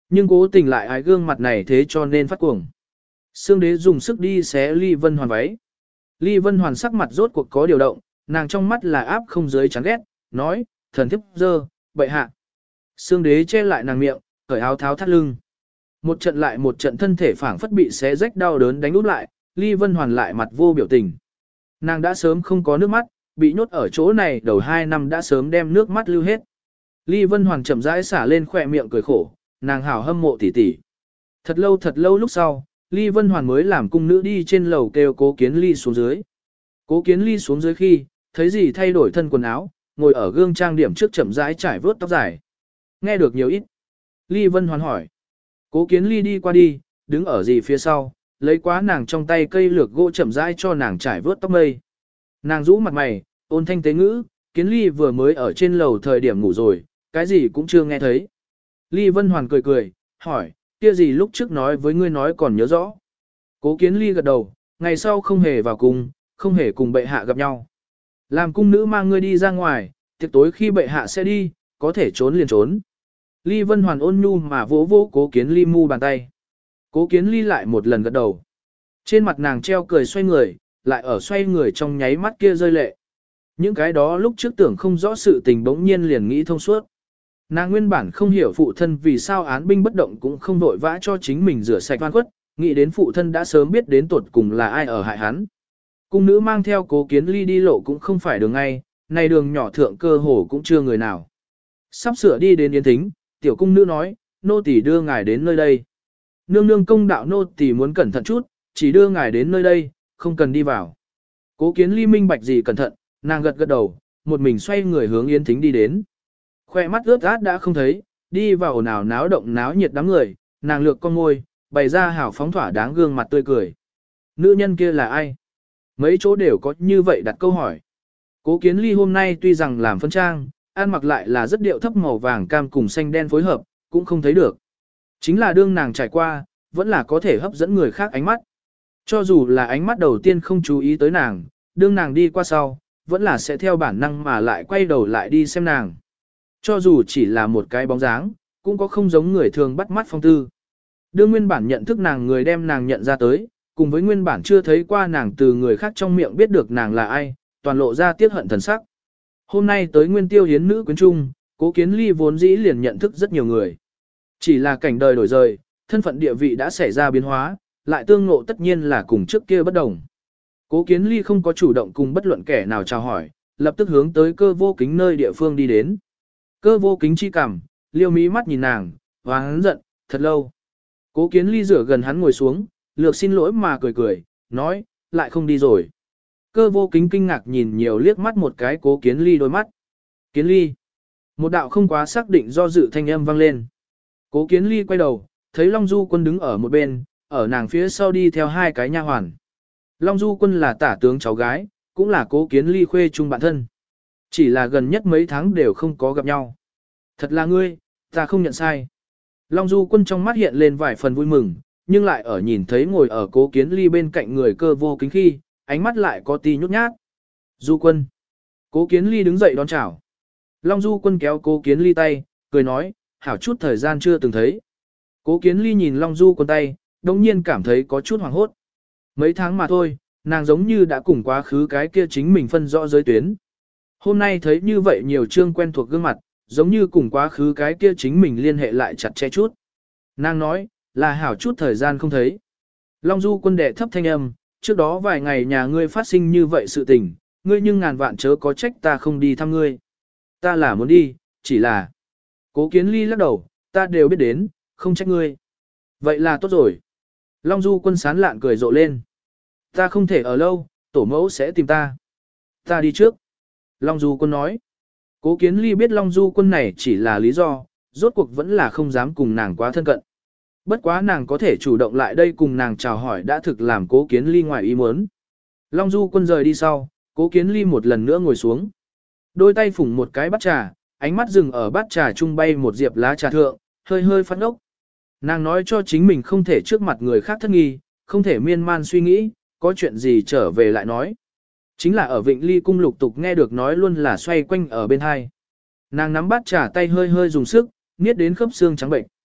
Nhưng cố tình lại ái gương mặt này thế cho nên phát cuồng. Sương đế dùng sức đi xé Ly Vân Hoàn váy. Ly Vân Hoàn sắc mặt rốt cuộc có điều động, nàng trong mắt là áp không dưới chán ghét, nói, thần thiếp dơ, bậy hạ. Sương đế che lại nàng miệng, cởi áo tháo thắt lưng. Một trận lại một trận thân thể phảng phất bị xé rách đau đớn đánh úp lại, Ly Vân Hoàn lại mặt vô biểu tình. Nàng đã sớm không có nước mắt, bị nhốt ở chỗ này đầu 2 năm đã sớm đem nước mắt lưu hết. Ly Vân Hoàn chậm rãi xả lên khỏe miệng cười khổ, nàng hảo hâm mộ tỉ tỉ. Thật lâu lúc sau, Ly Vân Hoàn mới làm cung nữ đi trên lầu kêu Cố Kiến Ly xuống dưới. Cố Kiến Ly xuống dưới khi, thấy gì thay đổi thân quần áo, ngồi ở gương trang điểm trước chậm rãi trải vớt tóc dài. Nghe được nhiều ít. Ly Vân Hoàn hỏi. Cố Kiến Ly đi qua đi, đứng ở gì phía sau, lấy quá nàng trong tay cây lược gỗ chậm rãi cho nàng trải vớt tóc mây. Nàng rũ mặt mày, ôn thanh tế ngữ, Kiến Ly vừa mới ở trên lầu thời điểm ngủ rồi, cái gì cũng chưa nghe thấy. Ly Vân Hoàn cười cười, hỏi, kia gì lúc trước nói với ngươi nói còn nhớ rõ. Cố Kiến Ly gật đầu, ngày sau không hề vào cung, không hề cùng bệ hạ gặp nhau. Làm cung nữ mang ngươi đi ra ngoài, tiệc tối khi bệ hạ sẽ đi, có thể trốn liền trốn. Ly Vân Hoàn ôn nhu mà vỗ vỗ Cố Kiến Ly mu bàn tay. Cố Kiến Ly lại một lần gật đầu. Trên mặt nàng treo cười xoay người, lại ở xoay người trong nháy mắt kia rơi lệ. Những cái đó lúc trước tưởng không rõ sự tình bỗng nhiên liền nghĩ thông suốt. Nàng nguyên bản không hiểu phụ thân vì sao án binh bất động cũng không vội vã cho chính mình rửa sạch oan khuất, nghĩ đến phụ thân đã sớm biết đến tuột cùng là ai ở hại hắn. Cung nữ mang theo Cố Kiến Ly đi lộ cũng không phải đường ngay, này đường nhỏ thượng cơ hồ cũng chưa người nào. Sắp sửa đi đến yến thính, tiểu cung nữ nói, nô tỳ đưa ngài đến nơi đây. Nương nương công đạo nô tỳ muốn cẩn thận chút, chỉ đưa ngài đến nơi đây, không cần đi vào. Cố Kiến Ly minh bạch gì cẩn thận, nàng gật gật đầu, một mình xoay người hướng yến thính đi đến. Khoe mắt ướt át đã không thấy, đi vào ồn ào náo động náo nhiệt đám người, nàng lược con môi, bày ra hảo phóng thỏa đáng gương mặt tươi cười. Nữ nhân kia là ai? Mấy chỗ đều có như vậy đặt câu hỏi. Cố Kiến Ly hôm nay tuy rằng làm phân trang, ăn mặc lại là rất điệu thấp màu vàng cam cùng xanh đen phối hợp, cũng không thấy được. Chính là đương nàng trải qua, vẫn là có thể hấp dẫn người khác ánh mắt. Cho dù là ánh mắt đầu tiên không chú ý tới nàng, đương nàng đi qua sau, vẫn là sẽ theo bản năng mà lại quay đầu lại đi xem nàng. Cho dù chỉ là một cái bóng dáng, cũng có không giống người thường bắt mắt phong tư. Đương nguyên bản nhận thức nàng người đem nàng nhận ra tới, cùng với nguyên bản chưa thấy qua nàng từ người khác trong miệng biết được nàng là ai, toàn lộ ra tiếc hận thần sắc. Hôm nay tới Nguyên Tiêu Hiến nữ quyến trung, Cố Kiến Ly vốn dĩ liền nhận thức rất nhiều người. Chỉ là cảnh đời đổi rời, thân phận địa vị đã xảy ra biến hóa, lại tương ngộ tất nhiên là cùng trước kia bất đồng. Cố Kiến Ly không có chủ động cùng bất luận kẻ nào chào hỏi, lập tức hướng tới Cơ Vô Kính nơi địa phương đi đến. Cơ Vô Kính chi cằm, liêu mí mắt nhìn nàng, hoáng giận, thật lâu. Cố Kiến Ly rửa gần hắn ngồi xuống, lược xin lỗi mà cười cười, nói, lại không đi rồi. Cơ Vô Kính kinh ngạc nhìn nhiều liếc mắt một cái Cố Kiến Ly đôi mắt. Kiến Ly. Một đạo không quá xác định do dự thanh âm vang lên. Cố Kiến Ly quay đầu, thấy Long Du Quân đứng ở một bên, ở nàng phía sau đi theo 2 cái nha hoàn. Long Du Quân là tả tướng cháu gái, cũng là Cố Kiến Ly khuê chung bạn thân. Chỉ là gần nhất mấy tháng đều không có gặp nhau. Thật là ngươi, ta không nhận sai. Long Du Quân trong mắt hiện lên vài phần vui mừng, nhưng lại ở nhìn thấy ngồi ở Cố Kiến Ly bên cạnh người Cơ Vô Kính khi, ánh mắt lại có tí nhút nhát. Du Quân. Cố Kiến Ly đứng dậy đón chào. Long Du Quân kéo Cố Kiến Ly tay, cười nói, hảo chút thời gian chưa từng thấy. Cố Kiến Ly nhìn Long Du Quân tay, đồng nhiên cảm thấy có chút hoảng hốt. Mấy tháng mà thôi, nàng giống như đã cùng quá khứ cái kia chính mình phân rõ giới tuyến. Hôm nay thấy như vậy nhiều chương quen thuộc gương mặt, giống như cùng quá khứ cái kia chính mình liên hệ lại chặt chẽ chút. Nàng nói, là hảo chút thời gian không thấy. Long Du Quân đệ thấp thanh âm, trước đó vài ngày nhà ngươi phát sinh như vậy sự tình, ngươi nhưng ngàn vạn chớ có trách ta không đi thăm ngươi. Ta là muốn đi, chỉ là... Cố Kiến Ly lắc đầu, ta đều biết đến, không trách ngươi. Vậy là tốt rồi. Long Du Quân sán lạn cười rộ lên. Ta không thể ở lâu, tổ mẫu sẽ tìm ta. Ta đi trước. Long Du Quân nói. Cố Kiến Ly biết Long Du Quân này chỉ là lý do, rốt cuộc vẫn là không dám cùng nàng quá thân cận. Bất quá nàng có thể chủ động lại đây cùng nàng chào hỏi đã thực làm Cố Kiến Ly ngoài ý muốn. Long Du Quân rời đi sau, Cố Kiến Ly một lần nữa ngồi xuống. Đôi tay phủng một cái bát trà, ánh mắt dừng ở bát trà trung bay một diệp lá trà thượng, hơi hơi phát ốc. Nàng nói cho chính mình không thể trước mặt người khác thất nghi, không thể miên man suy nghĩ, có chuyện gì trở về lại nói. Chính là ở Vịnh Ly cung lục tục nghe được nói luôn là xoay quanh ở bên hai. Nàng nắm bát trà tay hơi hơi dùng sức, niết đến khớp xương trắng bệnh.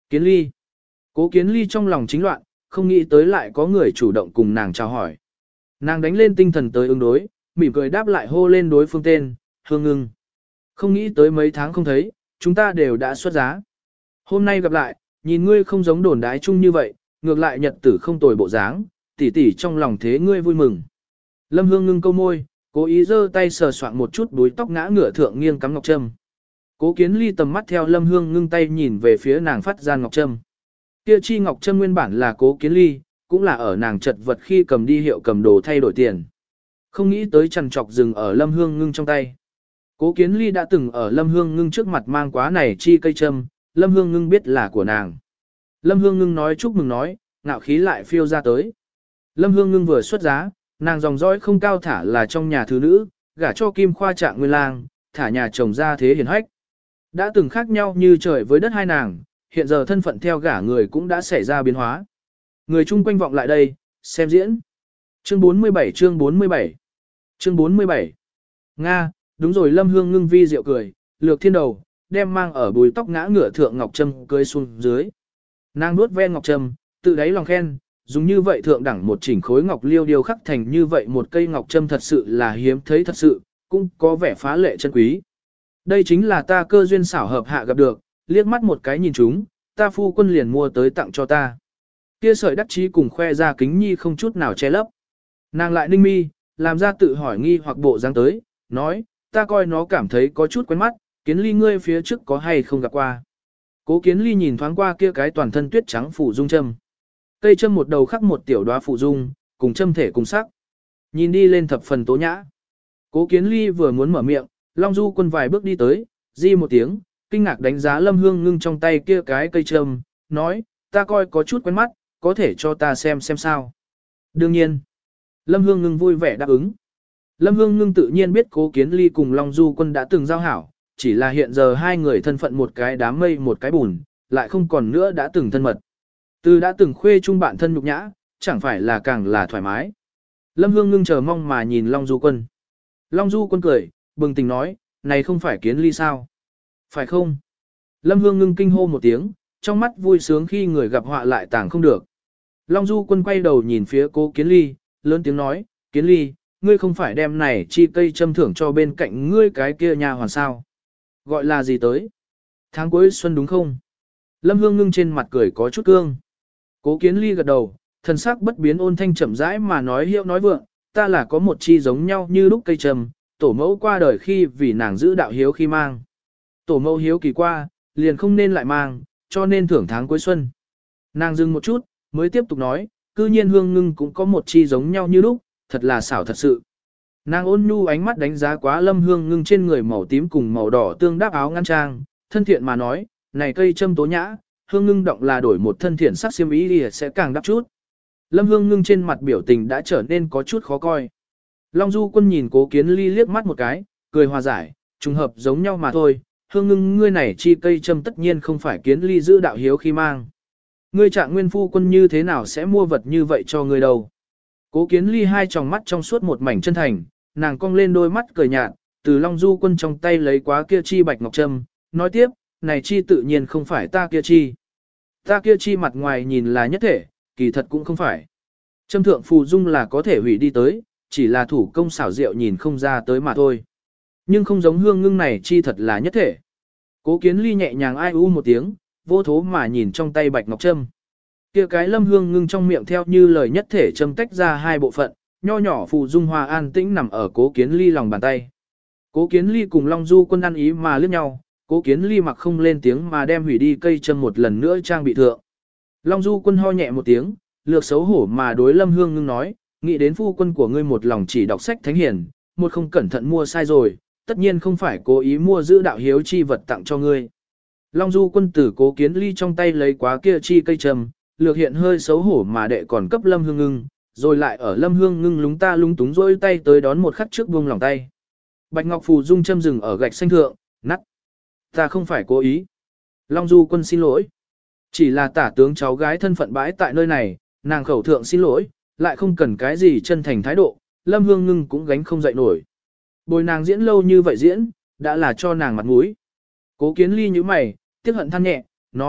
Kiến Ly. Cố Kiến Ly trong lòng chính loạn, không nghĩ tới lại có người chủ động cùng nàng chào hỏi. Nàng đánh lên tinh thần tới ứng đối, mỉm cười đáp lại hô lên đối phương tên, Hương Ngưng. Không nghĩ tới mấy tháng không thấy, chúng ta đều đã xuất giá. Hôm nay gặp lại, nhìn ngươi không giống đồn đái chung như vậy, ngược lại nhật tử không tồi bộ dáng, tỉ tỉ trong lòng thế ngươi vui mừng. Lâm Hương Ngưng câu môi, cố ý giơ tay sờ soạn một chút búi tóc ngã ngửa thượng nghiêng cắm ngọc trâm. Cố Kiến Ly tầm mắt theo Lâm Hương Ngưng tay nhìn về phía nàng phát ra ngọc trâm. Kia chi ngọc trâm nguyên bản là Cố Kiến Ly, cũng là ở nàng chật vật khi cầm đi hiệu cầm đồ thay đổi tiền. Không nghĩ tới chằn trọc dừng ở Lâm Hương Ngưng trong tay. Cố Kiến Ly đã từng ở Lâm Hương Ngưng trước mặt mang quá này chi cây trâm, Lâm Hương Ngưng biết là của nàng. Lâm Hương Ngưng nói chúc mừng nói, ngạo khí lại phiêu ra tới. Lâm Hương Ngưng vừa xuất giá, nàng dòng dõi không cao thả là trong nhà thứ nữ, gả cho Kim Khoa Trạng Nguyên Lang, thả nhà chồng ra thế hiển hách. Đã từng khác nhau như trời với đất hai nàng, hiện giờ thân phận theo gả người cũng đã xảy ra biến hóa. Người chung quanh vọng lại đây, xem diễn. Chương 47 chương 47 Chương 47 Nga, đúng rồi Lâm Hương Ngưng vi diệu cười, lược thiên đầu, đem mang ở bùi tóc ngã ngửa thượng ngọc trâm cưới xuống dưới. Nàng nuốt ven ngọc trâm, tự đáy lòng khen, dùng như vậy thượng đẳng một chỉnh khối ngọc liêu điêu khắc thành như vậy một cây ngọc trâm thật sự là hiếm thấy thật sự, cũng có vẻ phá lệ chân quý. Đây chính là ta cơ duyên xảo hợp hạ gặp được, liếc mắt một cái nhìn chúng, ta phu quân liền mua tới tặng cho ta. Kia sợi đắc chí cùng khoe ra kính nhi không chút nào che lấp. Nàng lại ninh mi, làm ra tự hỏi nghi hoặc bộ dáng tới, nói, ta coi nó cảm thấy có chút quen mắt, Kiến Ly ngươi phía trước có hay không gặp qua. Cố Kiến Ly nhìn thoáng qua kia cái toàn thân tuyết trắng phủ dung châm. Cây châm một đầu khắc một tiểu đóa phủ dung, cùng châm thể cùng sắc. Nhìn đi lên thập phần tố nhã. Cố Kiến Ly vừa muốn mở miệng, Long Du Quân vài bước đi tới, di một tiếng, kinh ngạc đánh giá Lâm Hương Ngưng trong tay kia cái cây châm, nói, ta coi có chút quen mắt, có thể cho ta xem sao. Đương nhiên. Lâm Hương Ngưng vui vẻ đáp ứng. Lâm Hương Ngưng tự nhiên biết Cố Kiến Ly cùng Long Du Quân đã từng giao hảo, chỉ là hiện giờ hai người thân phận một cái đám mây một cái bùn, lại không còn nữa đã từng thân mật. Từ đã từng khuê chung bạn thân nhục nhã, chẳng phải là càng là thoải mái. Lâm Hương Ngưng chờ mong mà nhìn Long Du Quân. Long Du Quân cười, bừng tỉnh nói, này không phải Kiến Ly sao? Phải không? Lâm Hương Ngưng kinh hô một tiếng, trong mắt vui sướng khi người gặp họa lại tàng không được. Long Du Quân quay đầu nhìn phía Cố Kiến Ly, lớn tiếng nói, Kiến Ly, ngươi không phải đem này chi cây châm thưởng cho bên cạnh ngươi cái kia nhà hoàn sao? Gọi là gì tới? Tháng cuối xuân đúng không? Lâm Hương Ngưng trên mặt cười có chút cương. Cố Kiến Ly gật đầu, thần sắc bất biến ôn thanh chậm rãi mà nói hiệu nói vượng, ta là có một chi giống nhau như lúc cây trầm, tổ mẫu qua đời khi vì nàng giữ đạo hiếu khi mang. Tổ mẫu hiếu kỳ qua, liền không nên lại mang, cho nên thưởng tháng cuối xuân. Nàng dừng một chút, mới tiếp tục nói, cư nhiên Hương Ngưng cũng có một chi giống nhau như lúc, thật là xảo thật sự. Nàng ôn nhu ánh mắt đánh giá quá Lâm Hương Ngưng trên người màu tím cùng màu đỏ tương đáp áo ngăn trang, thân thiện mà nói, này cây châm tố nhã, Hương Ngưng động là đổi một thân thiện sắc xiêm ý thì sẽ càng đắp chút. Lâm Hương Ngưng trên mặt biểu tình đã trở nên có chút khó coi. Long Du Quân nhìn Cố Kiến Ly liếc mắt một cái, cười hòa giải, trùng hợp giống nhau mà thôi, Hương Ngưng ngươi này chi cây châm tất nhiên không phải Kiến Ly giữ đạo hiếu khi mang. Ngươi Trạng Nguyên phu quân như thế nào sẽ mua vật như vậy cho ngươi đâu? Cố Kiến Ly hai tròng mắt trong suốt một mảnh chân thành, nàng cong lên đôi mắt cười nhạt, từ Long Du Quân trong tay lấy quá kia chi bạch ngọc trâm, nói tiếp, này chi tự nhiên không phải ta kia chi. Ta kia chi mặt ngoài nhìn là nhất thể, kỳ thật cũng không phải. Trâm thượng phù dung là có thể hủy đi tới, chỉ là thủ công xảo diệu nhìn không ra tới mà thôi. Nhưng không giống Hương Ngưng này chi thật là nhất thể. Cố Kiến Ly nhẹ nhàng ai u một tiếng, vô thố mà nhìn trong tay bạch ngọc trâm. Kia cái Lâm Hương Ngưng trong miệng theo như lời nhất thể châm tách ra hai bộ phận, nho nhỏ phù dung hoa an tĩnh nằm ở Cố Kiến Ly lòng bàn tay. Cố Kiến Ly cùng Long Du Quân ăn ý mà liếc nhau, Cố Kiến Ly mặc không lên tiếng mà đem hủy đi cây châm một lần nữa trang bị thượng. Long Du Quân ho nhẹ một tiếng, lược xấu hổ mà đối Lâm Hương Ngưng nói, nghĩ đến phu quân của ngươi một lòng chỉ đọc sách thánh hiền, một không cẩn thận mua sai rồi, tất nhiên không phải cố ý mua giữ đạo hiếu chi vật tặng cho ngươi. Long Du Quân từ Cố Kiến Ly trong tay lấy quá kia chi cây châm, lược hiện hơi xấu hổ mà đệ còn cấp Lâm Hương Ngưng, rồi lại ở Lâm Hương Ngưng lúng ta lung túng rôi tay tới đón một khắc trước buông lòng tay. Bạch Ngọc Phù Dung châm dừng ở gạch xanh thượng, nắt. Ta không phải cố ý. Long Du Quân xin lỗi. Chỉ là tả tướng cháu gái thân phận bãi tại nơi này, nàng khẩu thượng xin lỗi, lại không cần cái gì chân thành thái độ, Lâm Hương Ngưng cũng gánh không dậy nổi. Bồi nàng diễn lâu như vậy diễn, đã là cho nàng mặt mũi. Cố Kiến Ly như mày, tiếc hận than nhẹ, nói,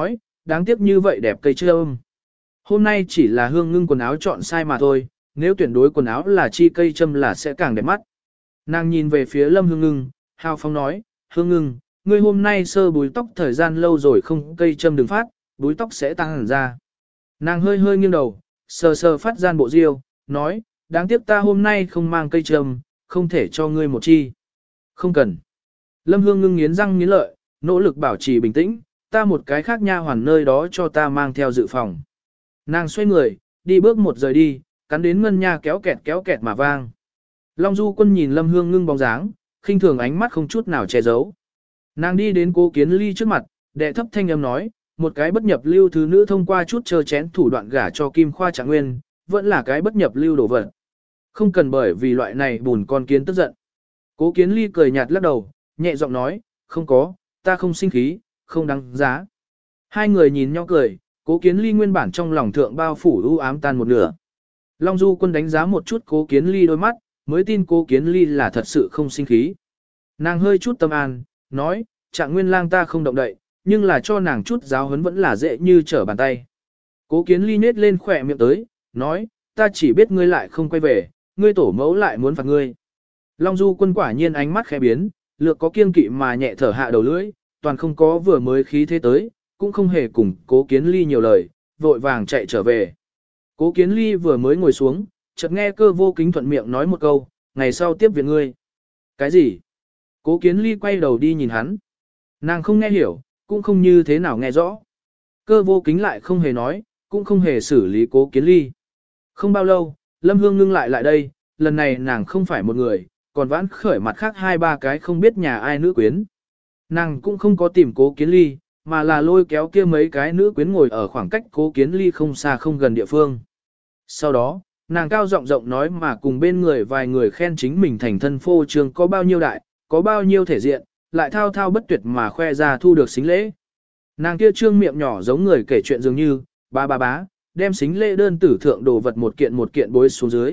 đáng tiếc như vậy đẹp cây châm. Hôm nay chỉ là Hương Ngưng quần áo chọn sai mà thôi, nếu tuyển đối quần áo là chi cây châm là sẽ càng đẹp mắt. Nàng nhìn về phía Lâm Hương Ngưng, hào phóng nói, Hương Ngưng, ngươi hôm nay sơ búi tóc thời gian lâu rồi không cây châm đừng phát, búi tóc sẽ tăng hẳn ra. Nàng hơi hơi nghiêng đầu, sờ sờ phát gian bộ diêu, nói, đáng tiếc ta hôm nay không mang cây châm, không thể cho ngươi một chi. Không cần. Lâm Hương Ngưng nghiến răng nghiến lợi, nỗ lực bảo trì bình tĩnh, ta một cái khác nha hoàn nơi đó cho ta mang theo dự phòng. Nàng xoay người, đi bước một rời đi, cắn đến ngân nha kéo kẹt mà vang. Long Du Quân nhìn Lâm Hương Ngưng bóng dáng, khinh thường ánh mắt không chút nào che giấu. Nàng đi đến Cố Kiến Ly trước mặt, đệ thấp thanh âm nói, một cái bất nhập lưu thứ nữ thông qua chút chờ chén thủ đoạn gả cho Kim Khoa Trạng Nguyên, vẫn là cái bất nhập lưu đồ vật. Không cần bởi vì loại này bùn con kiến tức giận. Cố Kiến Ly cười nhạt lắc đầu, nhẹ giọng nói, không có, ta không sinh khí, không đáng giá. Hai người nhìn nhau cười, Cố Kiến Ly nguyên bản trong lòng thượng bao phủ u ám tan một nửa. Long Du Quân đánh giá một chút Cố Kiến Ly đôi mắt, mới tin Cố Kiến Ly là thật sự không sinh khí. Nàng hơi chút tâm an, nói, Trạng Nguyên lang ta không động đậy, nhưng là cho nàng chút giáo huấn vẫn là dễ như trở bàn tay. Cố Kiến Ly nết lên khỏe miệng tới, nói, ta chỉ biết ngươi lại không quay về, ngươi tổ mẫu lại muốn phạt ngươi. Long Du Quân quả nhiên ánh mắt khẽ biến, lược có kiêng kỵ mà nhẹ thở hạ đầu lưỡi, toàn không có vừa mới khí thế tới, cũng không hề cùng Cố Kiến Ly nhiều lời, vội vàng chạy trở về. Cố Kiến Ly vừa mới ngồi xuống, chợt nghe Cơ Vô Kính thuận miệng nói một câu, ngày sau tiếp viện ngươi. Cái gì? Cố Kiến Ly quay đầu đi nhìn hắn. Nàng không nghe hiểu, cũng không như thế nào nghe rõ. Cơ Vô Kính lại không hề nói, cũng không hề xử lý Cố Kiến Ly. Không bao lâu, Lâm Hương Ngưng lại đây, lần này nàng không phải một người, còn vãn khởi mặt khác hai ba cái không biết nhà ai nữ quyến. Nàng cũng không có tìm Cố Kiến Ly, mà là lôi kéo kia mấy cái nữ quyến ngồi ở khoảng cách Cố Kiến Ly không xa không gần địa phương. Sau đó, nàng cao giọng rộng nói mà cùng bên người vài người khen chính mình thành thân phô trương có bao nhiêu đại, có bao nhiêu thể diện, lại thao thao bất tuyệt mà khoe ra thu được xính lễ. Nàng kia trương miệng nhỏ giống người kể chuyện dường như, bá, đem xính lễ đơn tử thượng đồ vật một kiện bối xuống dưới.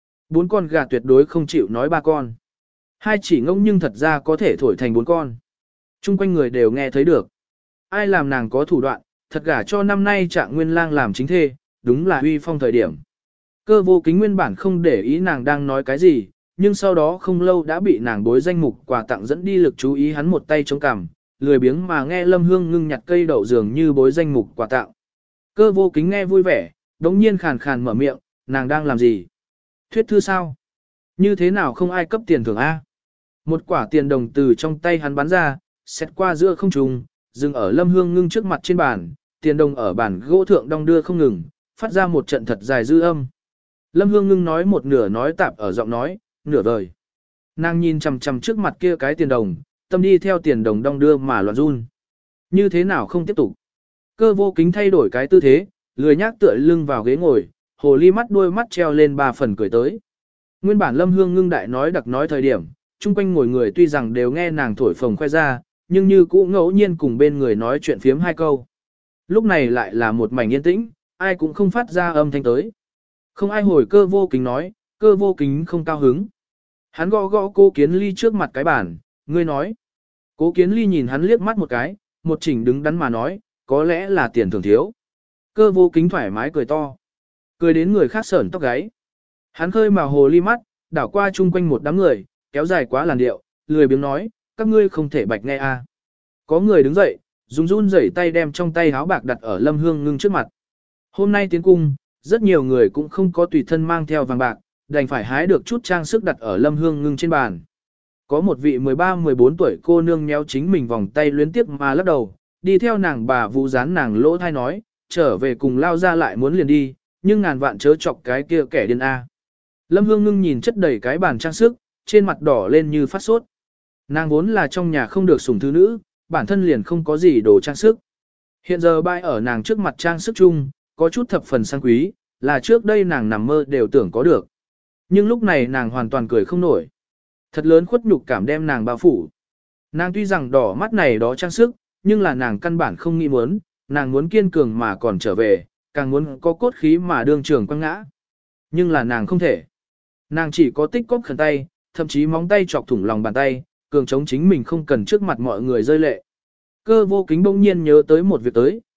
4 con gà tuyệt đối không chịu nói 3 con. 2 chỉ ngông nhưng thật ra có thể thổi thành 4 con. Trung quanh người đều nghe thấy được. Ai làm nàng có thủ đoạn, thật gả cho năm nay Trạng Nguyên lang làm chính thê, đúng là uy phong thời điểm. Cơ Vô Kính nguyên bản không để ý nàng đang nói cái gì, nhưng sau đó không lâu đã bị nàng bối danh mục quà tặng dẫn đi lực chú ý hắn một tay chống cằm, lười biếng mà nghe Lâm Hương Ngưng nhặt cây đậu dường như bối danh mục quà tặng. Cơ Vô Kính nghe vui vẻ, đống nhiên khàn khàn mở miệng, nàng đang làm gì? Thuyết thư sao? Như thế nào không ai cấp tiền thưởng A? Một quả tiền đồng từ trong tay hắn bắn ra, xét qua giữa không trung, dừng ở Lâm Hương Ngưng trước mặt trên bàn, tiền đồng ở bàn gỗ thượng đong đưa không ngừng, phát ra một trận thật dài dư âm. Lâm Hương Ngưng nói một nửa nói tạp ở giọng nói, nửa vời. Nàng nhìn chằm chằm trước mặt kia cái tiền đồng, tâm đi theo tiền đồng đong đưa mà loạn run. Như thế nào không tiếp tục? Cơ Vô Kính thay đổi cái tư thế, lười nhác tựa lưng vào ghế ngồi, hồ ly mắt đuôi mắt treo lên 3 phần cười tới. Nguyên bản Lâm Hương Ngưng đại nói đặc nói thời điểm, chung quanh ngồi người tuy rằng đều nghe nàng thổi phồng khoe ra, nhưng như cũ ngẫu nhiên cùng bên người nói chuyện phiếm 2 câu. Lúc này lại là một mảnh yên tĩnh, ai cũng không phát ra âm thanh tới. Không ai hồi Cơ Vô Kính nói, Cơ Vô Kính không cao hứng. Hắn gõ gõ Cố Kiến Ly trước mặt cái bàn, ngươi nói. Cố Kiến Ly nhìn hắn liếc mắt một cái, một chỉnh đứng đắn mà nói, có lẽ là tiền thưởng thiếu. Cơ Vô Kính thoải mái cười to. Cười đến người khác sởn tóc gáy. Hắn khơi mà hồ ly mắt, đảo qua chung quanh một đám người, kéo dài quá làn điệu, lười biếng nói, các ngươi không thể bạch nghe a. Có người đứng dậy, dùng run rẩy tay đem trong tay áo bạc đặt ở Lâm Hương Ngưng trước mặt. Hôm nay tiến cung, rất nhiều người cũng không có tùy thân mang theo vàng bạc, đành phải hái được chút trang sức đặt ở Lâm Hương Ngưng trên bàn. Có một vị 13-14 tuổi cô nương méo chính mình vòng tay luyến tiếp mà lắc đầu, đi theo nàng bà Vũ dán nàng lỗ thai nói, trở về cùng lao ra lại muốn liền đi, nhưng ngàn vạn chớ chọc cái kia kẻ điên A. Lâm Hương Ngưng nhìn chất đầy cái bàn trang sức, trên mặt đỏ lên như phát sốt. Nàng vốn là trong nhà không được sủng thứ nữ, bản thân liền không có gì đồ trang sức. Hiện giờ bày ở nàng trước mặt trang sức chung, có chút thập phần sang quý, là trước đây nàng nằm mơ đều tưởng có được. Nhưng lúc này nàng hoàn toàn cười không nổi. Thật lớn khuất nhục cảm đem nàng bao phủ. Nàng tuy rằng đỏ mắt này đó trang sức, nhưng là nàng căn bản không nghĩ muốn, nàng muốn kiên cường mà còn trở về, càng muốn có cốt khí mà đương trường quăng ngã. Nhưng là nàng không thể. Nàng chỉ có tích cóp khẩn tay, thậm chí móng tay chọc thủng lòng bàn tay, cường chống chính mình không cần trước mặt mọi người rơi lệ. Cơ Vô Kính bỗng nhiên nhớ tới một việc tới,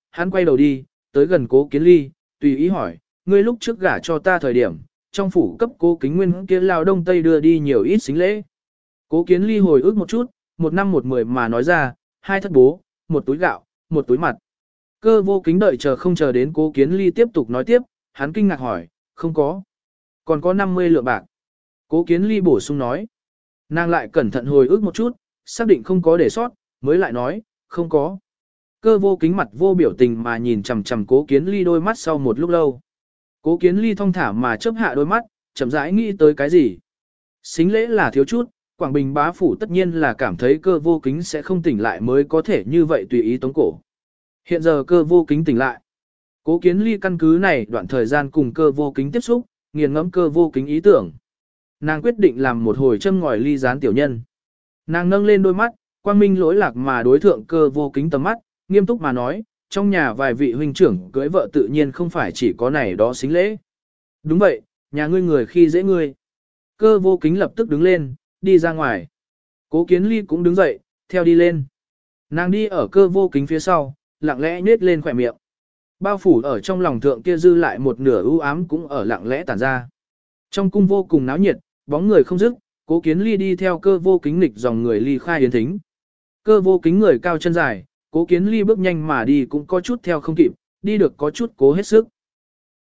hắn quay đầu đi, tới gần Cố Kiến Ly, tùy ý hỏi, ngươi lúc trước gả cho ta thời điểm, trong phủ cấp Cố Kính Nguyên kia lao đông tây đưa đi nhiều ít xính lễ. Cố Kiến Ly hồi ức một chút, 1 năm 1 10 mà nói ra, 2 thất bố, 1 túi gạo, 1 túi mặt. Cơ Vô Kính đợi chờ không chờ đến Cố Kiến Ly tiếp tục nói tiếp, hắn kinh ngạc hỏi, không có. Còn có 50 lượng bạc. Cố Kiến Ly bổ sung nói. Nàng lại cẩn thận hồi ức một chút, xác định không có để sót, mới lại nói, không có. Cơ Vô Kính mặt vô biểu tình mà nhìn chằm chằm Cố Kiến Ly đôi mắt sau một lúc lâu. Cố Kiến Ly thong thả mà chớp hạ đôi mắt, chậm rãi nghĩ tới cái gì. Xính lễ là thiếu chút, Quảng Bình bá phủ tất nhiên là cảm thấy Cơ Vô Kính sẽ không tỉnh lại mới có thể như vậy tùy ý tống cổ. Hiện giờ Cơ Vô Kính tỉnh lại. Cố Kiến Ly căn cứ này đoạn thời gian cùng Cơ Vô Kính tiếp xúc, nghiền ngẫm Cơ Vô Kính ý tưởng. Nàng quyết định làm một hồi châm ngòi ly gián tiểu nhân. Nàng nâng lên đôi mắt, quang minh lỗi lạc mà đối thượng Cơ Vô Kính tầm mắt, nghiêm túc mà nói, trong nhà vài vị huynh trưởng cưới vợ tự nhiên không phải chỉ có này đó xính lễ. Đúng vậy, nhà ngươi người khi dễ ngươi. Cơ Vô Kính lập tức đứng lên, đi ra ngoài. Cố Kiến Ly cũng đứng dậy, theo đi lên. Nàng đi ở Cơ Vô Kính phía sau, lặng lẽ nhếch lên khỏe miệng. Bao phủ ở trong lòng thượng kia dư lại một nửa u ám cũng ở lặng lẽ tản ra. Trong cung vô cùng náo nhiệt, bóng người không dứt, Cố Kiến Ly đi theo Cơ Vô Kính nghịch dòng người ly khai yến thính. Cơ Vô Kính người cao chân dài, Cố Kiến Ly bước nhanh mà đi cũng có chút theo không kịp, đi được có chút cố hết sức.